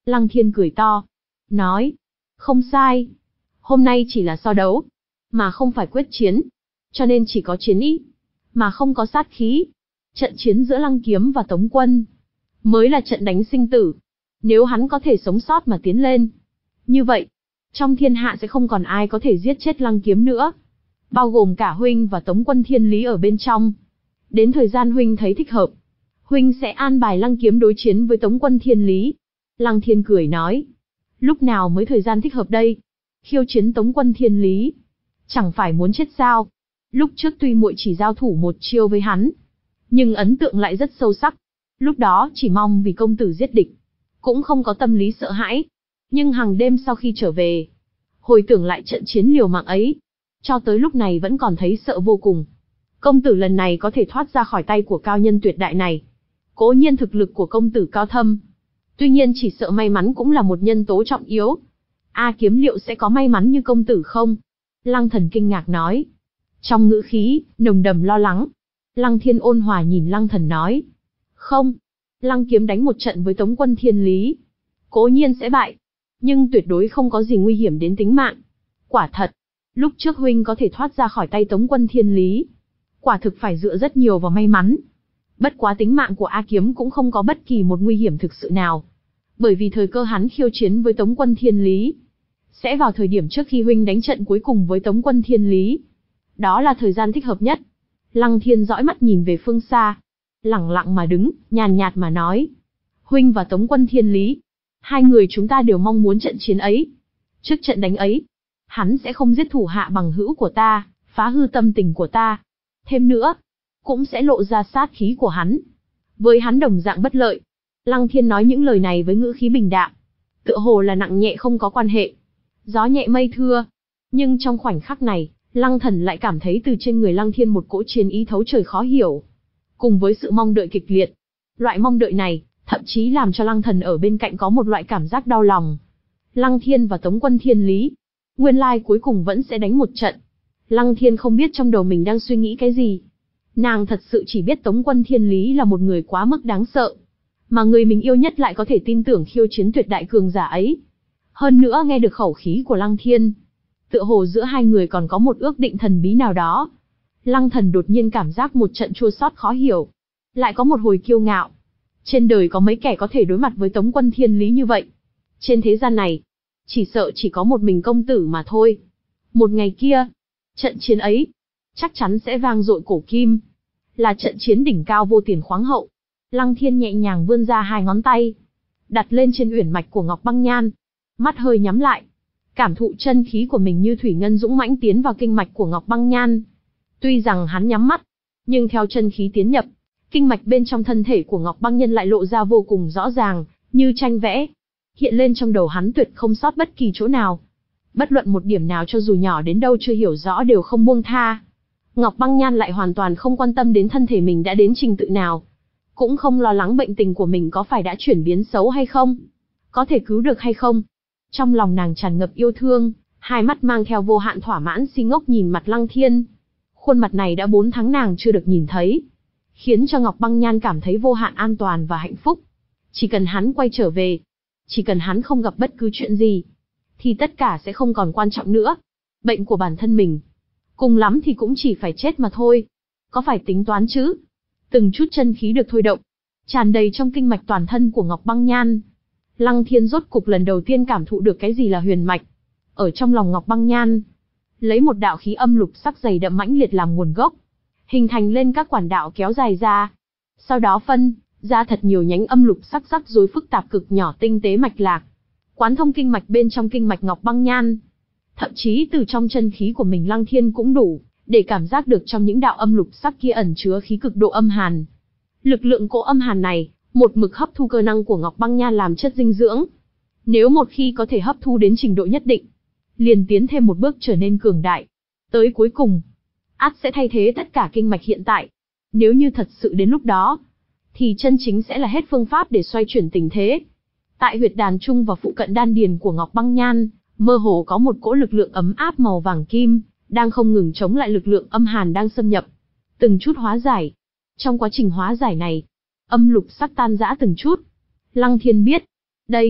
Lăng Thiên cười to, nói, không sai. Hôm nay chỉ là so đấu, mà không phải quyết chiến. Cho nên chỉ có chiến ý, mà không có sát khí. Trận chiến giữa Lăng Kiếm và Tống Quân mới là trận đánh sinh tử. Nếu hắn có thể sống sót mà tiến lên, như vậy, trong thiên hạ sẽ không còn ai có thể giết chết Lăng Kiếm nữa. Bao gồm cả huynh và Tống Quân Thiên Lý ở bên trong. Đến thời gian huynh thấy thích hợp, huynh sẽ an bài Lăng Kiếm đối chiến với Tống Quân Thiên Lý. Lăng Thiên cười nói, lúc nào mới thời gian thích hợp đây? Khiêu chiến Tống Quân Thiên Lý, chẳng phải muốn chết sao? Lúc trước tuy muội chỉ giao thủ một chiêu với hắn, nhưng ấn tượng lại rất sâu sắc. Lúc đó chỉ mong vì công tử giết địch, cũng không có tâm lý sợ hãi. Nhưng hàng đêm sau khi trở về, hồi tưởng lại trận chiến liều mạng ấy, cho tới lúc này vẫn còn thấy sợ vô cùng. Công tử lần này có thể thoát ra khỏi tay của cao nhân tuyệt đại này, cố nhiên thực lực của công tử cao thâm, tuy nhiên chỉ sợ may mắn cũng là một nhân tố trọng yếu. A Kiếm liệu sẽ có may mắn như công tử không? Lăng Thần kinh ngạc nói. Trong ngữ khí, nồng đầm lo lắng. Lăng Thiên ôn hòa nhìn Lăng Thần nói. Không. Lăng Kiếm đánh một trận với Tống Quân Thiên Lý, cố nhiên sẽ bại, nhưng tuyệt đối không có gì nguy hiểm đến tính mạng. Quả thật, lúc trước huynh có thể thoát ra khỏi tay Tống Quân Thiên Lý, quả thực phải dựa rất nhiều vào may mắn. Bất quá tính mạng của A Kiếm cũng không có bất kỳ một nguy hiểm thực sự nào, bởi vì thời cơ hắn khiêu chiến với Tống Quân Thiên Lý sẽ vào thời điểm trước khi huynh đánh trận cuối cùng với Tống Quân Thiên Lý. Đó là thời gian thích hợp nhất. Lăng Thiên dõi mắt nhìn về phương xa, lẳng lặng mà đứng, nhàn nhạt mà nói. Huynh và Tống Quân Thiên Lý, hai người chúng ta đều mong muốn trận chiến ấy. Trước trận đánh ấy, hắn sẽ không giết thủ hạ bằng hữu của ta, phá hư tâm tình của ta. Thêm nữa, cũng sẽ lộ ra sát khí của hắn. Với hắn đồng dạng bất lợi. Lăng Thiên nói những lời này với ngữ khí bình đạm, tựa hồ là nặng nhẹ không có quan hệ. Gió nhẹ mây thưa. Nhưng trong khoảnh khắc này, Lăng Thần lại cảm thấy từ trên người Lăng Thiên một cỗ chiến ý thấu trời khó hiểu, cùng với sự mong đợi kịch liệt. Loại mong đợi này, thậm chí làm cho Lăng Thần ở bên cạnh có một loại cảm giác đau lòng. Lăng Thiên và Tống Quân Thiên Lý, nguyên lai cuối cùng vẫn sẽ đánh một trận. Lăng Thiên không biết trong đầu mình đang suy nghĩ cái gì. Nàng thật sự chỉ biết Tống Quân Thiên Lý là một người quá mức đáng sợ, mà người mình yêu nhất lại có thể tin tưởng khiêu chiến tuyệt đại cường giả ấy. Hơn nữa nghe được khẩu khí của Lăng Thiên, tựa hồ giữa hai người còn có một ước định thần bí nào đó. Lăng Thần đột nhiên cảm giác một trận chua xót khó hiểu, lại có một hồi kiêu ngạo. Trên đời có mấy kẻ có thể đối mặt với Tống Quân Thiên Lý như vậy? Trên thế gian này, chỉ sợ chỉ có một mình công tử mà thôi. Một ngày kia, trận chiến ấy, chắc chắn sẽ vang dội cổ kim. Là trận chiến đỉnh cao vô tiền khoáng hậu. Lăng Thiên nhẹ nhàng vươn ra hai ngón tay, đặt lên trên uyển mạch của Ngọc Băng Nhan. Mắt hơi nhắm lại, cảm thụ chân khí của mình như thủy ngân dũng mãnh tiến vào kinh mạch của Ngọc Băng Nhan. Tuy rằng hắn nhắm mắt, nhưng theo chân khí tiến nhập, kinh mạch bên trong thân thể của Ngọc Băng Nhân lại lộ ra vô cùng rõ ràng, như tranh vẽ. Hiện lên trong đầu hắn tuyệt không sót bất kỳ chỗ nào. Bất luận một điểm nào cho dù nhỏ đến đâu chưa hiểu rõ đều không buông tha. Ngọc Băng Nhan lại hoàn toàn không quan tâm đến thân thể mình đã đến trình tự nào. Cũng không lo lắng bệnh tình của mình có phải đã chuyển biến xấu hay không, có thể cứu được hay không. Trong lòng nàng tràn ngập yêu thương, hai mắt mang theo vô hạn thỏa mãn si ngốc nhìn mặt Lăng Thiên. Khuôn mặt này đã bốn tháng nàng chưa được nhìn thấy, khiến cho Ngọc Băng Nhan cảm thấy vô hạn an toàn và hạnh phúc. Chỉ cần hắn quay trở về, chỉ cần hắn không gặp bất cứ chuyện gì, thì tất cả sẽ không còn quan trọng nữa. Bệnh của bản thân mình, cùng lắm thì cũng chỉ phải chết mà thôi. Có phải tính toán chứ? Từng chút chân khí được thôi động, tràn đầy trong kinh mạch toàn thân của Ngọc Băng Nhan. Lăng Thiên rốt cục lần đầu tiên cảm thụ được cái gì là huyền mạch. Ở trong lòng Ngọc Băng Nhan, lấy một đạo khí âm lục sắc dày đậm mãnh liệt làm nguồn gốc, hình thành lên các quản đạo kéo dài ra. Sau đó phân ra thật nhiều nhánh âm lục sắc sắc rối phức tạp cực nhỏ tinh tế mạch lạc, quán thông kinh mạch bên trong kinh mạch Ngọc Băng Nhan. Thậm chí từ trong chân khí của mình Lăng Thiên cũng đủ để cảm giác được trong những đạo âm lục sắc kia ẩn chứa khí cực độ âm hàn. Lực lượng cỗ âm hàn này, một mực hấp thu cơ năng của Ngọc Băng Nhan làm chất dinh dưỡng. Nếu một khi có thể hấp thu đến trình độ nhất định, liền tiến thêm một bước trở nên cường đại. Tới cuối cùng, ắt sẽ thay thế tất cả kinh mạch hiện tại. Nếu như thật sự đến lúc đó, thì chân chính sẽ là hết phương pháp để xoay chuyển tình thế. Tại huyệt đàn trung và phụ cận đan điền của Ngọc Băng Nhan, mơ hồ có một cỗ lực lượng ấm áp màu vàng kim, đang không ngừng chống lại lực lượng âm hàn đang xâm nhập. Từng chút hóa giải. Trong quá trình hóa giải này, âm lục sắc tan rã từng chút. Lăng Thiên biết, đây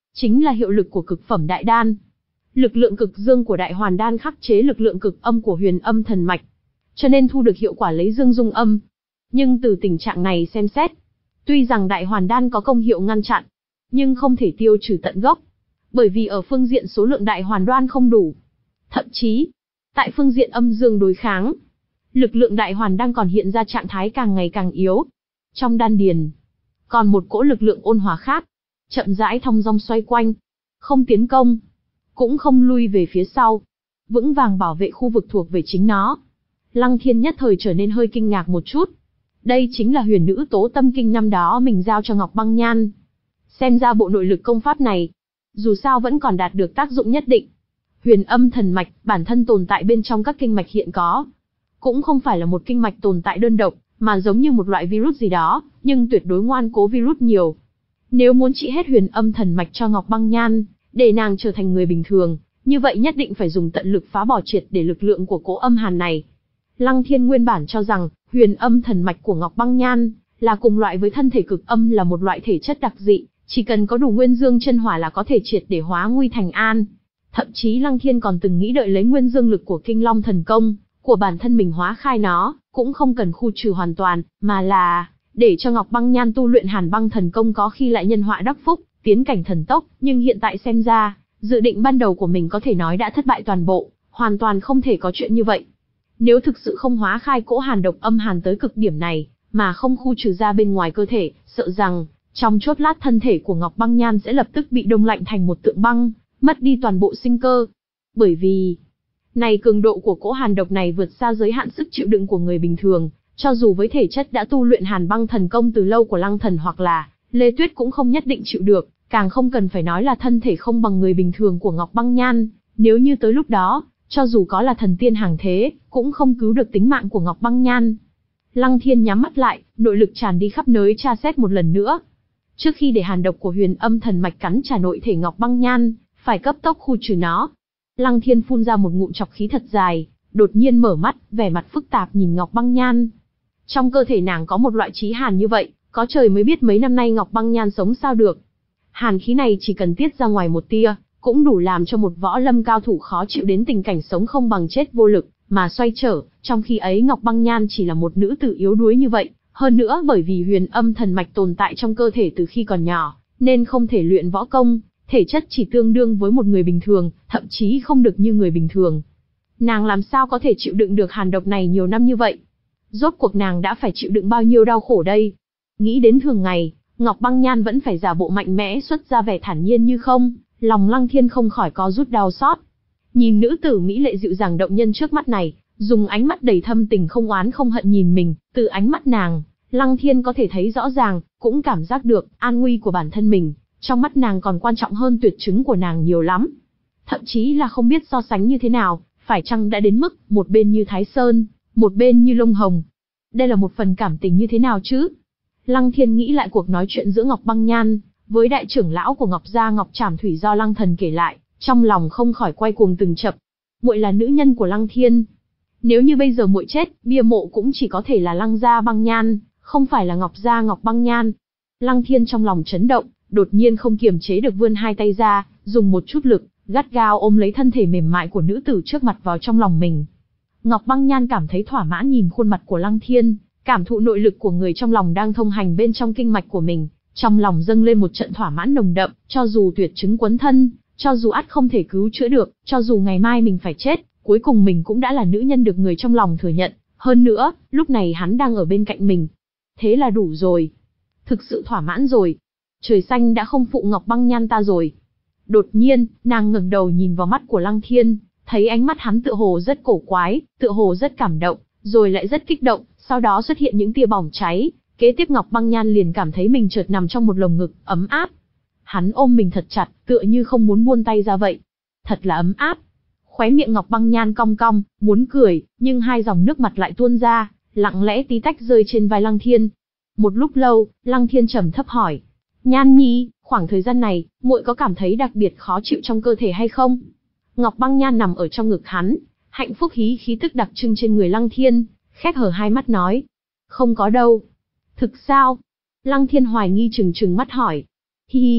chính là hiệu lực của cực phẩm đại đan. Lực lượng cực dương của đại hoàn đan khắc chế lực lượng cực âm của huyền âm thần mạch, cho nên thu được hiệu quả lấy dương dung âm. Nhưng từ tình trạng này xem xét, tuy rằng đại hoàn đan có công hiệu ngăn chặn, nhưng không thể tiêu trừ tận gốc, bởi vì ở phương diện số lượng đại hoàn đan không đủ. Thậm chí, tại phương diện âm dương đối kháng, lực lượng đại hoàn đan còn hiện ra trạng thái càng ngày càng yếu. Trong đan điền, còn một cỗ lực lượng ôn hòa khác, chậm rãi thong dong xoay quanh, không tiến công, cũng không lui về phía sau, vững vàng bảo vệ khu vực thuộc về chính nó. Lăng Thiên nhất thời trở nên hơi kinh ngạc một chút. Đây chính là huyền nữ tố tâm kinh năm đó mình giao cho Ngọc Băng Nhan. Xem ra bộ nội lực công pháp này, dù sao vẫn còn đạt được tác dụng nhất định. Huyền âm thần mạch, bản thân tồn tại bên trong các kinh mạch hiện có. Cũng không phải là một kinh mạch tồn tại đơn độc, mà giống như một loại virus gì đó, nhưng tuyệt đối ngoan cố virus nhiều. Nếu muốn trị hết huyền âm thần mạch cho Ngọc Băng Nhan, để nàng trở thành người bình thường, như vậy nhất định phải dùng tận lực phá bỏ triệt để lực lượng của cỗ âm hàn này. Lăng Thiên nguyên bản cho rằng, huyền âm thần mạch của Ngọc Băng Nhan, là cùng loại với thân thể cực âm, là một loại thể chất đặc dị, chỉ cần có đủ nguyên dương chân hỏa là có thể triệt để hóa nguy thành an. Thậm chí Lăng Thiên còn từng nghĩ đợi lấy nguyên dương lực của Kinh Long thần công, của bản thân mình hóa khai nó, cũng không cần khu trừ hoàn toàn, mà là, để cho Ngọc Băng Nhan tu luyện Hàn Băng thần công có khi lại nhân họa đắc phúc, tiến cảnh thần tốc, nhưng hiện tại xem ra, dự định ban đầu của mình có thể nói đã thất bại toàn bộ, hoàn toàn không thể có chuyện như vậy. Nếu thực sự không hóa khai cỗ hàn độc âm hàn tới cực điểm này, mà không khu trừ ra bên ngoài cơ thể, sợ rằng, trong chốt lát thân thể của Ngọc Băng Nhan sẽ lập tức bị đông lạnh thành một tượng băng, mất đi toàn bộ sinh cơ. Bởi vì, này cường độ của cỗ hàn độc này vượt xa giới hạn sức chịu đựng của người bình thường, cho dù với thể chất đã tu luyện Hàn Băng thần công từ lâu của Lăng Thần hoặc là Lê Tuyết cũng không nhất định chịu được, càng không cần phải nói là thân thể không bằng người bình thường của Ngọc Băng Nhan. Nếu như tới lúc đó, cho dù có là thần tiên hàng thế, cũng không cứu được tính mạng của Ngọc Băng Nhan. Lăng Thiên nhắm mắt lại, nội lực tràn đi khắp nơi tra xét một lần nữa. Trước khi để hàn độc của huyền âm thần mạch cắn trả nội thể Ngọc Băng Nhan, phải cấp tốc khu trừ nó. Lăng Thiên phun ra một ngụm trọc khí thật dài, đột nhiên mở mắt, vẻ mặt phức tạp nhìn Ngọc Băng Nhan. Trong cơ thể nàng có một loại chí hàn như vậy, có trời mới biết mấy năm nay Ngọc Băng Nhan sống sao được. Hàn khí này chỉ cần tiết ra ngoài một tia, cũng đủ làm cho một võ lâm cao thủ khó chịu đến tình cảnh sống không bằng chết vô lực, mà xoay trở, trong khi ấy Ngọc Băng Nhan chỉ là một nữ tử yếu đuối như vậy, hơn nữa bởi vì huyền âm thần mạch tồn tại trong cơ thể từ khi còn nhỏ, nên không thể luyện võ công, thể chất chỉ tương đương với một người bình thường, thậm chí không được như người bình thường. Nàng làm sao có thể chịu đựng được hàn độc này nhiều năm như vậy? Rốt cuộc nàng đã phải chịu đựng bao nhiêu đau khổ đây? Nghĩ đến thường ngày, Ngọc Băng Nhan vẫn phải giả bộ mạnh mẽ xuất ra vẻ thản nhiên như không, lòng Lăng Thiên không khỏi có rút đau xót. Nhìn nữ tử mỹ lệ dịu dàng động nhân trước mắt này, dùng ánh mắt đầy thâm tình không oán không hận nhìn mình, từ ánh mắt nàng, Lăng Thiên có thể thấy rõ ràng, cũng cảm giác được, an nguy của bản thân mình, trong mắt nàng còn quan trọng hơn tuyệt chứng của nàng nhiều lắm. Thậm chí là không biết so sánh như thế nào, phải chăng đã đến mức, một bên như Thái Sơn, một bên như lông hồng. Đây là một phần cảm tình như thế nào chứ? Lăng Thiên nghĩ lại cuộc nói chuyện giữa Ngọc Băng Nhan, với đại trưởng lão của Ngọc Gia Ngọc Trảm Thủy do Lăng Thần kể lại, trong lòng không khỏi quay cuồng từng chập. Muội là nữ nhân của Lăng Thiên. Nếu như bây giờ muội chết, bia mộ cũng chỉ có thể là Lăng Gia Băng Nhan, không phải là Ngọc Gia Ngọc Băng Nhan. Lăng Thiên trong lòng chấn động, đột nhiên không kiềm chế được vươn hai tay ra, dùng một chút lực, gắt gao ôm lấy thân thể mềm mại của nữ tử trước mặt vào trong lòng mình. Ngọc Băng Nhan cảm thấy thỏa mãn nhìn khuôn mặt của Lăng Thiên, cảm thụ nội lực của người trong lòng đang thông hành bên trong kinh mạch của mình, trong lòng dâng lên một trận thỏa mãn nồng đậm, cho dù tuyệt chứng quấn thân, cho dù ắt không thể cứu chữa được, cho dù ngày mai mình phải chết, cuối cùng mình cũng đã là nữ nhân được người trong lòng thừa nhận, hơn nữa, lúc này hắn đang ở bên cạnh mình. Thế là đủ rồi. Thực sự thỏa mãn rồi. Trời xanh đã không phụ Ngọc Băng Nhan ta rồi. Đột nhiên, nàng ngẩng đầu nhìn vào mắt của Lăng Thiên, thấy ánh mắt hắn tựa hồ rất cổ quái, tựa hồ rất cảm động, rồi lại rất kích động, sau đó xuất hiện những tia bỏng cháy. Kế tiếp Ngọc Băng Nhan liền cảm thấy mình chợt nằm trong một lồng ngực ấm áp. Hắn ôm mình thật chặt, tựa như không muốn buông tay ra vậy. Thật là ấm áp. Khóe miệng Ngọc Băng Nhan cong cong, muốn cười, nhưng hai dòng nước mặt lại tuôn ra, lặng lẽ tí tách rơi trên vai Lăng Thiên. Một lúc lâu, Lăng Thiên trầm thấp hỏi: "Nhan Nhi, khoảng thời gian này, muội có cảm thấy đặc biệt khó chịu trong cơ thể hay không?" Ngọc Băng Nhan nằm ở trong ngực hắn, hạnh phúc hí khí tức đặc trưng trên người Lăng Thiên, khép hờ hai mắt nói: "Không có đâu." "Thực sao?" Lăng Thiên hoài nghi trừng trừng mắt hỏi. "Hi hi."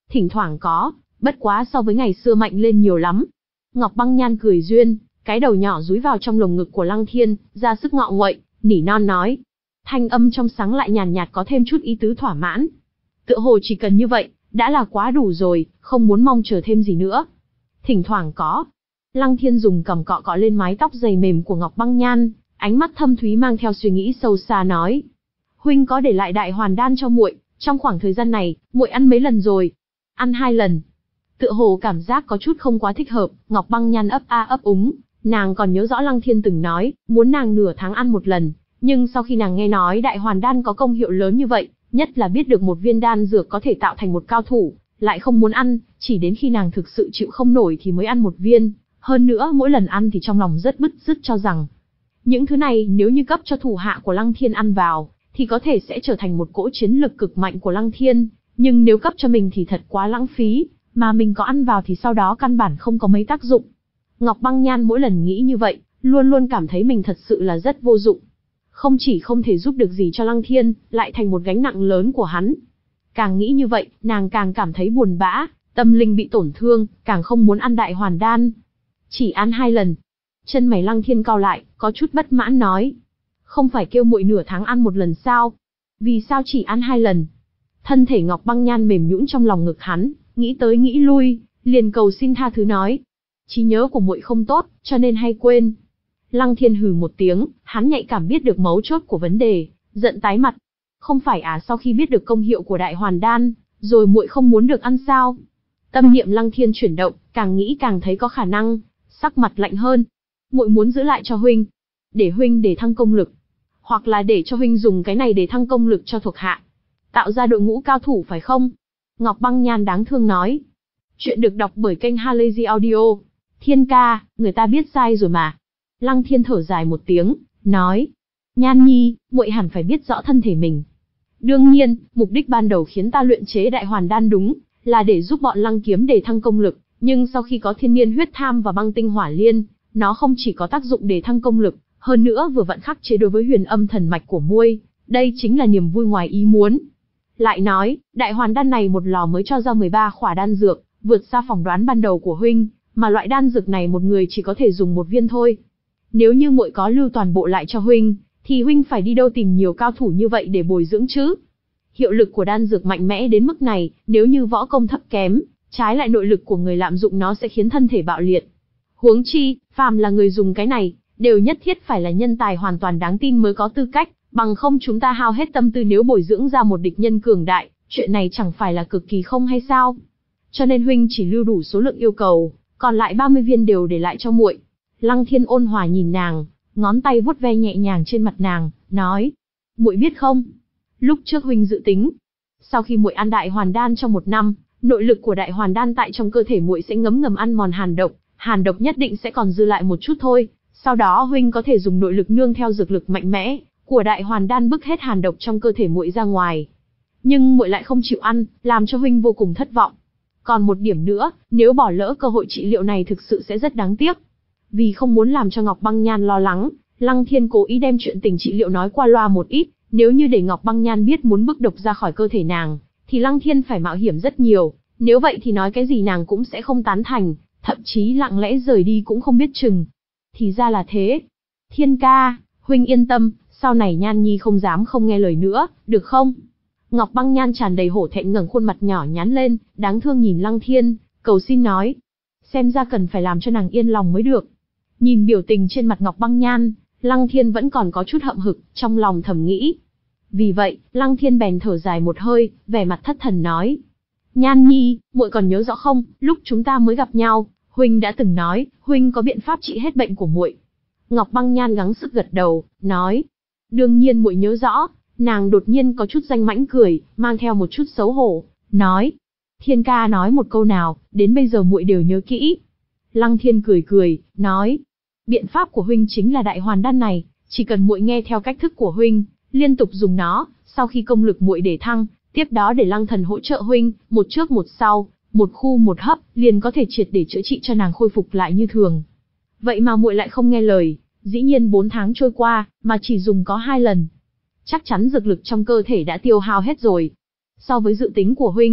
Thỉnh thoảng có, bất quá so với ngày xưa mạnh lên nhiều lắm. Ngọc Băng Nhan cười duyên, cái đầu nhỏ dúi vào trong lồng ngực của Lăng Thiên, ra sức ngọ nguậy, nỉ non nói. Thanh âm trong sáng lại nhàn nhạt có thêm chút ý tứ thỏa mãn. Tựa hồ chỉ cần như vậy, đã là quá đủ rồi, không muốn mong chờ thêm gì nữa. Thỉnh thoảng có. Lăng Thiên dùng cằm cọ cọ lên mái tóc dày mềm của Ngọc Băng Nhan, ánh mắt thâm thúy mang theo suy nghĩ sâu xa nói. Huynh có để lại đại hoàn đan cho muội, trong khoảng thời gian này, muội ăn mấy lần rồi? Ăn hai lần. Tựa hồ cảm giác có chút không quá thích hợp, Ngọc Băng Nhan ấp a ấp úng, nàng còn nhớ rõ Lăng Thiên từng nói, muốn nàng nửa tháng ăn một lần, nhưng sau khi nàng nghe nói đại hoàn đan có công hiệu lớn như vậy, nhất là biết được một viên đan dược có thể tạo thành một cao thủ, lại không muốn ăn, chỉ đến khi nàng thực sự chịu không nổi thì mới ăn một viên, hơn nữa mỗi lần ăn thì trong lòng rất bứt rứt cho rằng, những thứ này nếu như cấp cho thủ hạ của Lăng Thiên ăn vào, thì có thể sẽ trở thành một cỗ chiến lực cực mạnh của Lăng Thiên, nhưng nếu cấp cho mình thì thật quá lãng phí, mà mình có ăn vào thì sau đó căn bản không có mấy tác dụng. Ngọc Băng Nhan mỗi lần nghĩ như vậy, luôn luôn cảm thấy mình thật sự là rất vô dụng. Không chỉ không thể giúp được gì cho Lăng Thiên, lại thành một gánh nặng lớn của hắn. Càng nghĩ như vậy, nàng càng cảm thấy buồn bã, tâm linh bị tổn thương, càng không muốn ăn đại hoàn đan. Chỉ ăn hai lần. Chân mày Lăng Thiên cau lại, có chút bất mãn nói. Không phải kêu muội nửa tháng ăn một lần sao? Vì sao chỉ ăn hai lần? Thân thể Ngọc Băng Nhan mềm nhũn trong lòng ngực hắn, nghĩ tới nghĩ lui, liền cầu xin tha thứ nói. Trí nhớ của muội không tốt, cho nên hay quên. Lăng Thiên hừ một tiếng, hắn nhạy cảm biết được mấu chốt của vấn đề, giận tái mặt. Không phải à, sau khi biết được công hiệu của đại hoàn đan, rồi muội không muốn được ăn sao? Tâm niệm Lăng Thiên chuyển động, càng nghĩ càng thấy có khả năng, sắc mặt lạnh hơn. Muội muốn giữ lại cho huynh, để huynh để thăng công lực, hoặc là để cho huynh dùng cái này để thăng công lực cho thuộc hạ, tạo ra đội ngũ cao thủ phải không? Ngọc Băng Nhan đáng thương nói. Chuyện được đọc bởi kênh Halazy Audio. Thiên ca, người ta biết sai rồi mà. Lăng Thiên thở dài một tiếng, nói. Nhan nhi, muội hẳn phải biết rõ thân thể mình. Đương nhiên, mục đích ban đầu khiến ta luyện chế đại hoàn đan đúng, là để giúp bọn Lăng kiếm để thăng công lực, nhưng sau khi có thiên niên huyết tham và băng tinh hỏa liên, nó không chỉ có tác dụng để thăng công lực, hơn nữa vừa vặn khắc chế đối với huyền âm thần mạch của muội, đây chính là niềm vui ngoài ý muốn. Lại nói, đại hoàn đan này một lò mới cho ra mười ba khỏa đan dược, vượt xa phỏng đoán ban đầu của huynh, mà loại đan dược này một người chỉ có thể dùng một viên thôi. Nếu như muội có lưu toàn bộ lại cho huynh, thì huynh phải đi đâu tìm nhiều cao thủ như vậy để bồi dưỡng chứ? Hiệu lực của đan dược mạnh mẽ đến mức này, nếu như võ công thấp kém, trái lại nội lực của người lạm dụng nó sẽ khiến thân thể bạo liệt. Huống chi, phàm là người dùng cái này, đều nhất thiết phải là nhân tài hoàn toàn đáng tin mới có tư cách, bằng không chúng ta hao hết tâm tư nếu bồi dưỡng ra một địch nhân cường đại, chuyện này chẳng phải là cực kỳ không hay sao? Cho nên huynh chỉ lưu đủ số lượng yêu cầu, còn lại ba mươi viên đều để lại cho muội. Lăng Thiên ôn hòa nhìn nàng, ngón tay vuốt ve nhẹ nhàng trên mặt nàng, nói: "Muội biết không, lúc trước huynh dự tính, sau khi muội ăn đại hoàn đan trong một năm, nội lực của đại hoàn đan tại trong cơ thể muội sẽ ngấm ngầm ăn mòn hàn độc, hàn độc nhất định sẽ còn dư lại một chút thôi, sau đó huynh có thể dùng nội lực nương theo dược lực mạnh mẽ của đại hoàn đan bức hết hàn độc trong cơ thể muội ra ngoài. Nhưng muội lại không chịu ăn, làm cho huynh vô cùng thất vọng. Còn một điểm nữa, nếu bỏ lỡ cơ hội trị liệu này thực sự sẽ rất đáng tiếc." Vì không muốn làm cho Ngọc Băng Nhan lo lắng, Lăng Thiên cố ý đem chuyện tình trị liệu nói qua loa một ít, nếu như để Ngọc Băng Nhan biết muốn bức độc ra khỏi cơ thể nàng, thì Lăng Thiên phải mạo hiểm rất nhiều, nếu vậy thì nói cái gì nàng cũng sẽ không tán thành, thậm chí lặng lẽ rời đi cũng không biết chừng. Thì ra là thế. Thiên ca, huynh yên tâm, sau này Nhan Nhi không dám không nghe lời nữa, được không? Ngọc Băng Nhan tràn đầy hổ thẹn ngẩng khuôn mặt nhỏ nhắn lên, đáng thương nhìn Lăng Thiên, cầu xin nói. Xem ra cần phải làm cho nàng yên lòng mới được. Nhìn biểu tình trên mặt Ngọc Băng Nhan, Lăng Thiên vẫn còn có chút hậm hực, trong lòng thầm nghĩ. Vì vậy, Lăng Thiên bèn thở dài một hơi, vẻ mặt thất thần nói. Nhan Nhi, muội còn nhớ rõ không, lúc chúng ta mới gặp nhau, huynh đã từng nói, huynh có biện pháp trị hết bệnh của muội. Ngọc Băng Nhan gắng sức gật đầu, nói. Đương nhiên muội nhớ rõ. Nàng đột nhiên có chút danh mãnh cười, mang theo một chút xấu hổ, nói. Thiên ca nói một câu nào, đến bây giờ muội đều nhớ kỹ. Lăng Thiên cười cười, nói. Biện pháp của huynh chính là đại hoàn đan này, chỉ cần muội nghe theo cách thức của huynh, liên tục dùng nó, sau khi công lực muội để thăng, tiếp đó để Lăng Thần hỗ trợ huynh, một trước một sau, một khu một hấp, liền có thể triệt để chữa trị cho nàng khôi phục lại như thường. Vậy mà muội lại không nghe lời, dĩ nhiên bốn tháng trôi qua, mà chỉ dùng có hai lần. Chắc chắn dược lực trong cơ thể đã tiêu hao hết rồi. So với dự tính của huynh,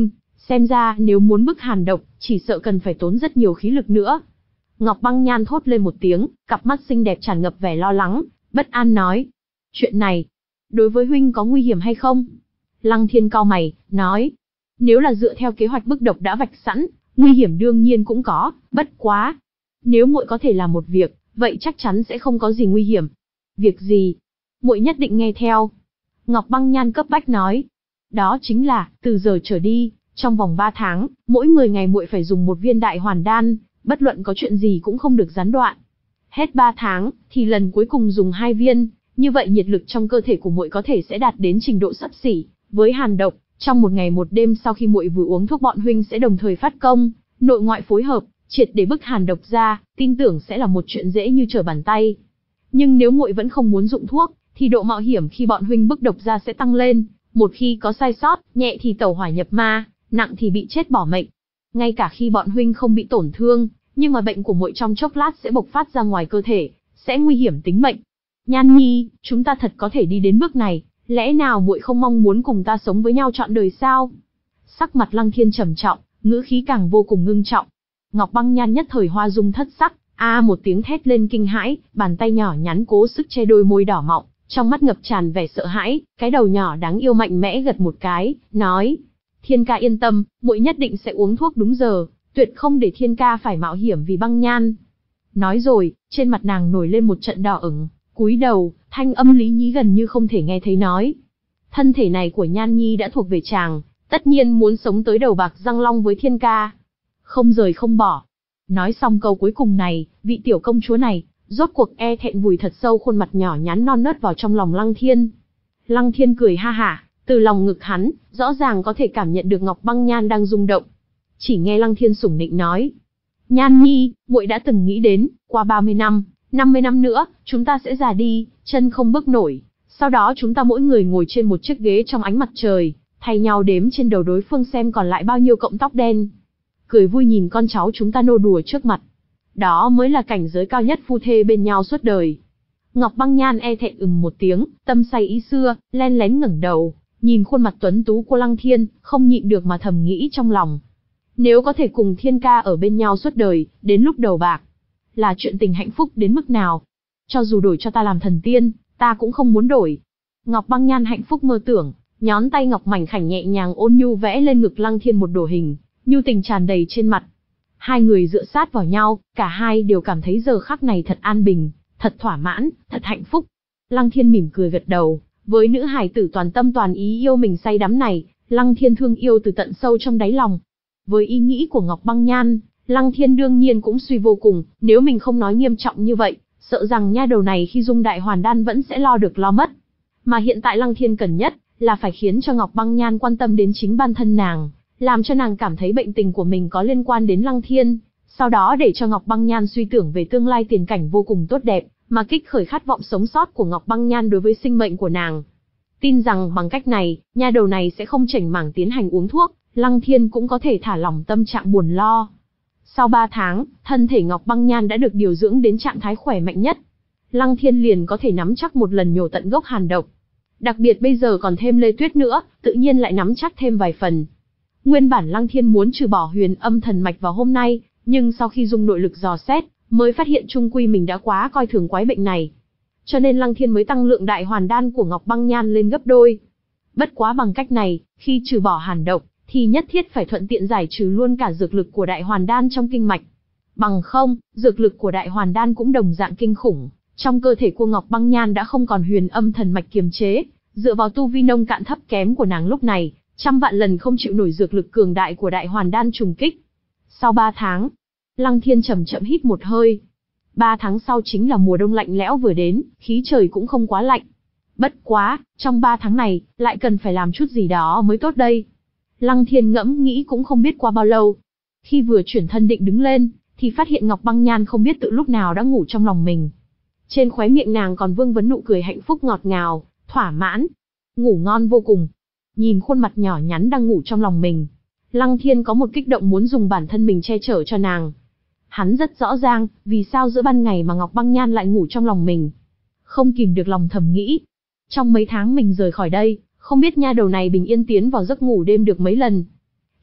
Xem ra nếu muốn bức hàn độc, chỉ sợ cần phải tốn rất nhiều khí lực nữa. Ngọc Băng Nhan thốt lên một tiếng, cặp mắt xinh đẹp tràn ngập vẻ lo lắng, bất an nói. Chuyện này, đối với huynh có nguy hiểm hay không? Lăng Thiên cau mày, nói. Nếu là dựa theo kế hoạch bức độc đã vạch sẵn, nguy hiểm đương nhiên cũng có, bất quá. Nếu muội có thể làm một việc, vậy chắc chắn sẽ không có gì nguy hiểm. Việc gì? Muội nhất định nghe theo. Ngọc Băng Nhan cấp bách nói. Đó chính là, từ giờ trở đi, trong vòng ba tháng, mỗi mười ngày muội phải dùng một viên đại hoàn đan, bất luận có chuyện gì cũng không được gián đoạn. Hết ba tháng, thì lần cuối cùng dùng hai viên, như vậy nhiệt lực trong cơ thể của muội có thể sẽ đạt đến trình độ xấp xỉ với hàn độc. Trong một ngày một đêm sau khi muội vừa uống thuốc, bọn huynh sẽ đồng thời phát công, nội ngoại phối hợp, triệt để bức hàn độc ra, tin tưởng sẽ là một chuyện dễ như trở bàn tay. Nhưng nếu muội vẫn không muốn dụng thuốc, thì độ mạo hiểm khi bọn huynh bức độc ra sẽ tăng lên, một khi có sai sót, nhẹ thì tẩu hỏa nhập ma, nặng thì bị chết bỏ mệnh. Ngay cả khi bọn huynh không bị tổn thương, nhưng mà bệnh của muội trong chốc lát sẽ bộc phát ra ngoài cơ thể, sẽ nguy hiểm tính mệnh. Nhan Nhi, chúng ta thật có thể đi đến bước này, lẽ nào muội không mong muốn cùng ta sống với nhau trọn đời sao? Sắc mặt Lăng Thiên trầm trọng, ngữ khí càng vô cùng ngưng trọng. Ngọc Băng Nhan nhất thời hoa dung thất sắc, a một tiếng thét lên kinh hãi, bàn tay nhỏ nhắn cố sức che đôi môi đỏ mọng, trong mắt ngập tràn vẻ sợ hãi, cái đầu nhỏ đáng yêu mạnh mẽ gật một cái, nói: Thiên ca yên tâm, muội nhất định sẽ uống thuốc đúng giờ, tuyệt không để Thiên ca phải mạo hiểm vì Băng Nhan. Nói rồi, trên mặt nàng nổi lên một trận đỏ ửng, cúi đầu, thanh âm lý nhí gần như không thể nghe thấy nói: Thân thể này của Nhan Nhi đã thuộc về chàng, tất nhiên muốn sống tới đầu bạc răng long với Thiên ca, không rời không bỏ. Nói xong câu cuối cùng này, vị tiểu công chúa này, rốt cuộc e thẹn vùi thật sâu khuôn mặt nhỏ nhắn non nớt vào trong lòng Lăng Thiên. Lăng Thiên cười ha hả, từ lòng ngực hắn, rõ ràng có thể cảm nhận được Ngọc Băng Nhan đang rung động. Chỉ nghe Lăng Thiên sủng nịnh nói: Nhan Nhi, muội đã từng nghĩ đến, qua ba mươi năm, năm mươi năm nữa, chúng ta sẽ già đi, chân không bước nổi. Sau đó chúng ta mỗi người ngồi trên một chiếc ghế trong ánh mặt trời, thay nhau đếm trên đầu đối phương xem còn lại bao nhiêu cọng tóc đen. Cười vui nhìn con cháu chúng ta nô đùa trước mặt. Đó mới là cảnh giới cao nhất phu thê bên nhau suốt đời. Ngọc Băng Nhan e thẹn ừm một tiếng, tâm say ý xưa, len lén ngẩng đầu, nhìn khuôn mặt tuấn tú của Lăng Thiên, không nhịn được mà thầm nghĩ trong lòng. Nếu có thể cùng Thiên ca ở bên nhau suốt đời, đến lúc đầu bạc, là chuyện tình hạnh phúc đến mức nào. Cho dù đổi cho ta làm thần tiên, ta cũng không muốn đổi. Ngọc Băng Nhan hạnh phúc mơ tưởng, nhón tay ngọc mảnh khảnh nhẹ nhàng ôn nhu vẽ lên ngực Lăng Thiên một đồ hình, nhu tình tràn đầy trên mặt. Hai người dựa sát vào nhau, cả hai đều cảm thấy giờ khắc này thật an bình, thật thỏa mãn, thật hạnh phúc. Lăng Thiên mỉm cười gật đầu, với nữ hài tử toàn tâm toàn ý yêu mình say đắm này, Lăng Thiên thương yêu từ tận sâu trong đáy lòng. Với ý nghĩ của Ngọc Băng Nhan, Lăng Thiên đương nhiên cũng suy vô cùng, nếu mình không nói nghiêm trọng như vậy, sợ rằng nha đầu này khi dung đại hoàn đan vẫn sẽ lo được lo mất. Mà hiện tại Lăng Thiên cần nhất, là phải khiến cho Ngọc Băng Nhan quan tâm đến chính bản thân nàng, làm cho nàng cảm thấy bệnh tình của mình có liên quan đến Lăng Thiên, sau đó để cho Ngọc Băng Nhan suy tưởng về tương lai tiền cảnh vô cùng tốt đẹp, mà kích khởi khát vọng sống sót của Ngọc Băng Nhan đối với sinh mệnh của nàng. Tin rằng bằng cách này, nha đầu này sẽ không chảnh mảng tiến hành uống thuốc, Lăng Thiên cũng có thể thả lỏng tâm trạng buồn lo. Sau ba tháng, thân thể Ngọc Băng Nhan đã được điều dưỡng đến trạng thái khỏe mạnh nhất. Lăng Thiên liền có thể nắm chắc một lần nhổ tận gốc hàn độc. Đặc biệt bây giờ còn thêm Lê Tuyết nữa, tự nhiên lại nắm chắc thêm vài phần. Nguyên bản Lăng Thiên muốn trừ bỏ huyền âm thần mạch vào hôm nay, nhưng sau khi dùng nội lực dò xét, mới phát hiện chung quy mình đã quá coi thường quái bệnh này. Cho nên Lăng Thiên mới tăng lượng đại hoàn đan của Ngọc Băng Nhan lên gấp đôi. Bất quá bằng cách này, khi trừ bỏ hàn độc, thì nhất thiết phải thuận tiện giải trừ luôn cả dược lực của đại hoàn đan trong kinh mạch. Bằng không, dược lực của đại hoàn đan cũng đồng dạng kinh khủng. Trong cơ thể của Ngọc Băng Nhan đã không còn huyền âm thần mạch kiềm chế, dựa vào tu vi nông cạn thấp kém của nàng lúc này, trăm vạn lần không chịu nổi dược lực cường đại của đại hoàn đan trùng kích. Sau ba tháng, Lăng Thiên chậm chậm hít một hơi. Ba tháng sau chính là mùa đông lạnh lẽo vừa đến, khí trời cũng không quá lạnh. Bất quá, trong ba tháng này, lại cần phải làm chút gì đó mới tốt đây. Lăng Thiên ngẫm nghĩ cũng không biết qua bao lâu. Khi vừa chuyển thân định đứng lên, thì phát hiện Ngọc Băng Nhan không biết tự lúc nào đã ngủ trong lòng mình. Trên khóe miệng nàng còn vương vấn nụ cười hạnh phúc ngọt ngào, thỏa mãn, ngủ ngon vô cùng. Nhìn khuôn mặt nhỏ nhắn đang ngủ trong lòng mình, Lăng Thiên có một kích động muốn dùng bản thân mình che chở cho nàng. Hắn rất rõ ràng, vì sao giữa ban ngày mà Ngọc Băng Nhan lại ngủ trong lòng mình. Không kìm được lòng thầm nghĩ. Trong mấy tháng mình rời khỏi đây, không biết nha đầu này bình yên tiến vào giấc ngủ đêm được mấy lần.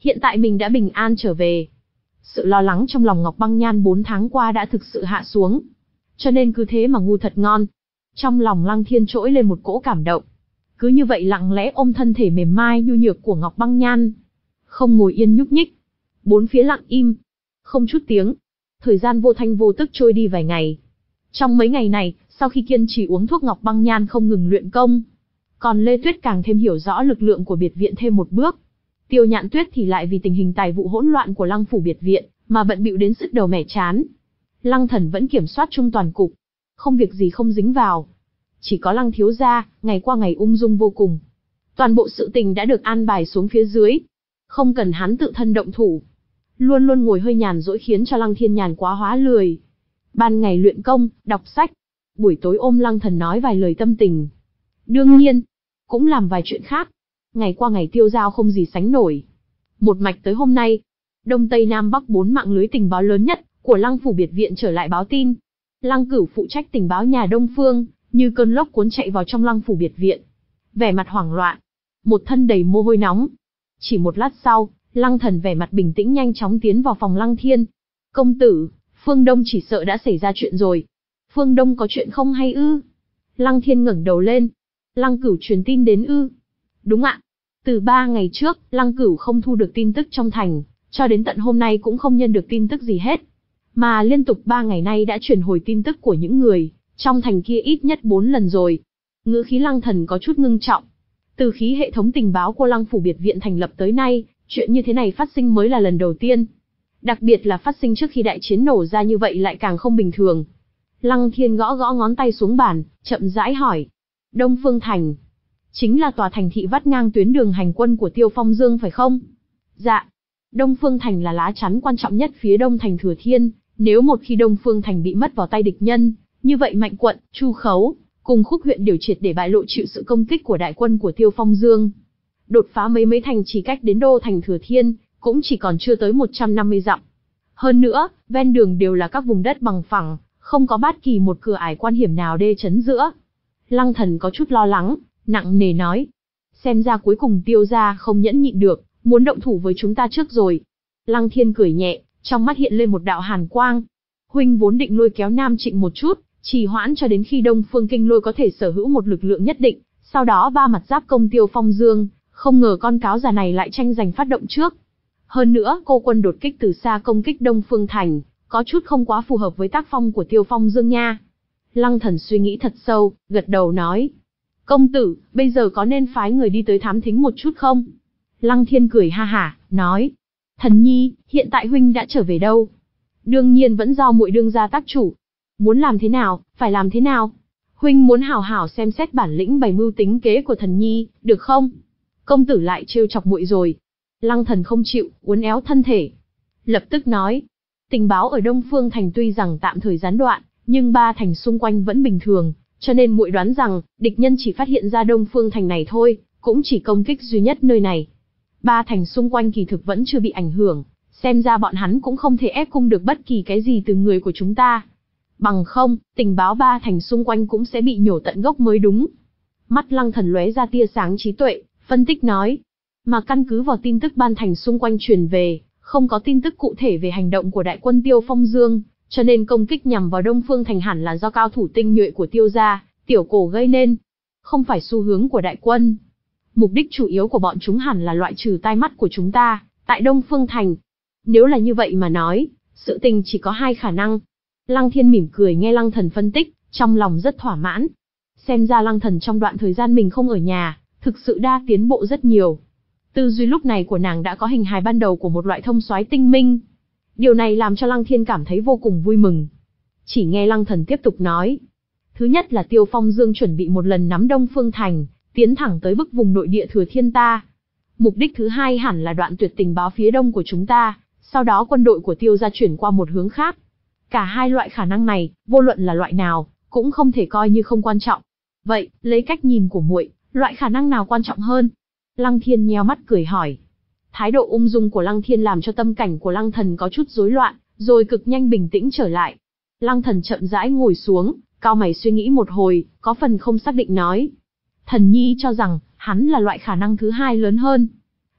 Hiện tại mình đã bình an trở về. Sự lo lắng trong lòng Ngọc Băng Nhan bốn tháng qua đã thực sự hạ xuống. Cho nên cứ thế mà ngu thật ngon. Trong lòng Lăng Thiên trỗi lên một cỗ cảm động. Cứ như vậy lặng lẽ ôm thân thể mềm mai nhu nhược của Ngọc Băng Nhan. Không ngồi yên nhúc nhích. Bốn phía lặng im. Không chút tiếng. Thời gian vô thanh vô tức trôi đi vài ngày. Trong mấy ngày này, sau khi kiên trì uống thuốc Ngọc Băng Nhan không ngừng luyện công. Còn Lê Tuyết càng thêm hiểu rõ lực lượng của biệt viện thêm một bước. Tiêu Nhạn Tuyết thì lại vì tình hình tài vụ hỗn loạn của Lăng phủ biệt viện, mà bận bịu đến sứt đầu mẻ chán. Lăng Thần vẫn kiểm soát chung toàn cục. Không việc gì không dính vào. Chỉ có Lăng thiếu gia, ngày qua ngày ung dung vô cùng. Toàn bộ sự tình đã được an bài xuống phía dưới. Không cần hắn tự thân động thủ. Luôn luôn ngồi hơi nhàn rỗi khiến cho Lăng Thiên nhàn quá hóa lười. Ban ngày luyện công, đọc sách. Buổi tối ôm Lăng Thần nói vài lời tâm tình. Đương nhiên, cũng làm vài chuyện khác. Ngày qua ngày tiêu dao không gì sánh nổi. Một mạch tới hôm nay, Đông Tây Nam Bắc bốn mạng lưới tình báo lớn nhất của Lăng phủ biệt viện trở lại báo tin. Lăng Cửu phụ trách tình báo nhà Đông Phương, như cơn lốc cuốn chạy vào trong Lăng phủ biệt viện. Vẻ mặt hoảng loạn, một thân đầy mồ hôi nóng. Chỉ một lát sau, Lăng Thần vẻ mặt bình tĩnh nhanh chóng tiến vào phòng Lăng Thiên. Công tử, Phương Đông chỉ sợ đã xảy ra chuyện rồi. Phương Đông có chuyện không hay ư? Lăng Thiên ngẩng đầu lên. Lăng Cửu truyền tin đến ư? Đúng ạ. Từ ba ngày trước, Lăng Cửu không thu được tin tức trong thành, cho đến tận hôm nay cũng không nhận được tin tức gì hết. Mà liên tục ba ngày nay đã chuyển hồi tin tức của những người trong thành kia ít nhất bốn lần rồi. Ngữ khí Lăng Thần có chút ngưng trọng. Từ khi hệ thống tình báo của Lăng phủ biệt viện thành lập tới nay, chuyện như thế này phát sinh mới là lần đầu tiên. Đặc biệt là phát sinh trước khi đại chiến nổ ra như vậy lại càng không bình thường. Lăng Thiên gõ gõ ngón tay xuống bàn, chậm rãi hỏi. Đông Phương Thành. Chính là tòa thành thị vắt ngang tuyến đường hành quân của Tiêu Phong Dương phải không? Dạ. Đông Phương Thành là lá chắn quan trọng nhất phía đông thành Thừa Thiên. Nếu một khi Đông Phương Thành bị mất vào tay địch nhân, như vậy Mạnh quận, Chu Khấu, cùng Khúc huyện đều triệt để bại lộ chịu sự công kích của đại quân của Tiêu Phong Dương. Đột phá mấy mấy thành chỉ cách đến đô thành Thừa Thiên, cũng chỉ còn chưa tới một trăm năm mươi dặm. Hơn nữa, ven đường đều là các vùng đất bằng phẳng, không có bất kỳ một cửa ải quan hiểm nào đê chấn giữa. Lăng Thần có chút lo lắng, nặng nề nói. Xem ra cuối cùng Tiêu gia không nhẫn nhịn được, muốn động thủ với chúng ta trước rồi. Lăng Thiên cười nhẹ, trong mắt hiện lên một đạo hàn quang. Huynh vốn định lôi kéo Nam Trịnh một chút, trì hoãn cho đến khi Đông Phương Kinh Lôi có thể sở hữu một lực lượng nhất định, sau đó ba mặt giáp công Tiêu Phong Dương, không ngờ con cáo già này lại tranh giành phát động trước. Hơn nữa, cô quân đột kích từ xa công kích Đông Phương Thành, có chút không quá phù hợp với tác phong của Tiêu Phong Dương nha. Lăng Thần suy nghĩ thật sâu, gật đầu nói. Công tử, bây giờ có nên phái người đi tới thám thính một chút không? Lăng Thiên cười ha hả, nói. Thần nhi, hiện tại huynh đã trở về đâu? Đương nhiên vẫn do muội đương gia tác chủ. Muốn làm thế nào, phải làm thế nào? Huynh muốn hảo hảo xem xét bản lĩnh bày mưu tính kế của thần nhi, được không? Công tử lại trêu chọc muội rồi. Lăng Thần không chịu, uốn éo thân thể. Lập tức nói. Tình báo ở Đông Phương Thành tuy rằng tạm thời gián đoạn, nhưng ba thành xung quanh vẫn bình thường, cho nên muội đoán rằng, địch nhân chỉ phát hiện ra Đông Phương Thành này thôi, cũng chỉ công kích duy nhất nơi này. Ba thành xung quanh kỳ thực vẫn chưa bị ảnh hưởng, xem ra bọn hắn cũng không thể ép cung được bất kỳ cái gì từ người của chúng ta. Bằng không, tình báo ba thành xung quanh cũng sẽ bị nhổ tận gốc mới đúng. Mắt Lăng Thần lóe ra tia sáng trí tuệ, phân tích nói. Mà căn cứ vào tin tức ban thành xung quanh truyền về, không có tin tức cụ thể về hành động của đại quân Tiêu Phong Dương, cho nên công kích nhằm vào Đông Phương Thành hẳn là do cao thủ tinh nhuệ của Tiêu gia, Tiểu Cổ gây nên, không phải xu hướng của đại quân. Mục đích chủ yếu của bọn chúng hẳn là loại trừ tai mắt của chúng ta, tại Đông Phương Thành. Nếu là như vậy mà nói, sự tình chỉ có hai khả năng. Lăng Thiên mỉm cười nghe Lăng Thần phân tích, trong lòng rất thỏa mãn. Xem ra Lăng Thần trong đoạn thời gian mình không ở nhà, thực sự đã tiến bộ rất nhiều. Tư duy lúc này của nàng đã có hình hài ban đầu của một loại thông soái tinh minh. Điều này làm cho Lăng Thiên cảm thấy vô cùng vui mừng. Chỉ nghe Lăng Thần tiếp tục nói. Thứ nhất là Tiêu Phong Dương chuẩn bị một lần nắm Đông Phương Thành, tiến thẳng tới bức vùng nội địa Thừa Thiên ta. Mục đích thứ hai hẳn là đoạn tuyệt tình báo phía đông của chúng ta, sau đó quân đội của Tiêu gia chuyển qua một hướng khác. Cả hai loại khả năng này, vô luận là loại nào, cũng không thể coi như không quan trọng. Vậy, lấy cách nhìn của muội, loại khả năng nào quan trọng hơn? Lăng Thiên nheo mắt cười hỏi. Thái độ ung dung của Lăng Thiên làm cho tâm cảnh của Lăng Thần có chút rối loạn, rồi cực nhanh bình tĩnh trở lại. Lăng Thần chậm rãi ngồi xuống, cau mày suy nghĩ một hồi, có phần không xác định nói. Thần nhi cho rằng, hắn là loại khả năng thứ hai lớn hơn.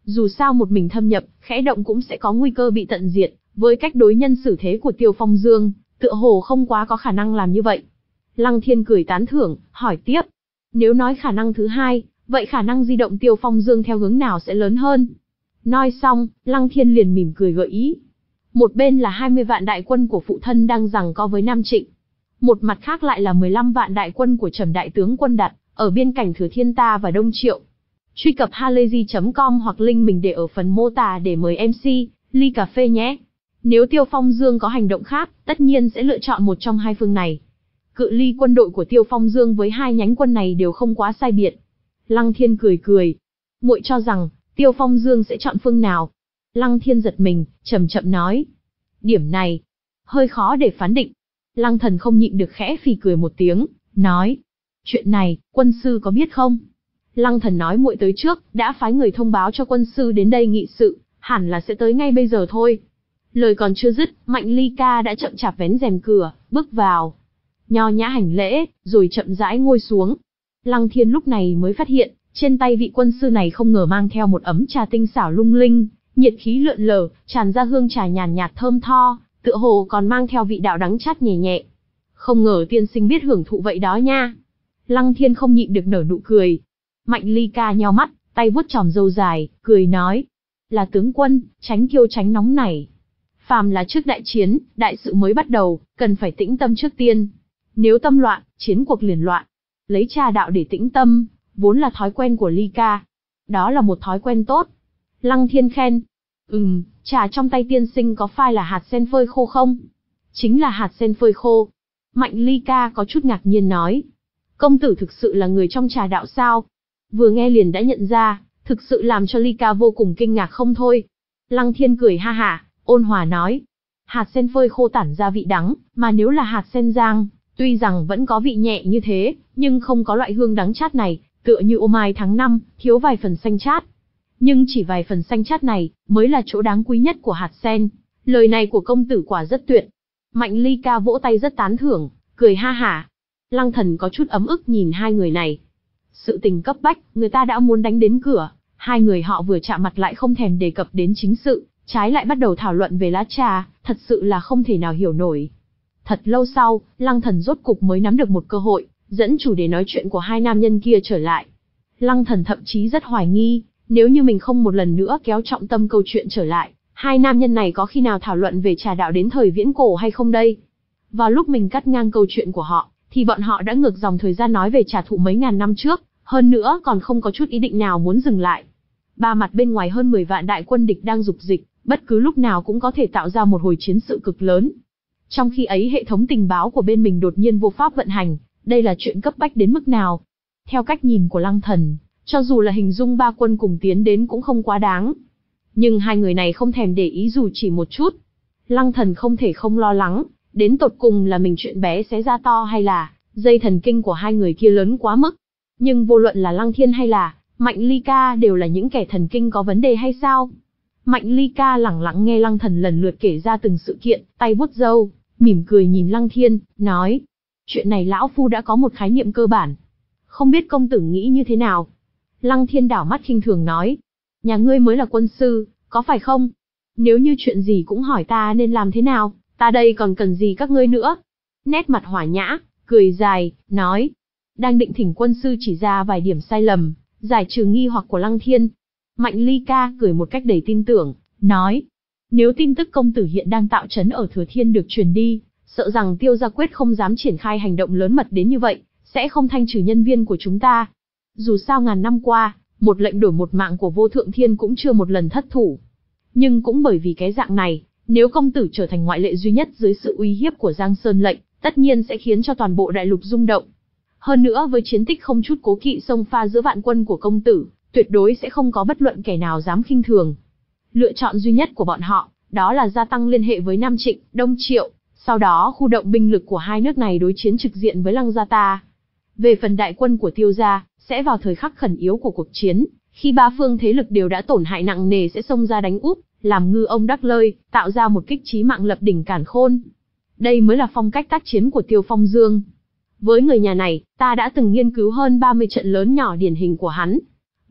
Dù sao một mình thâm nhập, khẽ động cũng sẽ có nguy cơ bị tận diệt, với cách đối nhân xử thế của Tiêu Phong Dương, tựa hồ không quá có khả năng làm như vậy. Lăng Thiên cười tán thưởng, hỏi tiếp. Nếu nói khả năng thứ hai, vậy khả năng di động Tiêu Phong Dương theo hướng nào sẽ lớn hơn? Nói xong, Lăng Thiên liền mỉm cười gợi ý. Một bên là hai mươi vạn đại quân của phụ thân đang giằng co với Nam Trịnh. Một mặt khác lại là mười lăm vạn đại quân của Trầm đại tướng quân đặt, ở biên cảnh Thừa Thiên ta và Đông Triệu. Truy cập halayzi chấm com hoặc link mình để ở phần mô tả để mời em xê, ly cà phê nhé. Nếu Tiêu Phong Dương có hành động khác, tất nhiên sẽ lựa chọn một trong hai phương này. Cự ly quân đội của Tiêu Phong Dương với hai nhánh quân này đều không quá sai biệt. Lăng Thiên cười cười. Muội cho rằng, Tiêu Phong Dương sẽ chọn phương nào? Lăng Thiên giật mình, chậm chậm nói. Điểm này, hơi khó để phán định. Lăng Thần không nhịn được khẽ phì cười một tiếng, nói. Chuyện này, quân sư có biết không? Lăng Thần nói muội tới trước, đã phái người thông báo cho quân sư đến đây nghị sự, hẳn là sẽ tới ngay bây giờ thôi. Lời còn chưa dứt, Mạnh Ly Ca đã chậm chạp vén rèm cửa, bước vào. Nho nhã hành lễ, rồi chậm rãi ngồi xuống. Lăng Thiên lúc này mới phát hiện, trên tay vị quân sư này không ngờ mang theo một ấm trà tinh xảo lung linh, nhiệt khí lượn lờ, tràn ra hương trà nhàn nhạt thơm tho, tựa hồ còn mang theo vị đạo đắng chát nhẹ nhẹ. Không ngờ tiên sinh biết hưởng thụ vậy đó nha. Lăng Thiên không nhịn được nở nụ cười. Mạnh Ly Ca nheo mắt, tay vuốt chòm râu dài, cười nói. Là tướng quân, tránh kiêu tránh nóng nảy. Phàm là trước đại chiến, đại sự mới bắt đầu, cần phải tĩnh tâm trước tiên. Nếu tâm loạn, chiến cuộc liền loạn. Lấy trà đạo để tĩnh tâm, vốn là thói quen của Ly Ca. Đó là một thói quen tốt. Lăng Thiên khen. Ừm, trà trong tay tiên sinh có phai là hạt sen phơi khô không? Chính là hạt sen phơi khô. Mạnh Ly Ca có chút ngạc nhiên nói. Công tử thực sự là người trong trà đạo sao? Vừa nghe liền đã nhận ra, thực sự làm cho Ly Ca vô cùng kinh ngạc không thôi. Lăng Thiên cười ha hả, ôn hòa nói. Hạt sen phơi khô tản ra vị đắng, mà nếu là hạt sen rang, tuy rằng vẫn có vị nhẹ như thế, nhưng không có loại hương đắng chát này, tựa như ô mai tháng năm, thiếu vài phần xanh chát. Nhưng chỉ vài phần xanh chát này, mới là chỗ đáng quý nhất của hạt sen. Lời này của công tử quả rất tuyệt. Mạnh Ly Ca vỗ tay rất tán thưởng, cười ha hả. Lăng Thần có chút ấm ức nhìn hai người này. Sự tình cấp bách, người ta đã muốn đánh đến cửa, hai người họ vừa chạm mặt lại không thèm đề cập đến chính sự, trái lại bắt đầu thảo luận về lá trà, thật sự là không thể nào hiểu nổi. Thật lâu sau, Lăng Thần rốt cục mới nắm được một cơ hội, dẫn chủ đề nói chuyện của hai nam nhân kia trở lại. Lăng Thần thậm chí rất hoài nghi, nếu như mình không một lần nữa kéo trọng tâm câu chuyện trở lại, hai nam nhân này có khi nào thảo luận về trà đạo đến thời viễn cổ hay không đây? Vào lúc mình cắt ngang câu chuyện của họ, thì bọn họ đã ngược dòng thời gian nói về trà thụ mấy ngàn năm trước, hơn nữa còn không có chút ý định nào muốn dừng lại. Ba mặt bên ngoài hơn mười vạn đại quân địch đang dục dịch, bất cứ lúc nào cũng có thể tạo ra một hồi chiến sự cực lớn. Trong khi ấy hệ thống tình báo của bên mình đột nhiên vô pháp vận hành, đây là chuyện cấp bách đến mức nào? Theo cách nhìn của Lăng Thần, cho dù là hình dung ba quân cùng tiến đến cũng không quá đáng. Nhưng hai người này không thèm để ý dù chỉ một chút. Lăng Thần không thể không lo lắng, đến tột cùng là mình chuyện bé xé ra to hay là dây thần kinh của hai người kia lớn quá mức. Nhưng vô luận là Lăng Thiên hay là Mạnh Ly Ca đều là những kẻ thần kinh có vấn đề hay sao? Mạnh Ly Ca lẳng lặng nghe Lăng Thần lần lượt kể ra từng sự kiện, tay vuốt râu, mỉm cười nhìn Lăng Thiên, nói. Chuyện này lão phu đã có một khái niệm cơ bản. Không biết công tử nghĩ như thế nào? Lăng Thiên đảo mắt khinh thường nói. Nhà ngươi mới là quân sư, có phải không? Nếu như chuyện gì cũng hỏi ta nên làm thế nào, ta đây còn cần gì các ngươi nữa? Nét mặt hỏa nhã, cười dài, nói. Đang định thỉnh quân sư chỉ ra vài điểm sai lầm, giải trừ nghi hoặc của Lăng Thiên. Mạnh Ly Ca cười một cách đầy tin tưởng, nói. Nếu tin tức công tử hiện đang tạo trấn ở Thừa Thiên được truyền đi, sợ rằng Tiêu gia quyết không dám triển khai hành động lớn mật đến như vậy, sẽ không thanh trừ nhân viên của chúng ta. Dù sao ngàn năm qua, một lệnh đổi một mạng của Vô Thượng Thiên cũng chưa một lần thất thủ. Nhưng cũng bởi vì cái dạng này, nếu công tử trở thành ngoại lệ duy nhất dưới sự uy hiếp của Giang Sơn lệnh, tất nhiên sẽ khiến cho toàn bộ đại lục rung động. Hơn nữa với chiến tích không chút cố kỵ xông pha giữa vạn quân của công tử, tuyệt đối sẽ không có bất luận kẻ nào dám khinh thường. Lựa chọn duy nhất của bọn họ, đó là gia tăng liên hệ với Nam Trịnh, Đông Triệu, sau đó khu động binh lực của hai nước này đối chiến trực diện với Lăng gia ta. Về phần đại quân của Tiêu gia, sẽ vào thời khắc khẩn yếu của cuộc chiến, khi ba phương thế lực đều đã tổn hại nặng nề sẽ xông ra đánh úp, làm ngư ông đắc lợi, tạo ra một kích chí mạng lập đỉnh càn khôn. Đây mới là phong cách tác chiến của Tiêu Phong Dương. Với người nhà này, ta đã từng nghiên cứu hơn ba mươi trận lớn nhỏ điển hình của hắn.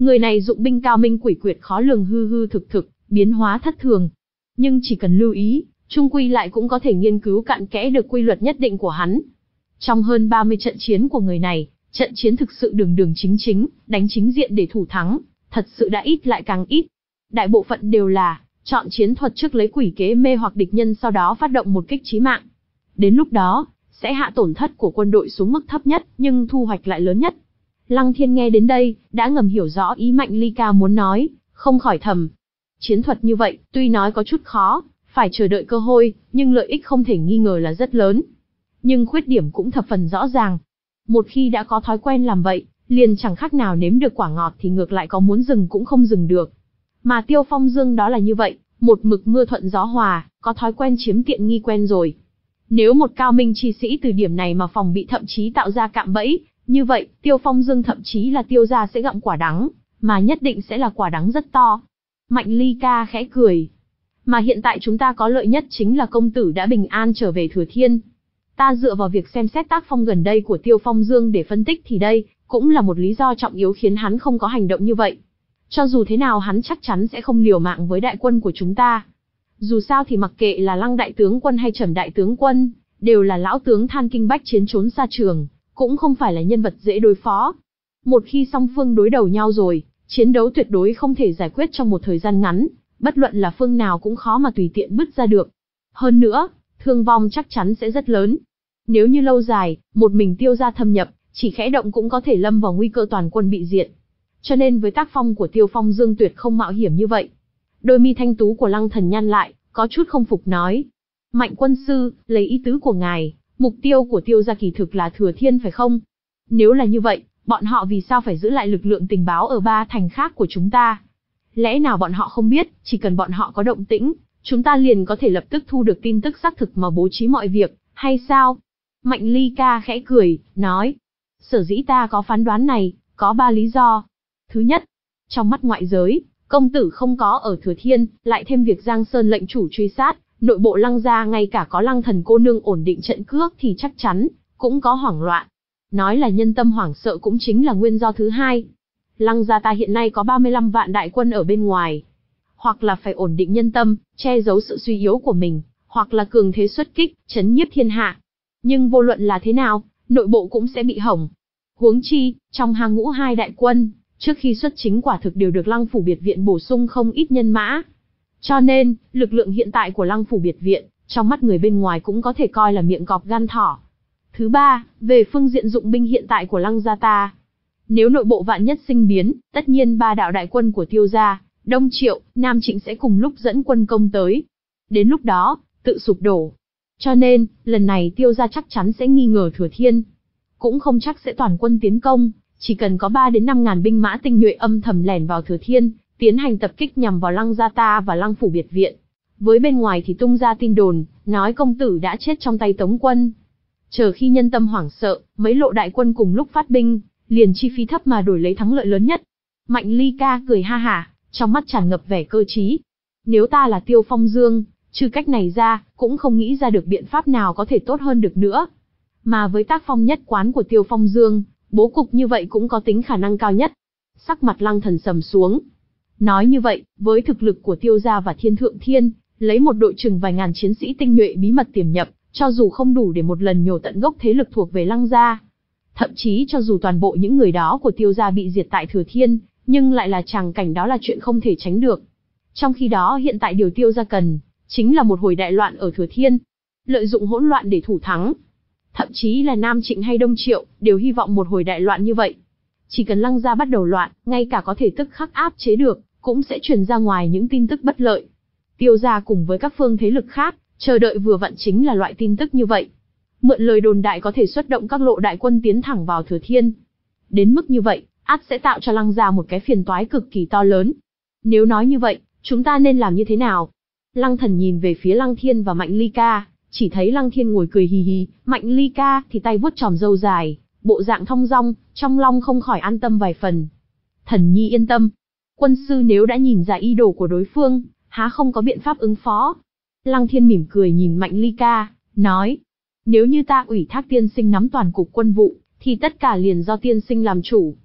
Người này dụng binh cao minh quỷ quyệt khó lường hư hư thực thực, biến hóa thất thường. Nhưng chỉ cần lưu ý, chung quy lại cũng có thể nghiên cứu cặn kẽ được quy luật nhất định của hắn. Trong hơn ba mươi trận chiến của người này, trận chiến thực sự đường đường chính chính, đánh chính diện để thủ thắng, thật sự đã ít lại càng ít. Đại bộ phận đều là chọn chiến thuật trước lấy quỷ kế mê hoặc địch nhân, sau đó phát động một kích chí mạng. Đến lúc đó, sẽ hạ tổn thất của quân đội xuống mức thấp nhất, nhưng thu hoạch lại lớn nhất. Lăng Thiên nghe đến đây, đã ngầm hiểu rõ ý Mạnh Ly Ca muốn nói, không khỏi thầm. Chiến thuật như vậy, tuy nói có chút khó, phải chờ đợi cơ hội, nhưng lợi ích không thể nghi ngờ là rất lớn. Nhưng khuyết điểm cũng thập phần rõ ràng. Một khi đã có thói quen làm vậy, liền chẳng khác nào nếm được quả ngọt thì ngược lại có muốn dừng cũng không dừng được. Mà Tiêu Phong Dương đó là như vậy, một mực mưa thuận gió hòa, có thói quen chiếm tiện nghi quen rồi. Nếu một cao minh chi sĩ từ điểm này mà phòng bị, thậm chí tạo ra cạm bẫy, như vậy, Tiêu Phong Dương thậm chí là Tiêu gia sẽ gặm quả đắng, mà nhất định sẽ là quả đắng rất to. Mạnh Ly Ca khẽ cười. Mà hiện tại chúng ta có lợi nhất chính là công tử đã bình an trở về Thừa Thiên. Ta dựa vào việc xem xét tác phong gần đây của Tiêu Phong Dương để phân tích thì đây, cũng là một lý do trọng yếu khiến hắn không có hành động như vậy. Cho dù thế nào hắn chắc chắn sẽ không liều mạng với đại quân của chúng ta. Dù sao thì mặc kệ là Lăng đại tướng quân hay Trầm đại tướng quân, đều là lão tướng than kinh bách chiến trốn xa trường, cũng không phải là nhân vật dễ đối phó. Một khi song phương đối đầu nhau rồi, chiến đấu tuyệt đối không thể giải quyết trong một thời gian ngắn, bất luận là phương nào cũng khó mà tùy tiện bứt ra được. Hơn nữa, thương vong chắc chắn sẽ rất lớn. Nếu như lâu dài, một mình Tiêu gia thâm nhập, chỉ khẽ động cũng có thể lâm vào nguy cơ toàn quân bị diệt. Cho nên với tác phong của Tiêu Phong Dương tuyệt không mạo hiểm như vậy. Đôi mi thanh tú của Lăng Thần nhăn lại, có chút không phục nói. Mạnh quân sư, lấy ý tứ của ngài, mục tiêu của Tiêu gia kỳ thực là Thừa Thiên phải không? Nếu là như vậy, bọn họ vì sao phải giữ lại lực lượng tình báo ở ba thành khác của chúng ta? Lẽ nào bọn họ không biết, chỉ cần bọn họ có động tĩnh, chúng ta liền có thể lập tức thu được tin tức xác thực mà bố trí mọi việc, hay sao? Mạnh Ly Ca khẽ cười, nói. Sở dĩ ta có phán đoán này, có ba lý do. Thứ nhất, trong mắt ngoại giới, công tử không có ở Thừa Thiên, lại thêm việc Giang Sơn lệnh chủ truy sát, nội bộ Lăng gia ngay cả có Lăng thần cô nương ổn định trận cước thì chắc chắn cũng có hoảng loạn. Nói là nhân tâm hoảng sợ cũng chính là nguyên do thứ hai. Lăng gia ta hiện nay có ba mươi lăm vạn đại quân ở bên ngoài. Hoặc là phải ổn định nhân tâm, che giấu sự suy yếu của mình, hoặc là cường thế xuất kích, chấn nhiếp thiên hạ. Nhưng vô luận là thế nào, nội bộ cũng sẽ bị hỏng. Huống chi, trong hàng ngũ hai đại quân, trước khi xuất chính quả thực đều được Lăng phủ biệt viện bổ sung không ít nhân mã. Cho nên, lực lượng hiện tại của Lăng phủ biệt viện, trong mắt người bên ngoài cũng có thể coi là miệng cọp gan thỏ. Thứ ba, về phương diện dụng binh hiện tại của Lăng gia ta. Nếu nội bộ vạn nhất sinh biến, tất nhiên ba đạo đại quân của Tiêu gia, Đông Triệu, Nam Trịnh sẽ cùng lúc dẫn quân công tới. Đến lúc đó, tự sụp đổ. Cho nên, lần này Tiêu gia chắc chắn sẽ nghi ngờ Thừa Thiên. Cũng không chắc sẽ toàn quân tiến công, chỉ cần có ba đến năm ngàn binh mã tinh nhuệ âm thầm lẻn vào Thừa Thiên, tiến hành tập kích nhằm vào Lăng gia ta và Lăng phủ biệt viện. Với bên ngoài thì tung ra tin đồn, nói công tử đã chết trong tay Tống quân. Chờ khi nhân tâm hoảng sợ, mấy lộ đại quân cùng lúc phát binh, liền chi phí thấp mà đổi lấy thắng lợi lớn nhất. Mạnh Ly Ca cười ha hả, trong mắt tràn ngập vẻ cơ trí. Nếu ta là Tiêu Phong Dương, trừ cách này ra, cũng không nghĩ ra được biện pháp nào có thể tốt hơn được nữa. Mà với tác phong nhất quán của Tiêu Phong Dương, bố cục như vậy cũng có tính khả năng cao nhất. Sắc mặt Lăng Thần sầm xuống. Nói như vậy, với thực lực của Tiêu gia và Thiên Thượng Thiên, lấy một đội chừng vài ngàn chiến sĩ tinh nhuệ bí mật tiềm nhập, cho dù không đủ để một lần nhổ tận gốc thế lực thuộc về Lăng gia, thậm chí cho dù toàn bộ những người đó của Tiêu gia bị diệt tại Thừa Thiên, nhưng lại là tràng cảnh đó là chuyện không thể tránh được. Trong khi đó hiện tại điều Tiêu gia cần, chính là một hồi đại loạn ở Thừa Thiên, lợi dụng hỗn loạn để thủ thắng. Thậm chí là Nam Trịnh hay Đông Triệu, đều hy vọng một hồi đại loạn như vậy. Chỉ cần Lăng gia bắt đầu loạn, ngay cả có thể tức khắc áp chế được, cũng sẽ truyền ra ngoài những tin tức bất lợi. Tiêu gia cùng với các phương thế lực khác, chờ đợi vừa vặn chính là loại tin tức như vậy. Mượn lời đồn đại có thể xuất động các lộ đại quân tiến thẳng vào Thừa Thiên. Đến mức như vậy, ắt sẽ tạo cho Lăng gia một cái phiền toái cực kỳ to lớn. Nếu nói như vậy, chúng ta nên làm như thế nào? Lăng Thần nhìn về phía Lăng Thiên và Mạnh Ly Ca, chỉ thấy Lăng Thiên ngồi cười hì hì, Mạnh Ly Ca thì tay vuốt tròm râu dài, bộ dạng thong dong, trong lòng không khỏi an tâm vài phần. Thần nhi yên tâm, quân sư nếu đã nhìn ra ý đồ của đối phương, há không có biện pháp ứng phó. Lăng Thiên mỉm cười nhìn Mạnh Ly Ca, nói, nếu như ta ủy thác tiên sinh nắm toàn cục quân vụ, thì tất cả liền do tiên sinh làm chủ.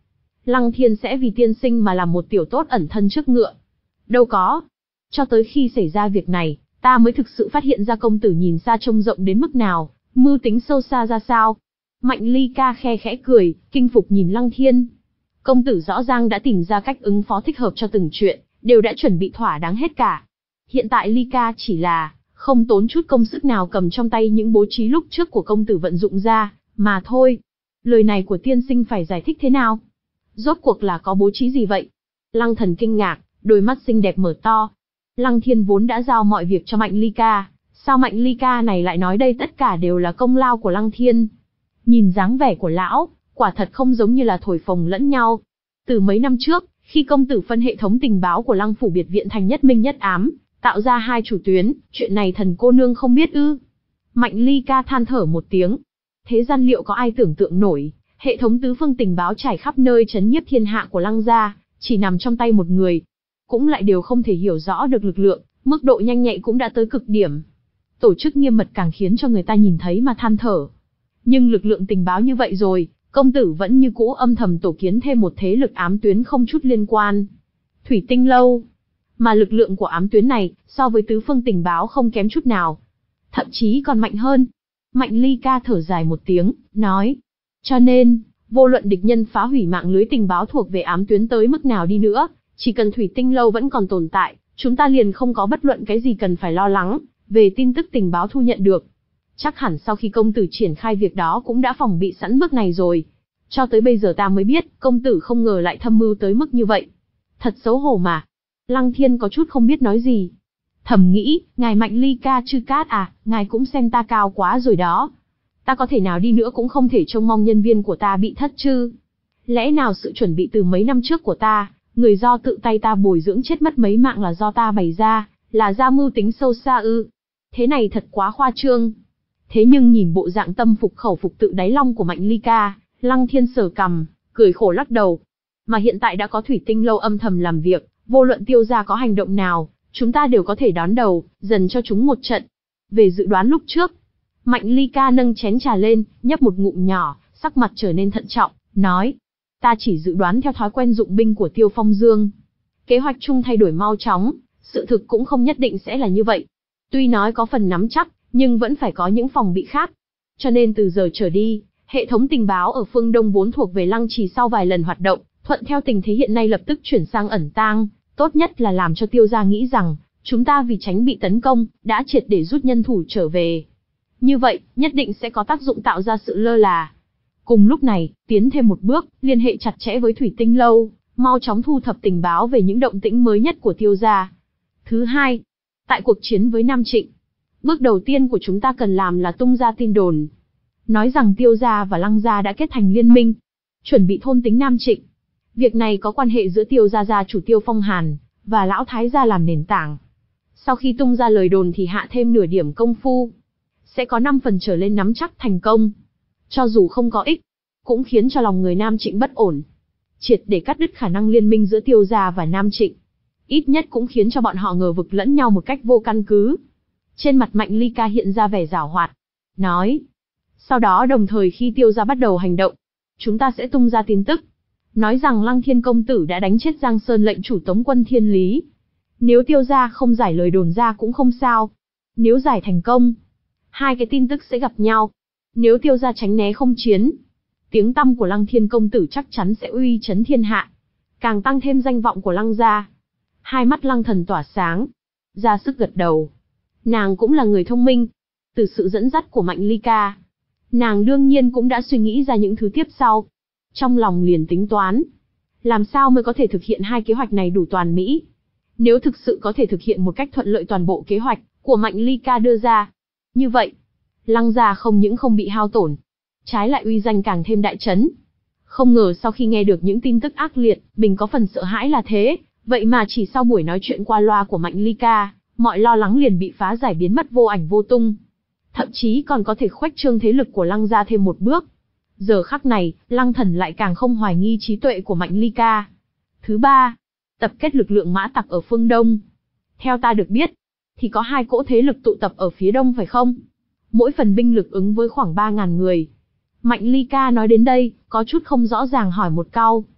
Lăng Thiên sẽ vì tiên sinh mà làm một tiểu tốt ẩn thân trước ngựa. Đâu có. Cho tới khi xảy ra việc này, ta mới thực sự phát hiện ra công tử nhìn xa trông rộng đến mức nào, mưu tính sâu xa ra sao. Mạnh Ly Ca khe khẽ cười, kinh phục nhìn Lăng Thiên. Công tử rõ ràng đã tìm ra cách ứng phó thích hợp cho từng chuyện, đều đã chuẩn bị thỏa đáng hết cả. Hiện tại Ly Ca chỉ là không tốn chút công sức nào cầm trong tay những bố trí lúc trước của công tử vận dụng ra, mà thôi. Lời này của tiên sinh phải giải thích thế nào? Rốt cuộc là có bố trí gì vậy? Lăng Thần kinh ngạc, đôi mắt xinh đẹp mở to. Lăng Thiên vốn đã giao mọi việc cho Mạnh Ly Ca, sao Mạnh Ly Ca này lại nói đây tất cả đều là công lao của Lăng Thiên? Nhìn dáng vẻ của lão, quả thật không giống như là thổi phồng lẫn nhau. Từ mấy năm trước, khi công tử phân hệ thống tình báo của Lăng phủ biệt viện thành nhất minh nhất ám, tạo ra hai chủ tuyến, chuyện này thần cô nương không biết ư? Mạnh Ly Ca than thở một tiếng. Thế gian liệu có ai tưởng tượng nổi, hệ thống tứ phương tình báo trải khắp nơi chấn nhiếp thiên hạ của Lăng gia, chỉ nằm trong tay một người. Cũng lại đều không thể hiểu rõ được lực lượng, mức độ nhanh nhạy cũng đã tới cực điểm. Tổ chức nghiêm mật càng khiến cho người ta nhìn thấy mà than thở. Nhưng lực lượng tình báo như vậy rồi, công tử vẫn như cũ âm thầm tổ kiến thêm một thế lực ám tuyến không chút liên quan. Thủy Tinh Lâu. Mà lực lượng của ám tuyến này, so với tứ phương tình báo không kém chút nào. Thậm chí còn mạnh hơn. Mạnh Ly Ca thở dài một tiếng, nói. Cho nên, vô luận địch nhân phá hủy mạng lưới tình báo thuộc về ám tuyến tới mức nào đi nữa, chỉ cần Thủy Tinh Lâu vẫn còn tồn tại, chúng ta liền không có bất luận cái gì cần phải lo lắng, về tin tức tình báo thu nhận được. Chắc hẳn sau khi công tử triển khai việc đó cũng đã phòng bị sẵn bước này rồi. Cho tới bây giờ ta mới biết, công tử không ngờ lại thâm mưu tới mức như vậy. Thật xấu hổ mà. Lăng Thiên có chút không biết nói gì. Thầm nghĩ, ngài Mạnh Ly Ca Chư Cát à, ngài cũng xem ta cao quá rồi đó. Ta có thể nào đi nữa cũng không thể trông mong nhân viên của ta bị thất chứ. Lẽ nào sự chuẩn bị từ mấy năm trước của ta, người do tự tay ta bồi dưỡng chết mất mấy mạng là do ta bày ra, là ra mưu tính sâu xa ư? Thế này thật quá khoa trương. Thế nhưng nhìn bộ dạng tâm phục khẩu phục tự đáy lòng của Mạnh Ly Ca, Lăng Thiên sờ cằm, cười khổ lắc đầu. Mà hiện tại đã có Thủy Tinh Lâu âm thầm làm việc, vô luận Tiêu gia có hành động nào, chúng ta đều có thể đón đầu, dần cho chúng một trận. Về dự đoán lúc trước, Mạnh Ly Ca nâng chén trà lên, nhấp một ngụm nhỏ, sắc mặt trở nên thận trọng, nói. Ta chỉ dự đoán theo thói quen dụng binh của Tiêu Phong Dương. Kế hoạch chung thay đổi mau chóng, sự thực cũng không nhất định sẽ là như vậy. Tuy nói có phần nắm chắc, nhưng vẫn phải có những phòng bị khác. Cho nên từ giờ trở đi, hệ thống tình báo ở phương Đông vốn thuộc về Lăng Trì sau vài lần hoạt động, thuận theo tình thế hiện nay lập tức chuyển sang ẩn tang, tốt nhất là làm cho Tiêu gia nghĩ rằng, chúng ta vì tránh bị tấn công, đã triệt để rút nhân thủ trở về. Như vậy, nhất định sẽ có tác dụng tạo ra sự lơ là. Cùng lúc này, tiến thêm một bước, liên hệ chặt chẽ với Thủy Tinh Lâu, mau chóng thu thập tình báo về những động tĩnh mới nhất của Tiêu gia. Thứ hai, tại cuộc chiến với Nam Trịnh, bước đầu tiên của chúng ta cần làm là tung ra tin đồn. Nói rằng Tiêu gia và Lăng gia đã kết thành liên minh, chuẩn bị thôn tính Nam Trịnh. Việc này có quan hệ giữa Tiêu gia gia chủ Tiêu Phong Hàn, và Lão Thái gia làm nền tảng. Sau khi tung ra lời đồn thì hạ thêm nửa điểm công phu, sẽ có năm phần trở lên nắm chắc thành công. Cho dù không có ích, cũng khiến cho lòng người Nam Trịnh bất ổn. Triệt để cắt đứt khả năng liên minh giữa Tiêu gia và Nam Trịnh. Ít nhất cũng khiến cho bọn họ ngờ vực lẫn nhau một cách vô căn cứ. Trên mặt Mạnh Ly Ca hiện ra vẻ giảo hoạt. Nói. Sau đó đồng thời khi Tiêu gia bắt đầu hành động, chúng ta sẽ tung ra tin tức. Nói rằng Lăng Thiên công tử đã đánh chết Giang Sơn lệnh chủ Tống quân Thiên Lý. Nếu Tiêu gia không giải lời đồn ra cũng không sao. Nếu giải thành công, hai cái tin tức sẽ gặp nhau. Nếu Tiêu gia tránh né không chiến, tiếng tăm của Lăng Thiên công tử chắc chắn sẽ uy chấn thiên hạ, càng tăng thêm danh vọng của Lăng gia. Hai mắt Lăng Thần tỏa sáng, ra sức gật đầu. Nàng cũng là người thông minh. Từ sự dẫn dắt của Mạnh Ly Ca, nàng đương nhiên cũng đã suy nghĩ ra những thứ tiếp sau. Trong lòng liền tính toán, làm sao mới có thể thực hiện hai kế hoạch này đủ toàn mỹ. Nếu thực sự có thể thực hiện một cách thuận lợi toàn bộ kế hoạch của Mạnh Ly Ca đưa ra, như vậy, Lăng gia không những không bị hao tổn, trái lại uy danh càng thêm đại chấn. Không ngờ sau khi nghe được những tin tức ác liệt, mình có phần sợ hãi là thế, vậy mà chỉ sau buổi nói chuyện qua loa của Mạnh Ly Ca, mọi lo lắng liền bị phá giải biến mất vô ảnh vô tung. Thậm chí còn có thể khuếch trương thế lực của Lăng gia thêm một bước. Giờ khắc này, Lăng Thần lại càng không hoài nghi trí tuệ của Mạnh Ly Ca. Thứ ba, tập kết lực lượng mã tặc ở phương Đông. Theo ta được biết, thì có hai cỗ thế lực tụ tập ở phía Đông phải không? Mỗi phần binh lực ứng với khoảng ba ngàn người. Mạnh Ly Ca nói đến đây, có chút không rõ ràng hỏi một câu.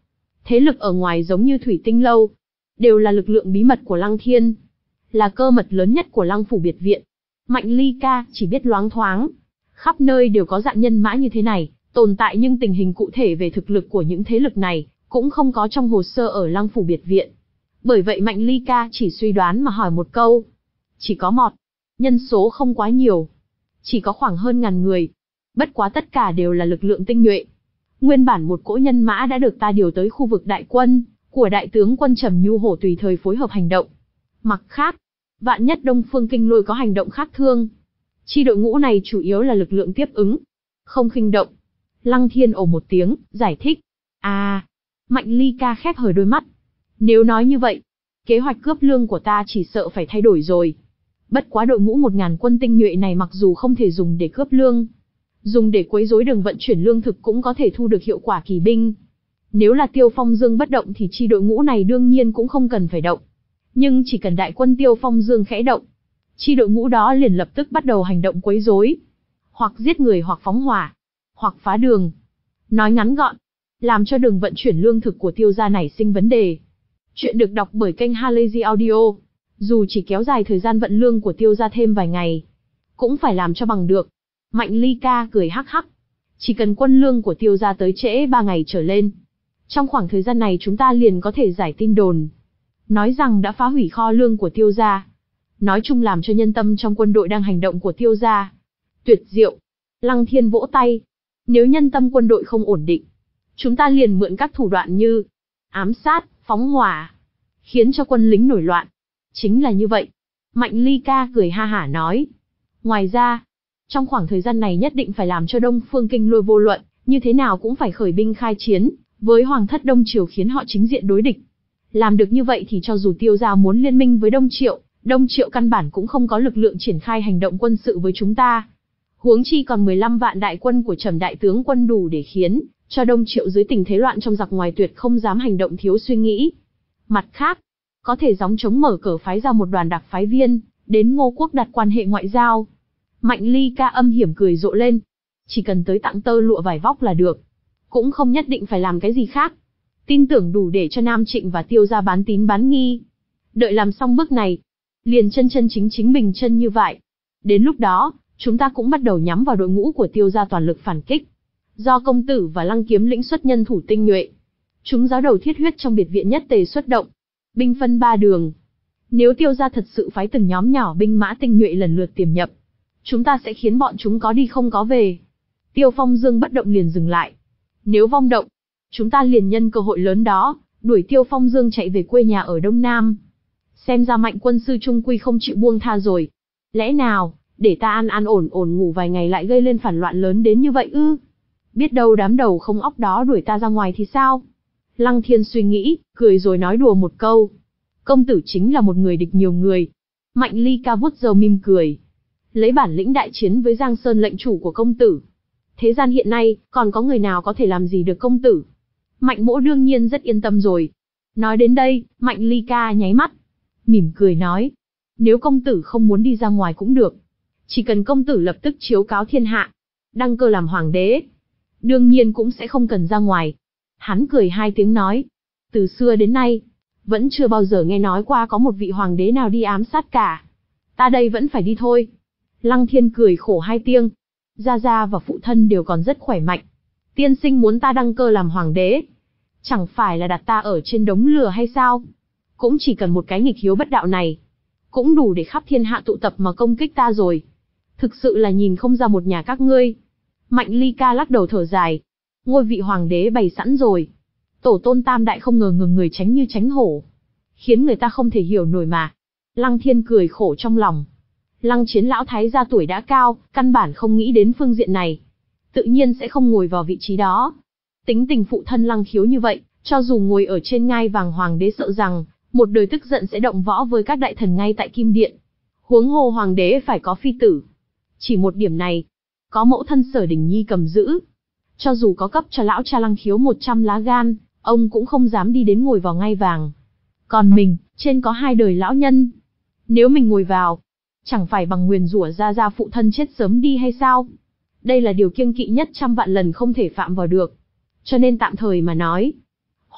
thế lực ở ngoài giống như Thủy Tinh Lâu, đều là lực lượng bí mật của Lăng Thiên, là cơ mật lớn nhất của Lăng phủ biệt viện. Mạnh Ly Ca chỉ biết loáng thoáng, khắp nơi đều có dạng nhân mã như thế này tồn tại, nhưng tình hình cụ thể về thực lực của những thế lực này cũng không có trong hồ sơ ở Lăng phủ biệt viện. Bởi vậy Mạnh Ly Ca chỉ suy đoán mà hỏi một câu. Chỉ có một, nhân số không quá nhiều, chỉ có khoảng hơn ngàn người. Bất quá tất cả đều là lực lượng tinh nhuệ. Nguyên bản một cỗ nhân mã đã được ta điều tới khu vực đại quân của đại tướng quân Trầm Nhu Hổ tùy thời phối hợp hành động. Mặt khác, vạn nhất Đông Phương Kinh Lôi có hành động khác thường, chi đội ngũ này chủ yếu là lực lượng tiếp ứng, không khinh động. Lăng Thiên ồ một tiếng, giải thích. À, Mạnh Ly Ca khép hờ đôi mắt. Nếu nói như vậy, kế hoạch cướp lương của ta chỉ sợ phải thay đổi rồi. Bất quá đội ngũ một ngàn quân tinh nhuệ này mặc dù không thể dùng để cướp lương, dùng để quấy rối đường vận chuyển lương thực cũng có thể thu được hiệu quả kỳ binh. Nếu là Tiêu Phong Dương bất động thì chi đội ngũ này đương nhiên cũng không cần phải động. Nhưng chỉ cần đại quân Tiêu Phong Dương khẽ động, chi đội ngũ đó liền lập tức bắt đầu hành động quấy rối, hoặc giết người hoặc phóng hỏa, hoặc phá đường. Nói ngắn gọn, làm cho đường vận chuyển lương thực của Tiêu gia nảy sinh vấn đề. Chuyện được đọc bởi kênh Halazy Audio. Dù chỉ kéo dài thời gian vận lương của Tiêu gia thêm vài ngày, cũng phải làm cho bằng được. Mạnh Ly Ca cười hắc hắc. Chỉ cần quân lương của Tiêu gia tới trễ ba ngày trở lên, trong khoảng thời gian này chúng ta liền có thể giải tin đồn, nói rằng đã phá hủy kho lương của Tiêu gia. Nói chung làm cho nhân tâm trong quân đội đang hành động của Tiêu gia. Tuyệt diệu. Lăng Thiên vỗ tay. Nếu nhân tâm quân đội không ổn định, chúng ta liền mượn các thủ đoạn như ám sát, phóng hỏa, khiến cho quân lính nổi loạn. Chính là như vậy. Mạnh Ly Ca cười ha hả nói. Ngoài ra, trong khoảng thời gian này nhất định phải làm cho Đông Phương Kinh Lôi vô luận, như thế nào cũng phải khởi binh khai chiến với Hoàng thất Đông Triều, khiến họ chính diện đối địch. Làm được như vậy thì cho dù Tiêu gia muốn liên minh với Đông Triệu, Đông Triệu căn bản cũng không có lực lượng triển khai hành động quân sự với chúng ta. Huống chi còn mười lăm vạn đại quân của Trầm đại tướng quân đủ để khiến cho Đông Triệu dưới tình thế loạn trong giặc ngoài tuyệt không dám hành động thiếu suy nghĩ. Mặt khác, có thể gióng trống mở cờ phái ra một đoàn đặc phái viên đến Ngô Quốc đặt quan hệ ngoại giao. Mạnh Ly Ca âm hiểm cười rộ lên. Chỉ cần tới tặng tơ lụa vải vóc là được, cũng không nhất định phải làm cái gì khác. Tin tưởng đủ để cho Nam Trịnh và Tiêu gia bán tín bán nghi. Đợi làm xong bước này, liền chân chân chính chính bình chân như vậy. Đến lúc đó, chúng ta cũng bắt đầu nhắm vào đội ngũ của Tiêu gia toàn lực phản kích. Do công tử và Lăng Kiếm lĩnh xuất nhân thủ tinh nhuệ, chúng giáo đầu thiết huyết trong biệt viện nhất tề xuất động, binh phân ba đường. Nếu Tiêu gia thật sự phái từng nhóm nhỏ binh mã tinh nhuệ lần lượt tiềm nhập, chúng ta sẽ khiến bọn chúng có đi không có về. Tiêu Phong Dương bất động liền dừng lại. Nếu vong động, chúng ta liền nhân cơ hội lớn đó, đuổi Tiêu Phong Dương chạy về quê nhà ở Đông Nam. Xem ra Mạnh quân sư trung quy không chịu buông tha rồi. Lẽ nào, để ta an an ổn ổn ngủ vài ngày lại gây lên phản loạn lớn đến như vậy ư? Biết đâu đám đầu không óc đó đuổi ta ra ngoài thì sao? Lăng Thiên suy nghĩ, cười rồi nói đùa một câu. Công tử chính là một người địch nhiều người. Mạnh Ly Ca vuốt râu mỉm cười. Lấy bản lĩnh đại chiến với Giang Sơn lệnh chủ của công tử, thế gian hiện nay, còn có người nào có thể làm gì được công tử? Mạnh Mỗ đương nhiên rất yên tâm rồi. Nói đến đây, Mạnh Ly Ca nháy mắt, mỉm cười nói. Nếu công tử không muốn đi ra ngoài cũng được. Chỉ cần công tử lập tức chiếu cáo thiên hạ, đăng cơ làm hoàng đế, đương nhiên cũng sẽ không cần ra ngoài. Hắn cười hai tiếng nói. Từ xưa đến nay, vẫn chưa bao giờ nghe nói qua có một vị hoàng đế nào đi ám sát cả. Ta đây vẫn phải đi thôi. Lăng Thiên cười khổ hai tiếng. Gia Gia và phụ thân đều còn rất khỏe mạnh. Tiên sinh muốn ta đăng cơ làm hoàng đế, chẳng phải là đặt ta ở trên đống lửa hay sao? Cũng chỉ cần một cái nghịch hiếu bất đạo này, cũng đủ để khắp thiên hạ tụ tập mà công kích ta rồi. Thực sự là nhìn không ra một nhà các ngươi. Mạnh Ly Ca lắc đầu thở dài. Ngôi vị hoàng đế bày sẵn rồi. Tổ tôn tam đại không ngờ ngừng người tránh như tránh hổ, khiến người ta không thể hiểu nổi mà. Lăng Thiên cười khổ trong lòng. Lăng Chiến lão thái gia tuổi đã cao, căn bản không nghĩ đến phương diện này, tự nhiên sẽ không ngồi vào vị trí đó. Tính tình phụ thân Lăng Khiếu như vậy, cho dù ngồi ở trên ngai vàng hoàng đế sợ rằng một đời tức giận sẽ động võ với các đại thần ngay tại Kim Điện. Huống hồ hoàng đế phải có phi tử. Chỉ một điểm này, có mẫu thân Sở Đình Nhi cầm giữ, cho dù có cấp cho lão cha Lăng Khiếu một trăm lá gan, ông cũng không dám đi đến ngồi vào ngai vàng. Còn mình, trên có hai đời lão nhân, nếu mình ngồi vào, chẳng phải bằng nguyền rủa Gia Gia phụ thân chết sớm đi hay sao? Đây là điều kiêng kỵ nhất trăm vạn lần không thể phạm vào được. Cho nên tạm thời mà nói,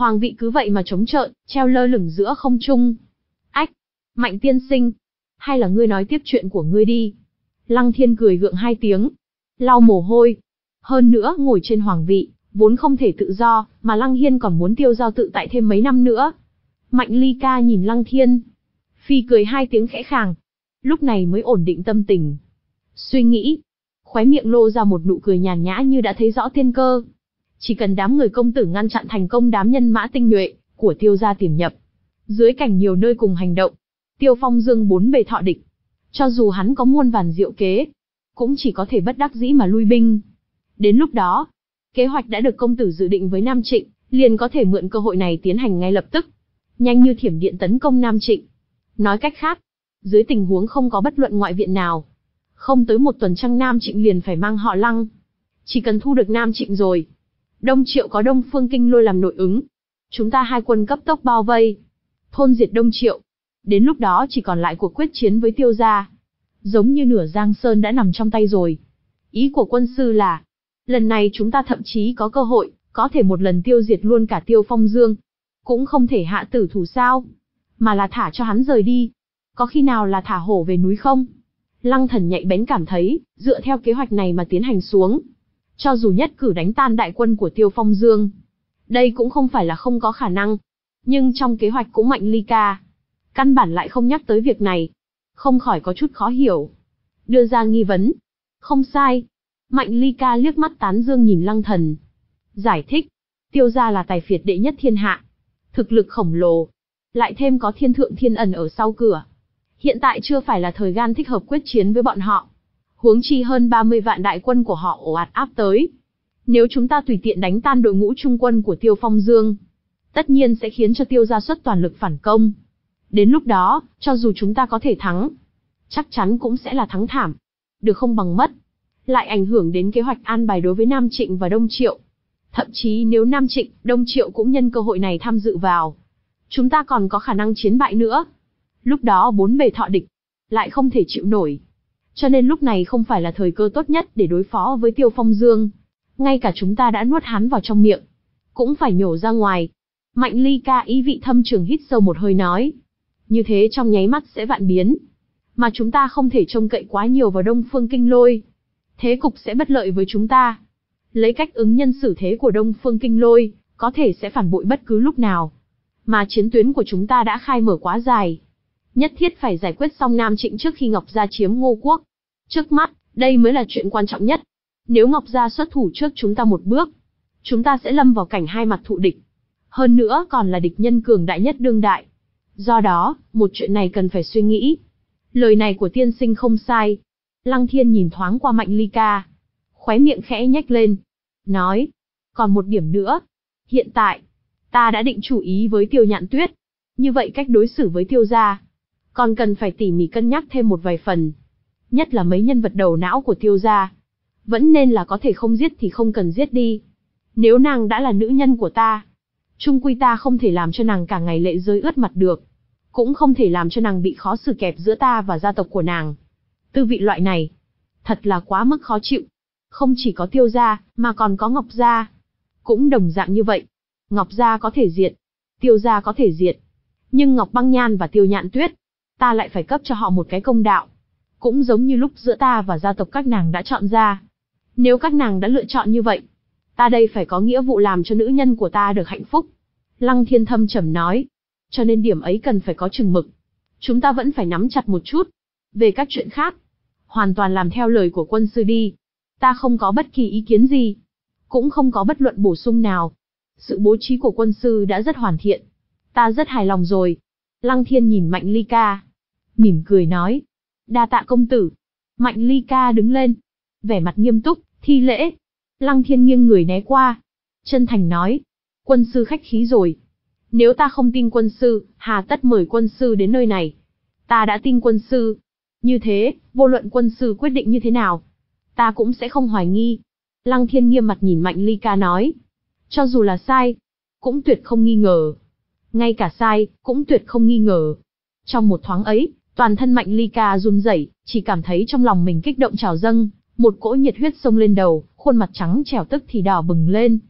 Hoàng vị cứ vậy mà trống trơn, treo lơ lửng giữa không trung. Ách, Mạnh tiên sinh, hay là ngươi nói tiếp chuyện của ngươi đi. Lăng Thiên cười gượng hai tiếng, lau mồ hôi. Hơn nữa, ngồi trên hoàng vị, vốn không thể tự do, mà Lăng Hiên còn muốn tiêu dao tự tại thêm mấy năm nữa. Mạnh Ly Ca nhìn Lăng Thiên, phi cười hai tiếng khẽ khàng, lúc này mới ổn định tâm tình. Suy nghĩ, khóe miệng lô ra một nụ cười nhàn nhã như đã thấy rõ tiên cơ. Chỉ cần đám người công tử ngăn chặn thành công đám nhân mã tinh nhuệ của Tiêu gia tiềm nhập, dưới cảnh nhiều nơi cùng hành động, Tiêu Phong Dương bốn bề thọ địch, cho dù hắn có muôn vàn diệu kế, cũng chỉ có thể bất đắc dĩ mà lui binh. Đến lúc đó, kế hoạch đã được công tử dự định với Nam Trịnh, liền có thể mượn cơ hội này tiến hành ngay lập tức, nhanh như thiểm điện tấn công Nam Trịnh. Nói cách khác, dưới tình huống không có bất luận ngoại viện nào, không tới một tuần trăng Nam Trịnh liền phải mang họ Lăng. Chỉ cần thu được Nam Trịnh rồi, Đông Triệu có Đông Phương Kinh Lôi làm nội ứng, chúng ta hai quân cấp tốc bao vây, thôn diệt Đông Triệu. Đến lúc đó chỉ còn lại cuộc quyết chiến với Tiêu gia, giống như nửa Giang Sơn đã nằm trong tay rồi. Ý của quân sư là, lần này chúng ta thậm chí có cơ hội, có thể một lần tiêu diệt luôn cả Tiêu Phong Dương. Cũng không thể hạ tử thủ sao, mà là thả cho hắn rời đi. Có khi nào là thả hổ về núi không? Lăng Thần nhạy bén cảm thấy, dựa theo kế hoạch này mà tiến hành xuống, cho dù nhất cử đánh tan đại quân của Tiêu Phong Dương, đây cũng không phải là không có khả năng. Nhưng trong kế hoạch cũng Mạnh Ly Ca, căn bản lại không nhắc tới việc này, không khỏi có chút khó hiểu. Đưa ra nghi vấn. Không sai. Mạnh Ly Ca liếc mắt tán dương nhìn Lăng Thần. Giải thích. Tiêu gia là tài phiệt đệ nhất thiên hạ, thực lực khổng lồ, lại thêm có thiên thượng thiên ẩn ở sau cửa. Hiện tại chưa phải là thời gian thích hợp quyết chiến với bọn họ. Huống chi hơn ba mươi vạn đại quân của họ ồ ạt áp tới. Nếu chúng ta tùy tiện đánh tan đội ngũ trung quân của Tiêu Phong Dương, tất nhiên sẽ khiến cho Tiêu gia xuất toàn lực phản công. Đến lúc đó, cho dù chúng ta có thể thắng, chắc chắn cũng sẽ là thắng thảm. Được không bằng mất. Lại ảnh hưởng đến kế hoạch an bài đối với Nam Trịnh và Đông Triệu. Thậm chí nếu Nam Trịnh, Đông Triệu cũng nhân cơ hội này tham dự vào, chúng ta còn có khả năng chiến bại nữa. Lúc đó bốn bề thọ địch, lại không thể chịu nổi. Cho nên lúc này không phải là thời cơ tốt nhất để đối phó với Tiêu Phong Dương. Ngay cả chúng ta đã nuốt hắn vào trong miệng, cũng phải nhổ ra ngoài. Mạnh Ly Ca ý vị thâm trường hít sâu một hơi nói. Như thế trong nháy mắt sẽ vạn biến. Mà chúng ta không thể trông cậy quá nhiều vào Đông Phương Kinh Lôi. Thế cục sẽ bất lợi với chúng ta. Lấy cách ứng nhân xử thế của Đông Phương Kinh Lôi, có thể sẽ phản bội bất cứ lúc nào. Mà chiến tuyến của chúng ta đã khai mở quá dài. Nhất thiết phải giải quyết xong Nam Trịnh trước khi Ngọc Gia chiếm Ngô Quốc. Trước mắt, đây mới là chuyện quan trọng nhất. Nếu Ngọc Gia xuất thủ trước chúng ta một bước, chúng ta sẽ lâm vào cảnh hai mặt thụ địch. Hơn nữa còn là địch nhân cường đại nhất đương đại. Do đó, một chuyện này cần phải suy nghĩ. Lời này của tiên sinh không sai. Lăng Thiên nhìn thoáng qua Mạnh Ly Ca, khóe miệng khẽ nhếch lên, nói, còn một điểm nữa. Hiện tại, ta đã định chủ ý với Tiêu Nhạn Tuyết. Như vậy cách đối xử với Tiêu gia, còn cần phải tỉ mỉ cân nhắc thêm một vài phần. Nhất là mấy nhân vật đầu não của Tiêu gia, vẫn nên là có thể không giết thì không cần giết đi. Nếu nàng đã là nữ nhân của ta, chung quy ta không thể làm cho nàng cả ngày lệ rơi ướt mặt được. Cũng không thể làm cho nàng bị khó xử kẹp giữa ta và gia tộc của nàng. Tư vị loại này, thật là quá mức khó chịu. Không chỉ có Tiêu gia, mà còn có Ngọc gia. Cũng đồng dạng như vậy. Ngọc gia có thể diệt, Tiêu gia có thể diệt. Nhưng Ngọc Băng Nhan và Tiêu Nhạn Tuyết, ta lại phải cấp cho họ một cái công đạo. Cũng giống như lúc giữa ta và gia tộc các nàng đã chọn ra. Nếu các nàng đã lựa chọn như vậy, ta đây phải có nghĩa vụ làm cho nữ nhân của ta được hạnh phúc. Lăng Thiên thâm trầm nói. Cho nên điểm ấy cần phải có chừng mực. Chúng ta vẫn phải nắm chặt một chút. Về các chuyện khác, hoàn toàn làm theo lời của quân sư đi. Ta không có bất kỳ ý kiến gì, cũng không có bất luận bổ sung nào. Sự bố trí của quân sư đã rất hoàn thiện. Ta rất hài lòng rồi. Lăng Thiên nhìn Mạnh Ly Ca, mỉm cười nói. Đa tạ công tử. Mạnh Ly Ca đứng lên, vẻ mặt nghiêm túc, thi lễ. Lăng Thiên nghiêng người né qua, chân thành nói. Quân sư khách khí rồi. Nếu ta không tin quân sư, hà tất mời quân sư đến nơi này. Ta đã tin quân sư. Như thế, vô luận quân sư quyết định như thế nào, ta cũng sẽ không hoài nghi. Lăng Thiên nghiêm mặt nhìn Mạnh Ly Ca nói. Cho dù là sai, cũng tuyệt không nghi ngờ. Ngay cả sai, cũng tuyệt không nghi ngờ. Trong một thoáng ấy, toàn thân Mạnh Ly Ca run rẩy, chỉ cảm thấy trong lòng mình kích động trào dâng, một cỗ nhiệt huyết xông lên đầu, khuôn mặt trắng trẻo tức thì đỏ bừng lên.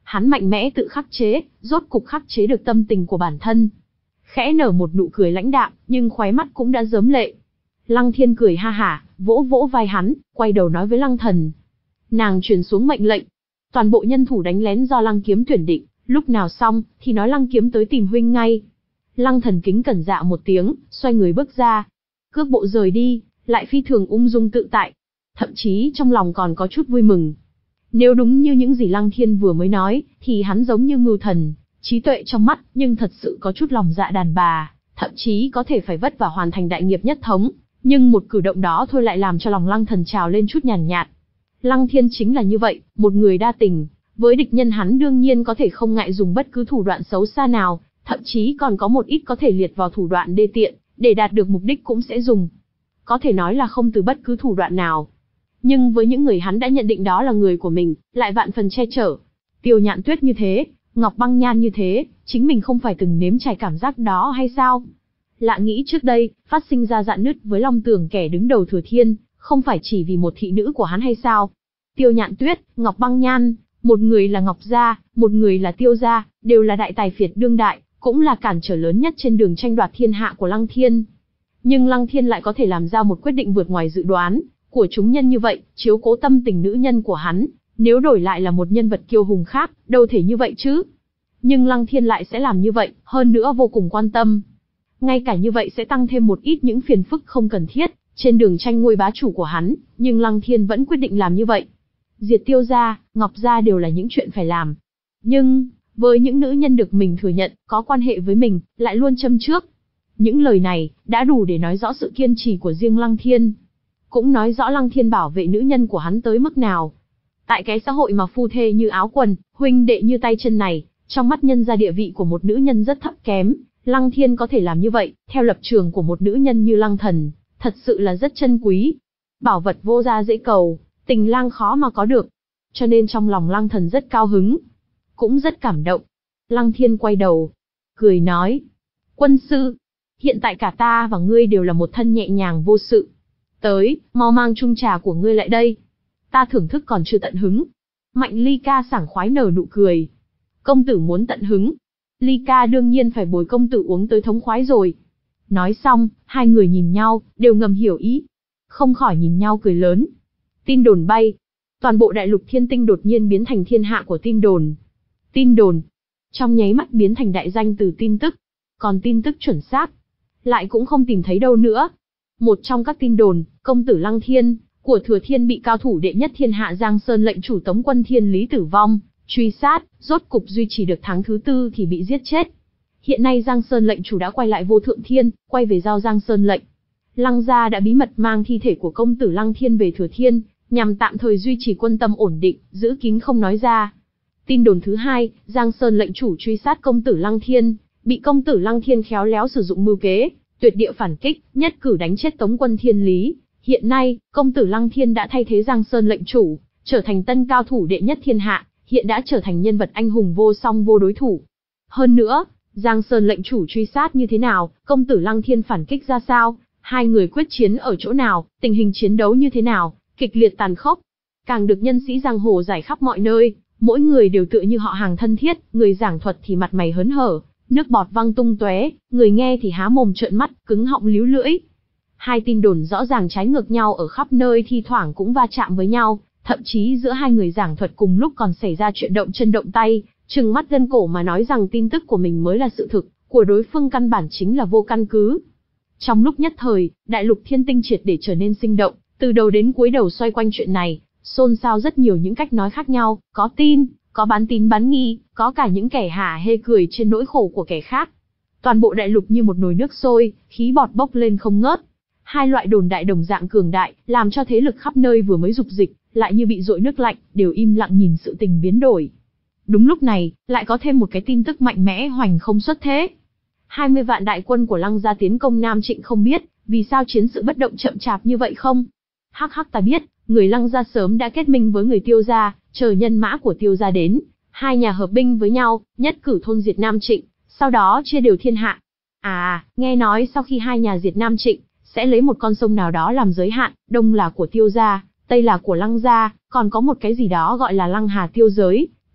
Hắn mạnh mẽ tự khắc chế, rốt cục khắc chế được tâm tình của bản thân. Khẽ nở một nụ cười lãnh đạm, nhưng khóe mắt cũng đã rớm lệ. Lăng Thiên cười ha hả, vỗ vỗ vai hắn, quay đầu nói với Lăng Thần. Nàng truyền xuống mệnh lệnh. Toàn bộ nhân thủ đánh lén do Lăng Kiếm tuyển định, lúc nào xong, thì nói Lăng Kiếm tới tìm huynh ngay. Lăng Thần kính cẩn dạ một tiếng, xoay người bước ra. Cước bộ rời đi, lại phi thường ung dung tự tại. Thậm chí trong lòng còn có chút vui mừng. Nếu đúng như những gì Lăng Thiên vừa mới nói, thì hắn giống như ngưu thần, trí tuệ trong mắt, nhưng thật sự có chút lòng dạ đàn bà, thậm chí có thể phải vất vả hoàn thành đại nghiệp nhất thống. Nhưng một cử động đó thôi lại làm cho lòng Lăng Thần trào lên chút nhàn nhạt, nhạt. Lăng Thiên chính là như vậy, một người đa tình. Với địch nhân hắn đương nhiên có thể không ngại dùng bất cứ thủ đoạn xấu xa nào, thậm chí còn có một ít có thể liệt vào thủ đoạn đê tiện, để đạt được mục đích cũng sẽ dùng. Có thể nói là không từ bất cứ thủ đoạn nào. Nhưng với những người hắn đã nhận định đó là người của mình, lại vạn phần che chở. Tiêu Nhạn Tuyết như thế, Ngọc Băng Nhan như thế, chính mình không phải từng nếm trải cảm giác đó hay sao? Lạ nghĩ trước đây, phát sinh ra rạn nứt với Long Tường kẻ đứng đầu Thừa Thiên, không phải chỉ vì một thị nữ của hắn hay sao? Tiêu Nhạn Tuyết, Ngọc Băng Nhan, một người là Ngọc Gia, một người là Tiêu Gia, đều là đại tài phiệt đương đại, cũng là cản trở lớn nhất trên đường tranh đoạt thiên hạ của Lăng Thiên. Nhưng Lăng Thiên lại có thể làm ra một quyết định vượt ngoài dự đoán của chúng nhân như vậy, chiếu cố tâm tình nữ nhân của hắn, nếu đổi lại là một nhân vật kiêu hùng khác, đâu thể như vậy chứ. Nhưng Lăng Thiên lại sẽ làm như vậy, hơn nữa vô cùng quan tâm. Ngay cả như vậy sẽ tăng thêm một ít những phiền phức không cần thiết, trên đường tranh ngôi bá chủ của hắn, nhưng Lăng Thiên vẫn quyết định làm như vậy. Diệt Tiêu Gia, Ngọc Gia đều là những chuyện phải làm. Nhưng, với những nữ nhân được mình thừa nhận, có quan hệ với mình, lại luôn châm trước. Những lời này, đã đủ để nói rõ sự kiên trì của riêng Lăng Thiên. Cũng nói rõ Lăng Thiên bảo vệ nữ nhân của hắn tới mức nào. Tại cái xã hội mà phu thê như áo quần, huynh đệ như tay chân này, trong mắt nhân gia địa vị của một nữ nhân rất thấp kém, Lăng Thiên có thể làm như vậy, theo lập trường của một nữ nhân như Lăng Thần, thật sự là rất chân quý. Bảo vật vô gia dễ cầu, tình lang khó mà có được. Cho nên trong lòng Lăng Thần rất cao hứng, cũng rất cảm động. Lăng Thiên quay đầu, cười nói, quân sư, hiện tại cả ta và ngươi đều là một thân nhẹ nhàng vô sự. Tới, mau mang chung trà của ngươi lại đây. Ta thưởng thức còn chưa tận hứng. Mạnh Ly Ca sảng khoái nở nụ cười. Công tử muốn tận hứng. Ly Ca đương nhiên phải bồi công tử uống tới thống khoái rồi. Nói xong, hai người nhìn nhau, đều ngầm hiểu ý. Không khỏi nhìn nhau cười lớn. Tin đồn bay. Toàn bộ đại lục thiên tinh đột nhiên biến thành thiên hạ của tin đồn. Tin đồn. Trong nháy mắt biến thành đại danh từ tin tức. Còn tin tức chuẩn xác, lại cũng không tìm thấy đâu nữa. Một trong các tin đồn, công tử Lăng Thiên, của Thừa Thiên bị cao thủ đệ nhất thiên hạ Giang Sơn lệnh chủ Tống Quân Thiên Lý tử vong, truy sát, rốt cục duy trì được tháng thứ tư thì bị giết chết. Hiện nay Giang Sơn lệnh chủ đã quay lại Vô Thượng Thiên, quay về giao Giang Sơn lệnh. Lăng gia đã bí mật mang thi thể của công tử Lăng Thiên về Thừa Thiên, nhằm tạm thời duy trì quân tâm ổn định, giữ kín không nói ra. Tin đồn thứ hai, Giang Sơn lệnh chủ truy sát công tử Lăng Thiên, bị công tử Lăng Thiên khéo léo sử dụng mưu kế, tuyệt địa phản kích, nhất cử đánh chết Tống Quân Thiên Lý. Hiện nay, công tử Lăng Thiên đã thay thế Giang Sơn lệnh chủ, trở thành tân cao thủ đệ nhất thiên hạ, hiện đã trở thành nhân vật anh hùng vô song vô đối thủ. Hơn nữa, Giang Sơn lệnh chủ truy sát như thế nào, công tử Lăng Thiên phản kích ra sao, hai người quyết chiến ở chỗ nào, tình hình chiến đấu như thế nào, kịch liệt tàn khốc. Càng được nhân sĩ giang hồ giải khắp mọi nơi, mỗi người đều tựa như họ hàng thân thiết, người giảng thuật thì mặt mày hớn hở, nước bọt văng tung tóe, người nghe thì há mồm trợn mắt, cứng họng líu lưỡi. Hai tin đồn rõ ràng trái ngược nhau ở khắp nơi thi thoảng cũng va chạm với nhau, thậm chí giữa hai người giảng thuật cùng lúc còn xảy ra chuyện động chân động tay, trừng mắt gân cổ mà nói rằng tin tức của mình mới là sự thực, của đối phương căn bản chính là vô căn cứ. Trong lúc nhất thời, đại lục thiên tinh triệt để trở nên sinh động, từ đầu đến cuối đầu xoay quanh chuyện này, xôn xao rất nhiều những cách nói khác nhau, có tin, có bán tín bán nghi, có cả những kẻ hả hê cười trên nỗi khổ của kẻ khác. Toàn bộ đại lục như một nồi nước sôi, khí bọt bốc lên không ngớt. Hai loại đồn đại đồng dạng cường đại, làm cho thế lực khắp nơi vừa mới dục dịch, lại như bị dội nước lạnh, đều im lặng nhìn sự tình biến đổi. Đúng lúc này, lại có thêm một cái tin tức mạnh mẽ hoành không xuất thế. hai mươi vạn đại quân của Lăng gia tiến công Nam Trịnh, không biết vì sao chiến sự bất động chậm chạp như vậy không? Hắc hắc, ta biết, người Lăng gia sớm đã kết minh với người Tiêu gia, chờ nhân mã của Tiêu gia đến, hai nhà hợp binh với nhau, nhất cử thôn diệt Nam Trịnh, sau đó chia đều thiên hạ. À, nghe nói sau khi hai nhà diệt Nam Trịnh, sẽ lấy một con sông nào đó làm giới hạn, đông là của Tiêu gia, tây là của Lăng gia, còn có một cái gì đó gọi là Lăng Hà tiêu giới,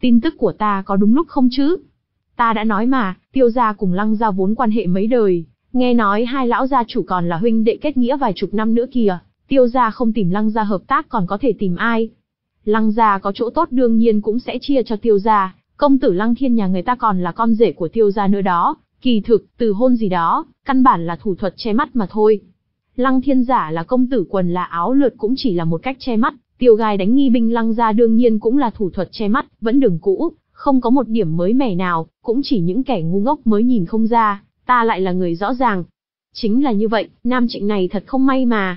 tin tức của ta có đúng lúc không chứ? Ta đã nói mà, Tiêu gia cùng Lăng gia vốn quan hệ mấy đời, nghe nói hai lão gia chủ còn là huynh đệ kết nghĩa vài chục năm nữa kìa, Tiêu gia không tìm Lăng gia hợp tác còn có thể tìm ai? Lăng gia có chỗ tốt đương nhiên cũng sẽ chia cho Tiêu gia, công tử Lăng Thiên nhà người ta còn là con rể của Tiêu gia nữa đó, kỳ thực, từ hôn gì đó, căn bản là thủ thuật che mắt mà thôi. Lăng Thiên giả là công tử quần là áo lượt cũng chỉ là một cách che mắt, Tiêu gai đánh nghi binh Lăng gia đương nhiên cũng là thủ thuật che mắt, vẫn đường cũ, không có một điểm mới mẻ nào, cũng chỉ những kẻ ngu ngốc mới nhìn không ra, ta lại là người rõ ràng. Chính là như vậy, Nam Trịnh này thật không may mà.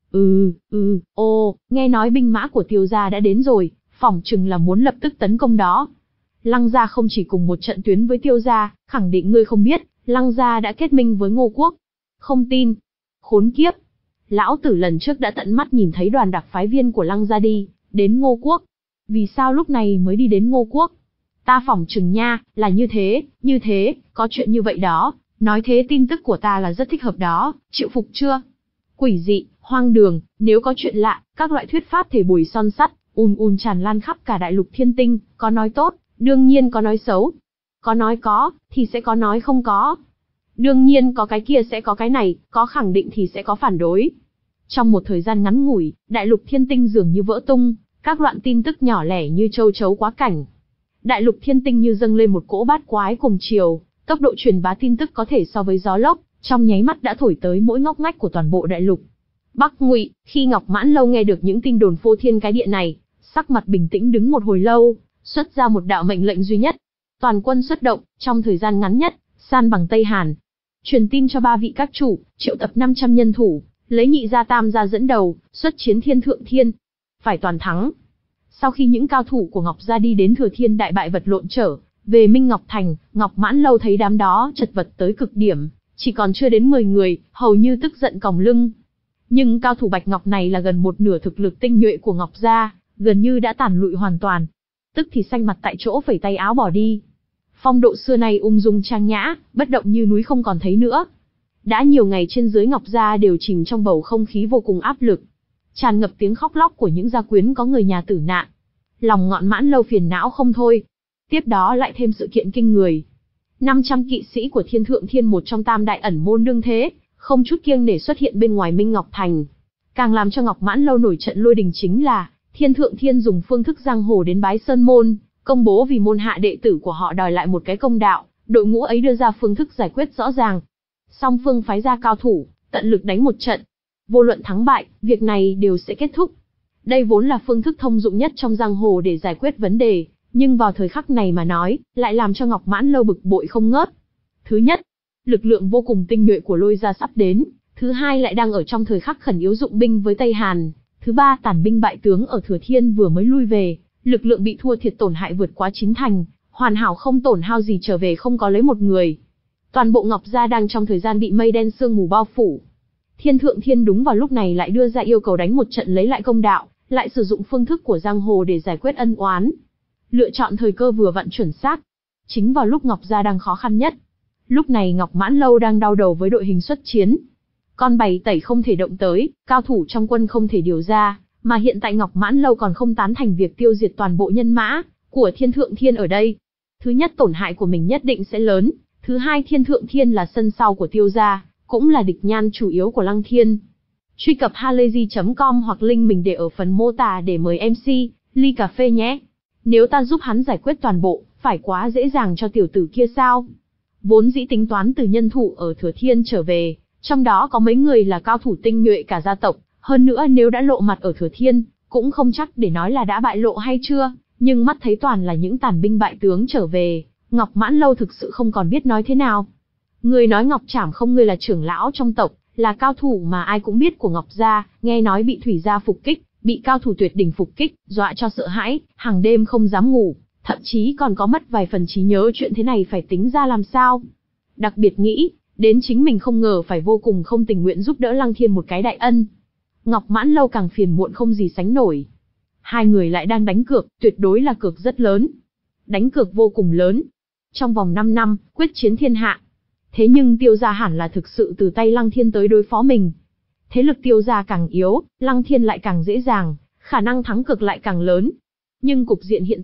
Ừ, ừ, ô, nghe nói binh mã của Tiêu gia đã đến rồi, phỏng chừng là muốn lập tức tấn công đó. Lăng gia không chỉ cùng một trận tuyến với Tiêu gia, khẳng định ngươi không biết, Lăng gia đã kết minh với Ngô Quốc. Không tin. Khốn kiếp. Lão tử lần trước đã tận mắt nhìn thấy đoàn đặc phái viên của Lăng gia đi, đến Ngô Quốc. Vì sao lúc này mới đi đến Ngô Quốc? Ta phỏng chừng nha, là như thế, như thế, có chuyện như vậy đó, nói thế tin tức của ta là rất thích hợp đó, chịu phục chưa? Quỷ dị, hoang đường, nếu có chuyện lạ, các loại thuyết pháp thể bùi son sắt, ùn ùn tràn lan khắp cả đại lục thiên tinh, có nói tốt, đương nhiên có nói xấu. Có nói có, thì sẽ có nói không có. Đương nhiên có cái kia sẽ có cái này, có khẳng định thì sẽ có phản đối. Trong một thời gian ngắn ngủi, đại lục thiên tinh dường như vỡ tung, các loạn tin tức nhỏ lẻ như châu chấu quá cảnh. Đại lục thiên tinh như dâng lên một cỗ bát quái cùng chiều, tốc độ truyền bá tin tức có thể so với gió lốc, trong nháy mắt đã thổi tới mỗi ngóc ngách của toàn bộ đại lục. Bắc Ngụy, khi Ngọc Mãn Lâu nghe được những tin đồn phô thiên cái địa này, sắc mặt bình tĩnh đứng một hồi lâu, xuất ra một đạo mệnh lệnh duy nhất. Toàn quân xuất động, trong thời gian ngắn nhất, san bằng Tây Hàn. Truyền tin cho ba vị các chủ, triệu tập năm trăm nhân thủ, lấy nhị gia tam gia dẫn đầu, xuất chiến Thiên Thượng Thiên. Phải toàn thắng. Sau khi những cao thủ của Ngọc gia đi đến Thừa Thiên đại bại vật lộn trở về Minh Ngọc Thành, Ngọc Mãn Lâu thấy đám đó chật vật tới cực điểm, chỉ còn chưa đến mười người, hầu như tức giận còng lưng. Nhưng cao thủ Bạch Ngọc này là gần một nửa thực lực tinh nhuệ của Ngọc gia, gần như đã tàn lụi hoàn toàn. Tức thì xanh mặt tại chỗ phẩy tay áo bỏ đi. Phong độ xưa nay ung dung trang nhã, bất động như núi không còn thấy nữa. Đã nhiều ngày trên dưới Ngọc gia đều chìm trong bầu không khí vô cùng áp lực, tràn ngập tiếng khóc lóc của những gia quyến có người nhà tử nạn. Lòng Ngọn Mãn Lâu phiền não không thôi. Tiếp đó lại thêm sự kiện kinh người. năm trăm kỵ sĩ của Thiên Thượng Thiên, một trong tam đại ẩn môn đương thế, không chút kiêng nể xuất hiện bên ngoài Minh Ngọc Thành. Càng làm cho Ngọc Mãn Lâu nổi trận lôi đình chính là, Thiên Thượng Thiên dùng phương thức giang hồ đến Bái Sơn Môn, công bố vì môn hạ đệ tử của họ đòi lại một cái công đạo, đội ngũ ấy đưa ra phương thức giải quyết rõ ràng. Song phương phái ra cao thủ, tận lực đánh một trận. Vô luận thắng bại, việc này đều sẽ kết thúc. Đây vốn là phương thức thông dụng nhất trong giang hồ để giải quyết vấn đề, nhưng vào thời khắc này mà nói, lại làm cho Ngọc Mãn Lâu bực bội không ngớt. Thứ nhất, lực lượng vô cùng tinh nhuệ của Lôi gia sắp đến. Thứ hai, lại đang ở trong thời khắc khẩn yếu dụng binh với Tây Hàn. Thứ ba, tàn binh bại tướng ở Thừa Thiên vừa mới lui về, lực lượng bị thua thiệt tổn hại vượt quá chín thành, hoàn hảo không tổn hao gì trở về không có lấy một người. Toàn bộ Ngọc gia đang trong thời gian bị mây đen sương mù bao phủ. Thiên Thượng Thiên đúng vào lúc này lại đưa ra yêu cầu đánh một trận lấy lại công đạo, lại sử dụng phương thức của giang hồ để giải quyết ân oán. Lựa chọn thời cơ vừa vặn chuẩn xác. Chính vào lúc Ngọc gia đang khó khăn nhất. Lúc này Ngọc Mãn Lâu đang đau đầu với đội hình xuất chiến. Con bầy tẩy không thể động tới, cao thủ trong quân không thể điều ra, mà hiện tại Ngọc Mãn Lâu còn không tán thành việc tiêu diệt toàn bộ nhân mã của Thiên Thượng Thiên ở đây. Thứ nhất, tổn hại của mình nhất định sẽ lớn. Thứ hai, Thiên Thượng Thiên là sân sau của Tiêu gia, cũng là địch nhan chủ yếu của Lăng Thiên. Truy cập halayzi chấm com hoặc link mình để ở phần mô tả để mời em xê, ly cà phê nhé. Nếu ta giúp hắn giải quyết toàn bộ, phải quá dễ dàng cho tiểu tử kia sao? Vốn dĩ tính toán từ nhân thủ ở Thừa Thiên trở về, trong đó có mấy người là cao thủ tinh nhuệ cả gia tộc, hơn nữa nếu đã lộ mặt ở Thừa Thiên, cũng không chắc để nói là đã bại lộ hay chưa, nhưng mắt thấy toàn là những tàn binh bại tướng trở về, Ngọc Mãn Lâu thực sự không còn biết nói thế nào. Người nói Ngọc Trảm không, ngươi là trưởng lão trong tộc, là cao thủ mà ai cũng biết của Ngọc gia, nghe nói bị Thủy gia phục kích, bị cao thủ tuyệt đỉnh phục kích, dọa cho sợ hãi, hàng đêm không dám ngủ, thậm chí còn có mất vài phần trí nhớ chuyện thế này phải tính ra làm sao. Đặc biệt nghĩ, đến chính mình không ngờ phải vô cùng không tình nguyện giúp đỡ Lăng Thiên một cái đại ân. Ngọc Mãn Lâu càng phiền muộn không gì sánh nổi. Hai người lại đang đánh cược, tuyệt đối là cược rất lớn. Đánh cược vô cùng lớn. Trong vòng năm năm, quyết chiến thiên hạ. Thế nhưng Tiêu gia hẳn là thực sự từ tay Lăng Thiên tới đối phó mình. Thế lực Tiêu gia càng yếu, Lăng Thiên lại càng dễ dàng, khả năng thắng cược lại càng lớn. Nhưng cục diện hiện tại,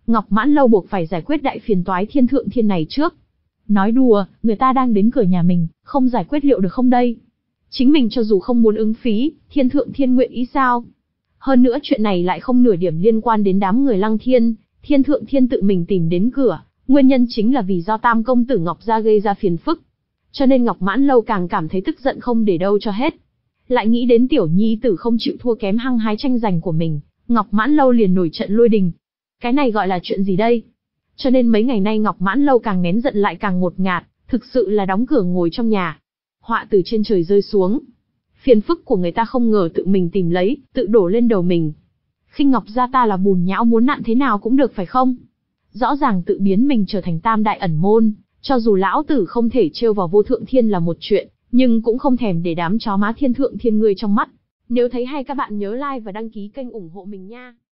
Ngọc Mãn Lâu buộc phải giải quyết đại phiền toái thiên thượng thiên này trước. Nói đùa, người ta đang đến cửa nhà mình, không giải quyết liệu được không đây? Chính mình cho dù không muốn ứng phí, thiên thượng thiên nguyện ý sao? Hơn nữa chuyện này lại không nửa điểm liên quan đến đám người Lăng Thiên, thiên thượng thiên tự mình tìm đến cửa, nguyên nhân chính là vì do tam công tử Ngọc gia gây ra phiền phức. Cho nên Ngọc Mãn Lâu càng cảm thấy tức giận không để đâu cho hết. Lại nghĩ đến tiểu nhi tử không chịu thua kém hăng hái tranh giành của mình, Ngọc Mãn Lâu liền nổi trận lôi đình. Cái này gọi là chuyện gì đây? Cho nên mấy ngày nay Ngọc Mãn Lâu càng nén giận lại càng ngột ngạt, thực sự là đóng cửa ngồi trong nhà. Họa từ trên trời rơi xuống. Phiền phức của người ta không ngờ tự mình tìm lấy, tự đổ lên đầu mình. Khinh Ngọc gia ta là bùn nhão muốn nặn thế nào cũng được phải không? Rõ ràng tự biến mình trở thành tam đại ẩn môn, cho dù lão tử không thể trêu vào vô thượng thiên là một chuyện, nhưng cũng không thèm để đám chó má thiên thượng thiên ngươi trong mắt. Nếu thấy hay các bạn nhớ like và đăng ký kênh ủng hộ mình nha.